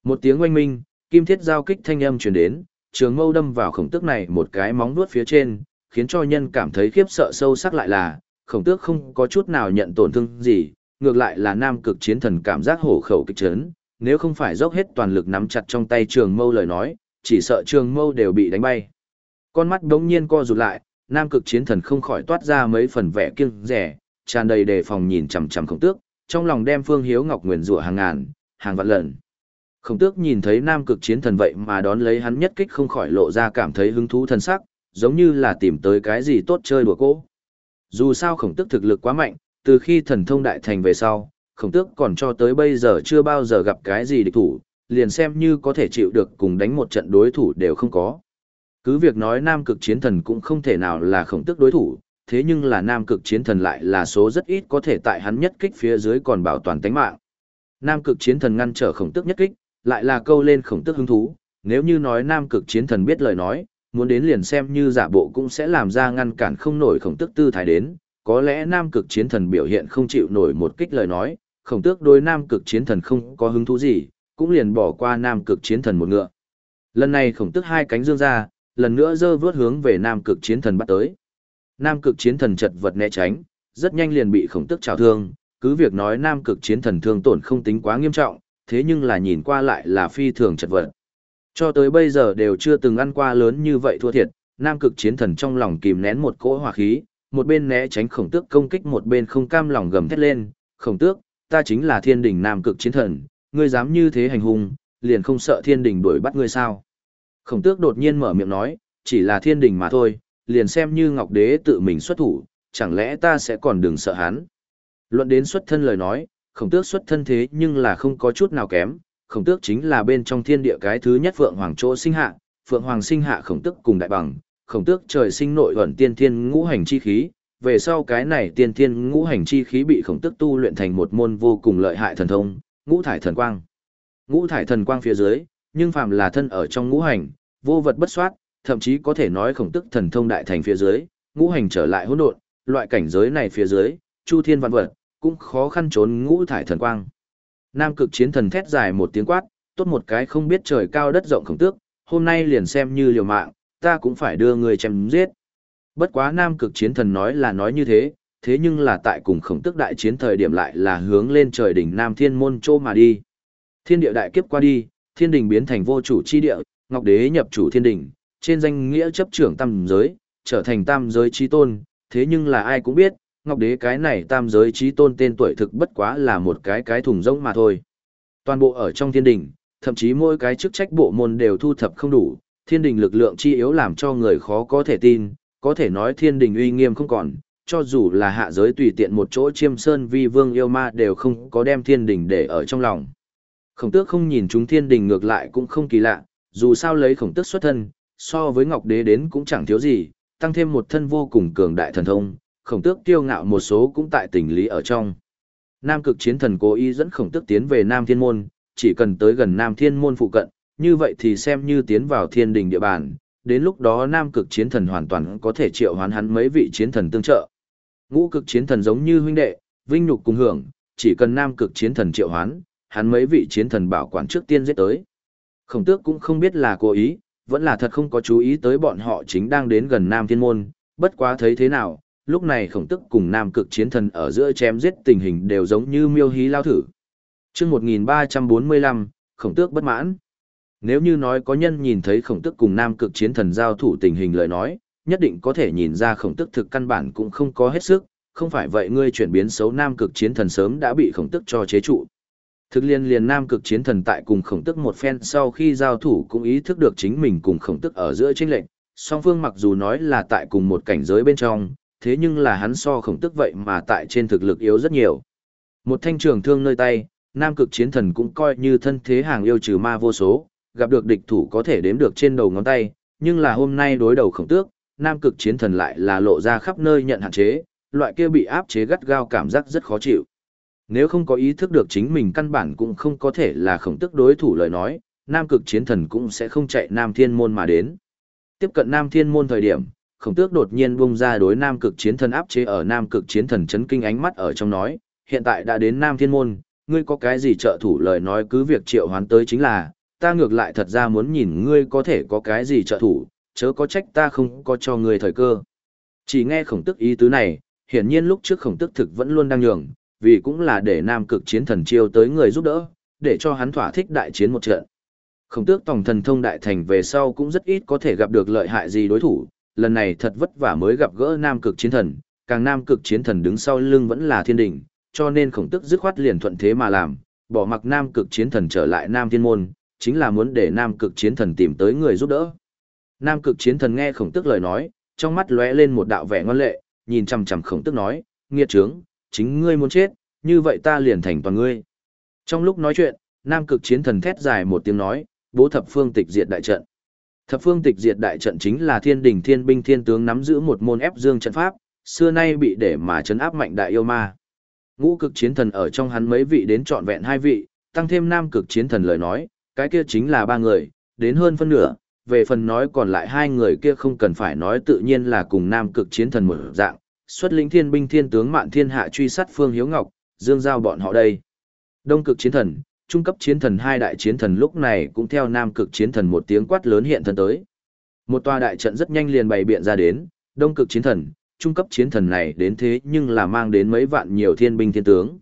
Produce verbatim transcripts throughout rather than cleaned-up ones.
Một tiếng oanh minh, kim thiết giao kích thanh âm truyền đến, trường mâu đâm vào khổng tước này một cái móng vuốt phía trên, khiến cho nhân cảm thấy khiếp sợ sâu sắc lại là, khổng tước không có chút nào nhận tổn thương gì, ngược lại là nam cực chiến thần cảm giác hổ khẩu kịch chấn, nếu không phải dốc hết toàn lực nắm chặt trong tay trường mâu lời nói, chỉ sợ trường mâu đều bị đánh bay. Con mắt đống nhiên co rụt lại, nam cực chiến thần không khỏi toát ra mấy phần vẻ kiêng rẻ, tràn đầy đề phòng nhìn chằm chằm khổng tước, trong lòng đem Phương Hiếu Ngọc nguyền rủa hàng ngàn, hàng vạn lần. Khổng tước nhìn thấy nam cực chiến thần vậy mà đón lấy hắn nhất kích không khỏi lộ ra cảm thấy hứng thú thân sắc, giống như là tìm tới cái gì tốt chơi đùa cỗ. Dù sao khổng tước thực lực quá mạnh, từ khi thần thông đại thành về sau, khổng tước còn cho tới bây giờ chưa bao giờ gặp cái gì địch thủ, liền xem như có thể chịu được cùng đánh một trận đối thủ đều không có. Cứ việc nói nam cực chiến thần cũng không thể nào là khổng tước đối thủ, thế nhưng là nam cực chiến thần lại là số rất ít có thể tại hắn nhất kích phía dưới còn bảo toàn tính mạng. Nam cực chiến thần ngăn trở khổng tước nhất kích, lại là câu lên khổng tước hứng thú, nếu như nói nam cực chiến thần biết lời nói, muốn đến liền xem như giả bộ cũng sẽ làm ra ngăn cản không nổi khổng tước tư thái đến, có lẽ nam cực chiến thần biểu hiện không chịu nổi một kích lời nói, khổng tước đối nam cực chiến thần không có hứng thú gì, cũng liền bỏ qua nam cực chiến thần một ngựa. Lần này khổng tước hai cánh dương ra, lần nữa giơ vướt hướng về nam cực chiến thần bắt tới. Nam cực chiến thần chật vật né tránh, rất nhanh liền bị khổng tước trào thương, cứ việc nói nam cực chiến thần thương tổn không tính quá nghiêm trọng, thế nhưng là nhìn qua lại là phi thường chật vật. Cho tới bây giờ đều chưa từng ăn qua lớn như vậy thua thiệt, nam cực chiến thần trong lòng kìm nén một cỗ hỏa khí, một bên né tránh khổng tước công kích một bên không cam lòng gầm thét lên, khổng tước, ta chính là thiên đình nam cực chiến thần, ngươi dám như thế hành hung, liền không sợ thiên đình đuổi bắt ngươi sao? Khổng tước đột nhiên mở miệng nói, chỉ là thiên đình mà thôi, liền xem như Ngọc Đế tự mình xuất thủ, chẳng lẽ ta sẽ còn đừng sợ hắn? Luận đến xuất thân lời nói, khổng tước xuất thân thế nhưng là không có chút nào kém, khổng tước chính là bên trong thiên địa cái thứ nhất Phượng Hoàng chỗ sinh hạ, Phượng Hoàng sinh hạ khổng tước cùng đại bằng, khổng tước trời sinh nội ẩn tiên thiên ngũ hành chi khí, về sau cái này tiên thiên ngũ hành chi khí bị khổng tước tu luyện thành một môn vô cùng lợi hại thần thông, ngũ thải thần quang. Ngũ thải thần quang phía dưới, nhưng phàm là thân ở trong ngũ hành, vô vật bất soát, thậm chí có thể nói khổng tước thần thông đại thành phía dưới, ngũ hành trở lại hỗn độn, loại cảnh giới này phía dưới, chu thiên vạn vật cũng khó khăn trốn ngũ thải thần quang. Nam cực chiến thần thét dài một tiếng quát, tốt một cái không biết trời cao đất rộng khổng tước, hôm nay liền xem như liều mạng, ta cũng phải đưa người chém giết. Bất quá nam cực chiến thần nói là nói như thế, thế nhưng là tại cùng khổng tước đại chiến thời điểm lại là hướng lên trời đỉnh Nam Thiên môn trô mà đi. Thiên địa đại kiếp qua đi, thiên đình biến thành vô chủ chi địa, Ngọc Đế nhập chủ thiên đình, trên danh nghĩa chấp trưởng tam giới, trở thành tam giới chí tôn, thế nhưng là ai cũng biết, Ngọc Đế cái này tam giới chí tôn tên tuổi thực bất quá là một cái cái thùng rỗng mà thôi. Toàn bộ ở trong thiên đình, thậm chí mỗi cái chức trách bộ môn đều thu thập không đủ, thiên đình lực lượng chi yếu làm cho người khó có thể tin, có thể nói thiên đình uy nghiêm không còn, cho dù là hạ giới tùy tiện một chỗ chiêm sơn vi vương yêu ma đều không có đem thiên đình để ở trong lòng. Khổng tước không nhìn chúng thiên đình ngược lại cũng không kỳ lạ, dù sao lấy khổng tước xuất thân, so với Ngọc Đế đến cũng chẳng thiếu gì, tăng thêm một thân vô cùng cường đại thần thông, khổng tước tiêu ngạo một số cũng tại tình lý ở trong. Nam cực chiến thần cố ý dẫn khổng tước tiến về Nam Thiên Môn, chỉ cần tới gần Nam Thiên Môn phụ cận, như vậy thì xem như tiến vào thiên đình địa bàn, đến lúc đó Nam cực chiến thần hoàn toàn có thể triệu hoán hắn mấy vị chiến thần tương trợ. Ngũ cực chiến thần giống như huynh đệ, vinh nhục cùng hưởng, chỉ cần Nam cực chiến thần triệu hoán, hắn mấy vị chiến thần bảo quản trước tiên giết tới. Khổng tước cũng không biết là cố ý, vẫn là thật không có chú ý tới bọn họ chính đang đến gần Nam Thiên Môn, bất quá thấy thế nào, lúc này khổng tước cùng Nam cực chiến thần ở giữa chém giết tình hình đều giống như miêu hí lao thử. Trước một nghìn ba trăm bốn mươi lăm, khổng tước bất mãn. Nếu như nói có nhân nhìn thấy khổng tước cùng Nam cực chiến thần giao thủ tình hình lời nói, nhất định có thể nhìn ra khổng tước thực căn bản cũng không có hết sức, không phải vậy ngươi chuyển biến xấu Nam cực chiến thần sớm đã bị khổng tước cho chế trụ. Thực liên liền Nam cực chiến thần tại cùng khổng tước một phen sau khi giao thủ cũng ý thức được chính mình cùng khổng tước ở giữa chênh lệch, song phương mặc dù nói là tại cùng một cảnh giới bên trong, thế nhưng là hắn so khổng tước vậy mà tại trên thực lực yếu rất nhiều. Một thanh trường thương nơi tay, Nam cực chiến thần cũng coi như thân thế hàng yêu trừ ma vô số, gặp được địch thủ có thể đếm được trên đầu ngón tay, nhưng là hôm nay đối đầu khổng tước, Nam cực chiến thần lại là lộ ra khắp nơi nhận hạn chế, loại kia bị áp chế gắt gao cảm giác rất khó chịu. Nếu không có ý thức được chính mình căn bản cũng không có thể là khổng tước đối thủ lời nói, Nam cực chiến thần cũng sẽ không chạy Nam Thiên Môn mà đến. Tiếp cận Nam Thiên Môn thời điểm, khổng tước đột nhiên bung ra đối Nam cực chiến thần áp chế ở Nam cực chiến thần chấn kinh ánh mắt ở trong nói, hiện tại đã đến Nam Thiên Môn, ngươi có cái gì trợ thủ lời nói cứ việc triệu hoán tới chính là, ta ngược lại thật ra muốn nhìn ngươi có thể có cái gì trợ thủ, chớ có trách ta không có cho ngươi thời cơ. Chỉ nghe khổng tức ý tứ này, hiển nhiên lúc trước khổng tức thực vẫn luôn đang nhường, vì cũng là để nam cực chiến thần chiêu tới người giúp đỡ, để cho hắn thỏa thích đại chiến một trận. Khổng tước tòng thần thông đại thành về sau cũng rất ít có thể gặp được lợi hại gì đối thủ, lần này thật vất vả mới gặp gỡ nam cực chiến thần, càng nam cực chiến thần đứng sau lưng vẫn là thiên đình, cho nên khổng tước dứt khoát liền thuận thế mà làm, bỏ mặc nam cực chiến thần trở lại nam thiên môn, chính là muốn để nam cực chiến thần tìm tới người giúp đỡ. Nam cực chiến thần nghe khổng tước lời nói, trong mắt lóe lên một đạo vẻ ngoan lệ, nhìn chằm chằm khổng tước nói, nghiệt trướng, chính ngươi muốn chết, như vậy ta liền thành toàn ngươi. Trong lúc nói chuyện, nam cực chiến thần thét dài một tiếng nói, bố thập phương tịch diệt đại trận. Thập phương tịch diệt đại trận chính là thiên đình thiên binh thiên tướng nắm giữ một môn ép dương trận pháp, xưa nay bị để mà trấn áp mạnh đại yêu ma. Ngũ cực chiến thần ở trong hắn mấy vị đến trọn vẹn hai vị, tăng thêm nam cực chiến thần lời nói, cái kia chính là ba người, đến hơn phân nửa, về phần nói còn lại hai người kia không cần phải nói tự nhiên là cùng nam cực chiến thần một dạng, xuất lĩnh thiên binh thiên tướng mạn thiên hạ truy sát Phương Hiếu Ngọc, dương giao bọn họ đây. Đông cực chiến thần, trung cấp chiến thần hai đại chiến thần lúc này cũng theo nam cực chiến thần một tiếng quát lớn hiện thân tới. Một tòa đại trận rất nhanh liền bày biện ra đến, đông cực chiến thần, trung cấp chiến thần này đến thế nhưng là mang đến mấy vạn nhiều thiên binh thiên tướng.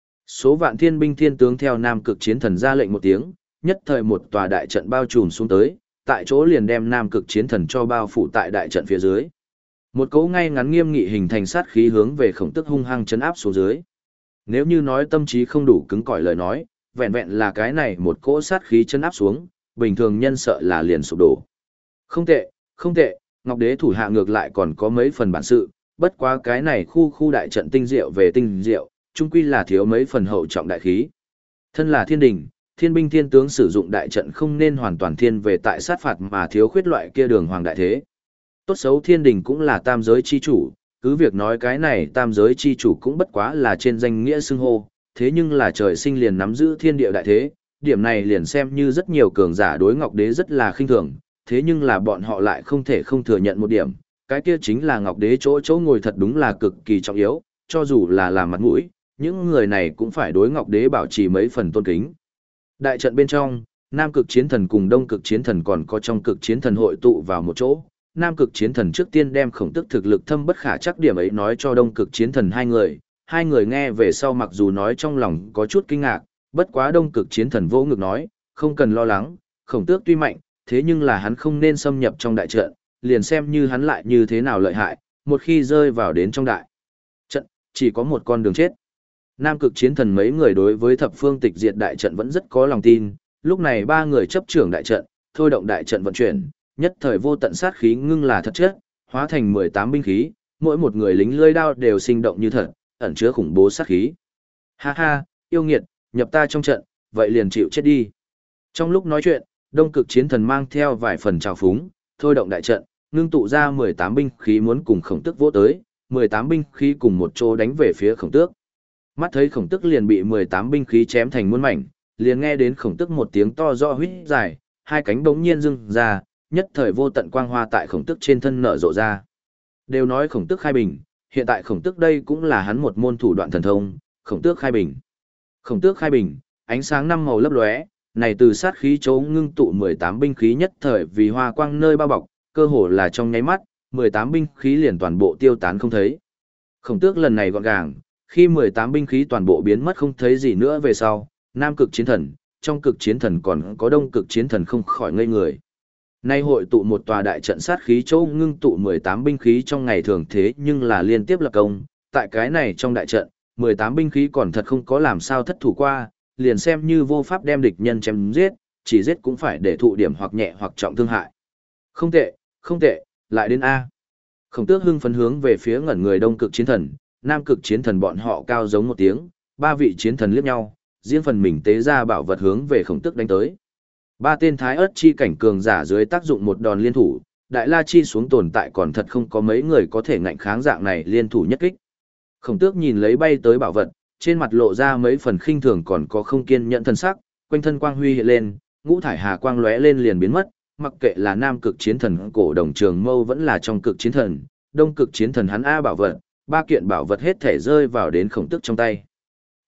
Số vạn thiên binh thiên tướng theo nam cực chiến thần ra lệnh một tiếng, nhất thời một tòa đại trận bao trùm xuống tới, tại chỗ liền đem nam cực chiến thần cho bao phủ tại đại trận phía dưới. Một cỗ ngay ngắn nghiêm nghị hình thành sát khí hướng về khổng tức hung hăng chấn áp xuống dưới. Nếu như nói tâm trí không đủ cứng cỏi lời nói, vẹn vẹn là cái này một cỗ sát khí chấn áp xuống, bình thường nhân sợ là liền sụp đổ. Không tệ, không tệ, Ngọc Đế thủ hạ ngược lại còn có mấy phần bản sự, bất quá cái này khu khu đại trận tinh diệu về tinh diệu, chung quy là thiếu mấy phần hậu trọng đại khí. Thân là thiên đình, thiên binh thiên tướng sử dụng đại trận không nên hoàn toàn thiên về tại sát phạt mà thiếu khuyết loại kia đường hoàng đại thế. Tốt xấu thiên đình cũng là tam giới chi chủ, cứ việc nói cái này tam giới chi chủ cũng bất quá là trên danh nghĩa xưng hô, thế nhưng là trời sinh liền nắm giữ thiên địa đại thế, điểm này liền xem như rất nhiều cường giả đối Ngọc Đế rất là khinh thường, thế nhưng là bọn họ lại không thể không thừa nhận một điểm, cái kia chính là Ngọc Đế chỗ chỗ ngồi thật đúng là cực kỳ trọng yếu, cho dù là làm mặt mũi, những người này cũng phải đối Ngọc Đế bảo trì mấy phần tôn kính. Đại trận bên trong, Nam cực chiến thần cùng Đông cực chiến thần còn có trong cực chiến thần hội tụ vào một chỗ. Nam cực chiến thần trước tiên đem khổng tức thực lực thâm bất khả chắc điểm ấy nói cho Đông cực chiến thần hai người, hai người nghe về sau mặc dù nói trong lòng có chút kinh ngạc, bất quá Đông cực chiến thần vô ngực nói, không cần lo lắng, khổng tước tuy mạnh, thế nhưng là hắn không nên xâm nhập trong đại trận, liền xem như hắn lại như thế nào lợi hại, một khi rơi vào đến trong đại trận, chỉ có một con đường chết. Nam cực chiến thần mấy người đối với thập phương tịch diệt đại trận vẫn rất có lòng tin, lúc này ba người chấp trưởng đại trận, thôi động đại trận vận chuyển, nhất thời vô tận sát khí ngưng là thật chất, hóa thành mười tám binh khí, mỗi một người lính lưỡi đao đều sinh động như thật, ẩn chứa khủng bố sát khí. Ha ha, yêu nghiệt, nhập ta trong trận, vậy liền chịu chết đi. Trong lúc nói chuyện, Đông cực chiến thần mang theo vài phần trào phúng, thôi động đại trận, ngưng tụ ra mười tám binh khí muốn cùng khổng tước vỗ tới, mười tám binh khí cùng một chỗ đánh về phía khổng tước. Mắt thấy khổng tước liền bị mười tám binh khí chém thành muôn mảnh, liền nghe đến khổng tước một tiếng to rõ huýt dài, hai cánh bỗng nhiên dưng ra, nhất thời vô tận quang hoa tại khổng tước trên thân nở rộ ra. Đều nói khổng tước khai bình, hiện tại khổng tước đây cũng là hắn một môn thủ đoạn thần thông, khổng tước khai bình. Khổng tước khai bình, ánh sáng năm màu lấp lóe, này từ sát khí chấu ngưng tụ mười tám binh khí nhất thời vì hoa quang nơi bao bọc, cơ hồ là trong nháy mắt, mười tám binh khí liền toàn bộ tiêu tán không thấy. Khổng tước lần này gọn gàng, khi mười tám binh khí toàn bộ biến mất không thấy gì nữa về sau, Nam cực chiến thần, trong cực chiến thần còn có Đông cực chiến thần không khỏi ngây người. Nay hội tụ một tòa đại trận sát khí chỗ ngưng tụ mười tám binh khí trong ngày thường thế nhưng là liên tiếp lập công, tại cái này trong đại trận, mười tám binh khí còn thật không có làm sao thất thủ qua, liền xem như vô pháp đem địch nhân chém giết, chỉ giết cũng phải để thụ điểm hoặc nhẹ hoặc trọng thương hại. Không tệ, không tệ, lại đến A. Khổng tước hưng phấn hướng về phía ngẩn người Đông cực chiến thần, Nam cực chiến thần bọn họ cao giống một tiếng, ba vị chiến thần liếc nhau, riêng phần mình tế ra bảo vật hướng về khổng tước đánh tới. Ba tên thái ớt chi cảnh cường giả dưới tác dụng một đòn liên thủ, đại la chi xuống tồn tại còn thật không có mấy người có thể ngạnh kháng dạng này liên thủ nhất kích. Khổng tước nhìn lấy bay tới bảo vật, trên mặt lộ ra mấy phần khinh thường còn có không kiên nhẫn thân sắc, quanh thân quang huy hiện lên, ngũ thải hà quang lóe lên liền biến mất, mặc kệ là Nam cực chiến thần cổ đồng trường mâu vẫn là trong cực chiến thần, Đông cực chiến thần hắn a bảo vật, ba kiện bảo vật hết thể rơi vào đến khổng tước trong tay.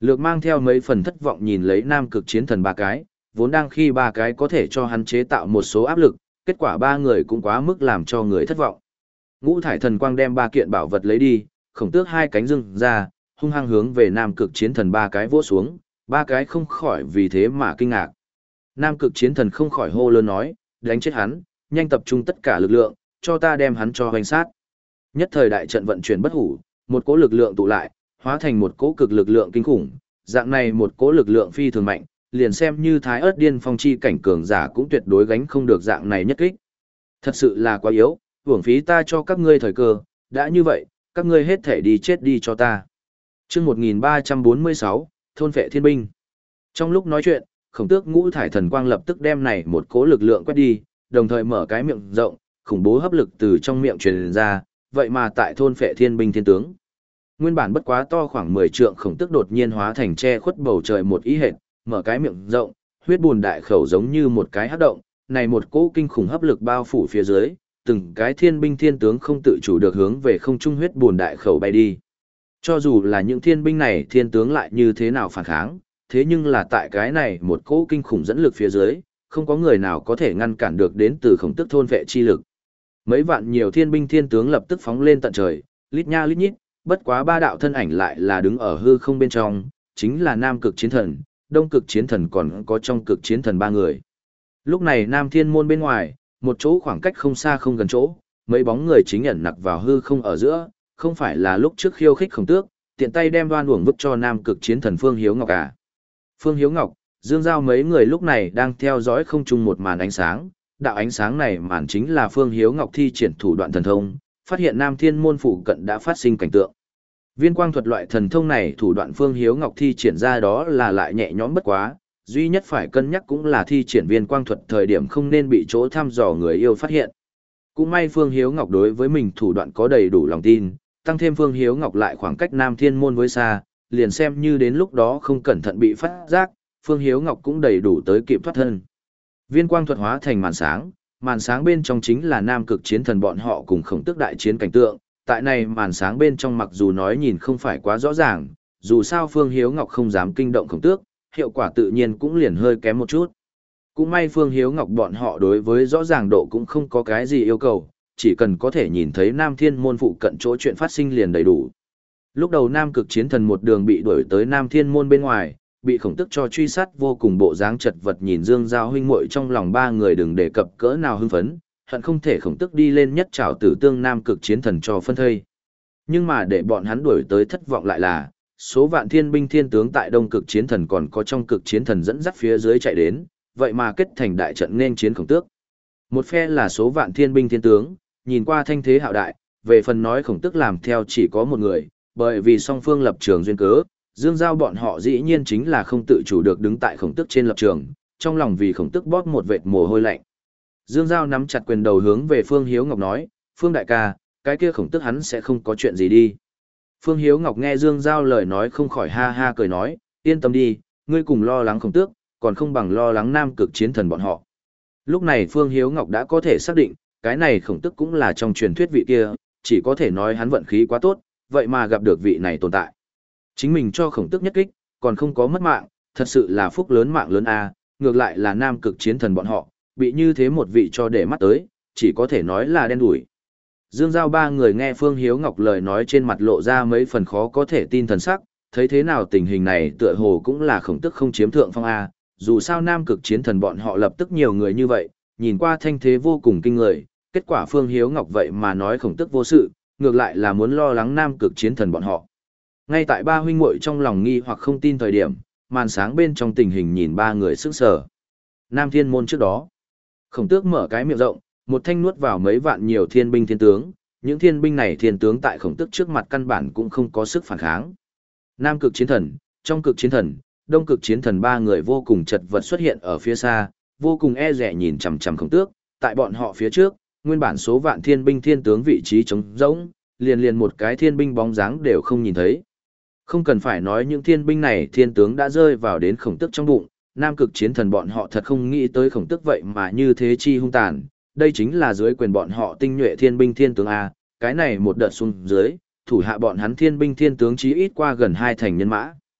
Lược mang theo mấy phần thất vọng nhìn lấy nam cực chiến thần ba cái, vốn đang khi ba cái có thể cho hắn chế tạo một số áp lực, kết quả ba người cũng quá mức làm cho người thất vọng. Ngũ thải thần quang đem ba kiện bảo vật lấy đi, khổng tước hai cánh dưng ra, hung hăng hướng về nam cực chiến thần ba cái vỗ xuống, ba cái không khỏi vì thế mà kinh ngạc. Nam cực chiến thần không khỏi hô lớn nói, đánh chết hắn, nhanh tập trung tất cả lực lượng, cho ta đem hắn cho hoành sát. Nhất thời đại trận vận chuyển bất hủ, một cỗ lực lượng tụ lại, hóa thành một cỗ cực lực lượng kinh khủng, dạng này một cỗ lực lượng phi thường mạnh, liền xem như thái ớt điên phong chi cảnh cường giả cũng tuyệt đối gánh không được dạng này nhất kích. Thật sự là quá yếu, uổng phí ta cho các ngươi thời cơ, đã như vậy, các ngươi hết thể đi chết đi cho ta. Chương một nghìn ba trăm bốn mươi sáu, thôn phệ thiên binh. Trong lúc nói chuyện, khổng tước ngũ thải thần quang lập tức đem này một cỗ lực lượng quét đi, đồng thời mở cái miệng rộng, khủng bố hấp lực từ trong miệng truyền ra, vậy mà tại thôn phệ thiên binh thiên tướng. Nguyên bản bất quá to khoảng mười trượng khổng tước đột nhiên hóa thành che khuất bầu trời một ý hệt, mở cái miệng rộng, huyết bùn đại khẩu giống như một cái hắc động, này một cỗ kinh khủng hấp lực bao phủ phía dưới, từng cái thiên binh thiên tướng không tự chủ được hướng về không trung huyết bùn đại khẩu bay đi. Cho dù là những thiên binh này thiên tướng lại như thế nào phản kháng, thế nhưng là tại cái này một cỗ kinh khủng dẫn lực phía dưới, không có người nào có thể ngăn cản được đến từ khổng tức thôn vệ chi lực. Mấy vạn nhiều thiên binh thiên tướng lập tức phóng lên tận trời, lít nha lít nhít, bất quá ba đạo thân ảnh lại là đứng ở hư không bên trong, chính là Nam Cực Chiến Thần, Đông Cực Chiến Thần còn có trong Cực Chiến Thần ba người. Lúc này Nam Thiên Môn bên ngoài, một chỗ khoảng cách không xa không gần chỗ, mấy bóng người chính ẩn nặc vào hư không ở giữa, không phải là lúc trước khiêu khích khổng tước, tiện tay đem đoan uổng vứt cho Nam Cực Chiến Thần Phương Hiếu Ngọc à. Phương Hiếu Ngọc, Dương Giao mấy người lúc này đang theo dõi không chung một màn ánh sáng, đạo ánh sáng này màn chính là Phương Hiếu Ngọc thi triển thủ đoạn thần thông, phát hiện Nam Thiên Môn phụ cận đã phát sinh cảnh tượng. Viên quang thuật loại thần thông này thủ đoạn Phương Hiếu Ngọc thi triển ra đó là lại nhẹ nhõm bất quá, duy nhất phải cân nhắc cũng là thi triển viên quang thuật thời điểm không nên bị chỗ thăm dò người yêu phát hiện. Cũng may Phương Hiếu Ngọc đối với mình thủ đoạn có đầy đủ lòng tin, tăng thêm Phương Hiếu Ngọc lại khoảng cách Nam Thiên Môn với xa, liền xem như đến lúc đó không cẩn thận bị phát giác, Phương Hiếu Ngọc cũng đầy đủ tới kịp thoát thân. Viên quang thuật hóa thành màn sáng, màn sáng bên trong chính là Nam Cực Chiến Thần bọn họ cùng khổng tước đại chiến cảnh tượng, tại này màn sáng bên trong mặc dù nói nhìn không phải quá rõ ràng, dù sao Phương Hiếu Ngọc không dám kinh động khổng tước, hiệu quả tự nhiên cũng liền hơi kém một chút. Cũng may Phương Hiếu Ngọc bọn họ đối với rõ ràng độ cũng không có cái gì yêu cầu, chỉ cần có thể nhìn thấy Nam Thiên Môn phụ cận chỗ chuyện phát sinh liền đầy đủ. Lúc đầu Nam Cực Chiến Thần một đường bị đuổi tới Nam Thiên Môn bên ngoài, bị khổng tức cho truy sát vô cùng bộ dáng chật vật nhìn Dương Giao huynh muội trong lòng ba người đừng đề cập cỡ nào hưng phấn, hận không thể khổng tức đi lên nhất trảo tử tương Nam Cực Chiến Thần cho phân thây. Nhưng mà để bọn hắn đuổi tới thất vọng lại là, số vạn thiên binh thiên tướng tại Đông Cực Chiến Thần còn có trong Cực Chiến Thần dẫn dắt phía dưới chạy đến, vậy mà kết thành đại trận nên chiến khổng tước. Một phe là số vạn thiên binh thiên tướng, nhìn qua thanh thế hạo đại, về phần nói khổng tức làm theo chỉ có một người, bởi vì song phương lập trường duyên cớ, Dương Giao bọn họ dĩ nhiên chính là không tự chủ được đứng tại khổng tức trên lập trường, trong lòng vì khổng tức bóp một vệt mồ hôi lạnh. Dương Giao nắm chặt quyền đầu hướng về Phương Hiếu Ngọc nói, Phương đại ca, cái kia khổng tức hắn sẽ không có chuyện gì đi. Phương Hiếu Ngọc nghe Dương Giao lời nói không khỏi ha ha cười nói, yên tâm đi, ngươi cùng lo lắng khổng tước, còn không bằng lo lắng Nam Cực Chiến Thần bọn họ. Lúc này Phương Hiếu Ngọc đã có thể xác định, cái này khổng tức cũng là trong truyền thuyết vị kia, chỉ có thể nói hắn vận khí quá tốt, vậy mà gặp được vị này tồn tại. Chính mình cho khổng tức nhất kích, còn không có mất mạng, thật sự là phúc lớn mạng lớn a, ngược lại là Nam Cực Chiến Thần bọn họ, bị như thế một vị cho để mắt tới, chỉ có thể nói là đen đủi. Dương Giao ba người nghe Phương Hiếu Ngọc lời nói trên mặt lộ ra mấy phần khó có thể tin thần sắc, thấy thế nào tình hình này tựa hồ cũng là khổng tức không chiếm thượng phong a, dù sao Nam Cực Chiến Thần bọn họ lập tức nhiều người như vậy, nhìn qua thanh thế vô cùng kinh người, kết quả Phương Hiếu Ngọc vậy mà nói khổng tức vô sự, ngược lại là muốn lo lắng Nam Cực Chiến Thần bọn họ. Ngay tại ba huynh muội trong lòng nghi hoặc không tin thời điểm, màn sáng bên trong tình hình nhìn ba người sững sờ. Nam Thiên Môn trước đó, khổng tước mở cái miệng rộng, một thanh nuốt vào mấy vạn nhiều thiên binh thiên tướng, những thiên binh này thiên tướng tại khổng tước trước mặt căn bản cũng không có sức phản kháng. Nam Cực Chiến Thần, trong Cực Chiến Thần, Đông Cực Chiến Thần ba người vô cùng chật vật xuất hiện ở phía xa, vô cùng e dè nhìn chằm chằm khổng tước, tại bọn họ phía trước, nguyên bản số vạn thiên binh thiên tướng vị trí trống rỗng, liền liền một cái thiên binh bóng dáng đều không nhìn thấy. Không cần phải nói những thiên binh này thiên tướng đã rơi vào đến khổng tước trong bụng, Nam Cực Chiến Thần bọn họ thật không nghĩ tới khổng tước vậy mà như thế chi hung tàn, đây chính là dưới quyền bọn họ tinh nhuệ thiên binh thiên tướng A, cái này một đợt xuống dưới, thủ hạ bọn hắn thiên binh thiên tướng chí ít qua gần hai thành nhân mã.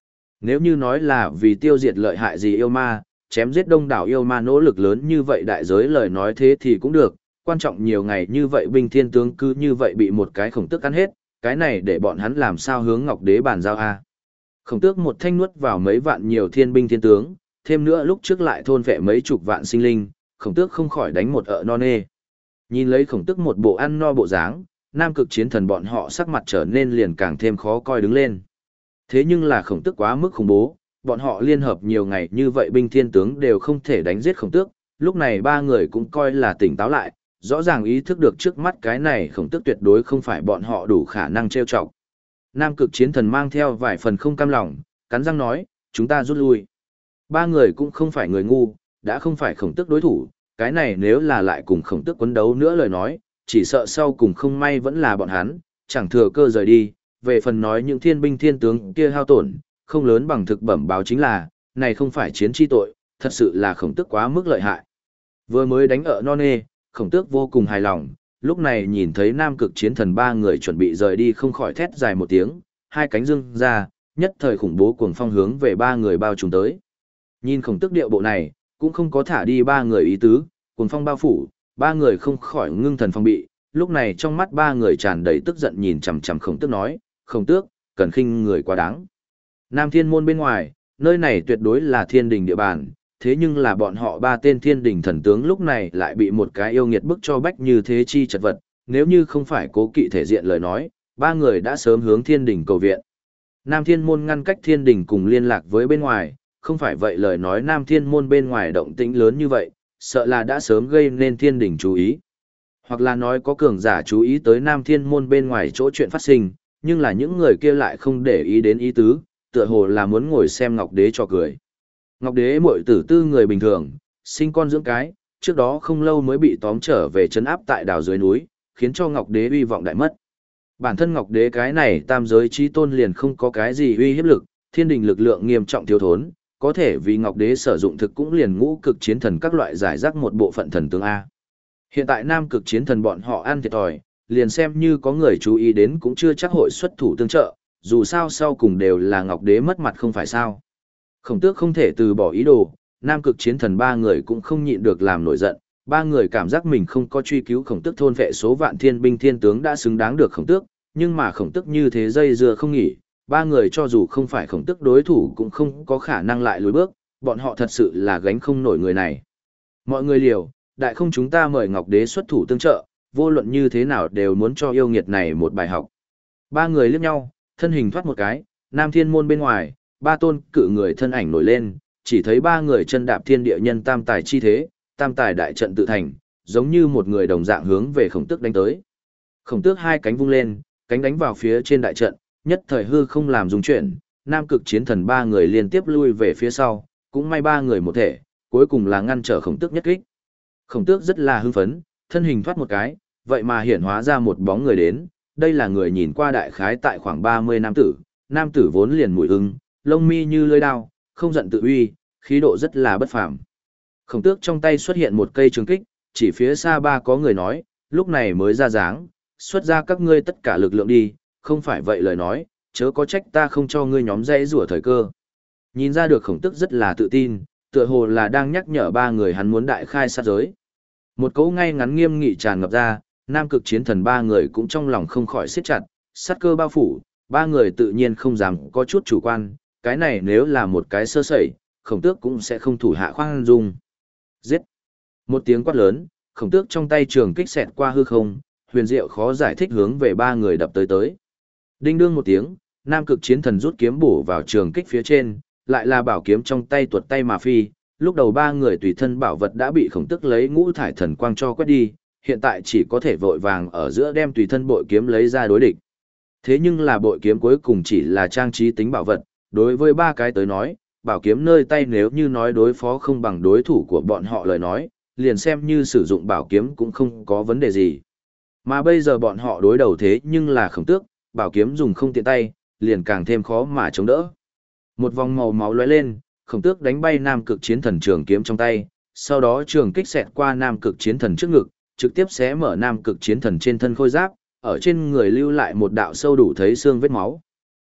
Nếu như nói là vì tiêu diệt lợi hại gì yêu ma, chém giết đông đảo yêu ma nỗ lực lớn như vậy đại giới lời nói thế thì cũng được, quan trọng nhiều ngày như vậy binh thiên tướng cứ như vậy bị một cái khổng tước cắn hết, cái này để bọn hắn làm sao hướng Ngọc Đế bàn giao a. Khổng tước một thanh nuốt vào mấy vạn nhiều thiên binh thiên tướng, thêm nữa lúc trước lại thôn vệ mấy chục vạn sinh linh, khổng tước không khỏi đánh một ợ non nê. Nhìn lấy khổng tước một bộ ăn no bộ dáng, nam cực chiến thần bọn họ sắc mặt trở nên liền càng thêm khó coi đứng lên. Thế nhưng là khổng tước quá mức khủng bố, bọn họ liên hợp nhiều ngày như vậy binh thiên tướng đều không thể đánh giết khổng tước, lúc này ba người cũng coi là tỉnh táo lại, rõ ràng ý thức được trước mắt cái này khổng tước tuyệt đối không phải bọn họ đủ khả năng trêu chọc. Nam cực chiến thần mang theo vài phần không cam lòng, cắn răng nói, chúng ta rút lui. Ba người cũng không phải người ngu, đã không phải khổng tước đối thủ, cái này nếu là lại cùng khổng tước quấn đấu nữa lời nói, chỉ sợ sau cùng không may vẫn là bọn hắn, chẳng thừa cơ rời đi. Về phần nói những thiên binh thiên tướng kia hao tổn, không lớn bằng thực bẩm báo chính là, này không phải chiến chi tội, thật sự là khổng tước quá mức lợi hại. Vừa mới đánh ở non nê, khổng tước vô cùng hài lòng, lúc này nhìn thấy nam cực chiến thần ba người chuẩn bị rời đi không khỏi thét dài một tiếng, hai cánh dương ra, nhất thời khủng bố cuồng phong hướng về ba người bao trùm tới. Nhìn khổng tước điệu bộ này, cũng không có thả đi ba người ý tứ, cuồng phong bao phủ, ba người không khỏi ngưng thần phong bị, lúc này trong mắt ba người tràn đầy tức giận nhìn chằm chằm khổng tước nói, khổng tước, cần khinh người quá đáng. Nam thiên môn bên ngoài, nơi này tuyệt đối là thiên đình địa bàn, thế nhưng là bọn họ ba tên thiên đình thần tướng lúc này lại bị một cái yêu nghiệt bức cho bách như thế chi chật vật, nếu như không phải cố kỵ thể diện lời nói, ba người đã sớm hướng thiên đình cầu viện. Nam thiên môn ngăn cách thiên đình cùng liên lạc với bên ngoài, không phải vậy lời nói nam thiên môn bên ngoài động tĩnh lớn như vậy, sợ là đã sớm gây nên thiên đình chú ý. Hoặc là nói có cường giả chú ý tới nam thiên môn bên ngoài chỗ chuyện phát sinh, nhưng là những người kia lại không để ý đến ý tứ, tựa hồ là muốn ngồi xem Ngọc Đế cho cười. Ngọc Đế muội tử tư người bình thường, sinh con dưỡng cái, trước đó không lâu mới bị tóm trở về trấn áp tại đảo dưới núi, khiến cho Ngọc Đế uy vọng đại mất. Bản thân Ngọc Đế cái này tam giới chí tôn liền không có cái gì uy hiếp lực, thiên đình lực lượng nghiêm trọng thiếu thốn, có thể vì Ngọc Đế sử dụng thực cũng liền ngũ cực chiến thần các loại giải rác một bộ phận thần tướng A. Hiện tại nam cực chiến thần bọn họ ăn thiệt thòi, liền xem như có người chú ý đến cũng chưa chắc hội xuất thủ tương trợ, dù sao sau cùng đều là Ngọc Đế mất mặt không phải sao. Khổng tước không thể từ bỏ ý đồ, nam cực chiến thần ba người cũng không nhịn được làm nổi giận, ba người cảm giác mình không có truy cứu khổng tước thôn vệ số vạn thiên binh thiên tướng đã xứng đáng được khổng tước, nhưng mà khổng tước như thế dây dưa không nghỉ, ba người cho dù không phải khổng tước đối thủ cũng không có khả năng lại lùi bước, bọn họ thật sự là gánh không nổi người này. Mọi người liều, đại không chúng ta mời Ngọc Đế xuất thủ tương trợ, vô luận như thế nào đều muốn cho yêu nghiệt này một bài học. Ba người liếc nhau, thân hình thoát một cái, nam thiên môn bên ngoài, ba tôn cự người thân ảnh nổi lên, chỉ thấy ba người chân đạp thiên địa nhân tam tài chi thế, tam tài đại trận tự thành, giống như một người đồng dạng hướng về khổng tước đánh tới. Khổng tước hai cánh vung lên, cánh đánh vào phía trên đại trận, nhất thời hư không làm rung chuyển, nam cực chiến thần ba người liên tiếp lui về phía sau, cũng may ba người một thể, cuối cùng là ngăn trở khổng tước nhất kích. Khổng tước rất là hưng phấn, thân hình thoát một cái, vậy mà hiển hóa ra một bóng người đến, đây là người nhìn qua đại khái tại khoảng ba mươi nam tử, nam tử vốn liền mũi ưng, lông mi như lưỡi đao, không giận tự uy, khí độ rất là bất phàm. Khổng tước trong tay xuất hiện một cây trường kích, chỉ phía xa ba có người nói, lúc này mới ra dáng, xuất ra các ngươi tất cả lực lượng đi, không phải vậy lời nói, chớ có trách ta không cho ngươi nhóm dãy rủa thời cơ. Nhìn ra được khổng tước rất là tự tin, tựa hồ là đang nhắc nhở ba người hắn muốn đại khai sát giới. Một cấu ngay ngắn nghiêm nghị tràn ngập ra, nam cực chiến thần ba người cũng trong lòng không khỏi siết chặt, sát cơ bao phủ, ba người tự nhiên không dám có chút chủ quan, cái này nếu là một cái sơ sẩy, khổng tước cũng sẽ không thủ hạ khoan dung. Giết! Một tiếng quát lớn, khổng tước trong tay trường kích xẹt qua hư không, huyền diệu khó giải thích hướng về ba người đập tới tới. Đinh đương một tiếng, nam cực chiến thần rút kiếm bổ vào trường kích phía trên, lại là bảo kiếm trong tay tuột tay mà phi, lúc đầu ba người tùy thân bảo vật đã bị khổng tước lấy ngũ thải thần quang cho quét đi, hiện tại chỉ có thể vội vàng ở giữa đem tùy thân bội kiếm lấy ra đối địch. Thế nhưng là bội kiếm cuối cùng chỉ là trang trí tính bảo vật, đối với ba cái tới nói, bảo kiếm nơi tay nếu như nói đối phó không bằng đối thủ của bọn họ lời nói, liền xem như sử dụng bảo kiếm cũng không có vấn đề gì. Mà bây giờ bọn họ đối đầu thế nhưng là khổng tước, bảo kiếm dùng không tiện tay, liền càng thêm khó mà chống đỡ. Một vòng màu máu lóe lên, khổng tước đánh bay nam cực chiến thần trường kiếm trong tay, sau đó trường kích xẹt qua nam cực chiến thần trước ngực, trực tiếp xé mở nam cực chiến thần trên thân khôi giáp, ở trên người lưu lại một đạo sâu đủ thấy xương vết máu.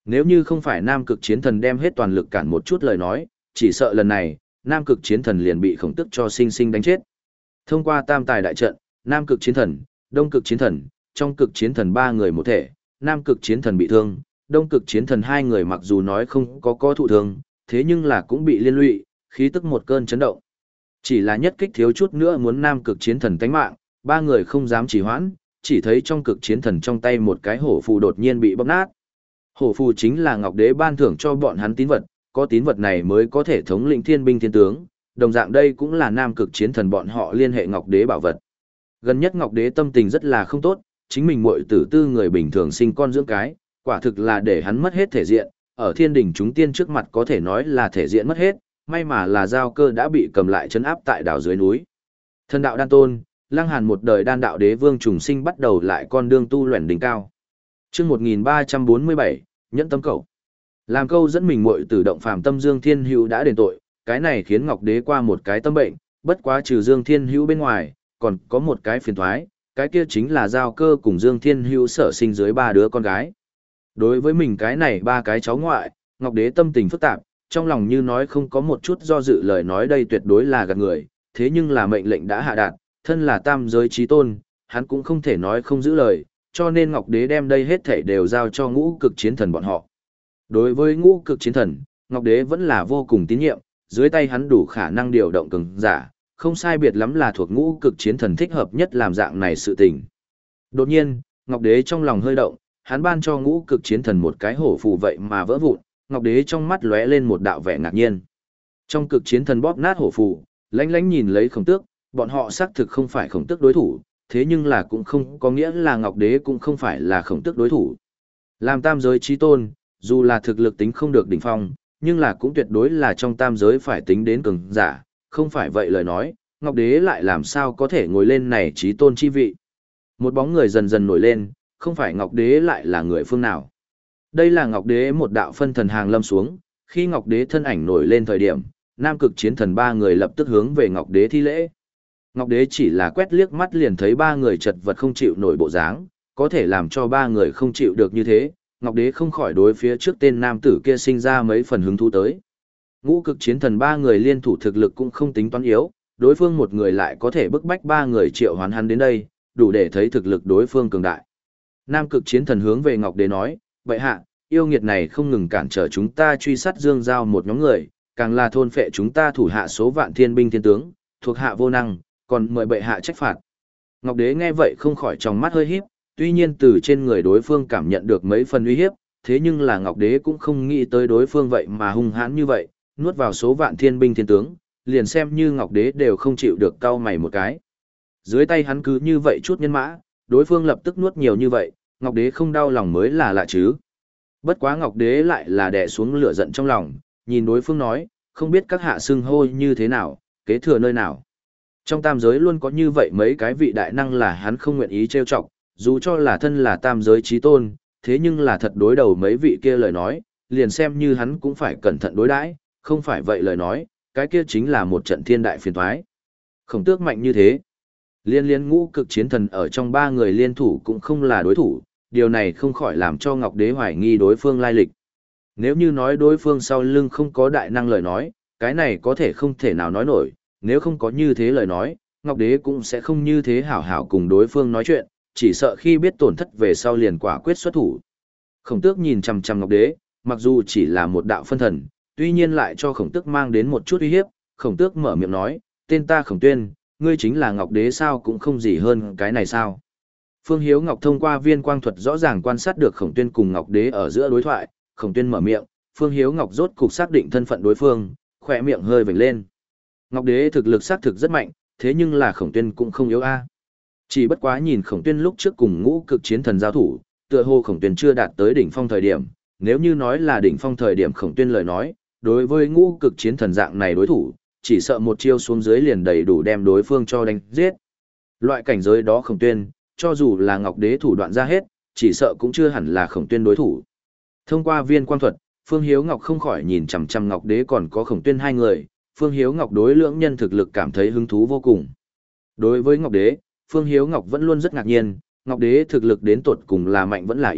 Nếu như không phải Nam Cực Chiến Thần đem hết toàn lực cản một chút lời nói, chỉ sợ lần này, Nam Cực Chiến Thần liền bị Khổng Tước cho sinh sinh đánh chết. Thông qua tam tài đại trận, Nam Cực Chiến Thần, Đông Cực Chiến Thần, trong Cực Chiến Thần ba người một thể, Nam Cực Chiến Thần bị thương, Đông Cực Chiến Thần hai người mặc dù nói không có có thụ thương, thế nhưng là cũng bị liên lụy, khí tức một cơn chấn động. Chỉ là nhất kích thiếu chút nữa muốn Nam Cực Chiến Thần tánh mạng, ba người không dám trì hoãn, chỉ thấy trong Cực Chiến Thần trong tay một cái hổ phù đột nhiên bị bóp nát. Hổ phù chính là Ngọc Đế ban thưởng cho bọn hắn tín vật, có tín vật này mới có thể thống lĩnh thiên binh thiên tướng, đồng dạng đây cũng là Nam Cực Chiến Thần bọn họ liên hệ Ngọc Đế bảo vật. Gần nhất Ngọc Đế tâm tình rất là không tốt, chính mình muội tử tư người bình thường sinh con dưỡng cái, quả thực là để hắn mất hết thể diện, ở thiên đình chúng tiên trước mặt có thể nói là thể diện mất hết, may mà là giao cơ đã bị cầm lại trấn áp tại đảo dưới núi. Thần đạo đan tôn, Lăng Hàn một đời đan đạo đế vương trùng sinh bắt đầu lại con đường tu luyện đỉnh cao. Chương một nghìn ba trăm bốn mươi bảy, Nhẫn Tâm Cẩu. Làm câu dẫn mình muội tử động phàm tâm Dương Thiên Hữu đã đền tội, cái này khiến Ngọc Đế qua một cái tâm bệnh, bất quá trừ Dương Thiên Hữu bên ngoài, còn có một cái phiền toái, cái kia chính là giao cơ cùng Dương Thiên Hữu sở sinh dưới ba đứa con gái. Đối với mình cái này ba cái cháu ngoại, Ngọc Đế tâm tình phức tạp, trong lòng như nói không có một chút do dự lời nói đây tuyệt đối là gạt người, thế nhưng là mệnh lệnh đã hạ đạt, thân là tam giới chí tôn, hắn cũng không thể nói không giữ lời, cho nên Ngọc Đế đem đây hết thảy đều giao cho ngũ cực chiến thần bọn họ. Đối với ngũ cực chiến thần, Ngọc Đế vẫn là vô cùng tín nhiệm, dưới tay hắn đủ khả năng điều động cường giả, không sai biệt lắm là thuộc ngũ cực chiến thần thích hợp nhất làm dạng này sự tình. Đột nhiên, Ngọc Đế trong lòng hơi động, hắn ban cho ngũ cực chiến thần một cái hổ phù vậy mà vỡ vụn, Ngọc Đế trong mắt lóe lên một đạo vẻ ngạc nhiên. Trong cực chiến thần bóp nát hổ phù, lánh lánh nhìn lấy Khổng Tước, bọn họ xác thực không phải Khổng Tước đối thủ, thế nhưng là cũng không có nghĩa là Ngọc Đế cũng không phải là Khổng Tước đối thủ. Làm tam giới chí tôn, dù là thực lực tính không được đỉnh phong, nhưng là cũng tuyệt đối là trong tam giới phải tính đến cường giả, không phải vậy lời nói, Ngọc Đế lại làm sao có thể ngồi lên này chí tôn chi vị. Một bóng người dần dần nổi lên, không phải Ngọc Đế lại là người phương nào. Đây là Ngọc Đế một đạo phân thần hàng lâm xuống, khi Ngọc Đế thân ảnh nổi lên thời điểm, Nam Cực Chiến Thần ba người lập tức hướng về Ngọc Đế thi lễ. Ngọc Đế chỉ là quét liếc mắt liền thấy ba người chật vật không chịu nổi bộ dáng, có thể làm cho ba người không chịu được như thế, Ngọc Đế không khỏi đối phía trước tên nam tử kia sinh ra mấy phần hứng thú tới. Ngũ Cực Chiến Thần ba người liên thủ thực lực cũng không tính toán yếu, đối phương một người lại có thể bức bách ba người triệu hoán hắn đến đây, đủ để thấy thực lực đối phương cường đại. Nam Cực Chiến Thần hướng về Ngọc Đế nói, vậy hạ, yêu nghiệt này không ngừng cản trở chúng ta truy sát Dương Giao một nhóm người, càng là thôn phệ chúng ta thủ hạ số vạn thiên binh thiên tướng, thuộc hạ vô năng, còn mời bệ hạ trách phạt. Ngọc Đế nghe vậy không khỏi trong mắt hơi híp, tuy nhiên từ trên người đối phương cảm nhận được mấy phần uy hiếp, thế nhưng là Ngọc Đế cũng không nghĩ tới đối phương vậy mà hung hãn như vậy, nuốt vào số vạn thiên binh thiên tướng, liền xem như Ngọc Đế đều không chịu được cau mày một cái. Dưới tay hắn cứ như vậy chút nhân mã, đối phương lập tức nuốt nhiều như vậy, Ngọc Đế không đau lòng mới là lạ chứ. Bất quá Ngọc Đế lại là đè xuống lửa giận trong lòng, nhìn đối phương nói, không biết các hạ xưng hô như thế nào, kế thừa nơi nào. Trong tam giới luôn có như vậy mấy cái vị đại năng là hắn không nguyện ý trêu chọc, dù cho là thân là tam giới chí tôn, thế nhưng là thật đối đầu mấy vị kia lời nói, liền xem như hắn cũng phải cẩn thận đối đãi, không phải vậy lời nói, cái kia chính là một trận thiên đại phiền toái. Khổng Tước mạnh như thế, liên liên ngũ cực chiến thần ở trong ba người liên thủ cũng không là đối thủ, điều này không khỏi làm cho Ngọc Đế hoài nghi đối phương lai lịch. Nếu như nói đối phương sau lưng không có đại năng lời nói, cái này có thể không thể nào nói nổi, nếu không có như thế lời nói, Ngọc Đế cũng sẽ không như thế hảo hảo cùng đối phương nói chuyện, chỉ sợ khi biết tổn thất về sau liền quả quyết xuất thủ. Khổng Tước nhìn chằm chằm Ngọc Đế, mặc dù chỉ là một đạo phân thần, tuy nhiên lại cho Khổng Tước mang đến một chút uy hiếp, Khổng Tước mở miệng nói, tên ta Khổng Tuyên, ngươi chính là Ngọc Đế sao cũng không gì hơn cái này sao. Phương Hiếu Ngọc thông qua viên quang thuật rõ ràng quan sát được Khổng Tuyên cùng Ngọc Đế ở giữa đối thoại, Khổng Tuyên mở miệng, Phương Hiếu Ngọc rốt cục xác định thân phận đối phương, khỏe miệng hơi vểnh lên. Ngọc Đế thực lực xác thực rất mạnh, thế nhưng là Khổng Tuyên cũng không yếu a. Chỉ bất quá nhìn Khổng Tuyên lúc trước cùng ngũ cực chiến thần giao thủ, tựa hồ Khổng Tuyên chưa đạt tới đỉnh phong thời điểm, nếu như nói là đỉnh phong thời điểm Khổng Tuyên lời nói, đối với ngũ cực chiến thần dạng này đối thủ, chỉ sợ một chiêu xuống dưới liền đầy đủ đem đối phương cho đánh giết. Loại cảnh giới đó Khổng Tuyên, cho dù là Ngọc Đế thủ đoạn ra hết, chỉ sợ cũng chưa hẳn là Khổng Tuyên đối thủ. Thông qua viên quang thuật, Phương Hiếu Ngọc không khỏi nhìn chằm chằm Ngọc Đế còn có Khổng Tuyên hai người, Phương Hiếu Ngọc đối lưỡng nhân thực lực cảm thấy hứng thú vô cùng. Đối với Ngọc Đế, Phương Hiếu Ngọc vẫn luôn rất ngạc nhiên, Ngọc Đế thực lực đến tột cùng là mạnh vẫn là yếu,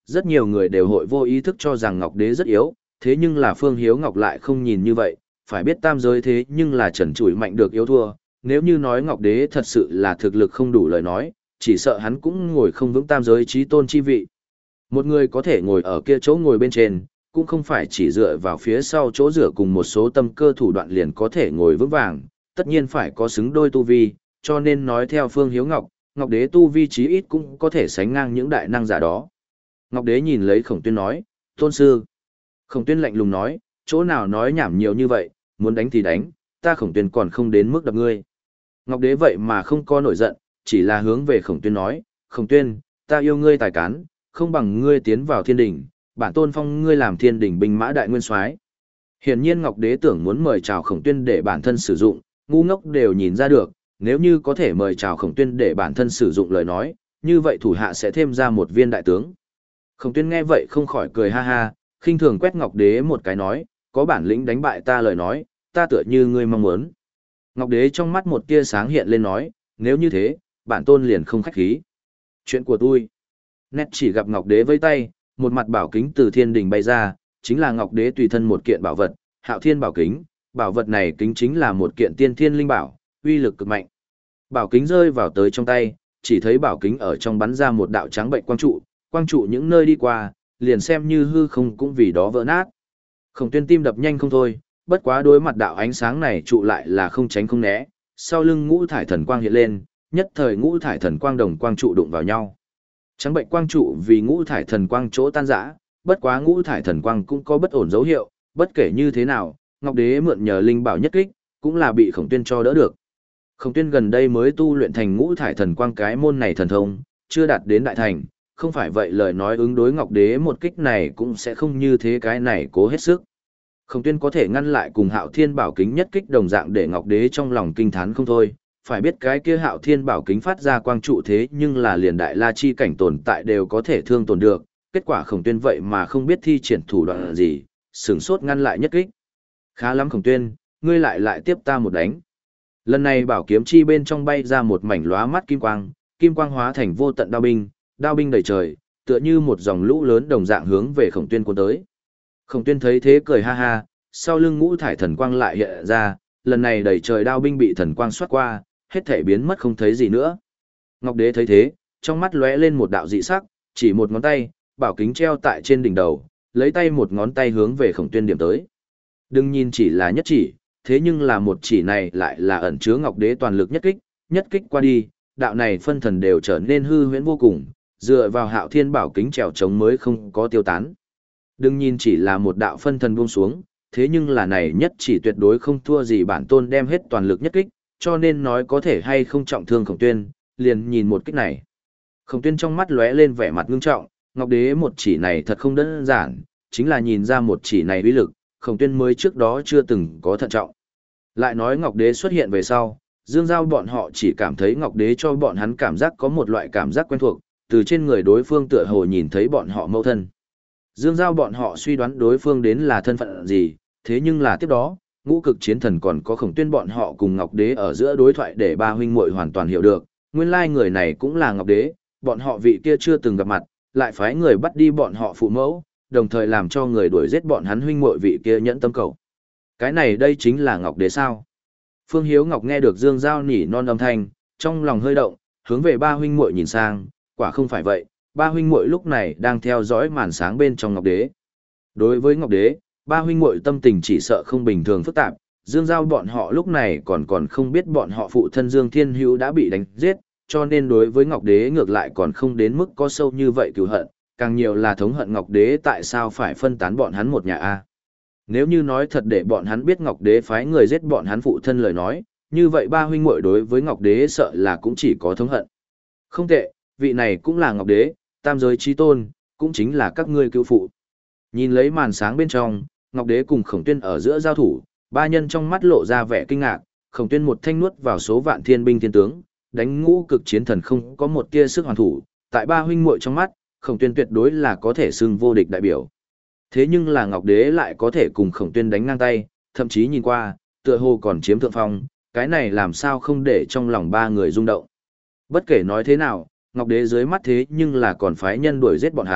rất nhiều người đều hội vô ý thức cho rằng Ngọc Đế rất yếu, thế nhưng là Phương Hiếu Ngọc lại không nhìn như vậy, phải biết tam giới thế nhưng là trần trụi mạnh được yếu thua, nếu như nói Ngọc Đế thật sự là thực lực không đủ lời nói, chỉ sợ hắn cũng ngồi không vững tam giới chí tôn chi vị. Một người có thể ngồi ở kia chỗ ngồi bên trên, cũng không phải chỉ dựa vào phía sau chỗ rửa cùng một số tâm cơ thủ đoạn liền có thể ngồi vững vàng, tất nhiên phải có xứng đôi tu vi, cho nên nói theo Phương Hiếu Ngọc, Ngọc Đế tu vi chí ít cũng có thể sánh ngang những đại năng giả đó. Ngọc Đế nhìn lấy Khổng Tuyên nói, tôn sư. Khổng Tuyên lạnh lùng nói, chỗ nào nói nhảm nhiều như vậy, muốn đánh thì đánh, ta Khổng Tuyên còn không đến mức đập ngươi. Ngọc Đế vậy mà không có nổi giận, chỉ là hướng về Khổng Tuyên nói, Khổng Tuyên, ta yêu ngươi tài cán, không bằng ngươi tiến vào thiên đỉnh, bản tôn phong ngươi làm thiên đỉnh binh mã đại nguyên soái. Hiển nhiên Ngọc Đế tưởng muốn mời chào Khổng Tuyên để bản thân sử dụng, ngu ngốc đều nhìn ra được, nếu như có thể mời chào Khổng Tuyên để bản thân sử dụng lời nói, như vậy thủ hạ sẽ thêm ra một viên đại tướng. Khổng Tuyên nghe vậy không khỏi cười ha ha, khinh thường quét Ngọc Đế một cái nói, có bản lĩnh đánh bại ta lời nói, ta tựa như ngươi mong muốn. Ngọc Đế trong mắt một tia sáng hiện lên nói, nếu như thế, bản tôn liền không khách khí. Chuyện của tôi. Nét chỉ gặp Ngọc Đế vây tay, một mặt bảo kính từ thiên đình bay ra, chính là Ngọc Đế tùy thân một kiện bảo vật, Hạo Thiên bảo kính, bảo vật này kính chính là một kiện tiên thiên linh bảo, uy lực cực mạnh. Bảo kính rơi vào tới trong tay, chỉ thấy bảo kính ở trong bắn ra một đạo trắng bệnh quang trụ, quang trụ những nơi đi qua, liền xem như hư không cũng vì đó vỡ nát. Khổng Tuyên tim đập nhanh không thôi, bất quá đối mặt đạo ánh sáng này trụ lại là không tránh không né, sau lưng ngũ thải thần quang hiện lên, nhất thời ngũ thải thần quang đồng quang trụ đụng vào nhau. Trắng bệnh quang trụ vì ngũ thải thần quang chỗ tan rã, bất quá ngũ thải thần quang cũng có bất ổn dấu hiệu, bất kể như thế nào, Ngọc Đế mượn nhờ linh bảo nhất kích, cũng là bị Khổng Tuyên cho đỡ được. Khổng Tuyên gần đây mới tu luyện thành ngũ thải thần quang cái môn này thần thông, chưa đạt đến đại thành, không phải vậy lời nói ứng đối Ngọc Đế một kích này cũng sẽ không như thế cái này cố hết sức. Khổng Tuyên có thể ngăn lại cùng Hạo Thiên bảo kính nhất kích đồng dạng để Ngọc Đế trong lòng kinh thán không thôi, phải biết cái kia Hạo Thiên bảo kính phát ra quang trụ thế nhưng là liền đại la chi cảnh tồn tại đều có thể thương tổn được, kết quả Khổng Tuyên vậy mà không biết thi triển thủ đoạn gì, sửng sốt ngăn lại nhất kích. Khá lắm Khổng Tuyên, ngươi lại lại tiếp ta một đánh. Lần này bảo kiếm chi bên trong bay ra một mảnh lóa mắt kim quang, kim quang hóa thành vô tận đao binh, đao binh đầy trời, tựa như một dòng lũ lớn đồng dạng hướng về Khổng Tuyên cuốn tới. Khổng Tuyên thấy thế cười ha ha, sau lưng ngũ thải thần quang lại hiện ra, lần này đầy trời đao binh bị thần quang xoát qua, hết thể biến mất không thấy gì nữa. Ngọc Đế thấy thế, trong mắt lóe lên một đạo dị sắc, chỉ một ngón tay, bảo kính treo tại trên đỉnh đầu, lấy tay một ngón tay hướng về Khổng Tuyên điểm tới. Đừng nhìn chỉ là nhất chỉ, thế nhưng là một chỉ này lại là ẩn chứa Ngọc Đế toàn lực nhất kích, nhất kích qua đi, đạo này phân thần đều trở nên hư huyễn vô cùng, dựa vào Hạo Thiên bảo kính trèo chống mới không có tiêu tán. Đừng nhìn chỉ là một đạo phân thần buông xuống, thế nhưng là này nhất chỉ tuyệt đối không thua gì bản tôn đem hết toàn lực nhất kích, cho nên nói có thể hay không trọng thương Khổng Tuyên, liền nhìn một kích này. Khổng Tuyên trong mắt lóe lên vẻ mặt ngưng trọng, Ngọc Đế một chỉ này thật không đơn giản, chính là nhìn ra một chỉ này uy lực, Khổng Tuyên mới trước đó chưa từng có thận trọng. Lại nói Ngọc Đế xuất hiện về sau, Dương Giao bọn họ chỉ cảm thấy Ngọc Đế cho bọn hắn cảm giác có một loại cảm giác quen thuộc, từ trên người đối phương tựa hồ nhìn thấy bọn họ mâu thân. Dương Giao bọn họ suy đoán đối phương đến là thân phận gì, thế nhưng là tiếp đó, ngũ cực chiến thần còn có Khổng Tuyên bọn họ cùng Ngọc Đế ở giữa đối thoại để ba huynh muội hoàn toàn hiểu được, nguyên lai người này cũng là Ngọc Đế, bọn họ vị kia chưa từng gặp mặt, lại phái người bắt đi bọn họ phụ mẫu, đồng thời làm cho người đuổi giết bọn hắn huynh muội vị kia nhẫn tâm cầu. Cái này đây chính là Ngọc Đế sao? Phương Hiếu Ngọc nghe được Dương Giao nỉ non âm thanh, trong lòng hơi động, hướng về ba huynh muội nhìn sang, quả không phải vậy, ba huynh muội lúc này đang theo dõi màn sáng bên trong Ngọc Đế. Đối với Ngọc Đế, ba huynh muội tâm tình chỉ sợ không bình thường phức tạp, Dương Giao bọn họ lúc này còn còn không biết bọn họ phụ thân Dương Thiên Hữu đã bị đánh giết, cho nên đối với Ngọc Đế ngược lại còn không đến mức có sâu như vậy cừu hận, càng nhiều là thống hận Ngọc Đế tại sao phải phân tán bọn hắn một nhà a. Nếu như nói thật để bọn hắn biết Ngọc Đế phái người giết bọn hắn phụ thân lời nói, như vậy ba huynh muội đối với Ngọc Đế sợ là cũng chỉ có thống hận. Không tệ, vị này cũng là Ngọc Đế, tam giới chí tôn, cũng chính là các ngươi cứu phụ. Nhìn lấy màn sáng bên trong, Ngọc Đế cùng Khổng Tuyên ở giữa giao thủ, ba nhân trong mắt lộ ra vẻ kinh ngạc, Khổng Tuyên một thanh nuốt vào số vạn thiên binh thiên tướng, đánh ngũ cực chiến thần không có một tia sức hoàn thủ, tại ba huynh muội trong mắt, Khổng Tuyên tuyệt đối là có thể xưng vô địch đại biểu. Thế nhưng là Ngọc Đế lại có thể cùng Khổng Tuyên đánh ngang tay, thậm chí nhìn qua, tựa hồ còn chiếm thượng phong, cái này làm sao không để trong lòng ba người rung động. Bất kể nói thế nào, Ngọc Đế dưới mắt thế nhưng là còn phái nhân đuổi giết bọn hắn,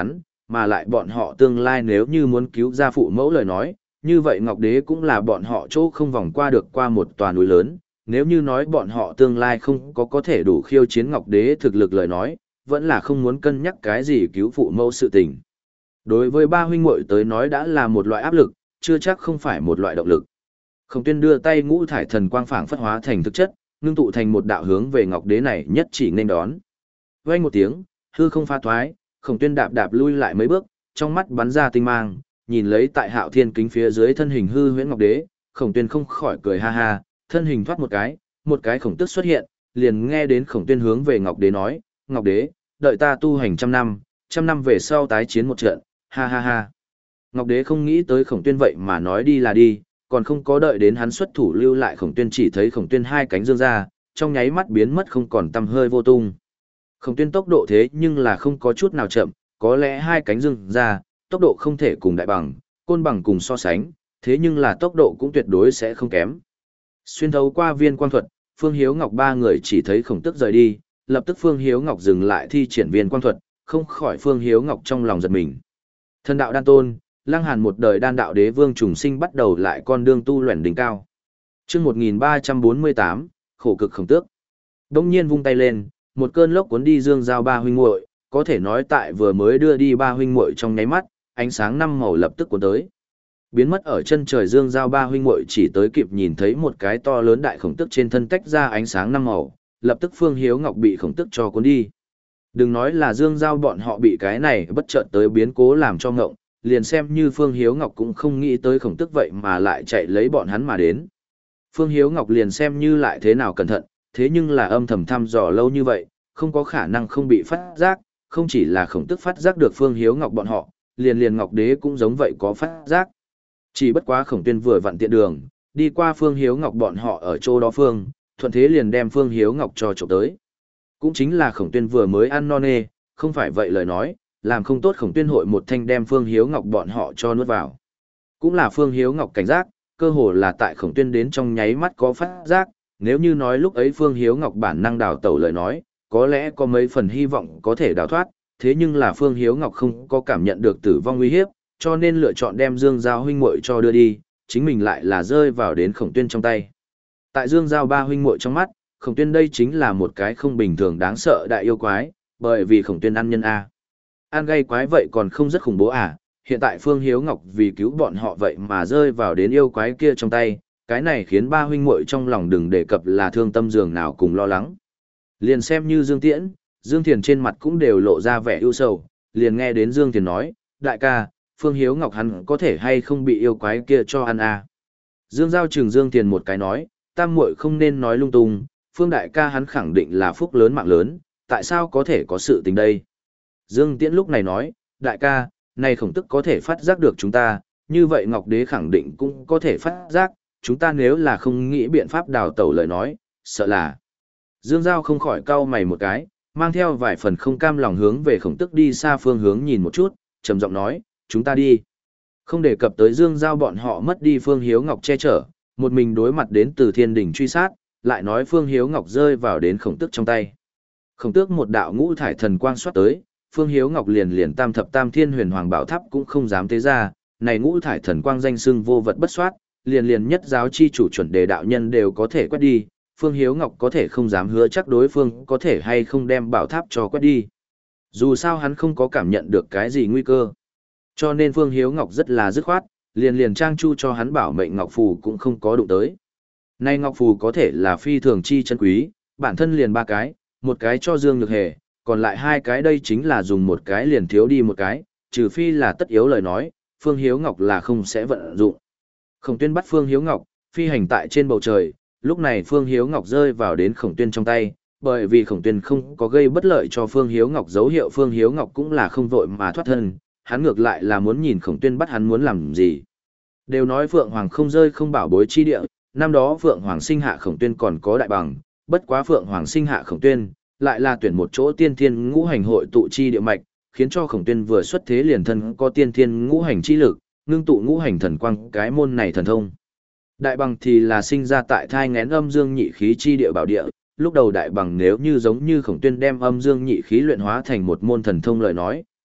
mà lại bọn họ tương lai nếu như muốn cứu ra phụ mẫu lời nói, như vậy Ngọc Đế cũng là bọn họ chỗ không vòng qua được qua một tòa núi lớn, nếu như nói bọn họ tương lai không có có thể đủ khiêu chiến Ngọc Đế thực lực lời nói, vẫn là không muốn cân nhắc cái gì cứu phụ mẫu sự tình. Đối với ba huynh muội tới nói đã là một loại áp lực, chưa chắc không phải một loại động lực. Khổng Tuyên đưa tay ngũ thải thần quang phảng phất hóa thành thực chất, ngưng tụ thành một đạo hướng về Ngọc Đế này nhất chỉ nên đón. Vang một tiếng, hư không pha thoái, Khổng Tuyên đạp đạp lui lại mấy bước, trong mắt bắn ra tinh mang, nhìn lấy tại Hạo Thiên kính phía dưới thân hình hư huyễn Ngọc Đế, Khổng Tuyên không khỏi cười ha ha, thân hình thoát một cái, một cái khổng tức xuất hiện, liền nghe đến Khổng Tuyên hướng về Ngọc Đế nói, Ngọc Đế, đợi ta tu hành trăm năm, trăm năm về sau tái chiến một trận, ha ha ha. Ngọc Đế không nghĩ tới Khổng Tuyên vậy mà nói đi là đi, còn không có đợi đến hắn xuất thủ lưu lại Khổng Tuyên chỉ thấy Khổng Tuyên hai cánh dương ra, trong nháy mắt biến mất không còn tăm hơi vô tung. Khổng Tuyên tốc độ thế nhưng là không có chút nào chậm, có lẽ hai cánh dương ra, tốc độ không thể cùng đại bằng, côn bằng cùng so sánh, thế nhưng là tốc độ cũng tuyệt đối sẽ không kém. Xuyên thấu qua viên quang thuật, Phương Hiếu Ngọc ba người chỉ thấy Khổng Tức rời đi, lập tức Phương Hiếu Ngọc dừng lại thi triển viên quang thuật, không khỏi Phương Hiếu Ngọc trong lòng giật mình. Thần đạo đan tôn, Lăng Hàn một đời đan đạo đế vương trùng sinh bắt đầu lại con đường tu luyện đỉnh cao. Chương một nghìn ba trăm bốn mươi tám, khổ cực Khổng Tước. Đông nhiên vung tay lên, một cơn lốc cuốn đi Dương Giao ba huynh muội, có thể nói tại vừa mới đưa đi ba huynh muội trong nháy mắt, ánh sáng năm màu lập tức cuốn tới. Biến mất ở chân trời Dương Giao ba huynh muội chỉ tới kịp nhìn thấy một cái to lớn đại khổng tức trên thân tách ra ánh sáng năm màu, lập tức Phương Hiếu Ngọc bị khổng tức cho cuốn đi. Đừng nói là Dương Giao bọn họ bị cái này bất chợt tới biến cố làm cho ngộng, liền xem như Phương Hiếu Ngọc cũng không nghĩ tới khổng tức vậy mà lại chạy lấy bọn hắn mà đến. Phương Hiếu Ngọc liền xem như lại thế nào cẩn thận, thế nhưng là âm thầm thăm dò lâu như vậy, không có khả năng không bị phát giác, không chỉ là khổng tức phát giác được Phương Hiếu Ngọc bọn họ, liền liền Ngọc Đế cũng giống vậy có phát giác. Chỉ bất quá Khổng Tuyên vừa vặn tiện đường, đi qua Phương Hiếu Ngọc bọn họ ở chỗ đó phương, thuận thế liền đem Phương Hiếu Ngọc cho trộm tới. Cũng chính là Khổng Tuyên vừa mới ăn no nê, không phải vậy lời nói, làm không tốt Khổng Tuyên hội một thanh đem Phương Hiếu Ngọc bọn họ cho nuốt vào. Cũng là Phương Hiếu Ngọc cảnh giác, cơ hồ là tại Khổng Tuyên đến trong nháy mắt có phát giác, nếu như nói lúc ấy Phương Hiếu Ngọc bản năng đào tẩu lời nói, có lẽ có mấy phần hy vọng có thể đào thoát, thế nhưng là Phương Hiếu Ngọc không có cảm nhận được tử vong nguy hiếp, cho nên lựa chọn đem Dương Giao huynh muội cho đưa đi, chính mình lại là rơi vào đến Khổng Tuyên trong tay. Tại Dương Giao ba huynh muội trong mắt, Khổng Tuyên đây chính là một cái không bình thường đáng sợ đại yêu quái, bởi vì Khổng Tuyên ăn nhân a. Ăn gây quái vậy còn không rất khủng bố à, hiện tại Phương Hiếu Ngọc vì cứu bọn họ vậy mà rơi vào đến yêu quái kia trong tay, cái này khiến ba huynh muội trong lòng đừng đề cập là thương tâm giường nào cùng lo lắng. Liền xem như Dương Tiễn, Dương Thiền trên mặt cũng đều lộ ra vẻ ưu sầu, liền nghe đến Dương Thiền nói, đại ca, Phương Hiếu Ngọc hắn có thể hay không bị yêu quái kia cho ăn à. Dương Giao trừng Dương Thiền một cái nói, tam muội không nên nói lung tung, Phương đại ca hắn khẳng định là phúc lớn mạng lớn, tại sao có thể có sự tình đây. Dương Tiễn lúc này nói, đại ca, này khổng tức có thể phát giác được chúng ta, như vậy Ngọc Đế khẳng định cũng có thể phát giác, chúng ta nếu là không nghĩ biện pháp đào tẩu lời nói, sợ là. Dương Giao không khỏi cau mày một cái, mang theo vài phần không cam lòng hướng về khổng tức đi xa phương hướng nhìn một chút, trầm giọng nói, chúng ta đi. Không đề cập tới Dương Giao bọn họ mất đi Phương Hiếu Ngọc che chở, một mình đối mặt đến từ thiên đỉnh truy sát, lại nói Phương Hiếu Ngọc rơi vào đến khổng tức trong tay. Khổng tước một đạo ngũ thải thần quang xoát tới, Phương Hiếu Ngọc liền liền tam thập tam thiên huyền hoàng bảo tháp cũng không dám tế ra, này ngũ thải thần quang danh xưng vô vật bất soát, liền liền nhất giáo chi chủ chuẩn đề đạo nhân đều có thể quét đi, Phương Hiếu Ngọc có thể không dám hứa chắc đối phương có thể hay không đem bảo tháp cho quét đi. Dù sao hắn không có cảm nhận được cái gì nguy cơ. Cho nên Phương Hiếu Ngọc rất là dứt khoát, liền liền trang chu cho hắn bảo mệnh ngọc phù cũng không có đụng tới. Nay ngọc phù có thể là phi thường chi chân quý, bản thân liền ba cái, một cái cho Dương Nhược Hề, còn lại hai cái đây chính là dùng một cái liền thiếu đi một cái, trừ phi là tất yếu lời nói, Phương Hiếu Ngọc là không sẽ vận dụng. Khổng Tuyên bắt Phương Hiếu Ngọc, phi hành tại trên bầu trời, lúc này Phương Hiếu Ngọc rơi vào đến Khổng Tuyên trong tay, bởi vì Khổng Tuyên không có gây bất lợi cho Phương Hiếu Ngọc dấu hiệu Phương Hiếu Ngọc cũng là không vội mà thoát thân, hắn ngược lại là muốn nhìn Khổng Tuyên bắt hắn muốn làm gì. Đều nói Phượng Hoàng không rơi không bảo bối chi địa, năm đó Phượng Hoàng sinh hạ Khổng Tuyên còn có đại bằng, bất quá Phượng Hoàng sinh hạ Khổng Tuyên, lại là tuyển một chỗ tiên thiên ngũ hành hội tụ chi địa mạch, khiến cho Khổng Tuyên vừa xuất thế liền thân có tiên thiên ngũ hành chi lực, ngưng tụ ngũ hành thần quang cái môn này thần thông. Đại bằng thì là sinh ra tại thai ngén âm dương nhị khí chi địa bảo địa, lúc đầu đại bằng nếu như giống như Khổng Tuyên đem âm dương nhị khí luyện hóa thành một môn thần thông lời nói,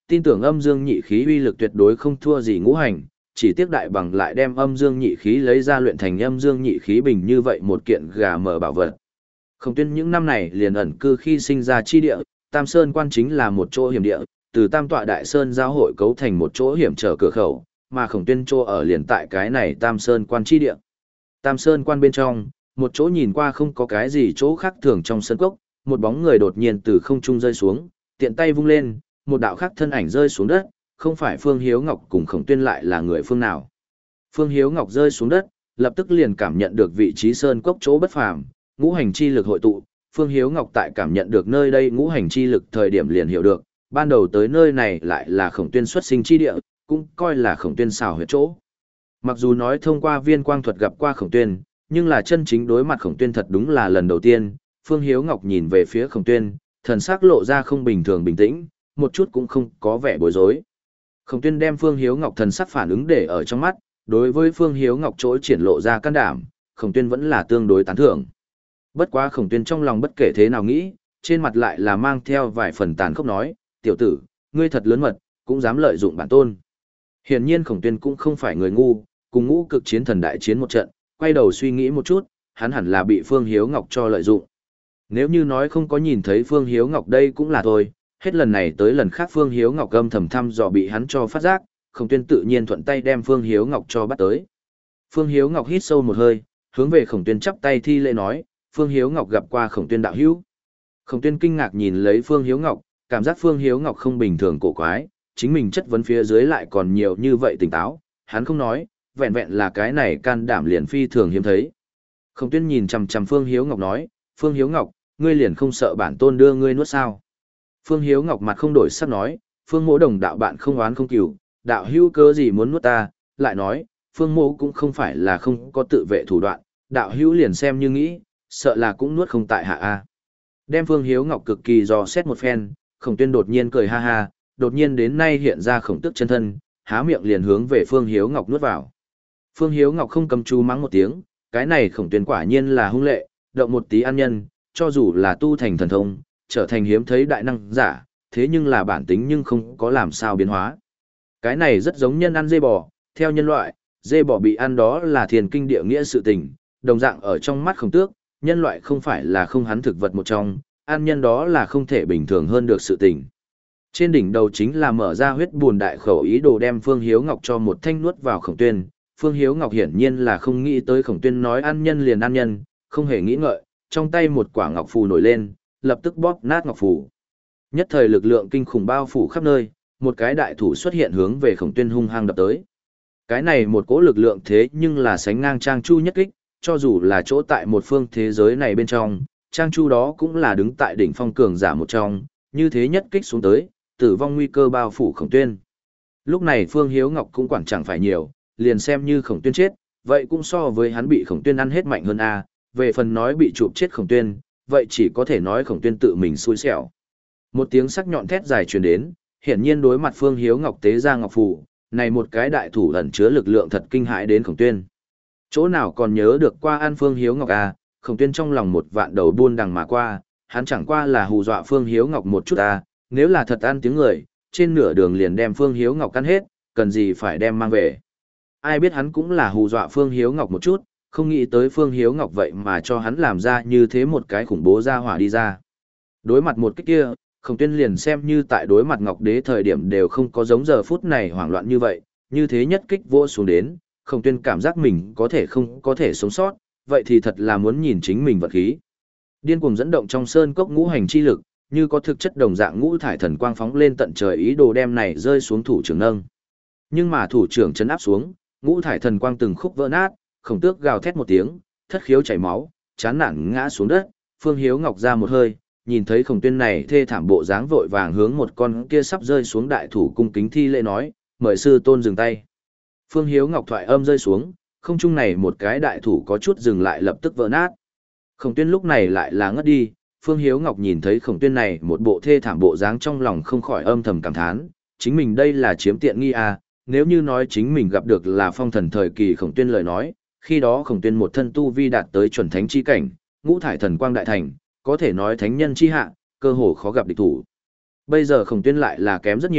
tin tưởng âm dương nhị khí uy lực tuyệt đối không thua gì ngũ hành, chỉ tiếc đại bằng lại đem âm dương nhị khí lấy ra luyện thành âm dương nhị khí bình như vậy một kiện gà mở bảo vật. Khổng Tuyên những năm này liền ẩn cư khi sinh ra chi địa, Tam Sơn quan chính là một chỗ hiểm địa, từ Tam tọa Đại Sơn giao hội cấu thành một chỗ hiểm trở cửa khẩu, mà Khổng Tuyên chỗ ở liền tại cái này Tam Sơn quan chi địa. Tam Sơn quan bên trong, một chỗ nhìn qua không có cái gì chỗ khác thường trong sân cốc, một bóng người đột nhiên từ không trung rơi xuống, tiện tay vung lên, một đạo khác thân ảnh rơi xuống đất, không phải Phương Hiếu Ngọc cùng Khổng Tuyên lại là người phương nào. Phương Hiếu Ngọc rơi xuống đất, lập tức liền cảm nhận được vị trí sơn cốc chỗ bất phàm, ngũ hành chi lực hội tụ. Phương Hiếu Ngọc tại cảm nhận được nơi đây ngũ hành chi lực thời điểm liền hiểu được, ban đầu tới nơi này lại là Khổng Tuyên xuất sinh chi địa, cũng coi là Khổng Tuyên xào huyệt chỗ. Mặc dù nói thông qua viên quang thuật gặp qua Khổng Tuyên, nhưng là chân chính đối mặt Khổng Tuyên thật đúng là lần đầu tiên. Phương Hiếu Ngọc nhìn về phía Khổng Tuyên, thần sắc lộ ra không bình thường bình tĩnh, một chút cũng không có vẻ bối rối. Khổng Tuyên đem Phương Hiếu Ngọc thần sắc phản ứng để ở trong mắt, đối với Phương Hiếu Ngọc chỗ triển lộ ra can đảm, Khổng Tuyên vẫn là tương đối tán thưởng. Bất quá Khổng Tuyên trong lòng bất kể thế nào nghĩ, trên mặt lại là mang theo vài phần tàn khốc nói, tiểu tử, ngươi thật lớn mật, cũng dám lợi dụng bản tôn. Hiển nhiên Khổng Tuyên cũng không phải người ngu, cùng ngũ cực chiến thần đại chiến một trận, quay đầu suy nghĩ một chút, hắn hẳn là bị Phương Hiếu Ngọc cho lợi dụng. Nếu như nói không có nhìn thấy Phương Hiếu Ngọc đây cũng là thôi, hết lần này tới lần khác Phương Hiếu Ngọc âm thầm thăm dò bị hắn cho phát giác, Khổng Tuyên tự nhiên thuận tay đem Phương Hiếu Ngọc cho bắt tới. Phương Hiếu Ngọc hít sâu một hơi, hướng về Khổng Tuyên chắp tay thi lễ nói, Phương Hiếu Ngọc gặp qua Khổng Tuyên đạo hữu. Khổng Tuyên kinh ngạc nhìn lấy Phương Hiếu Ngọc, cảm giác Phương Hiếu Ngọc không bình thường cổ quái, chính mình chất vấn phía dưới lại còn nhiều như vậy tỉnh táo, hắn không nói, vẹn vẹn là cái này can đảm liền phi thường hiếm thấy. Khổng Tuyên nhìn chằm chằm Phương Hiếu Ngọc nói, Phương Hiếu Ngọc, ngươi liền không sợ bản tôn đưa ngươi nuốt sao? Phương Hiếu Ngọc mặt không đổi sắc nói, Phương Mỗ đồng đạo bạn không oán không cừu, đạo hữu cơ gì muốn nuốt ta, lại nói, Phương Mỗ cũng không phải là không có tự vệ thủ đoạn, đạo hữu liền xem như nghĩ, sợ là cũng nuốt không tại hạ a. Đem Phương Hiếu Ngọc cực kỳ dò xét một phen, Khổng Tuyên đột nhiên cười ha ha, đột nhiên đến nay hiện ra khổng tức chân thân, há miệng liền hướng về Phương Hiếu Ngọc nuốt vào. Phương Hiếu Ngọc không cầm chú mắng một tiếng, cái này Khổng Tuyên quả nhiên là hung lệ, động một tí ăn nhân, cho dù là tu thành thần thông, trở thành hiếm thấy đại năng giả, thế nhưng là bản tính nhưng không có làm sao biến hóa. Cái này rất giống nhân ăn dê bò, theo nhân loại, dê bò bị ăn đó là thiền kinh địa nghĩa sự tình, đồng dạng ở trong mắt Khổng Tước, nhân loại không phải là không hắn thực vật một trong, ăn nhân đó là không thể bình thường hơn được sự tình. Trên đỉnh đầu chính là mở ra huyết buồn đại khẩu ý đồ đem Phương Hiếu Ngọc cho một thanh nuốt vào Khổng Tuyên. Phương Hiếu Ngọc hiển nhiên là không nghĩ tới Khổng Tuyên nói ăn nhân liền ăn nhân, không hề nghĩ ngợi, trong tay một quả ngọc phù nổi lên, lập tức bóp nát ngọc phù. Nhất thời lực lượng kinh khủng bao phủ khắp nơi, một cái đại thủ xuất hiện hướng về Khổng Tuyên hung hăng đập tới. Cái này một cỗ lực lượng thế nhưng là sánh ngang Trang Chu nhất kích, cho dù là chỗ tại một phương thế giới này bên trong, Trang Chu đó cũng là đứng tại đỉnh phong cường giả một trong, như thế nhất kích xuống tới, tử vong nguy cơ bao phủ Khổng Tuyên. Lúc này Phương Hiếu Ngọc cũng quản chẳng phải nhiều, liền xem như Khổng Tuyên chết, vậy cũng so với hắn bị Khổng Tuyên ăn hết mạnh hơn a. Về phần nói bị chụp chết Khổng Tuyên, vậy chỉ có thể nói Khổng Tuyên tự mình xui xẻo. Một tiếng sắc nhọn thét dài truyền đến, hiển nhiên đối mặt Phương Hiếu Ngọc tế ra ngọc phù, này một cái đại thủ ẩn chứa lực lượng thật kinh hãi đến Khổng Tuyên. Chỗ nào còn nhớ được qua an Phương Hiếu Ngọc à, Khổng Tuyên trong lòng một vạn đầu buôn đằng mà qua, hắn chẳng qua là hù dọa Phương Hiếu Ngọc một chút à, nếu là thật ăn tiếng người, trên nửa đường liền đem Phương Hiếu Ngọc ăn hết, cần gì phải đem mang về. Ai biết hắn cũng là hù dọa Phương Hiếu Ngọc một chút, không nghĩ tới Phương Hiếu Ngọc vậy mà cho hắn làm ra như thế một cái khủng bố ra hỏa đi ra. Đối mặt một cái kia, Khổng Tuyên liền xem như tại đối mặt Ngọc Đế thời điểm đều không có giống giờ phút này hoảng loạn như vậy, như thế nhất kích vô xuống đến, Khổng Tuyên cảm giác mình có thể không có thể sống sót, vậy thì thật là muốn nhìn chính mình vật khí. Điên cuồng dẫn động trong sơn cốc ngũ hành chi lực, như có thực chất đồng dạng ngũ thải thần quang phóng lên tận trời ý đồ đem này rơi xuống thủ trưởng nâng. Nhưng mà thủ trưởng chấn áp xuống, ngũ thải thần quang từng khúc vỡ nát, Khổng Tước gào thét một tiếng, thất khiếu chảy máu, chán nản ngã xuống đất, Phương Hiếu Ngọc ra một hơi, nhìn thấy Khổng Tuyên này thê thảm bộ dáng vội vàng hướng một con kia sắp rơi xuống đại thủ cung kính thi lễ nói, mời sư tôn dừng tay. Phương Hiếu Ngọc thoại âm rơi xuống, không trung này một cái đại thủ có chút dừng lại lập tức vỡ nát. Khổng Tuyên lúc này lại là ngất đi, Phương Hiếu Ngọc nhìn thấy Khổng Tuyên này một bộ thê thảm bộ dáng trong lòng không khỏi âm thầm cảm thán, chính mình đây là chiếm tiện nghi à, nếu như nói chính mình gặp được là phong thần thời kỳ Khổng Tuyên lời nói, khi đó Khổng Tuyên một thân tu vi đạt tới chuẩn thánh chi cảnh, ngũ thải thần quang đại thành, có thể nói thánh nhân chi hạ, cơ hồ khó gặp địch thủ. Bây giờ Khổng Tuyên lại là kém rất nhiều,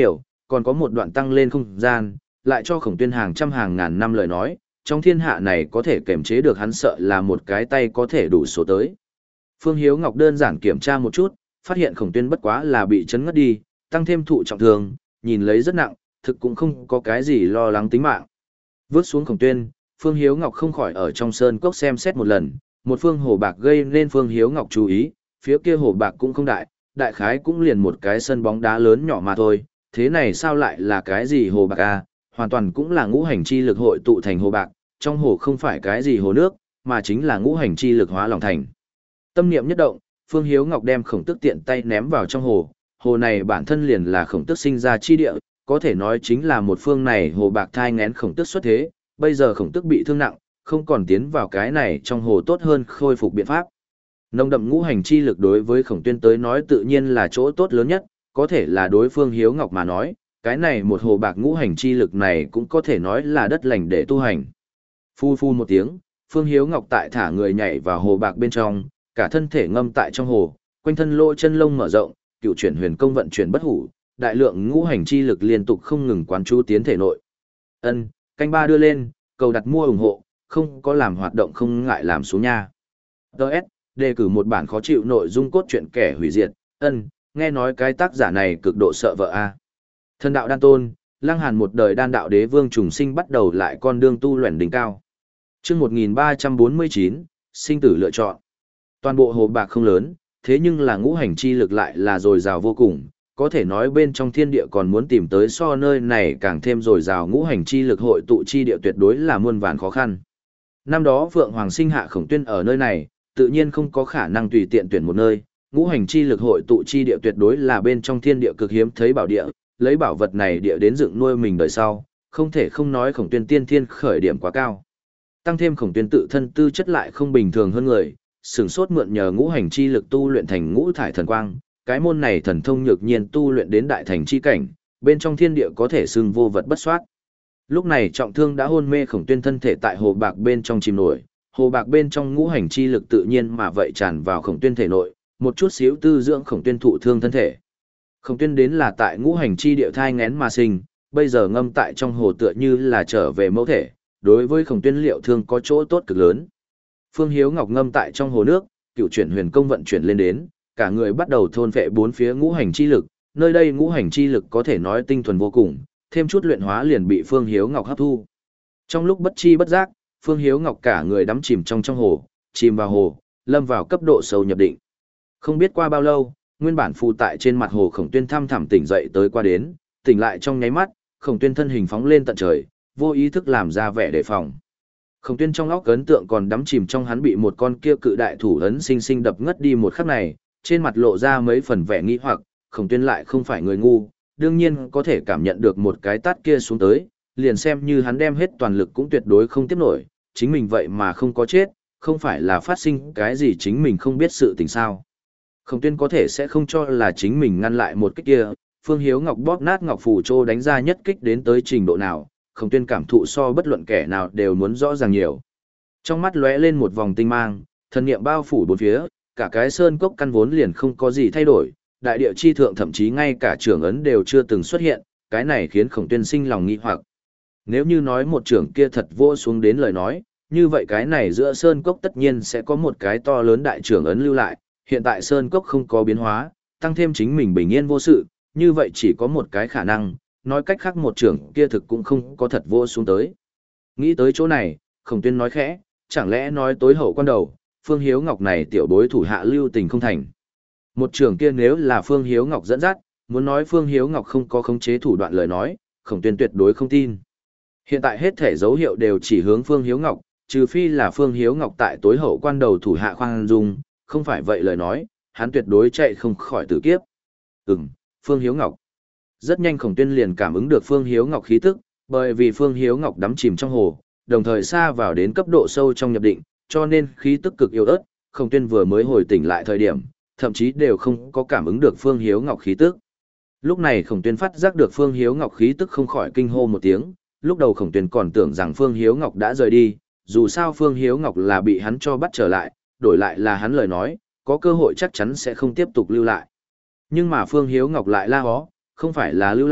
còn có một đoạn tăng lên không gian, lại cho Khổng Tuyên hàng trăm hàng ngàn năm lời nói, trong thiên hạ này có thể kềm chế được hắn sợ là một cái tay có thể đủ số tới. Phương Hiếu Ngọc đơn giản kiểm tra một chút, phát hiện Khổng Tuyên bất quá là bị chấn ngất đi, tăng thêm thụ trọng thương, nhìn lấy rất nặng, thực cũng không có cái gì lo lắng tính mạng. Vớt xuống Khổng Tuyên, Phương Hiếu Ngọc không khỏi ở trong sơn cốc xem xét một lần, một phương hồ bạc gây nên Phương Hiếu Ngọc chú ý, phía kia hồ bạc cũng không đại, đại khái cũng liền một cái sân bóng đá lớn nhỏ mà thôi, thế này sao lại là cái gì hồ bạc à, hoàn toàn cũng là ngũ hành chi lực hội tụ thành hồ bạc, trong hồ không phải cái gì hồ nước, mà chính là ngũ hành chi lực hóa lỏng thành. Tâm niệm nhất động, Phương Hiếu Ngọc đem Khổng Tước tiện tay ném vào trong hồ, hồ này bản thân liền là Khổng Tước sinh ra chi địa, có thể nói chính là một phương này hồ bạc thai ngén Khổng Tước xuất thế, bây giờ Khổng Tước bị thương nặng, không còn tiến vào cái này trong hồ tốt hơn khôi phục biện pháp. Nồng đậm ngũ hành chi lực đối với Khổng Tuyên tới nói tự nhiên là chỗ tốt lớn nhất, có thể là đối phương Hiếu Ngọc mà nói, cái này một hồ bạc ngũ hành chi lực này cũng có thể nói là đất lành để tu hành. Phu phu một tiếng, Phương Hiếu Ngọc tại thả người nhảy vào hồ bạc bên trong, cả thân thể ngâm tại trong hồ, quanh thân lỗ chân lông mở rộng, cựu chuyển huyền công vận chuyển bất hủ, đại lượng ngũ hành chi lực liên tục không ngừng quán chú tiến thể nội. Ân, canh ba đưa lên, cầu đặt mua ủng hộ, không có làm hoạt động không ngại làm xuống nha. đê ét, đề cử một bản khó chịu nội dung cốt truyện kẻ hủy diệt, ân, nghe nói cái tác giả này cực độ sợ vợ a. Thần đạo đan tôn, Lăng Hàn một đời đan đạo đế vương trùng sinh bắt đầu lại con đường tu luyện đỉnh cao. Chương một nghìn ba trăm bốn mươi chín, sinh tử lựa chọn. Toàn bộ hồ bạc không lớn, thế nhưng là ngũ hành chi lực lại là dồi dào vô cùng, có thể nói bên trong thiên địa còn muốn tìm tới so nơi này càng thêm dồi dào ngũ hành chi lực hội tụ chi địa tuyệt đối là muôn vàn khó khăn. Năm đó Phượng Hoàng sinh hạ Khổng Tuyên ở nơi này, tự nhiên không có khả năng tùy tiện tuyển một nơi, ngũ hành chi lực hội tụ chi địa tuyệt đối là bên trong thiên địa cực hiếm thấy bảo địa, lấy bảo vật này địa đến dựng nuôi mình đời sau, không thể không nói Khổng Tuyên tiên thiên khởi điểm quá cao. Tăng thêm Khổng Tuyên tự thân tư chất lại không bình thường hơn người, sửng sốt mượn nhờ ngũ hành chi lực tu luyện thành ngũ thải thần quang, cái môn này thần thông nhược nhiên tu luyện đến đại thành chi cảnh, bên trong thiên địa có thể xưng vô vật bất soát. Lúc này trọng thương đã hôn mê Khổng Tuyên thân thể tại hồ bạc bên trong chìm nổi, hồ bạc bên trong ngũ hành chi lực tự nhiên mà vậy tràn vào Khổng Tuyên thể nội, một chút xíu tư dưỡng Khổng Tuyên thụ thương thân thể. Khổng Tuyên đến là tại ngũ hành chi địa thai ngén mà sinh, bây giờ ngâm tại trong hồ tựa như là trở về mẫu thể, đối với Khổng Tuyên liệu thương có chỗ tốt cực lớn. Phương Hiếu Ngọc ngâm tại trong hồ nước, cựu chuyển huyền công vận chuyển lên đến, cả người bắt đầu thôn phệ bốn phía ngũ hành chi lực, nơi đây ngũ hành chi lực có thể nói tinh thuần vô cùng, thêm chút luyện hóa liền bị Phương Hiếu Ngọc hấp thu. Trong lúc bất chi bất giác, Phương Hiếu Ngọc cả người đắm chìm trong trong hồ, chìm vào hồ, lâm vào cấp độ sâu nhập định. Không biết qua bao lâu, nguyên bản phù tại trên mặt hồ Khổng Tuyên thăm thẳm tỉnh dậy tới qua đến, tỉnh lại trong nháy mắt, Khổng Tuyên thân hình phóng lên tận trời, vô ý thức làm ra vẻ đề phòng. Khổng Tuyên trong óc ấn tượng còn đắm chìm trong hắn bị một con kia cự đại thủ ấn sinh sinh đập ngất đi một khắc này, trên mặt lộ ra mấy phần vẻ nghi hoặc, Khổng Tuyên lại không phải người ngu, đương nhiên có thể cảm nhận được một cái tát kia xuống tới, liền xem như hắn đem hết toàn lực cũng tuyệt đối không tiếp nổi, chính mình vậy mà không có chết, không phải là phát sinh cái gì chính mình không biết sự tình sao. Khổng Tuyên có thể sẽ không cho là chính mình ngăn lại một kích kia, Phương Hiếu Ngọc bóp nát ngọc phù trô đánh ra nhất kích đến tới trình độ nào, Khổng Tuyên cảm thụ so bất luận kẻ nào đều muốn rõ ràng nhiều. Trong mắt lóe lên một vòng tinh mang, thần niệm bao phủ bốn phía, cả cái sơn cốc căn vốn liền không có gì thay đổi, đại địa chi thượng thậm chí ngay cả trưởng ấn đều chưa từng xuất hiện, cái này khiến Khổng Tuyên sinh lòng nghi hoặc. Nếu như nói một trưởng kia thật vô xuống đến lời nói, như vậy cái này giữa sơn cốc tất nhiên sẽ có một cái to lớn đại trưởng ấn lưu lại, hiện tại sơn cốc không có biến hóa, tăng thêm chính mình bình yên vô sự, như vậy chỉ có một cái khả năng, nói cách khác một trưởng kia thực cũng không có thật vô xuống tới. Nghĩ tới chỗ này, Khổng Tuyên nói khẽ, chẳng lẽ nói tối hậu quan đầu, Phương Hiếu Ngọc này tiểu bối thủ hạ lưu tình không thành. Một trưởng kia nếu là Phương Hiếu Ngọc dẫn dắt, muốn nói Phương Hiếu Ngọc không có khống chế thủ đoạn lời nói, Khổng Tuyên tuyệt đối không tin. Hiện tại hết thể dấu hiệu đều chỉ hướng Phương Hiếu Ngọc, trừ phi là Phương Hiếu Ngọc tại tối hậu quan đầu thủ hạ khoan dung, không phải vậy lời nói, hắn tuyệt đối chạy không khỏi tử kiếp. Ừm, Phương Hiếu Ngọc. Rất nhanh Khổng Tuyên liền cảm ứng được Phương Hiếu Ngọc khí tức, bởi vì Phương Hiếu Ngọc đắm chìm trong hồ, đồng thời xa vào đến cấp độ sâu trong nhập định, cho nên khí tức cực yếu ớt, Khổng Tuyên vừa mới hồi tỉnh lại thời điểm, thậm chí đều không có cảm ứng được Phương Hiếu Ngọc khí tức. Lúc này Khổng Tuyên phát giác được Phương Hiếu Ngọc khí tức không khỏi kinh hô một tiếng, lúc đầu Khổng Tuyên còn tưởng rằng Phương Hiếu Ngọc đã rời đi, dù sao Phương Hiếu Ngọc là bị hắn cho bắt trở lại, đổi lại là hắn lời nói, có cơ hội chắc chắn sẽ không tiếp tục lưu lại. Nhưng mà Phương Hiếu Ngọc lại la hó, không phải là lưu lại,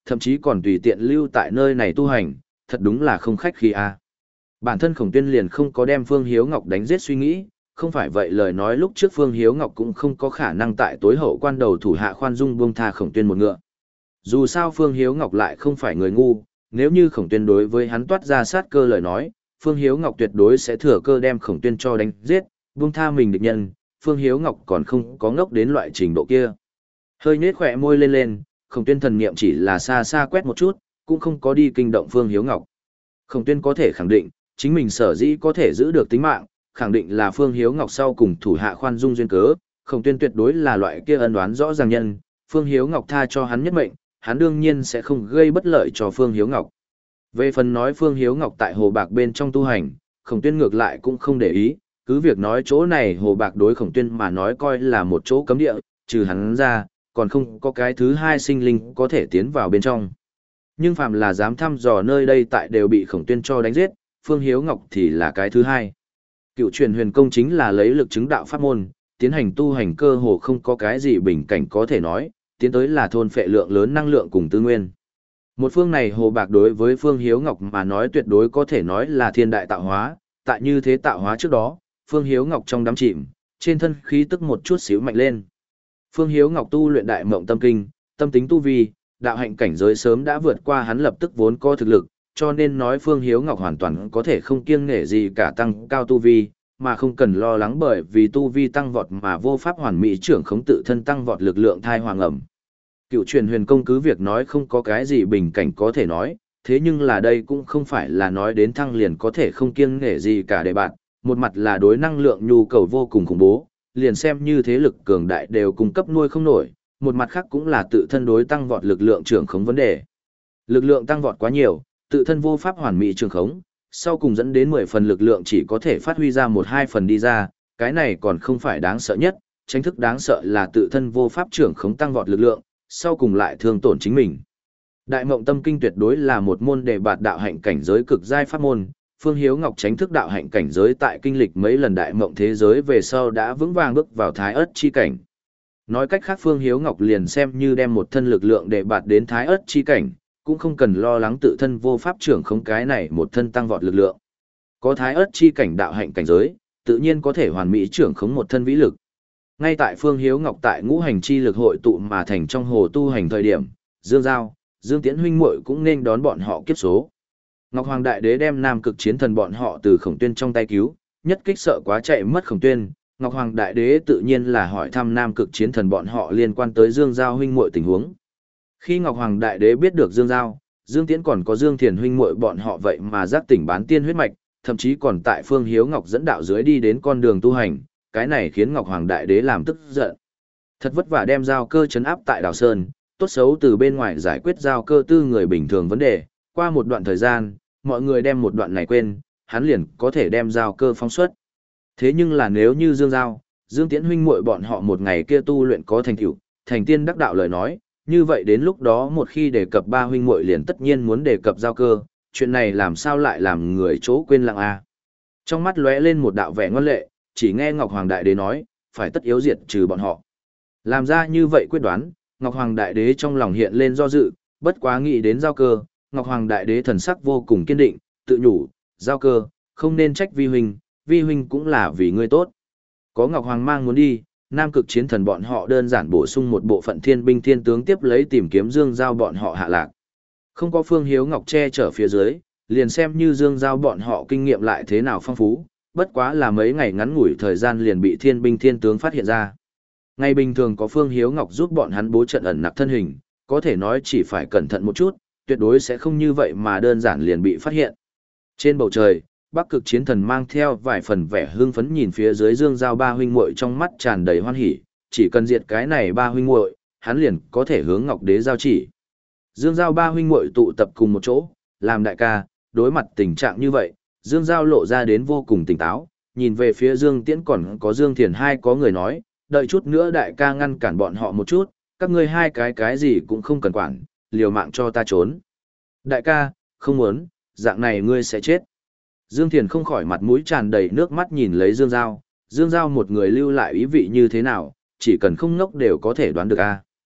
thậm chí còn tùy tiện lưu tại nơi này tu hành, thật đúng là không khách khí a. Bản thân Khổng Tuyên liền không có đem Phương Hiếu Ngọc đánh giết suy nghĩ, không phải vậy lời nói lúc trước Phương Hiếu Ngọc cũng không có khả năng tại tối hậu quan đầu thủ hạ khoan dung buông tha Khổng Tuyên một ngựa. Dù sao Phương Hiếu Ngọc lại không phải người ngu, nếu như Khổng Tuyên đối với hắn toát ra sát cơ lời nói, Phương Hiếu Ngọc tuyệt đối sẽ thừa cơ đem Khổng Tuyên cho đánh giết, buông tha mình địch nhân, Phương Hiếu Ngọc còn không có ngốc đến loại trình độ kia. Hơi nhếch khỏe môi lên lên, Khổng Tuyên thần niệm chỉ là xa xa quét một chút, cũng không có đi kinh động Phương Hiếu Ngọc. Khổng Tuyên có thể khẳng định, chính mình sở dĩ có thể giữ được tính mạng, khẳng định là Phương Hiếu Ngọc sau cùng thủ hạ khoan dung duyên cớ, Khổng Tuyên tuyệt đối là loại kia ân oán rõ ràng nhân, Phương Hiếu Ngọc tha cho hắn nhất mệnh, hắn đương nhiên sẽ không gây bất lợi cho Phương Hiếu Ngọc. Về phần nói Phương Hiếu Ngọc tại hồ bạc bên trong tu hành, Khổng Tuyên ngược lại cũng không để ý, cứ việc nói chỗ này hồ bạc đối Khổng Tuyên mà nói coi là một chỗ cấm địa, trừ hắn ra, còn không có cái thứ hai sinh linh có thể tiến vào bên trong. Nhưng phàm là dám thăm dò nơi đây tại đều bị Khổng Tuyên cho đánh giết, Phương Hiếu Ngọc thì là cái thứ hai. Cựu truyền huyền công chính là lấy lực chứng đạo pháp môn, tiến hành tu hành cơ hồ không có cái gì bình cảnh có thể nói, tiến tới là thôn phệ lượng lớn năng lượng cùng tư nguyên. Một phương này hồ bạc đối với Phương Hiếu Ngọc mà nói tuyệt đối có thể nói là thiên đại tạo hóa, tại như thế tạo hóa trước đó, Phương Hiếu Ngọc trong đám chìm, trên thân khí tức một chút xíu mạnh lên. Phương Hiếu Ngọc tu luyện đại mộng tâm kinh, tâm tính tu vi, đạo hạnh cảnh giới sớm đã vượt qua hắn lập tức vốn có thực lực, cho nên nói Phương Hiếu Ngọc hoàn toàn có thể không kiêng nể gì cả tăng cao tu vi, mà không cần lo lắng bởi vì tu vi tăng vọt mà vô pháp hoàn mỹ trưởng khống tự thân tăng vọt lực lượng thai hoàng ẩm. Cựu truyền huyền công cứ việc nói không có cái gì bình cảnh có thể nói, thế nhưng là đây cũng không phải là nói đến thăng liền có thể không kiêng nể gì cả để bạn, một mặt là đối năng lượng nhu cầu vô cùng khủng bố, liền xem như thế lực cường đại đều cung cấp nuôi không nổi, một mặt khác cũng là tự thân đối tăng vọt lực lượng trưởng khống vấn đề. Lực lượng tăng vọt quá nhiều, tự thân vô pháp hoàn mỹ trưởng khống, sau cùng dẫn đến mười phần lực lượng chỉ có thể phát huy ra một hai phần đi ra, cái này còn không phải đáng sợ nhất, tranh thức đáng sợ là tự thân vô pháp trưởng khống tăng vọt lực lượng, sau cùng lại thương tổn chính mình. Đại mộng tâm kinh tuyệt đối là một môn đề bạt đạo hạnh cảnh giới cực giai pháp môn, Phương Hiếu Ngọc tránh thức đạo hạnh cảnh giới tại kinh lịch mấy lần đại mộng thế giới về sau đã vững vàng bước vào thái ớt chi cảnh. Nói cách khác Phương Hiếu Ngọc liền xem như đem một thân lực lượng đề bạt đến thái ớt chi cảnh, cũng không cần lo lắng tự thân vô pháp trưởng không cái này một thân tăng vọt lực lượng. Có thái ớt chi cảnh đạo hạnh cảnh giới, tự nhiên có thể hoàn mỹ trưởng khống một thân vĩ lực. Ngay tại Phương Hiếu Ngọc tại ngũ hành chi lực hội tụ mà thành trong hồ tu hành thời điểm, Dương Giao, Dương Tiễn huynh muội cũng nên đón bọn họ kiếp số. Ngọc Hoàng Đại Đế đem Nam Cực Chiến Thần bọn họ từ Khổng Tuyên trong tay cứu, nhất kích sợ quá chạy mất Khổng Tuyên, Ngọc Hoàng Đại Đế tự nhiên là hỏi thăm Nam Cực Chiến Thần bọn họ liên quan tới Dương Giao huynh muội tình huống. Khi Ngọc Hoàng Đại Đế biết được Dương Giao, Dương Tiễn còn có Dương Thiền huynh muội bọn họ vậy mà giác tỉnh bán tiên huyết mạch, thậm chí còn tại Phương Hiếu Ngọc dẫn đạo dưới đi đến con đường tu hành, cái này khiến Ngọc Hoàng Đại Đế làm tức giận. Thật vất vả đem giao cơ trấn áp tại Đào Sơn, tốt xấu từ bên ngoài giải quyết giao cơ tư người bình thường vấn đề, qua một đoạn thời gian, mọi người đem một đoạn này quên, hắn liền có thể đem giao cơ phóng xuất. Thế nhưng là nếu như Dương Giao, Dương Tiễn huynh muội bọn họ một ngày kia tu luyện có thành tựu, thành tiên đắc đạo lời nói, như vậy đến lúc đó một khi đề cập ba huynh muội liền tất nhiên muốn đề cập giao cơ, chuyện này làm sao lại làm người chỗ quên lặng a. Trong mắt lóe lên một đạo vẻ ngoan lệ, chỉ nghe Ngọc Hoàng Đại Đế nói, phải tất yếu diệt trừ bọn họ. Làm ra như vậy quyết đoán, Ngọc Hoàng Đại Đế trong lòng hiện lên do dự, bất quá nghĩ đến giao cơ, Ngọc Hoàng Đại Đế thần sắc vô cùng kiên định, tự nhủ, giao cơ, không nên trách vi huynh, vi huynh cũng là vì ngươi tốt. Có Ngọc Hoàng mang muốn đi, Nam Cực Chiến Thần bọn họ đơn giản bổ sung một bộ phận thiên binh thiên tướng tiếp lấy tìm kiếm Dương Giao bọn họ hạ lạc. Không có Phương Hiếu Ngọc che chở phía dưới, liền xem như Dương Giao bọn họ kinh nghiệm lại thế nào phong phú, bất quá là mấy ngày ngắn ngủi thời gian liền bị thiên binh thiên tướng phát hiện ra. Ngày bình thường có Phương Hiếu Ngọc giúp bọn hắn bố trận ẩn nặc thân hình, có thể nói chỉ phải cẩn thận một chút, tuyệt đối sẽ không như vậy mà đơn giản liền bị phát hiện. Trên bầu trời, Bắc Cực Chiến Thần mang theo vài phần vẻ hưng phấn nhìn phía dưới Dương Giao ba huynh muội trong mắt tràn đầy hoan hỉ, chỉ cần diệt cái này ba huynh muội, hắn liền có thể hướng Ngọc Đế giao chỉ. Dương Giao ba huynh muội tụ tập cùng một chỗ, làm đại ca, đối mặt tình trạng như vậy, Dương Giao lộ ra đến vô cùng tỉnh táo, nhìn về phía Dương Tiễn còn có Dương Thiền hai có người nói, đợi chút nữa đại ca ngăn cản bọn họ một chút, các ngươi hai cái cái gì cũng không cần quản, liều mạng cho ta trốn. Đại ca, không muốn, dạng này ngươi sẽ chết. Dương Thiền không khỏi mặt mũi tràn đầy nước mắt nhìn lấy Dương Giao, Dương Giao một người lưu lại ý vị như thế nào, chỉ cần không ngốc đều có thể đoán được a.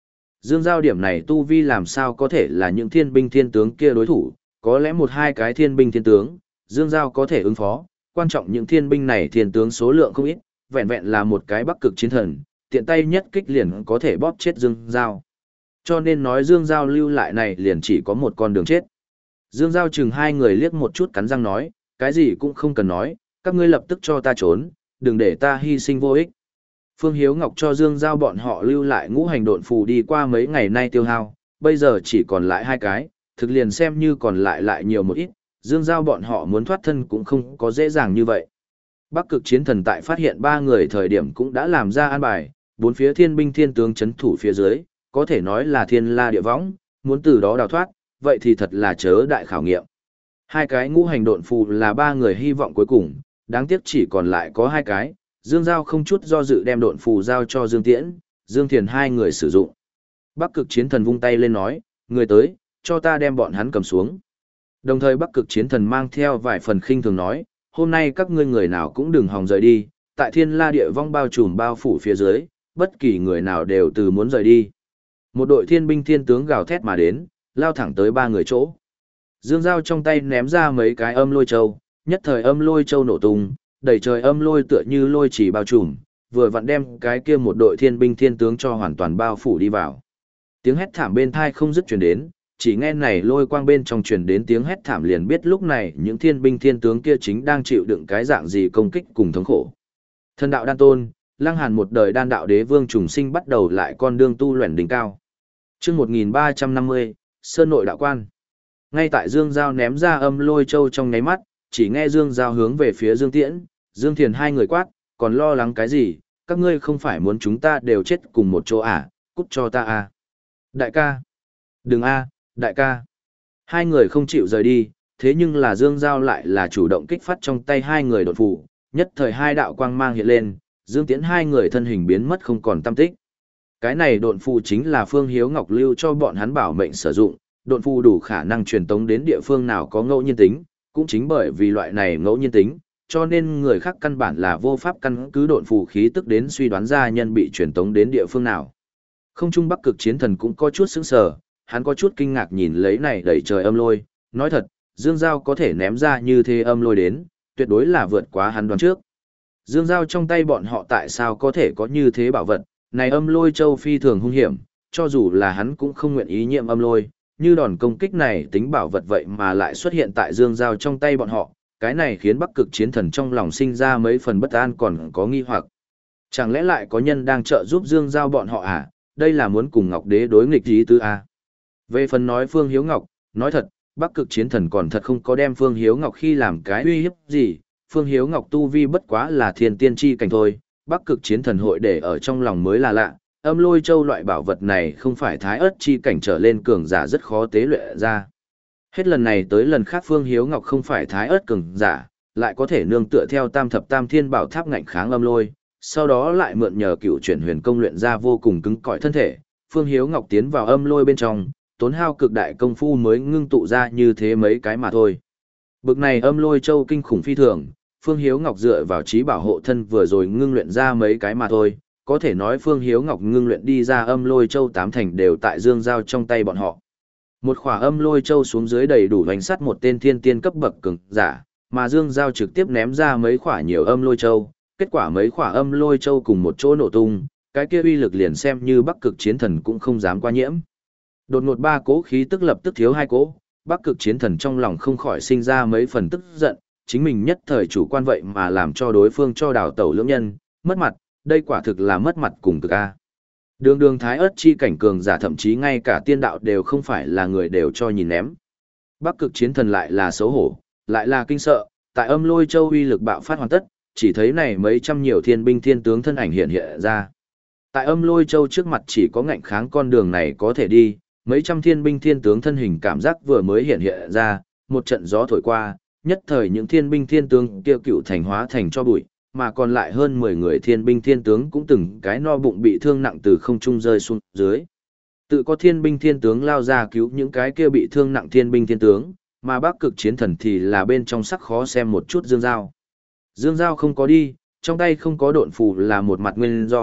Dương Giao điểm này tu vi làm sao có thể là những thiên binh thiên tướng kia đối thủ, có lẽ một hai cái thiên binh thiên tướng, Dương Giao có thể ứng phó, quan trọng những thiên binh này thiên tướng số lượng không ít, vẹn vẹn là một cái Bắc Cực Chiến Thần, tiện tay nhất kích liền có thể bóp chết Dương Giao. Cho nên nói Dương Giao lưu lại này liền chỉ có một con đường chết. Dương Giao chừng hai người liếc một chút cắn răng nói, cái gì cũng không cần nói, các ngươi lập tức cho ta trốn, đừng để ta hy sinh vô ích. Phương Hiếu Ngọc cho Dương Giao bọn họ lưu lại ngũ hành độn phù đi qua mấy ngày nay tiêu hao, bây giờ chỉ còn lại hai cái, thực liền xem như còn lại lại nhiều một ít, Dương Giao bọn họ muốn thoát thân cũng không có dễ dàng như vậy. Bắc Cực Chiến Thần tại phát hiện ba người thời điểm cũng đã làm ra an bài, bốn phía thiên binh thiên tướng chấn thủ phía dưới, có thể nói là thiên la địa võng, muốn từ đó đào thoát, vậy thì thật là chớ đại khảo nghiệm. Hai cái ngũ hành độn phù là ba người hy vọng cuối cùng, đáng tiếc chỉ còn lại có hai cái, Dương Giao không chút do dự đem độn phù giao cho Dương Tiễn, Dương Thiền hai người sử dụng. Bắc Cực Chiến Thần vung tay lên nói, người tới, cho ta đem bọn hắn cầm xuống. Đồng thời Bắc Cực Chiến Thần mang theo vài phần khinh thường nói, hôm nay các ngươi người nào cũng đừng hòng rời đi, tại thiên la địa vong bao trùm bao phủ phía dưới, bất kỳ người nào đều từ muốn rời đi. Một đội thiên binh thiên tướng gào thét mà đến, lao thẳng tới ba người chỗ. Dương Giao trong tay ném ra mấy cái âm lôi châu, nhất thời âm lôi châu nổ tung, đầy trời âm lôi tựa như lôi chỉ bao trùm, vừa vặn đem cái kia một đội thiên binh thiên tướng cho hoàn toàn bao phủ đi vào. Tiếng hét thảm bên thai không dứt truyền đến, chỉ nghe này lôi quang bên trong truyền đến tiếng hét thảm liền biết lúc này những thiên binh thiên tướng kia chính đang chịu đựng cái dạng gì công kích cùng thống khổ. Thần đạo đan tôn, Lăng Hàn một đời đan đạo đế vương trùng sinh bắt đầu lại con đường tu luyện đỉnh cao. Chương một nghìn ba trăm năm mươi, Sơn nội đạo quan. Ngay tại Dương Giao ném ra âm lôi châu trong nháy mắt, chỉ nghe Dương Giao hướng về phía Dương Tiễn, Dương Thiền hai người quát, còn lo lắng cái gì, các ngươi không phải muốn chúng ta đều chết cùng một chỗ à, cút cho ta à. Đại ca. Đừng a, đại ca. Hai người không chịu rời đi, thế nhưng là Dương Giao lại là chủ động kích phát trong tay hai người đột phủ, nhất thời hai đạo quang mang hiện lên, Dương Tiễn hai người thân hình biến mất không còn tăm tích. Cái này độn phù chính là Phương Hiếu Ngọc lưu cho bọn hắn bảo mệnh sử dụng, độn phù đủ khả năng truyền tống đến địa phương nào có ngẫu nhiên tính, cũng chính bởi vì loại này ngẫu nhiên tính, cho nên người khác căn bản là vô pháp căn cứ độn phù khí tức đến suy đoán ra nhân bị truyền tống đến địa phương nào. Không trung Bắc Cực Chiến Thần cũng có chút sững sờ, hắn có chút kinh ngạc nhìn lấy này đẩy trời âm lôi, nói thật, Dương Giao có thể ném ra như thế âm lôi đến, tuyệt đối là vượt quá hắn đoán trước. Dương Giao trong tay bọn họ tại sao có thể có như thế bảo vật, này âm lôi châu phi thường hung hiểm, cho dù là hắn cũng không nguyện ý nhiệm âm lôi, như đòn công kích này tính bảo vật vậy mà lại xuất hiện tại Dương Giao trong tay bọn họ, cái này khiến Bắc Cực Chiến Thần trong lòng sinh ra mấy phần bất an còn có nghi hoặc. Chẳng lẽ lại có nhân đang trợ giúp Dương Giao bọn họ à, đây là muốn cùng Ngọc Đế đối nghịch ý tứ à? Về phần nói Phương Hiếu Ngọc, nói thật, Bắc Cực Chiến Thần còn thật không có đem Phương Hiếu Ngọc khi làm cái uy hiếp gì, Phương Hiếu Ngọc tu vi bất quá là thiên tiên chi cảnh thôi, Bắc Cực Chiến Thần hội để ở trong lòng mới là lạ, âm lôi châu loại bảo vật này không phải thái ớt chi cảnh trở lên cường giả rất khó tế luyện ra. Hết lần này tới lần khác Phương Hiếu Ngọc không phải thái ớt cường giả, lại có thể nương tựa theo tam thập tam thiên bảo tháp ngạnh kháng âm lôi, sau đó lại mượn nhờ cựu chuyển huyền công luyện ra vô cùng cứng cỏi thân thể, Phương Hiếu Ngọc tiến vào âm lôi bên trong, tốn hao cực đại công phu mới ngưng tụ ra như thế mấy cái mà thôi. Bực này âm lôi châu kinh khủng phi thường, Phương Hiếu Ngọc dựa vào trí bảo hộ thân vừa rồi ngưng luyện ra mấy cái mà thôi, có thể nói Phương Hiếu Ngọc ngưng luyện đi ra âm lôi châu tám thành đều tại Dương Giao trong tay bọn họ. Một khỏa âm lôi châu xuống dưới đầy đủ đánh sắt một tên thiên tiên cấp bậc cường giả, mà Dương Giao trực tiếp ném ra mấy khỏa nhiều âm lôi châu, kết quả mấy khỏa âm lôi châu cùng một chỗ nổ tung, cái kia uy lực liền xem như Bắc Cực Chiến Thần cũng không dám qua nhiễm. Đột ngột ba cỗ khí tức lập tức thiếu hai cỗ, Bắc Cực Chiến Thần trong lòng không khỏi sinh ra mấy phần tức giận, chính mình nhất thời chủ quan vậy mà làm cho đối phương cho đào tẩu lưỡng nhân, mất mặt, đây quả thực là mất mặt cùng cực a. Đường đường thái ớt chi cảnh cường giả thậm chí ngay cả tiên đạo đều không phải là người đều cho nhìn ném. Bắc Cực Chiến Thần lại là xấu hổ, lại là kinh sợ, tại âm lôi châu uy lực bạo phát hoàn tất, chỉ thấy này mấy trăm nhiều thiên binh thiên tướng thân ảnh hiện hiện ra. Tại âm lôi châu trước mặt chỉ có ngạnh kháng con đường này có thể đi, mấy trăm thiên binh thiên tướng thân hình cảm giác vừa mới hiện hiện ra, một trận gió thổi qua, nhất thời những thiên binh thiên tướng kia cựu thành hóa thành cho bụi, mà còn lại hơn mười người thiên binh thiên tướng cũng từng cái no bụng bị thương nặng từ không trung rơi xuống dưới. Tự có thiên binh thiên tướng lao ra cứu những cái kia bị thương nặng thiên binh thiên tướng, mà Bắc Cực Chiến Thần thì là bên trong sắc khó xem một chút Dương Giao. Dương Giao không có đi, trong tay không có độn phù là một mặt nguyên do,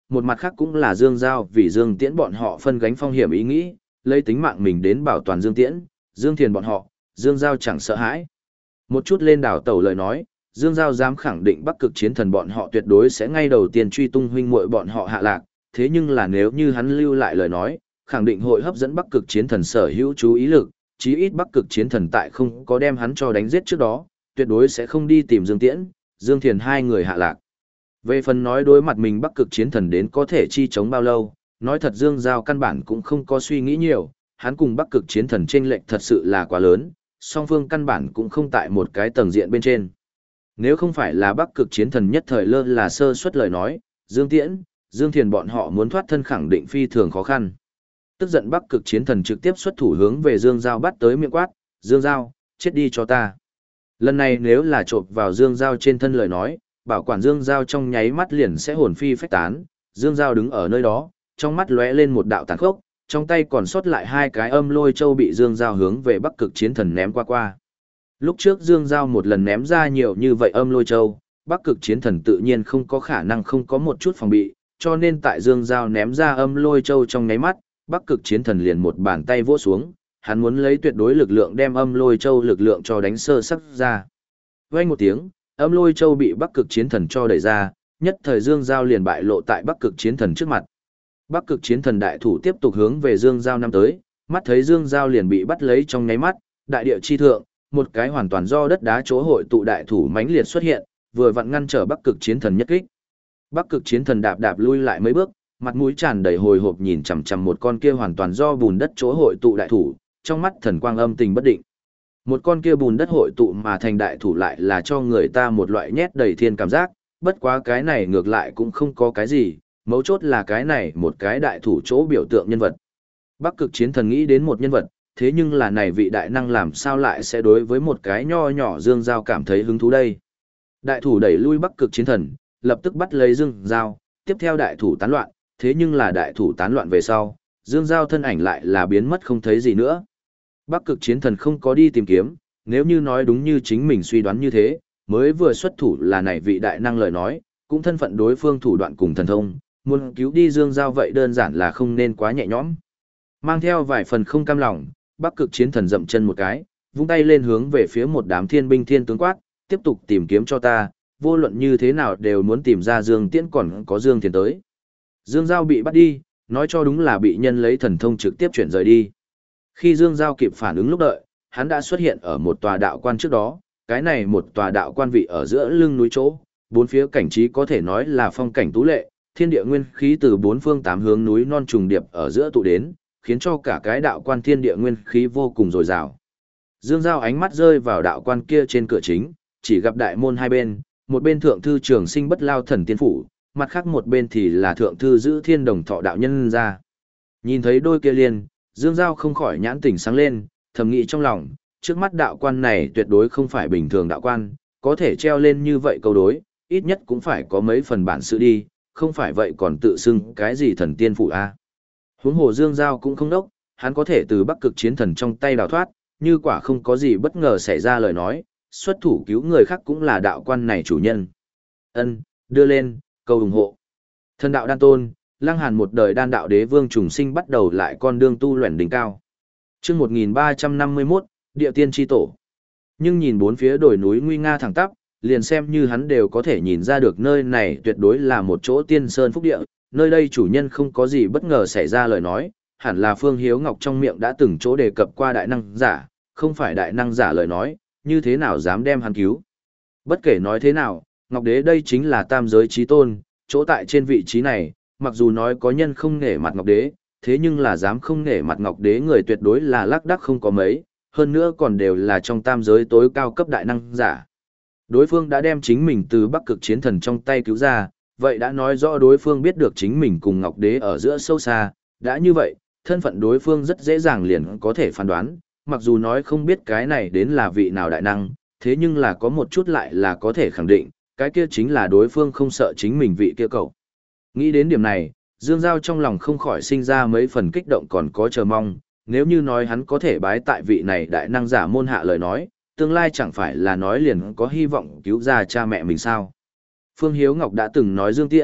một mặt khác cũng là Dương Giao vì Dương Tiễn bọn họ phân gánh phong hiểm ý nghĩ, lấy tính mạng mình đến bảo toàn Dương Tiễn, Dương Thiền bọn họ, Dương Giao chẳng sợ hãi. Một chút lên đảo tàu lời nói, Dương Giao dám khẳng định Bắc Cực Chiến Thần bọn họ tuyệt đối sẽ ngay đầu tiên truy tung huynh muội bọn họ hạ lạc, thế nhưng là nếu như hắn lưu lại lời nói, khẳng định hội hấp dẫn Bắc Cực Chiến Thần sở hữu chú ý lực, chí ít Bắc Cực Chiến Thần tại không có đem hắn cho đánh giết trước đó, tuyệt đối sẽ không đi tìm Dương Tiễn, Dương Thiền hai người hạ lạc. Về phần nói đối mặt mình Bắc Cực Chiến Thần đến có thể chi chống bao lâu, nói thật Dương Giao căn bản cũng không có suy nghĩ nhiều, hắn cùng Bắc Cực Chiến Thần chênh lệch thật sự là quá lớn, song phương căn bản cũng không tại một cái tầng diện bên trên. Nếu không phải là Bắc Cực Chiến Thần nhất thời lơ là sơ suất lời nói, Dương Tiễn, Dương Thiền bọn họ muốn thoát thân khẳng định phi thường khó khăn. Tức giận Bắc Cực Chiến Thần trực tiếp xuất thủ hướng về Dương Giao bắt tới miệng quát, Dương Giao, chết đi cho ta. Lần này nếu là chộp vào Dương Giao trên thân lời nói, bảo quản Dương Giao trong nháy mắt liền sẽ hồn phi phách tán. Dương Giao đứng ở nơi đó, trong mắt lóe lên một đạo tàn khốc, trong tay còn sót lại hai cái âm lôi châu bị Dương Giao hướng về Bắc Cực Chiến Thần ném qua qua. Lúc trước Dương Giao một lần ném ra nhiều như vậy âm lôi châu, Bắc Cực Chiến Thần tự nhiên không có khả năng không có một chút phòng bị, cho nên tại Dương Giao ném ra âm lôi châu trong nháy mắt, Bắc Cực Chiến Thần liền một bàn tay vỗ xuống, hắn muốn lấy tuyệt đối lực lượng đem âm lôi châu lực lượng cho đánh sơ sắc ra. Vang một tiếng, âm lôi châu bị Bắc Cực Chiến Thần cho đẩy ra, nhất thời Dương Giao liền bại lộ tại Bắc Cực Chiến Thần trước mặt. Bắc Cực Chiến Thần đại thủ tiếp tục hướng về Dương Giao năm tới, mắt thấy Dương Giao liền bị bắt lấy trong nháy mắt, đại địa chi thượng, một cái hoàn toàn do đất đá chỗ hội tụ đại thủ mãnh liệt xuất hiện, vừa vặn ngăn trở Bắc Cực Chiến Thần nhất kích. Bắc Cực Chiến Thần đạp đạp lui lại mấy bước, mặt mũi tràn đầy hồi hộp nhìn chằm chằm một con kia hoàn toàn do bùn đất chỗ hội tụ đại thủ, trong mắt thần quang âm tình bất định. Một con kia bùn đất hội tụ mà thành đại thủ lại là cho người ta một loại nhét đầy thiên cảm giác, bất quá cái này ngược lại cũng không có cái gì, mấu chốt là cái này một cái đại thủ chỗ biểu tượng nhân vật. Bắc Cực Chiến Thần nghĩ đến một nhân vật, thế nhưng là này vị đại năng làm sao lại sẽ đối với một cái nho nhỏ Dương Giao cảm thấy hứng thú đây. Đại thủ đẩy lui Bắc Cực Chiến Thần, lập tức bắt lấy Dương Giao, tiếp theo đại thủ tán loạn, thế nhưng là đại thủ tán loạn về sau, Dương Giao thân ảnh lại là biến mất không thấy gì nữa. Bắc Cực Chiến Thần không có đi tìm kiếm, nếu như nói đúng như chính mình suy đoán như thế, mới vừa xuất thủ là này vị đại năng lời nói, cũng thân phận đối phương thủ đoạn cùng thần thông, muốn cứu đi Dương Giao vậy đơn giản là không nên quá nhẹ nhõm. Mang theo vài phần không cam lòng, Bắc Cực Chiến Thần dậm chân một cái, vung tay lên hướng về phía một đám thiên binh thiên tướng quát, tiếp tục tìm kiếm cho ta, vô luận như thế nào đều muốn tìm ra Dương Tiễn còn có Dương Thiền tới. Dương Giao bị bắt đi, nói cho đúng là bị nhân lấy thần thông trực tiếp chuyển rời đi. Khi Dương Giao kịp phản ứng lúc đợi, hắn đã xuất hiện ở một tòa đạo quan trước đó, cái này một tòa đạo quan vị ở giữa lưng núi chỗ, bốn phía cảnh trí có thể nói là phong cảnh tú lệ, thiên địa nguyên khí từ bốn phương tám hướng núi non trùng điệp ở giữa tụ đến, khiến cho cả cái đạo quan thiên địa nguyên khí vô cùng dồi dào. Dương Giao ánh mắt rơi vào đạo quan kia trên cửa chính, chỉ gặp đại môn hai bên, một bên thượng thư Trường Sinh Bất Lao Thần Tiên phủ, mặt khác một bên thì là thượng thư Giữ Thiên Đồng Thọ đạo nhân ra. Nhìn thấy đôi kia liền, Dương Giao không khỏi nhãn tỉnh sáng lên, thầm nghĩ trong lòng, trước mắt đạo quan này tuyệt đối không phải bình thường đạo quan, có thể treo lên như vậy câu đối, ít nhất cũng phải có mấy phần bản sự đi, không phải vậy còn tự xưng cái gì thần tiên phủ a. Huống hồ Dương Giao cũng không đốc, hắn có thể từ Bắc Cực Chiến Thần trong tay đào thoát, như quả không có gì bất ngờ xảy ra lời nói, xuất thủ cứu người khác cũng là đạo quan này chủ nhân. Ân, đưa lên, câu ủng hộ. Thần đạo đan tôn, Lăng Hàn một đời đan đạo đế vương trùng sinh bắt đầu lại con đường tu luyện đỉnh cao. Chương một nghìn ba trăm năm mươi mốt, Địa Tiên chi tổ. Nhưng nhìn bốn phía đồi núi nguy nga thẳng tắp, liền xem như hắn đều có thể nhìn ra được nơi này tuyệt đối là một chỗ tiên sơn phúc địa, nơi đây chủ nhân không có gì bất ngờ xảy ra lời nói, hẳn là Phương Hiếu Ngọc trong miệng đã từng chỗ đề cập qua đại năng giả, không phải đại năng giả lời nói, như thế nào dám đem hắn cứu. Bất kể nói thế nào, Ngọc Đế đây chính là tam giới chí tôn, chỗ tại trên vị trí này, mặc dù nói có nhân không nể mặt Ngọc Đế, thế nhưng là dám không nể mặt Ngọc Đế người tuyệt đối là lác đác không có mấy, hơn nữa còn đều là trong tam giới tối cao cấp đại năng giả. Đối phương đã đem chính mình từ Bắc Cực Chiến Thần trong tay cứu ra, vậy đã nói rõ đối phương biết được chính mình cùng Ngọc Đế ở giữa sâu xa, đã như vậy, thân phận đối phương rất dễ dàng liền có thể phán đoán, mặc dù nói không biết cái này đến là vị nào đại năng, thế nhưng là có một chút lại là có thể khẳng định, cái kia chính là đối phương không sợ chính mình vị kia cậu. Nghĩ đến điểm này, Dương Giao trong lòng không khỏi sinh ra mấy phần kích động còn có chờ mong, nếu như nói hắn có thể bái tại vị này đại năng giả môn hạ lời nói, tương lai chẳng phải là nói liền có hy vọng cứu ra cha mẹ mình sao. Phương Hiếu Ngọc đã từng nói Dương Tiễn,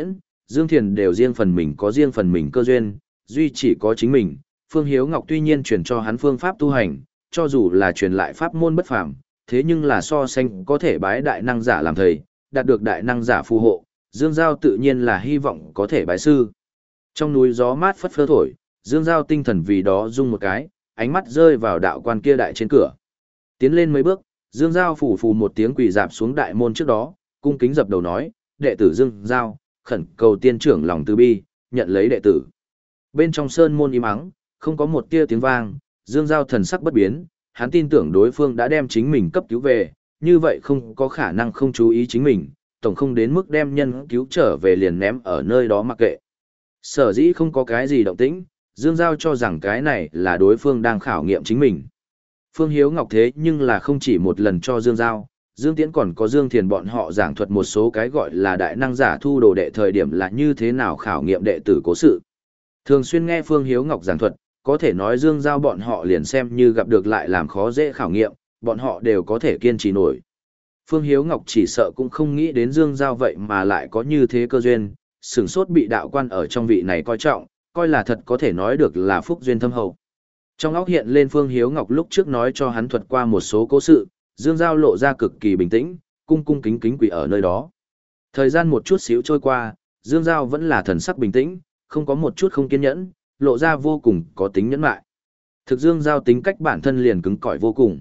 Dương Thiền đều riêng phần mình có riêng phần mình cơ duyên, duy chỉ có chính mình. Phương Hiếu Ngọc tuy nhiên truyền cho hắn phương pháp tu hành, cho dù là truyền lại pháp môn bất phàm, thế nhưng là so sánh có thể bái đại năng giả làm thầy, đạt được đại năng giả phù hộ, Dương Giao tự nhiên là hy vọng có thể bái sư. Trong núi gió mát phất phơ thổi, Dương Giao tinh thần vì đó rung một cái, ánh mắt rơi vào đạo quan kia đại trên cửa. Tiến lên mấy bước, Dương Giao phủ phù một tiếng quỳ dạp xuống đại môn trước đó, cung kính dập đầu nói, đệ tử Dương Giao, khẩn cầu tiên trưởng lòng từ bi, nhận lấy đệ tử. Bên trong sơn môn im ắng, không có một tia tiếng vang, Dương Giao thần sắc bất biến, hắn tin tưởng đối phương đã đem chính mình cấp cứu về, như vậy không có khả năng không chú ý chính mình, tổng không đến mức đem nhân cứu trở về liền ném ở nơi đó mặc kệ. Sở dĩ không có cái gì động tĩnh, Dương Giao cho rằng cái này là đối phương đang khảo nghiệm chính mình. Phương Hiếu Ngọc thế nhưng là không chỉ một lần cho Dương Giao, Dương Tiễn còn có Dương Thiền bọn họ giảng thuật một số cái gọi là đại năng giả thu đồ đệ thời điểm là như thế nào khảo nghiệm đệ tử cố sự. Thường xuyên nghe Phương Hiếu Ngọc giảng thuật, có thể nói Dương Giao bọn họ liền xem như gặp được lại làm khó dễ khảo nghiệm, bọn họ đều có thể kiên trì nổi. Phương Hiếu Ngọc chỉ sợ cũng không nghĩ đến Dương Giao vậy mà lại có như thế cơ duyên, sửng sốt bị đạo quan ở trong vị này coi trọng, coi là thật có thể nói được là phúc duyên thâm hậu. Trong óc hiện lên Phương Hiếu Ngọc lúc trước nói cho hắn thuật qua một số cố sự, Dương Giao lộ ra cực kỳ bình tĩnh, cung cung kính kính quỳ ở nơi đó. Thời gian một chút xíu trôi qua, Dương Giao vẫn là thần sắc bình tĩnh, không có một chút không kiên nhẫn, lộ ra vô cùng có tính nhẫn mại. Thực Dương Giao tính cách bản thân liền cứng cỏi vô cùng.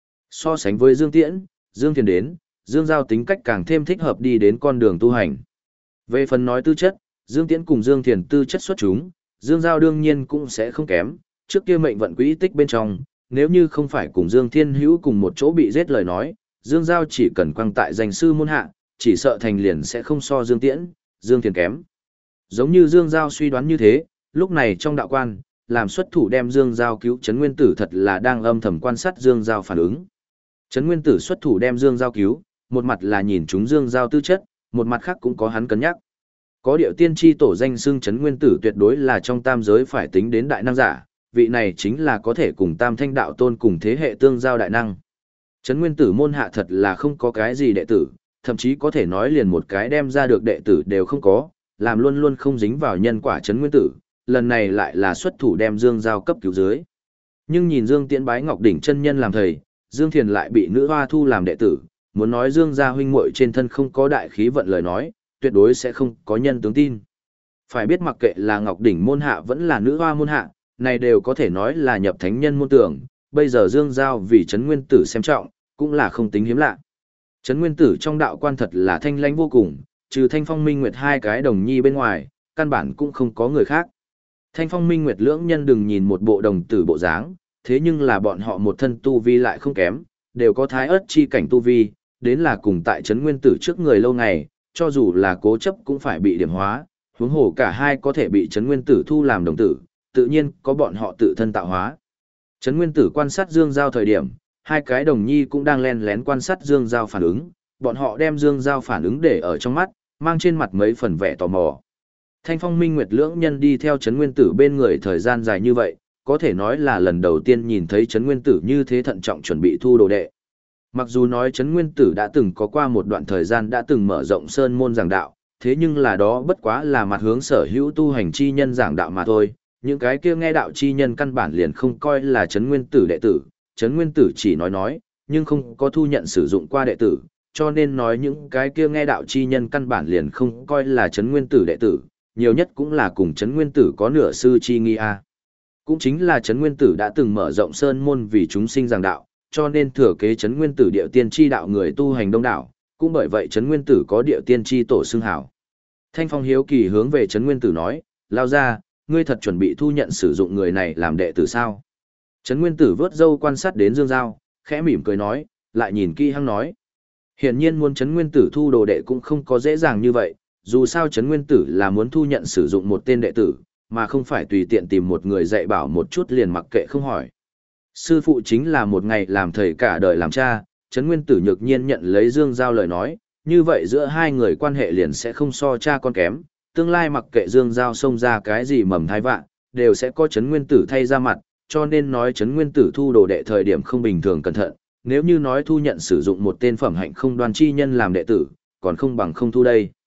So sánh với Dương Tiễn, Dương Thiền đến, Dương Giao tính cách càng thêm thích hợp đi đến con đường tu hành. Về phần nói tư chất, Dương Tiễn cùng Dương Thiền tư chất xuất chúng, Dương Giao đương nhiên cũng sẽ không kém, trước kia mệnh vận quỹ tích bên trong, nếu như không phải cùng Dương Thiên Hữu cùng một chỗ bị giết lời nói, Dương Giao chỉ cần quăng tại danh sư môn hạ, chỉ sợ thành liền sẽ không so Dương Tiễn, Dương Thiền kém. Giống như Dương Giao suy đoán như thế, lúc này trong đạo quan, làm xuất thủ đem Dương Giao cứu Trấn Nguyên Tử thật là đang âm thầm quan sát Dương Giao phản ứng. Trấn Nguyên Tử xuất thủ đem Dương Giao cứu, một mặt là nhìn chúng Dương Giao tư chất, một mặt khác cũng có hắn cân nhắc. Có điệu tiên tri tổ danh xưng Trấn Nguyên Tử tuyệt đối là trong tam giới phải tính đến đại năng giả, vị này chính là có thể cùng tam thanh đạo tôn cùng thế hệ tương giao đại năng. Trấn Nguyên Tử môn hạ thật là không có cái gì đệ tử, thậm chí có thể nói liền một cái đem ra được đệ tử đều không có, làm luôn luôn không dính vào nhân quả Trấn Nguyên Tử, lần này lại là xuất thủ đem Dương Giao cấp cứu dưới. Nhưng nhìn Dương Tiễn bái Ngọc Đỉnh chân nhân làm thầy, Dương Thiền lại bị nữ hoa thu làm đệ tử, muốn nói Dương gia huynh muội trên thân không có đại khí vận lời nói, tuyệt đối sẽ không có nhân tướng tin. Phải biết mặc kệ là Ngọc Đỉnh môn hạ vẫn là nữ hoa môn hạ, này đều có thể nói là nhập thánh nhân môn tưởng, bây giờ Dương Giao vì Trấn Nguyên Tử xem trọng, cũng là không tính hiếm lạ. Trấn Nguyên Tử trong đạo quan thật là thanh lãnh vô cùng, trừ Thanh Phong Minh Nguyệt hai cái đồng nhi bên ngoài, căn bản cũng không có người khác. Thanh Phong Minh Nguyệt lưỡng nhân đừng nhìn một bộ đồng tử bộ dáng, thế nhưng là bọn họ một thân tu vi lại không kém, đều có thái ớt chi cảnh tu vi, đến là cùng tại Trấn Nguyên Tử trước người lâu ngày, cho dù là cố chấp cũng phải bị điểm hóa, huống hồ cả hai có thể bị Trấn Nguyên Tử thu làm đồng tử, tự nhiên có bọn họ tự thân tạo hóa. Trấn Nguyên Tử quan sát Dương Giao thời điểm, hai cái đồng nhi cũng đang len lén quan sát Dương Giao phản ứng, bọn họ đem Dương Giao phản ứng để ở trong mắt, mang trên mặt mấy phần vẻ tò mò. Thanh Phong Minh Nguyệt lưỡng nhân đi theo Trấn Nguyên Tử bên người thời gian dài như vậy, có thể nói là lần đầu tiên nhìn thấy Trấn Nguyên Tử như thế thận trọng chuẩn bị thu đồ đệ. Mặc dù nói Trấn Nguyên Tử đã từng có qua một đoạn thời gian đã từng mở rộng sơn môn giảng đạo, thế nhưng là đó bất quá là mặt hướng sở hữu tu hành chi nhân giảng đạo mà thôi. Những cái kia nghe đạo chi nhân căn bản liền không coi là Trấn Nguyên Tử đệ tử, Trấn Nguyên Tử chỉ nói nói, nhưng không có thu nhận sử dụng qua đệ tử, cho nên nói những cái kia nghe đạo chi nhân căn bản liền không coi là Trấn Nguyên Tử đệ tử, nhiều nhất cũng là cùng Trấn Nguyên Tử có nửa sư chi nghi a. Cũng chính là Trấn Nguyên Tử đã từng mở rộng sơn môn vì chúng sinh giảng đạo, cho nên thừa kế Trấn Nguyên Tử điệu tiên chi đạo người tu hành đông đảo, cũng bởi vậy Trấn Nguyên Tử có điệu tiên chi tổ xưng hảo. Thanh Phong hiếu kỳ hướng về Trấn Nguyên Tử nói, lao ra, ngươi thật chuẩn bị thu nhận sử dụng người này làm đệ tử sao? Trấn Nguyên Tử vớt râu quan sát đến Dương Giao, khẽ mỉm cười nói, lại nhìn kỹ hăng nói. Hiển nhiên muốn Trấn Nguyên Tử thu đồ đệ cũng không có dễ dàng như vậy, dù sao Trấn Nguyên Tử là muốn thu nhận sử dụng một tên đệ tử, mà không phải tùy tiện tìm một người dạy bảo một chút liền mặc kệ không hỏi. Sư phụ chính là một ngày làm thầy cả đời làm cha, Trấn Nguyên Tử nhược nhiên nhận lấy Dương Giao lời nói, như vậy giữa hai người quan hệ liền sẽ không so cha con kém, tương lai mặc kệ Dương Giao xông ra cái gì mầm thai vạn, đều sẽ có Trấn Nguyên Tử thay ra mặt, cho nên nói Trấn Nguyên Tử thu đồ đệ thời điểm không bình thường cẩn thận, nếu như nói thu nhận sử dụng một tên phẩm hạnh không đoan chi nhân làm đệ tử, còn không bằng không thu đây.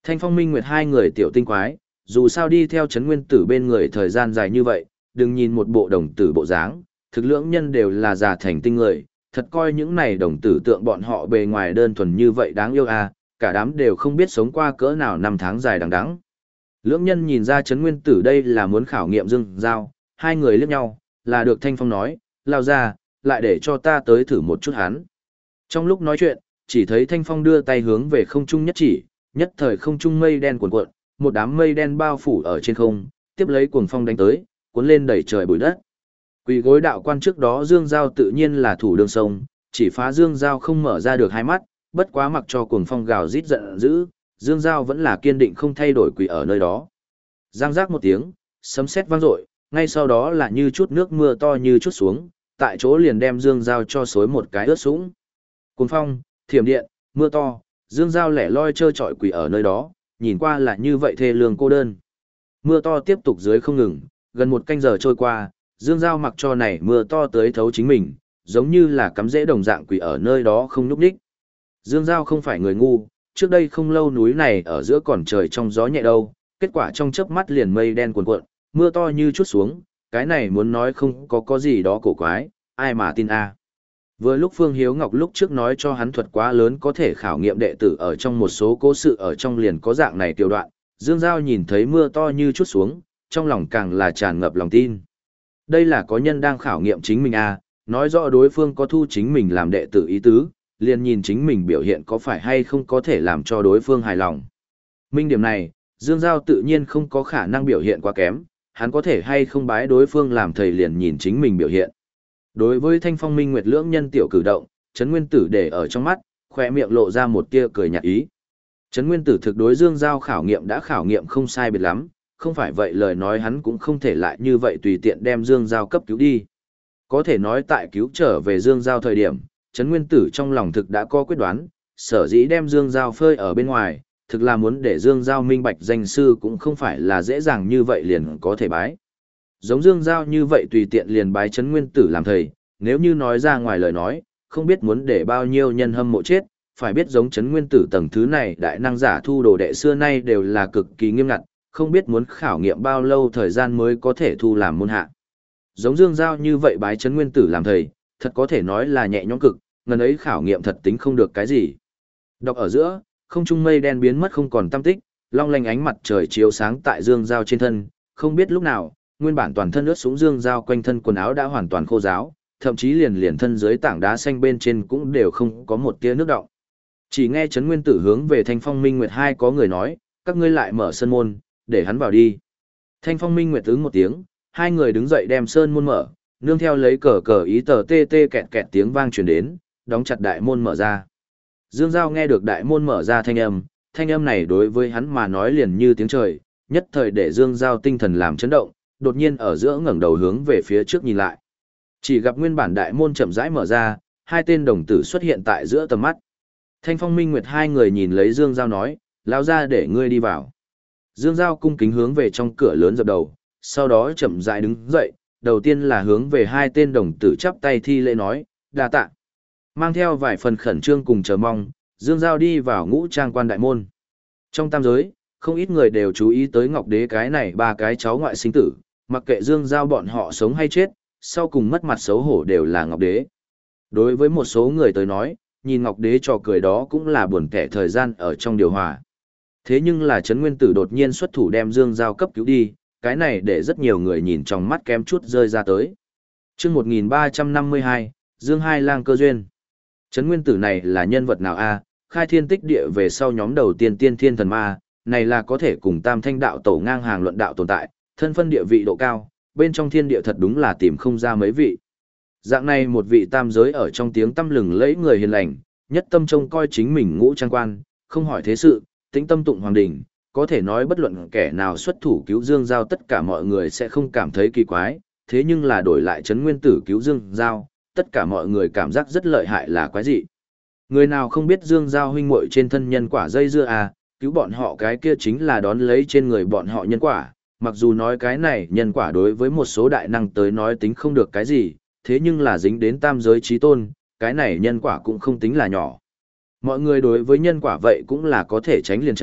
Thanh Phong Minh Nguyệt hai người tiểu tinh quái, dù sao đi theo Trấn Nguyên Tử bên người thời gian dài như vậy, đừng nhìn một bộ đồng tử bộ dáng, thực lưỡng nhân đều là già thành tinh người, thật coi những này đồng tử tượng bọn họ bề ngoài đơn thuần như vậy đáng yêu à, cả đám đều không biết sống qua cỡ nào năm tháng dài đằng đẵng. Lưỡng nhân nhìn ra Trấn Nguyên Tử đây là muốn khảo nghiệm Dương Giao, hai người liếc nhau, là được Thanh Phong nói, lao ra, lại để cho ta tới thử một chút hắn. Trong lúc nói chuyện, chỉ thấy Thanh Phong đưa tay hướng về không trung nhất chỉ, nhất thời không trung mây đen cuồn cuộn, một đám mây đen bao phủ ở trên không, tiếp lấy cuồng phong đánh tới, cuốn lên đẩy trời bụi đất. Quỳ gối đạo quan trước đó Dương Giao tự nhiên là thủ đường sông, chỉ phá Dương Giao không mở ra được hai mắt, bất quá mặc cho cuồng phong gào rít giận dữ, Dương Giao vẫn là kiên định không thay đổi quỳ ở nơi đó. Giang giác một tiếng, sấm sét vang dội, ngay sau đó là như chút nước mưa to như chút xuống, tại chỗ liền đem Dương Giao cho xối một cái ướt sũng. Cuồng phong, thiểm điện, mưa to, Dương Giao lẻ loi trơ trọi quỳ ở nơi đó, nhìn qua là như vậy thê lương cô đơn. Mưa to tiếp tục dưới không ngừng, gần một canh giờ trôi qua, Dương Giao mặc cho này mưa to tới thấu chính mình, giống như là cắm rễ đồng dạng quỳ ở nơi đó không nhúc nhích. Dương Giao không phải người ngu, trước đây không lâu núi này ở giữa còn trời trong gió nhẹ đâu, kết quả trong chớp mắt liền mây đen cuồn cuộn, mưa to như chút xuống, cái này muốn nói không có có gì đó cổ quái, ai mà tin a. Vừa lúc Phương Hiếu Ngọc lúc trước nói cho hắn thuật quá lớn có thể khảo nghiệm đệ tử ở trong một số cố sự ở trong liền có dạng này tiểu đoạn, Dương Giao nhìn thấy mưa to như chút xuống, trong lòng càng là tràn ngập lòng tin. Đây là có nhân đang khảo nghiệm chính mình a, nói rõ đối phương có thu chính mình làm đệ tử ý tứ, liền nhìn chính mình biểu hiện có phải hay không có thể làm cho đối phương hài lòng. Minh điểm này, Dương Giao tự nhiên không có khả năng biểu hiện quá kém, hắn có thể hay không bái đối phương làm thầy liền nhìn chính mình biểu hiện. Đối với Thanh Phong Minh Nguyệt lưỡng nhân tiểu cử động, Trấn Nguyên Tử để ở trong mắt, khỏe miệng lộ ra một tia cười nhạt ý. Trấn Nguyên Tử thực đối Dương Giao khảo nghiệm đã khảo nghiệm không sai biệt lắm, không phải vậy lời nói hắn cũng không thể lại như vậy tùy tiện đem Dương Giao cấp cứu đi. Có thể nói tại cứu trở về Dương Giao thời điểm, Trấn Nguyên Tử trong lòng thực đã có quyết đoán, sở dĩ đem Dương Giao phơi ở bên ngoài, thực là muốn để Dương Giao minh bạch danh sư cũng không phải là dễ dàng như vậy liền có thể bái. Giống Dương Giao như vậy tùy tiện liền bái Trấn Nguyên Tử làm thầy, nếu như nói ra ngoài lời nói, không biết muốn để bao nhiêu nhân hâm mộ chết, phải biết giống Trấn Nguyên Tử tầng thứ này đại năng giả thu đồ đệ xưa nay đều là cực kỳ nghiêm ngặt, không biết muốn khảo nghiệm bao lâu thời gian mới có thể thu làm môn hạ. Giống Dương Giao như vậy bái Trấn Nguyên Tử làm thầy, thật có thể nói là nhẹ nhõm cực, ngần ấy khảo nghiệm thật tính không được cái gì. Đọc ở giữa, không trung mây đen biến mất không còn tăm tích, long lanh ánh mặt trời chiếu sáng tại Dương Giao trên thân, không biết lúc nào, nguyên bản toàn thân ướt sũng Dương Giao quanh thân quần áo đã hoàn toàn khô ráo, thậm chí liền liền thân dưới tảng đá xanh bên trên cũng đều không có một tia nước đọng. Chỉ nghe Trấn Nguyên Tử hướng về Thanh Phong Minh Nguyệt hai có người nói, các ngươi lại mở sơn môn, để hắn vào đi. Thanh Phong Minh Nguyệt ứng một tiếng, hai người đứng dậy đem sơn môn mở, nương theo lấy cờ cờ ý tờ tê tê kẹt kẹt tiếng vang truyền đến, đóng chặt đại môn mở ra. Dương Giao nghe được đại môn mở ra thanh âm, thanh âm này đối với hắn mà nói liền như tiếng trời, nhất thời để Dương Giao tinh thần làm chấn động, đột nhiên ở giữa ngẩng đầu hướng về phía trước nhìn lại. Chỉ gặp nguyên bản đại môn chậm rãi mở ra, hai tên đồng tử xuất hiện tại giữa tầm mắt. Thanh Phong Minh Nguyệt hai người nhìn lấy Dương Giao nói, lao ra để ngươi đi vào. Dương Giao cung kính hướng về trong cửa lớn dập đầu, sau đó chậm rãi đứng dậy, đầu tiên là hướng về hai tên đồng tử chắp tay thi lễ nói, đa tạ. Mang theo vài phần khẩn trương cùng chờ mong, Dương Giao đi vào ngũ trang quan đại môn. Trong tam giới, không ít người đều chú ý tới Ngọc Đế cái này ba cái cháu ngoại sinh tử, mặc kệ Dương Giao bọn họ sống hay chết, sau cùng mất mặt xấu hổ đều là Ngọc Đế. Đối với một số người tới nói, nhìn Ngọc Đế trò cười đó cũng là buồn kẻ thời gian ở trong điều hòa. Thế nhưng là Trấn Nguyên Tử đột nhiên xuất thủ đem Dương Giao cấp cứu đi, cái này để rất nhiều người nhìn trong mắt kém chút rơi ra tới. Chương một nghìn ba trăm năm mươi hai, Dương Hai Lang cơ duyên. Trấn Nguyên Tử này là nhân vật nào a? Khai thiên tích địa về sau nhóm đầu tiên tiên thiên thần ma, này là có thể cùng Tam Thanh đạo tổ ngang hàng luận đạo tồn tại, thân phân địa vị độ cao, bên trong thiên địa thật đúng là tìm không ra mấy vị. Dạng này một vị tam giới ở trong tiếng tâm lừng lẫy người hiền lành, nhất tâm trông coi chính mình ngũ trang quan, không hỏi thế sự, tĩnh tâm tụng hoàng đỉnh, có thể nói bất luận kẻ nào xuất thủ cứu Dương Giao tất cả mọi người sẽ không cảm thấy kỳ quái, thế nhưng là đổi lại Trấn Nguyên Tử cứu Dương Giao, tất cả mọi người cảm giác rất lợi hại là quái dị. Người nào không biết Dương Giao huynh muội trên thân nhân quả dây dưa à, cứu bọn họ cái kia chính là đón lấy trên người bọn họ nhân quả, mặc dù nói cái này nhân quả đối với một số đại năng tới nói tính không được cái gì, thế nhưng là dính đến tam giới trí tôn, cái này nhân quả cũng không tính là nhỏ. Mọi người đối với nhân quả vậy cũng là có thể tránh liền tránh,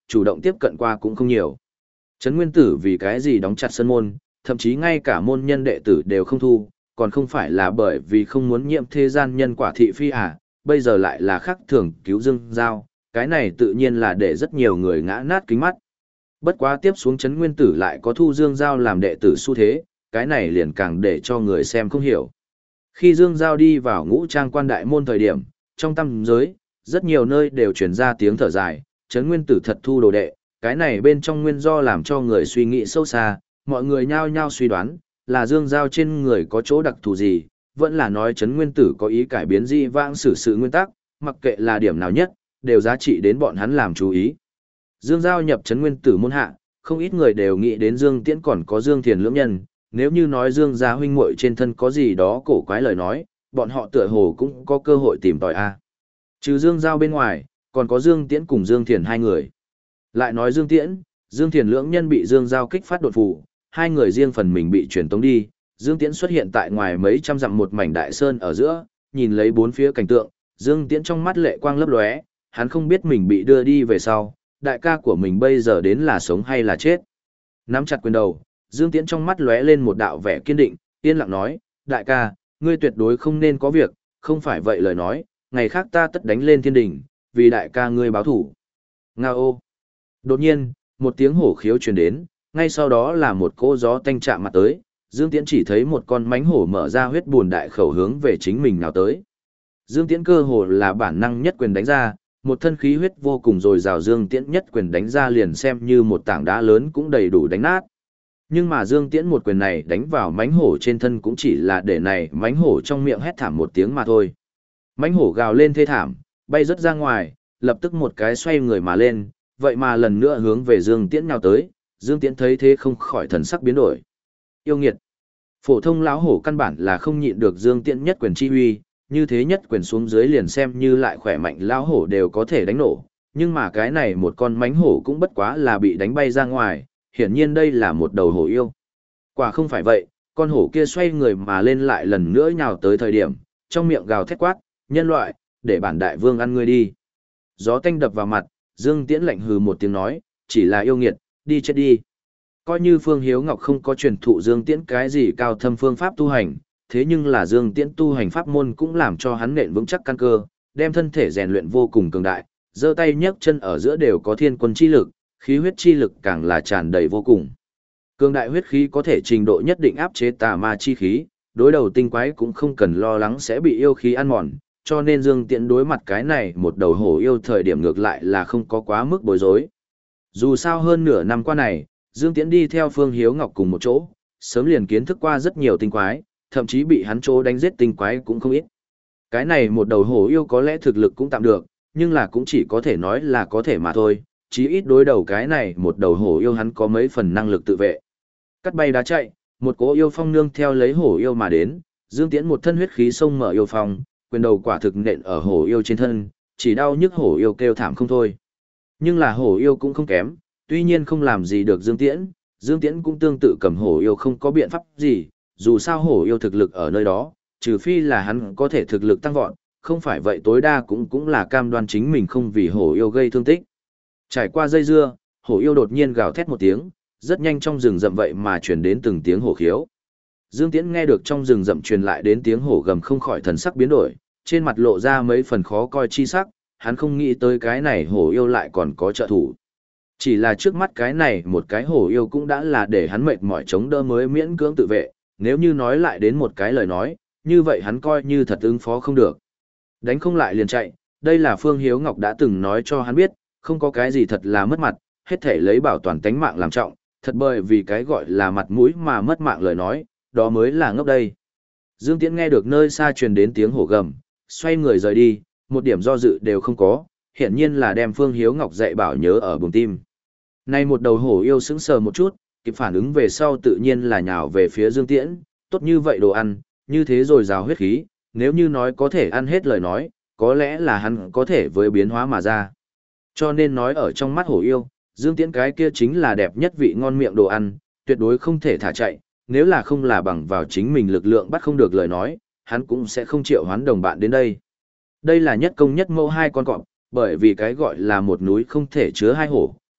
chủ động tiếp cận qua cũng không nhiều. Trấn Nguyên Tử vì cái gì đóng chặt sân môn, thậm chí ngay cả môn nhân đệ tử đều không thu, còn không phải là bởi vì không muốn nhiễm thế gian nhân quả thị phi à, bây giờ lại là khắc thường cứu Dương Giao, cái này tự nhiên là để rất nhiều người ngã nát kính mắt. Bất quá tiếp xuống Trấn Nguyên Tử lại có thu Dương Giao làm đệ tử xu thế, cái này liền càng để cho người xem không hiểu. Khi Dương Giao đi vào ngũ trang quan đại môn thời điểm, trong tâm giới, rất nhiều nơi đều truyền ra tiếng thở dài, Trấn Nguyên Tử thật thu đồ đệ, cái này bên trong nguyên do làm cho người suy nghĩ sâu xa, mọi người nhao nhao suy đoán, là Dương Giao trên người có chỗ đặc thù gì, vẫn là nói Trấn Nguyên Tử có ý cải biến dị vãng xử sự nguyên tắc, mặc kệ là điểm nào nhất, đều giá trị đến bọn hắn làm chú ý. Dương Giao nhập Trấn Nguyên Tử môn hạ, không ít người đều nghĩ đến Dương Tiễn còn có Dương Thiền lưỡng nhân, nếu như nói Dương gia huynh muội trên thân có gì đó cổ quái lời nói, bọn họ tựa hồ cũng có cơ hội tìm tòi a. Trừ Dương Giao bên ngoài, còn có Dương Tiễn cùng Dương Thiền hai người. Lại nói Dương Tiễn, Dương Thiền lưỡng nhân bị Dương Giao kích phát đột phù, hai người riêng phần mình bị truyền tống đi. Dương Tiễn xuất hiện tại ngoài mấy trăm dặm một mảnh đại sơn ở giữa, nhìn lấy bốn phía cảnh tượng, Dương Tiễn trong mắt lệ quang lấp lóe, hắn không biết mình bị đưa đi về sau, đại ca của mình bây giờ đến là sống hay là chết. Nắm chặt quyền đầu, Dương Tiễn trong mắt lóe lên một đạo vẻ kiên định, yên lặng nói, đại ca, ngươi tuyệt đối không nên có việc, không phải vậy lời nói, ngày khác ta tất đánh lên thiên đình, vì đại ca ngươi báo thủ. Nga ô! Đột nhiên, một tiếng hổ khiếu truyền đến, ngay sau đó là một cỗ gió tanh chạm mặt tới, Dương Tiễn chỉ thấy một con mánh hổ mở ra huyết buồn đại khẩu hướng về chính mình nào tới. Dương Tiễn cơ hồ là bản năng nhất quyền đánh ra, một thân khí huyết vô cùng dồi dào, Dương Tiễn nhất quyền đánh ra liền xem như một tảng đá lớn cũng đầy đủ đánh nát. Nhưng mà Dương Tiễn một quyền này đánh vào mánh hổ trên thân cũng chỉ là để này mánh hổ trong miệng hét thảm một tiếng mà thôi. Mánh hổ gào lên thê thảm, bay rất ra ngoài, lập tức một cái xoay người mà lên, vậy mà lần nữa hướng về Dương Tiễn nhào tới, Dương Tiễn thấy thế không khỏi thần sắc biến đổi. Yêu nghiệt. Phổ thông lão hổ căn bản là không nhịn được Dương Tiễn nhất quyền chi huy, như thế nhất quyền xuống dưới liền xem như lại khỏe mạnh lão hổ đều có thể đánh nổ, nhưng mà cái này một con mánh hổ cũng bất quá là bị đánh bay ra ngoài, hiển nhiên đây là một đầu hổ yêu. Quả không phải vậy, con hổ kia xoay người mà lên lại lần nữa nhào tới thời điểm, trong miệng gào thét quát, nhân loại, để bản đại vương ăn ngươi đi. Gió tanh đập vào mặt, Dương Tiễn lạnh hừ một tiếng nói, chỉ là yêu nghiệt, đi chết đi. Coi như Phương Hiếu Ngọc không có truyền thụ Dương Tiễn cái gì cao thâm phương pháp tu hành, thế nhưng là Dương Tiễn tu hành pháp môn cũng làm cho hắn nện vững chắc căn cơ, đem thân thể rèn luyện vô cùng cường đại, giơ tay nhấc chân ở giữa đều có thiên quân chi lực, khí huyết chi lực càng là tràn đầy vô cùng. Cường đại huyết khí có thể trình độ nhất định áp chế tà ma chi khí, đối đầu tinh quái cũng không cần lo lắng sẽ bị yêu khí ăn mòn, cho nên Dương Tiễn đối mặt cái này một đầu hổ yêu thời điểm ngược lại là không có quá mức bối rối. Dù sao hơn nửa năm qua này, Dương Tiễn đi theo Phương Hiếu Ngọc cùng một chỗ, sớm liền kiến thức qua rất nhiều tinh quái, thậm chí bị hắn chỗ đánh giết tinh quái cũng không ít. Cái này một đầu hổ yêu có lẽ thực lực cũng tạm được, nhưng là cũng chỉ có thể nói là có thể mà thôi, chí ít đối đầu cái này một đầu hổ yêu hắn có mấy phần năng lực tự vệ. Cắt bay đá chạy, một cỗ yêu phong nương theo lấy hổ yêu mà đến, Dương Tiễn một thân huyết khí xông mở yêu phong, quyền đầu quả thực nện ở hổ yêu trên thân, chỉ đau nhức hổ yêu kêu thảm không thôi. Nhưng là hổ yêu cũng không kém, tuy nhiên không làm gì được Dương Tiễn, Dương Tiễn cũng tương tự cầm hổ yêu không có biện pháp gì, dù sao hổ yêu thực lực ở nơi đó, trừ phi là hắn có thể thực lực tăng vọt, không phải vậy tối đa cũng cũng là cam đoan chính mình không vì hổ yêu gây thương tích. Trải qua dây dưa, hổ yêu đột nhiên gào thét một tiếng, rất nhanh trong rừng rậm vậy mà truyền đến từng tiếng hổ khiếu. Dương Tiễn nghe được trong rừng rậm truyền lại đến tiếng hổ gầm không khỏi thần sắc biến đổi, trên mặt lộ ra mấy phần khó coi chi sắc, hắn không nghĩ tới cái này hổ yêu lại còn có trợ thủ. Chỉ là trước mắt cái này một cái hổ yêu cũng đã là để hắn mệt mỏi chống đỡ mới miễn cưỡng tự vệ, nếu như nói lại đến một cái lời nói, như vậy hắn coi như thật ứng phó không được. Đánh không lại liền chạy, đây là Phương Hiếu Ngọc đã từng nói cho hắn biết, không có cái gì thật là mất mặt, hết thể lấy bảo toàn tánh mạng làm trọng, thật bởi vì cái gọi là mặt mũi mà mất mạng lời nói, đó mới là ngốc đây. Dương Tiễn nghe được nơi xa truyền đến tiếng hổ gầm, xoay người rời đi, một điểm do dự đều không có, hiển nhiên là đem Phương Hiếu Ngọc dạy bảo nhớ ở buồng tim. Nay một đầu hổ yêu sững sờ một chút, kịp phản ứng về sau tự nhiên là nhào về phía Dương Tiễn, tốt như vậy đồ ăn, như thế rồi rào huyết khí, nếu như nói có thể ăn hết lời nói, có lẽ là hắn có thể với biến hóa mà ra. Cho nên nói ở trong mắt hổ yêu, Dương Tiễn cái kia chính là đẹp nhất vị ngon miệng đồ ăn, tuyệt đối không thể thả chạy, nếu là không là bằng vào chính mình lực lượng bắt không được lời nói, hắn cũng sẽ không chịu hoán đồng bạn đến đây. Đây là nhất công nhất mẫu hai con cọp, bởi vì cái gọi là một núi không thể chứa hai hổ,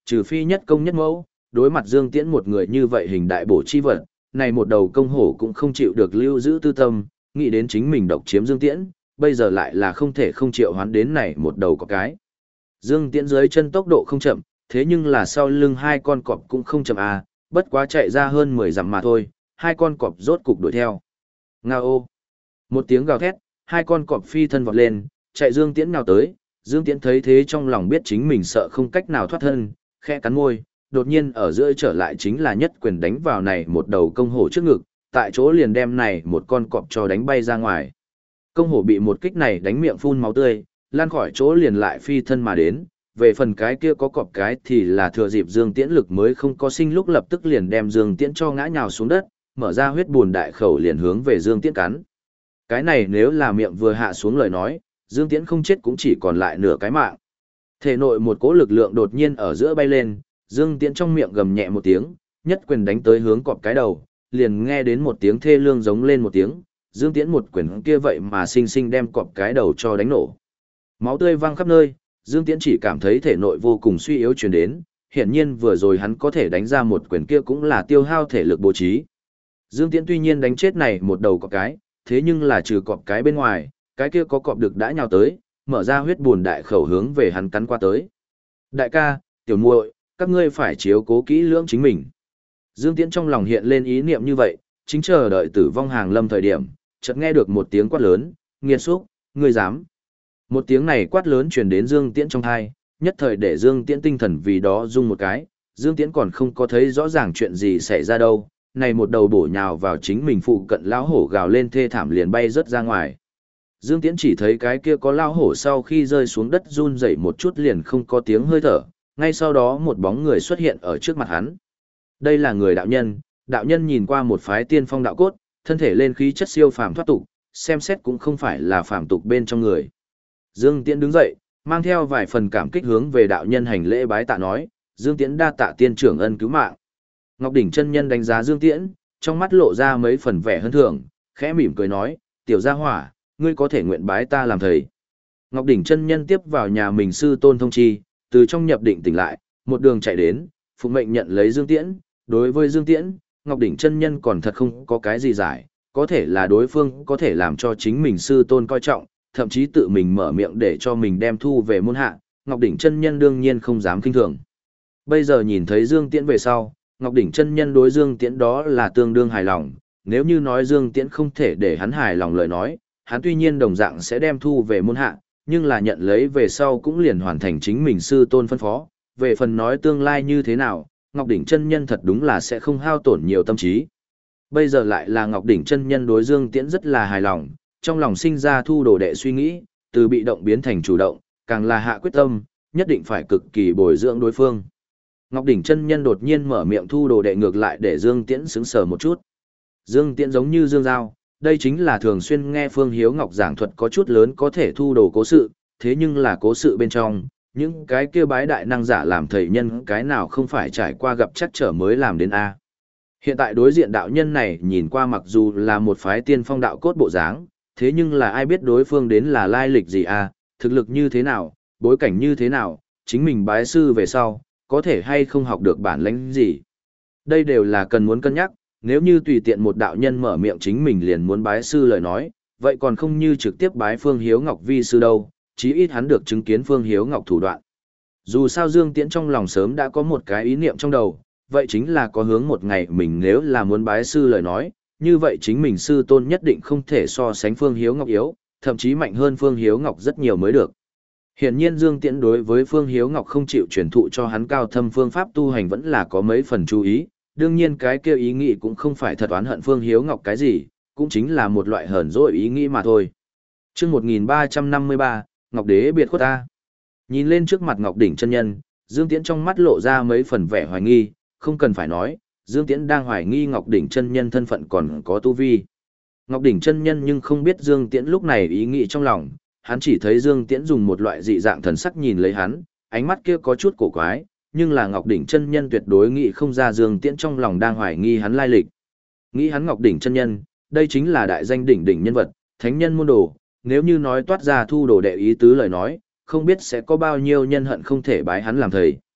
trừ phi nhất công nhất mẫu, đối mặt Dương Tiễn một người như vậy hình đại bổ chi vật, này một đầu công hổ cũng không chịu được lưu giữ tư tâm, nghĩ đến chính mình độc chiếm Dương Tiễn, bây giờ lại là không thể không chịu hoán đến này một đầu có cái. Dương Tiễn dưới chân tốc độ không chậm, thế nhưng là sau lưng hai con cọp cũng không chậm à, bất quá chạy ra hơn mười dặm mà thôi, hai con cọp rốt cục đuổi theo. Ngao ô! Một tiếng gào thét, hai con cọp phi thân vọt lên, chạy Dương Tiễn nào tới, Dương Tiễn thấy thế trong lòng biết chính mình sợ không cách nào thoát thân, khẽ cắn môi, đột nhiên ở giữa trở lại chính là nhất quyền đánh vào này một đầu công hổ trước ngực, tại chỗ liền đem này một con cọp cho đánh bay ra ngoài. Công hổ bị một kích này đánh miệng phun máu tươi, lan khỏi chỗ liền lại phi thân mà đến, về phần cái kia có cọp cái thì là thừa dịp Dương Tiễn lực mới không có sinh lúc lập tức liền đem Dương Tiễn cho ngã nhào xuống đất, mở ra huyết buồn đại khẩu liền hướng về Dương Tiễn cắn. Cái này nếu là miệng vừa hạ xuống lời nói, Dương Tiễn không chết cũng chỉ còn lại nửa cái mạng. Thể nội một cỗ lực lượng đột nhiên ở giữa bay lên, Dương Tiễn trong miệng gầm nhẹ một tiếng, nhất quyền đánh tới hướng cọp cái đầu, liền nghe đến một tiếng thê lương giống lên một tiếng, Dương Tiễn một quyền kia vậy mà sinh sinh đem cọp cái đầu cho đánh nổ. Máu tươi văng khắp nơi, Dương Tiễn chỉ cảm thấy thể nội vô cùng suy yếu truyền đến, hiển nhiên vừa rồi hắn có thể đánh ra một quyền kia cũng là tiêu hao thể lực bố trí. Dương Tiễn tuy nhiên đánh chết này một đầu cọp cái, thế nhưng là trừ cọp cái bên ngoài, cái kia có cọp được đã nhào tới, mở ra huyết buồn đại khẩu hướng về hắn cắn qua tới. Đại ca, tiểu muội, các ngươi phải chiếu cố kỹ lưỡng chính mình. Dương Tiễn trong lòng hiện lên ý niệm như vậy, chính chờ đợi tử vong hàng lâm thời điểm, chợt nghe được một tiếng quát lớn, nghiệt xúc, ngươi dám. Một tiếng này quát lớn truyền đến Dương Tiễn trong tai, nhất thời để Dương Tiễn tinh thần vì đó rung một cái, Dương Tiễn còn không có thấy rõ ràng chuyện gì xảy ra đâu, này một đầu bổ nhào vào chính mình phụ cận lão hổ gào lên thê thảm liền bay rớt ra ngoài. Dương Tiễn chỉ thấy cái kia có lão hổ sau khi rơi xuống đất run rẩy một chút liền không có tiếng hơi thở, ngay sau đó một bóng người xuất hiện ở trước mặt hắn. Đây là người đạo nhân, đạo nhân nhìn qua một phái tiên phong đạo cốt, thân thể lên khí chất siêu phàm thoát tục, xem xét cũng không phải là phàm tục bên trong người. Dương Tiễn đứng dậy, mang theo vài phần cảm kích hướng về đạo nhân hành lễ bái tạ nói, Dương Tiễn đa tạ tiên trưởng ân cứu mạng. Ngọc Đỉnh chân nhân đánh giá Dương Tiễn, trong mắt lộ ra mấy phần vẻ hơn thường, khẽ mỉm cười nói, tiểu gia hỏa, ngươi có thể nguyện bái ta làm thầy. Ngọc Đỉnh chân nhân tiếp vào nhà mình sư tôn thông chi, từ trong nhập định tỉnh lại, một đường chạy đến, phụng mệnh nhận lấy Dương Tiễn. Đối với Dương Tiễn, Ngọc Đỉnh chân nhân còn thật không có cái gì giải, có thể là đối phương có thể làm cho chính mình sư tôn coi trọng, thậm chí tự mình mở miệng để cho mình đem thu về môn hạ, Ngọc Đỉnh chân nhân đương nhiên không dám kinh thường. Bây giờ nhìn thấy Dương Tiễn về sau, Ngọc Đỉnh chân nhân đối Dương Tiễn đó là tương đương hài lòng, nếu như nói Dương Tiễn không thể để hắn hài lòng lời nói, hắn tuy nhiên đồng dạng sẽ đem thu về môn hạ, nhưng là nhận lấy về sau cũng liền hoàn thành chính mình sư tôn phân phó, về phần nói tương lai như thế nào, Ngọc Đỉnh chân nhân thật đúng là sẽ không hao tổn nhiều tâm trí. Bây giờ lại là Ngọc Đỉnh chân nhân đối Dương Tiễn rất là hài lòng, trong lòng sinh ra thu đồ đệ suy nghĩ, từ bị động biến thành chủ động, càng là hạ quyết tâm, nhất định phải cực kỳ bồi dưỡng đối phương. Ngọc Đỉnh chân nhân đột nhiên mở miệng thu đồ đệ ngược lại để Dương Tiễn sững sờ một chút. Dương Tiễn giống như Dương Giao, đây chính là thường xuyên nghe Phương Hiếu Ngọc giảng thuật có chút lớn có thể thu đồ cố sự, thế nhưng là cố sự bên trong, những cái kia bái đại năng giả làm thầy nhân cái nào không phải trải qua gặp chắc trở mới làm đến A. Hiện tại đối diện đạo nhân này nhìn qua mặc dù là một phái tiên phong đạo cốt bộ dáng, thế nhưng là ai biết đối phương đến là lai lịch gì A, thực lực như thế nào, bối cảnh như thế nào, chính mình bái sư về sau, có thể hay không học được bản lĩnh gì. Đây đều là cần muốn cân nhắc, nếu như tùy tiện một đạo nhân mở miệng chính mình liền muốn bái sư lời nói, vậy còn không như trực tiếp bái Phương Hiếu Ngọc vi sư đâu, chí ít hắn được chứng kiến Phương Hiếu Ngọc thủ đoạn. Dù sao Dương Tiễn trong lòng sớm đã có một cái ý niệm trong đầu, vậy chính là có hướng một ngày mình nếu là muốn bái sư lời nói, như vậy chính mình sư tôn nhất định không thể so sánh Phương Hiếu Ngọc yếu, thậm chí mạnh hơn Phương Hiếu Ngọc rất nhiều mới được. Hiển nhiên Dương Tiễn đối với Phương Hiếu Ngọc không chịu truyền thụ cho hắn cao thâm phương pháp tu hành vẫn là có mấy phần chú ý, đương nhiên cái kia ý nghĩ cũng không phải thật oán hận Phương Hiếu Ngọc cái gì, cũng chính là một loại hờn dỗi ý nghĩ mà thôi. Chương một nghìn ba trăm năm mươi ba, Ngọc Đế biệt khuất ta. Nhìn lên trước mặt Ngọc Đỉnh chân nhân, Dương Tiễn trong mắt lộ ra mấy phần vẻ hoài nghi, không cần phải nói, Dương Tiễn đang hoài nghi Ngọc Đỉnh chân nhân thân phận còn có tu vi. Ngọc Đỉnh chân nhân nhưng không biết Dương Tiễn lúc này ý nghĩ trong lòng, hắn chỉ thấy Dương Tiễn dùng một loại dị dạng thần sắc nhìn lấy hắn, ánh mắt kia có chút cổ quái, nhưng là Ngọc Đỉnh chân nhân tuyệt đối nghĩ không ra Dương Tiễn trong lòng đang hoài nghi hắn lai lịch. Nghĩ hắn Ngọc Đỉnh chân nhân, đây chính là đại danh đỉnh đỉnh nhân vật, thánh nhân môn đồ, nếu như nói toát ra thu đồ đệ ý tứ lời nói, không biết sẽ có bao nhiêu nhân hận không thể bái hắn làm thầy.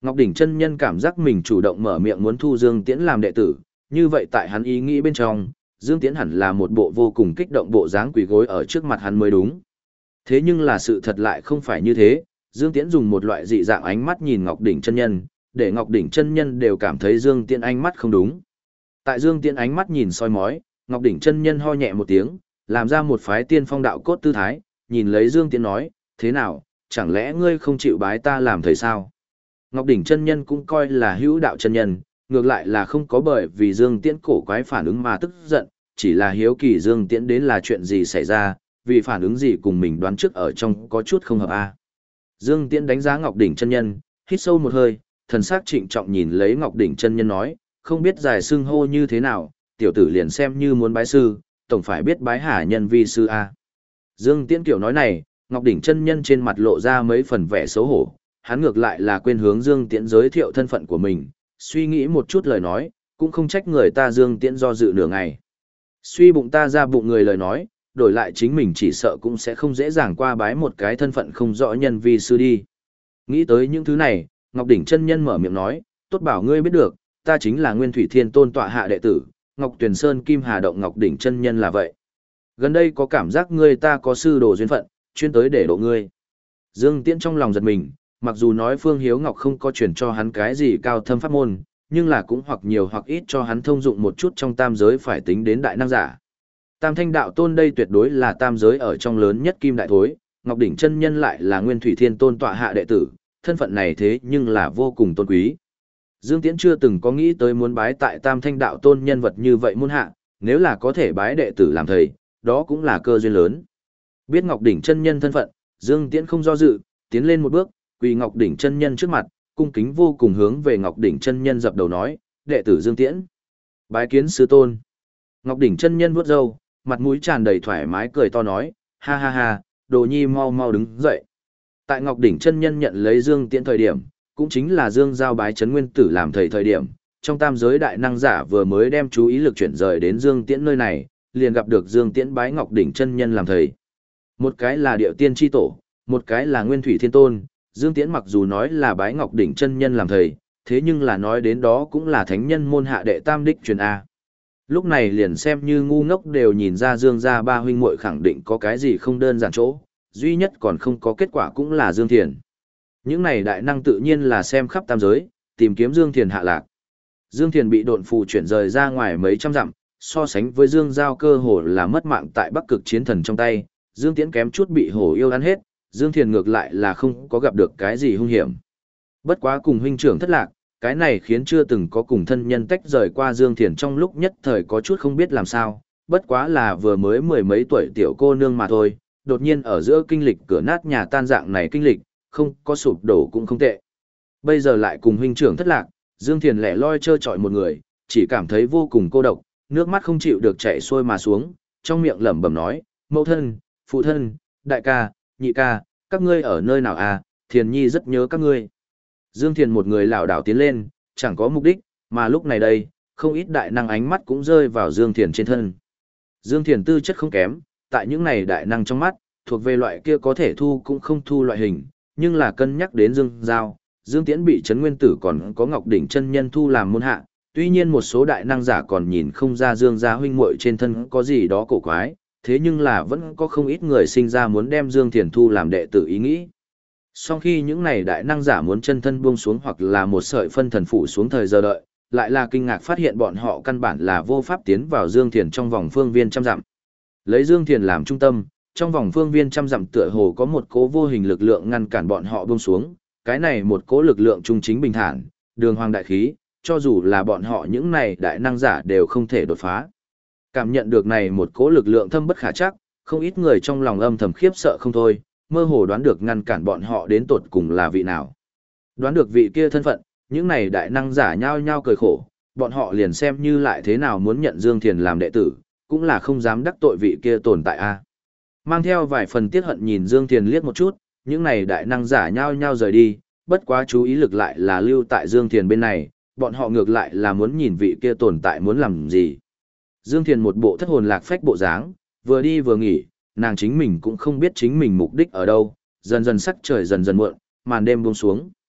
Ngọc Đỉnh chân nhân cảm giác mình chủ động mở miệng muốn thu Dương Tiễn làm đệ tử, như vậy tại hắn ý nghĩ bên trong, Dương Tiễn hẳn là một bộ vô cùng kích động bộ dáng quỳ gối ở trước mặt hắn mới đúng. Thế nhưng là sự thật lại không phải như thế, Dương Tiễn dùng một loại dị dạng ánh mắt nhìn Ngọc Đỉnh chân nhân, để Ngọc Đỉnh chân nhân đều cảm thấy Dương Tiễn ánh mắt không đúng. Tại Dương Tiễn ánh mắt nhìn soi mói, Ngọc Đỉnh chân nhân ho nhẹ một tiếng, làm ra một phái tiên phong đạo cốt tư thái, nhìn lấy Dương Tiễn nói, thế nào, chẳng lẽ ngươi không chịu bái ta làm thầy sao? Ngọc Đỉnh chân nhân cũng coi là hữu đạo chân nhân, ngược lại là không có bởi vì Dương Tiễn cổ quái phản ứng mà tức giận, chỉ là hiếu kỳ Dương Tiễn đến là chuyện gì xảy ra, vì phản ứng gì cùng mình đoán trước ở trong có chút không hợp a. Dương Tiễn đánh giá Ngọc Đỉnh chân nhân, hít sâu một hơi, thần sắc trịnh trọng nhìn lấy Ngọc Đỉnh chân nhân nói, không biết giải xưng hô như thế nào, tiểu tử liền xem như muốn bái sư, tổng phải biết bái hạ nhân vi sư a. Dương Tiễn kiểu nói này, Ngọc Đỉnh chân nhân trên mặt lộ ra mấy phần vẻ xấu hổ, hắn ngược lại là quên hướng Dương Tiễn giới thiệu thân phận của mình, suy nghĩ một chút lời nói, cũng không trách người ta Dương Tiễn do dự nửa ngày. Suy bụng ta ra bụng người lời nói, đổi lại chính mình chỉ sợ cũng sẽ không dễ dàng qua bái một cái thân phận không rõ nhân vi sư đi. Nghĩ tới những thứ này, Ngọc Đỉnh chân nhân mở miệng nói, tốt bảo ngươi biết được, ta chính là Nguyên Thủy Thiên Tôn tọa hạ đệ tử, Ngọc Tuyền Sơn Kim Hà Động Ngọc Đỉnh chân nhân là vậy. Gần đây có cảm giác ngươi ta có sư đồ duyên phận, chuyên tới để độ ngươi. Dương Tiễn trong lòng giật mình, mặc dù nói Phương Hiếu Ngọc không có truyền cho hắn cái gì cao thâm pháp môn, nhưng là cũng hoặc nhiều hoặc ít cho hắn thông dụng một chút trong tam giới phải tính đến đại năng giả. Tam Thanh Đạo Tôn đây tuyệt đối là tam giới ở trong lớn nhất kim đại thối, Ngọc Đỉnh chân nhân lại là Nguyên Thủy Thiên Tôn tọa hạ đệ tử, thân phận này thế nhưng là vô cùng tôn quý. Dương Tiễn chưa từng có nghĩ tới muốn bái tại Tam Thanh Đạo Tôn nhân vật như vậy môn hạ, nếu là có thể bái đệ tử làm thầy, đó cũng là cơ duyên lớn. Biết Ngọc Đỉnh chân nhân thân phận, Dương Tiễn không do dự, tiến lên một bước, quỳ Ngọc Đỉnh chân nhân trước mặt, cung kính vô cùng hướng về Ngọc Đỉnh chân nhân dập đầu nói, đệ tử Dương Tiễn, bái kiến sư tôn. Ngọc Đỉnh chân nhân vuốt râu, mặt mũi tràn đầy thoải mái cười to nói, ha ha ha, đồ nhi mau mau đứng dậy. Tại Ngọc Đỉnh chân nhân nhận lấy Dương Tiễn thời điểm, cũng chính là Dương giao bái Trấn Nguyên Tử làm thầy thời điểm, trong tam giới đại năng giả vừa mới đem chú ý lực chuyển rời đến Dương Tiễn nơi này, liền gặp được Dương Tiễn bái Ngọc Đỉnh chân nhân làm thầy. Một cái là Điệu Tiên chi tổ, một cái là Nguyên Thủy Thiên Tôn, Dương Tiễn mặc dù nói là bái Ngọc Đỉnh chân nhân làm thầy, thế nhưng là nói đến đó cũng là thánh nhân môn hạ đệ tam đích truyền A. Lúc này liền xem như ngu ngốc đều nhìn ra Dương gia ba huynh muội khẳng định có cái gì không đơn giản chỗ, duy nhất còn không có kết quả cũng là Dương Thiền. Những này đại năng tự nhiên là xem khắp tam giới, tìm kiếm Dương Thiền hạ lạc. Dương Thiền bị độn phù chuyển rời ra ngoài mấy trăm dặm, so sánh với Dương Giao cơ hồ là mất mạng tại Bắc Cực chiến thần trong tay, Dương Tiễn kém chút bị hổ yêu ăn hết, Dương Thiền ngược lại là không có gặp được cái gì hung hiểm. Bất quá cùng huynh trưởng thất lạc, cái này khiến chưa từng có cùng thân nhân tách rời qua Dương Thiền trong lúc nhất thời có chút không biết làm sao, bất quá là vừa mới mười mấy tuổi tiểu cô nương mà thôi, đột nhiên ở giữa kinh lịch cửa nát nhà tan dạng này kinh lịch, không có sụp đổ cũng không tệ. Bây giờ lại cùng huynh trưởng thất lạc, Dương Thiền lẻ loi trơ trọi một người, chỉ cảm thấy vô cùng cô độc, nước mắt không chịu được chảy xuôi mà xuống, trong miệng lẩm bẩm nói, mẫu thân, phụ thân, đại ca, nhị ca, các ngươi ở nơi nào à, Thiền Nhi rất nhớ các ngươi. Dương Thiền một người lảo đảo tiến lên, chẳng có mục đích, mà lúc này đây, không ít đại năng ánh mắt cũng rơi vào Dương Thiền trên thân. Dương Thiền tư chất không kém, tại những này đại năng trong mắt, thuộc về loại kia có thể thu cũng không thu loại hình, nhưng là cân nhắc đến Dương Giao, Dương Tiễn bị Trấn Nguyên Tử còn có Ngọc Đỉnh chân nhân thu làm môn hạ, tuy nhiên một số đại năng giả còn nhìn không ra Dương gia huynh muội trên thân có gì đó cổ quái, thế nhưng là vẫn có không ít người sinh ra muốn đem Dương Thiền thu làm đệ tử ý nghĩ. Sau khi những này đại năng giả muốn chân thân buông xuống hoặc là một sợi phân thần phủ xuống thời giờ đợi, lại là kinh ngạc phát hiện bọn họ căn bản là vô pháp tiến vào Dương Thiền trong vòng phương viên trăm dặm. Lấy Dương Thiền làm trung tâm, trong vòng phương viên trăm dặm tựa hồ có một cố vô hình lực lượng ngăn cản bọn họ buông xuống, cái này một cố lực lượng trung chính bình thản, đường hoàng đại khí, cho dù là bọn họ những này đại năng giả đều không thể đột phá. Cảm nhận được này một cố lực lượng thâm bất khả trắc, không ít người trong lòng âm thầm khiếp sợ không thôi, mơ hồ đoán được ngăn cản bọn họ đến tột cùng là vị nào. Đoán được vị kia thân phận, những này đại năng giả nhao nhao cười khổ, bọn họ liền xem như lại thế nào muốn nhận Dương Thiền làm đệ tử, cũng là không dám đắc tội vị kia tồn tại a. Mang theo vài phần tiếc hận nhìn Dương Thiền liếc một chút, những này đại năng giả nhao nhao rời đi, bất quá chú ý lực lại là lưu tại Dương Thiền bên này, bọn họ ngược lại là muốn nhìn vị kia tồn tại muốn làm gì. Dương Thiền một bộ thất hồn lạc phách bộ dáng, vừa đi vừa nghỉ, nàng chính mình cũng không biết chính mình mục đích ở đâu, dần dần sắc trời dần dần muộn, màn đêm buông xuống.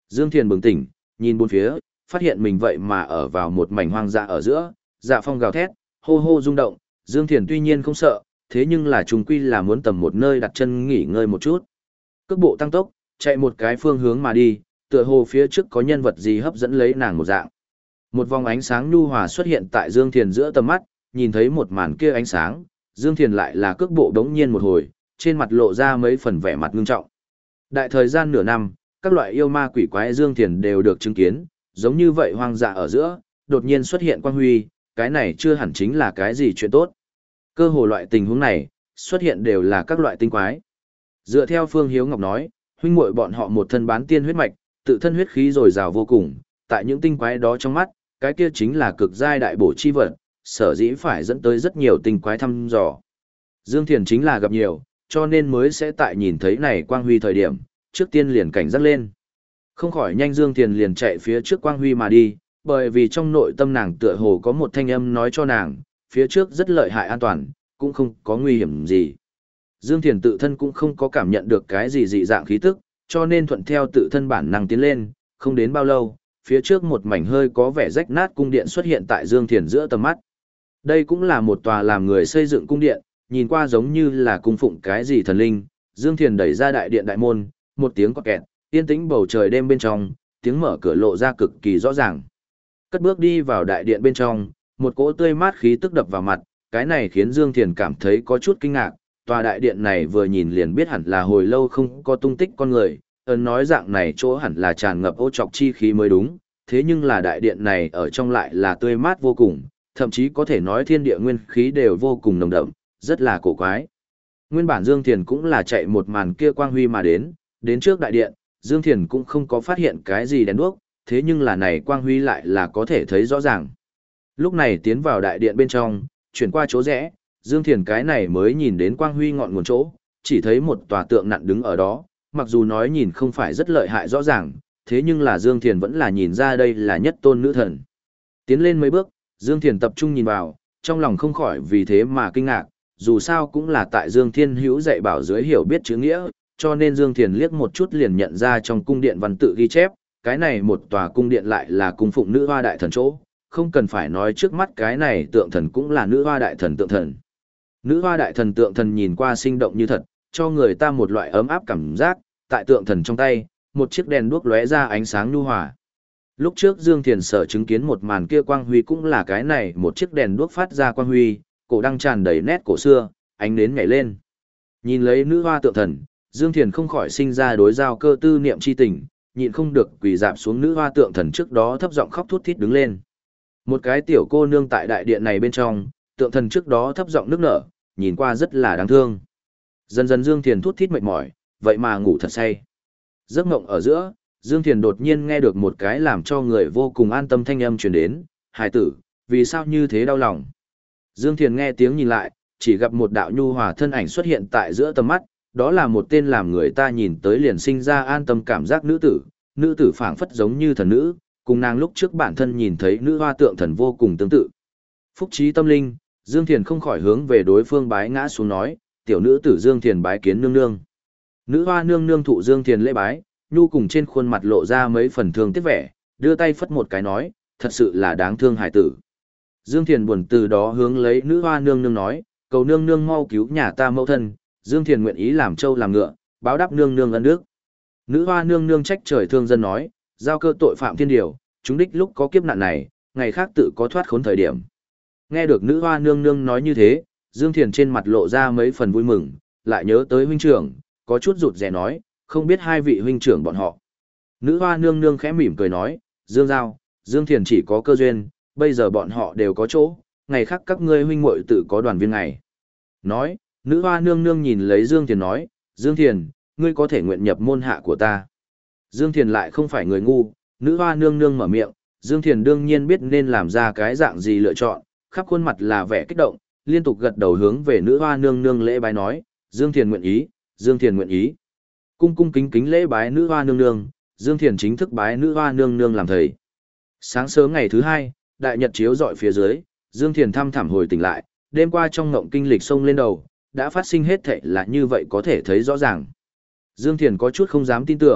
Dương Thiền bừng tỉnh, nhìn bốn phía, phát hiện mình vậy mà ở vào một mảnh hoang dã ở giữa, dạ phong gào thét, hô hô rung động, Dương Thiền tuy nhiên không sợ, thế nhưng là trùng quy là muốn tầm một nơi đặt chân nghỉ ngơi một chút. Cước bộ tăng tốc, chạy một cái phương hướng mà đi, tựa hồ phía trước có nhân vật gì hấp dẫn lấy nàng một dạng. Một vòng ánh sáng nhu hòa xuất hiện tại Dương Thiền giữa tầm mắt, nhìn thấy một màn kia ánh sáng, Dương Thiền lại là cước bộ đống nhiên một hồi, trên mặt lộ ra mấy phần vẻ mặt ngưng trọng. Đại thời gian nửa năm, các loại yêu ma quỷ quái Dương Thiền đều được chứng kiến, giống như vậy hoang dã ở giữa, đột nhiên xuất hiện quang huy, cái này chưa hẳn chính là cái gì chuyện tốt. Cơ hồ loại tình huống này, xuất hiện đều là các loại tinh quái. Dựa theo Phương Hiếu Ngọc nói, huynh muội bọn họ một thân bán tiên huyết mạch, tự thân huyết khí dồi dào vô cùng, tại những tinh quái đó trong mắt, cái kia chính là cực giai đại bổ chi vật, sở dĩ phải dẫn tới rất nhiều tinh quái thăm dò. Dương Thiền chính là gặp nhiều, cho nên mới sẽ tại nhìn thấy này quang huy thời điểm, trước tiên liền cảnh giác lên. Không khỏi nhanh Dương Thiền liền chạy phía trước quang huy mà đi, bởi vì trong nội tâm nàng tựa hồ có một thanh âm nói cho nàng, phía trước rất lợi hại an toàn, cũng không có nguy hiểm gì. Dương Thiền tự thân cũng không có cảm nhận được cái gì dị dạng khí tức, cho nên thuận theo tự thân bản năng tiến lên, không đến bao lâu, phía trước một mảnh hơi có vẻ rách nát cung điện xuất hiện tại Dương Thiền giữa tầm mắt. Đây cũng là một tòa làm người xây dựng cung điện, nhìn qua giống như là cung phụng cái gì thần linh. Dương Thiền đẩy ra đại điện đại môn, một tiếng quạt kẹt, yên tĩnh bầu trời đêm bên trong, tiếng mở cửa lộ ra cực kỳ rõ ràng. Cất bước đi vào đại điện bên trong, một cỗ tươi mát khí tức đập vào mặt, cái này khiến Dương Thiền cảm thấy có chút kinh ngạc. Tòa đại điện này vừa nhìn liền biết hẳn là hồi lâu không có tung tích con người, ấn nói dạng này chỗ hẳn là tràn ngập ô trọc chi khí mới đúng, thế nhưng là đại điện này ở trong lại là tươi mát vô cùng, thậm chí có thể nói thiên địa nguyên khí đều vô cùng nồng đậm, rất là cổ quái. Nguyên bản Dương Thiền cũng là chạy một màn kia quang huy mà đến, đến trước đại điện, Dương Thiền cũng không có phát hiện cái gì đèn đuốc, thế nhưng là này quang huy lại là có thể thấy rõ ràng. Lúc này tiến vào đại điện bên trong, chuyển qua chỗ rẽ, Dương Thiền cái này mới nhìn đến quang huy ngọn nguồn chỗ, chỉ thấy một tòa tượng nặn đứng ở đó, mặc dù nói nhìn không phải rất lợi hại rõ ràng, thế nhưng là Dương Thiền vẫn là nhìn ra đây là nhất tôn nữ thần. Tiến lên mấy bước, Dương Thiền tập trung nhìn vào, trong lòng không khỏi vì thế mà kinh ngạc, dù sao cũng là tại Dương Thiên Hữu dạy bảo dưới hiểu biết chữ nghĩa, cho nên Dương Thiền liếc một chút liền nhận ra trong cung điện văn tự ghi chép, cái này một tòa cung điện lại là cung phụng nữ hoa đại thần chỗ, không cần phải nói trước mắt cái này tượng thần cũng là nữ hoa đại thần tượng thần. Nữ hoa đại thần tượng thần nhìn qua sinh động như thật, cho người ta một loại ấm áp cảm giác, tại tượng thần trong tay, một chiếc đèn đuốc lóe ra ánh sáng nhu hòa. Lúc trước Dương Thiền sở chứng kiến một màn kia quang huy cũng là cái này, một chiếc đèn đuốc phát ra quang huy, cổ đang tràn đầy nét cổ xưa, ánh nến nhảy lên. Nhìn lấy nữ hoa tượng thần, Dương Thiền không khỏi sinh ra đối giao cơ tư niệm chi tình, nhịn không được quỳ dạp xuống nữ hoa tượng thần trước đó thấp giọng khóc thút thít đứng lên. Một cái tiểu cô nương tại đại điện này bên trong, tượng thần trước đó thấp giọng nức nở, nhìn qua rất là đáng thương. Dần dần Dương Thiền thút thít mệt mỏi, vậy mà ngủ thật say. Giấc mộng ở giữa, Dương Thiền đột nhiên nghe được một cái làm cho người vô cùng an tâm thanh âm truyền đến, "Hải tử, vì sao như thế đau lòng?" Dương Thiền nghe tiếng nhìn lại, chỉ gặp một đạo nhu hòa thân ảnh xuất hiện tại giữa tầm mắt, đó là một tên làm người ta nhìn tới liền sinh ra an tâm cảm giác nữ tử, nữ tử phảng phất giống như thần nữ, cùng nàng lúc trước bản thân nhìn thấy nữ hoa tượng thần vô cùng tương tự. Phúc trí tâm linh, Dương Thiền không khỏi hướng về đối phương bái ngã xuống nói, "Tiểu nữ tử Dương Thiền bái kiến nương nương." Nữ hoa nương nương thụ Dương Thiền lễ bái, nhu cùng trên khuôn mặt lộ ra mấy phần thương tiếc vẻ, đưa tay phất một cái nói, "Thật sự là đáng thương hải tử." Dương Thiền buồn từ đó hướng lấy nữ hoa nương nương nói, "Cầu nương nương mau cứu nhà ta mẫu thân." Dương Thiền nguyện ý làm trâu làm ngựa, báo đáp nương nương ân đức. Nữ hoa nương nương trách trời thương dân nói, "Giao cơ tội phạm thiên điều, chúng đích lúc có kiếp nạn này, ngày khác tự có thoát khốn thời điểm." Nghe được nữ hoa nương nương nói như thế, Dương Thiền trên mặt lộ ra mấy phần vui mừng, lại nhớ tới huynh trưởng, có chút rụt rè nói, "Không biết hai vị huynh trưởng bọn họ." Nữ hoa nương nương khẽ mỉm cười nói, "Dương Giao, Dương Thiền chỉ có cơ duyên, bây giờ bọn họ đều có chỗ, ngày khác các ngươi huynh muội tự có đoàn viên ngày." Nói, nữ hoa nương nương nhìn lấy Dương Thiền nói, "Dương Thiền, ngươi có thể nguyện nhập môn hạ của ta." Dương Thiền lại không phải người ngu, nữ hoa nương nương mở miệng, Dương Thiền đương nhiên biết nên làm ra cái dạng gì lựa chọn, khắp khuôn mặt là vẻ kích động, liên tục gật đầu hướng về nữ hoa nương nương lễ bái nói, "Dương Thiền nguyện ý, Dương Thiền nguyện ý." Cung cung kính kính lễ bái nữ hoa nương nương, Dương Thiền chính thức bái nữ hoa nương nương làm thầy. Sáng sớm ngày thứ hai, đại nhật chiếu rọi phía dưới, Dương Thiền thăm thẳm hồi tỉnh lại, đêm qua trong ngộng kinh lịch sông lên đầu, đã phát sinh hết thảy là như vậy có thể thấy rõ ràng. Dương Thiền có chút không dám tin tưởng,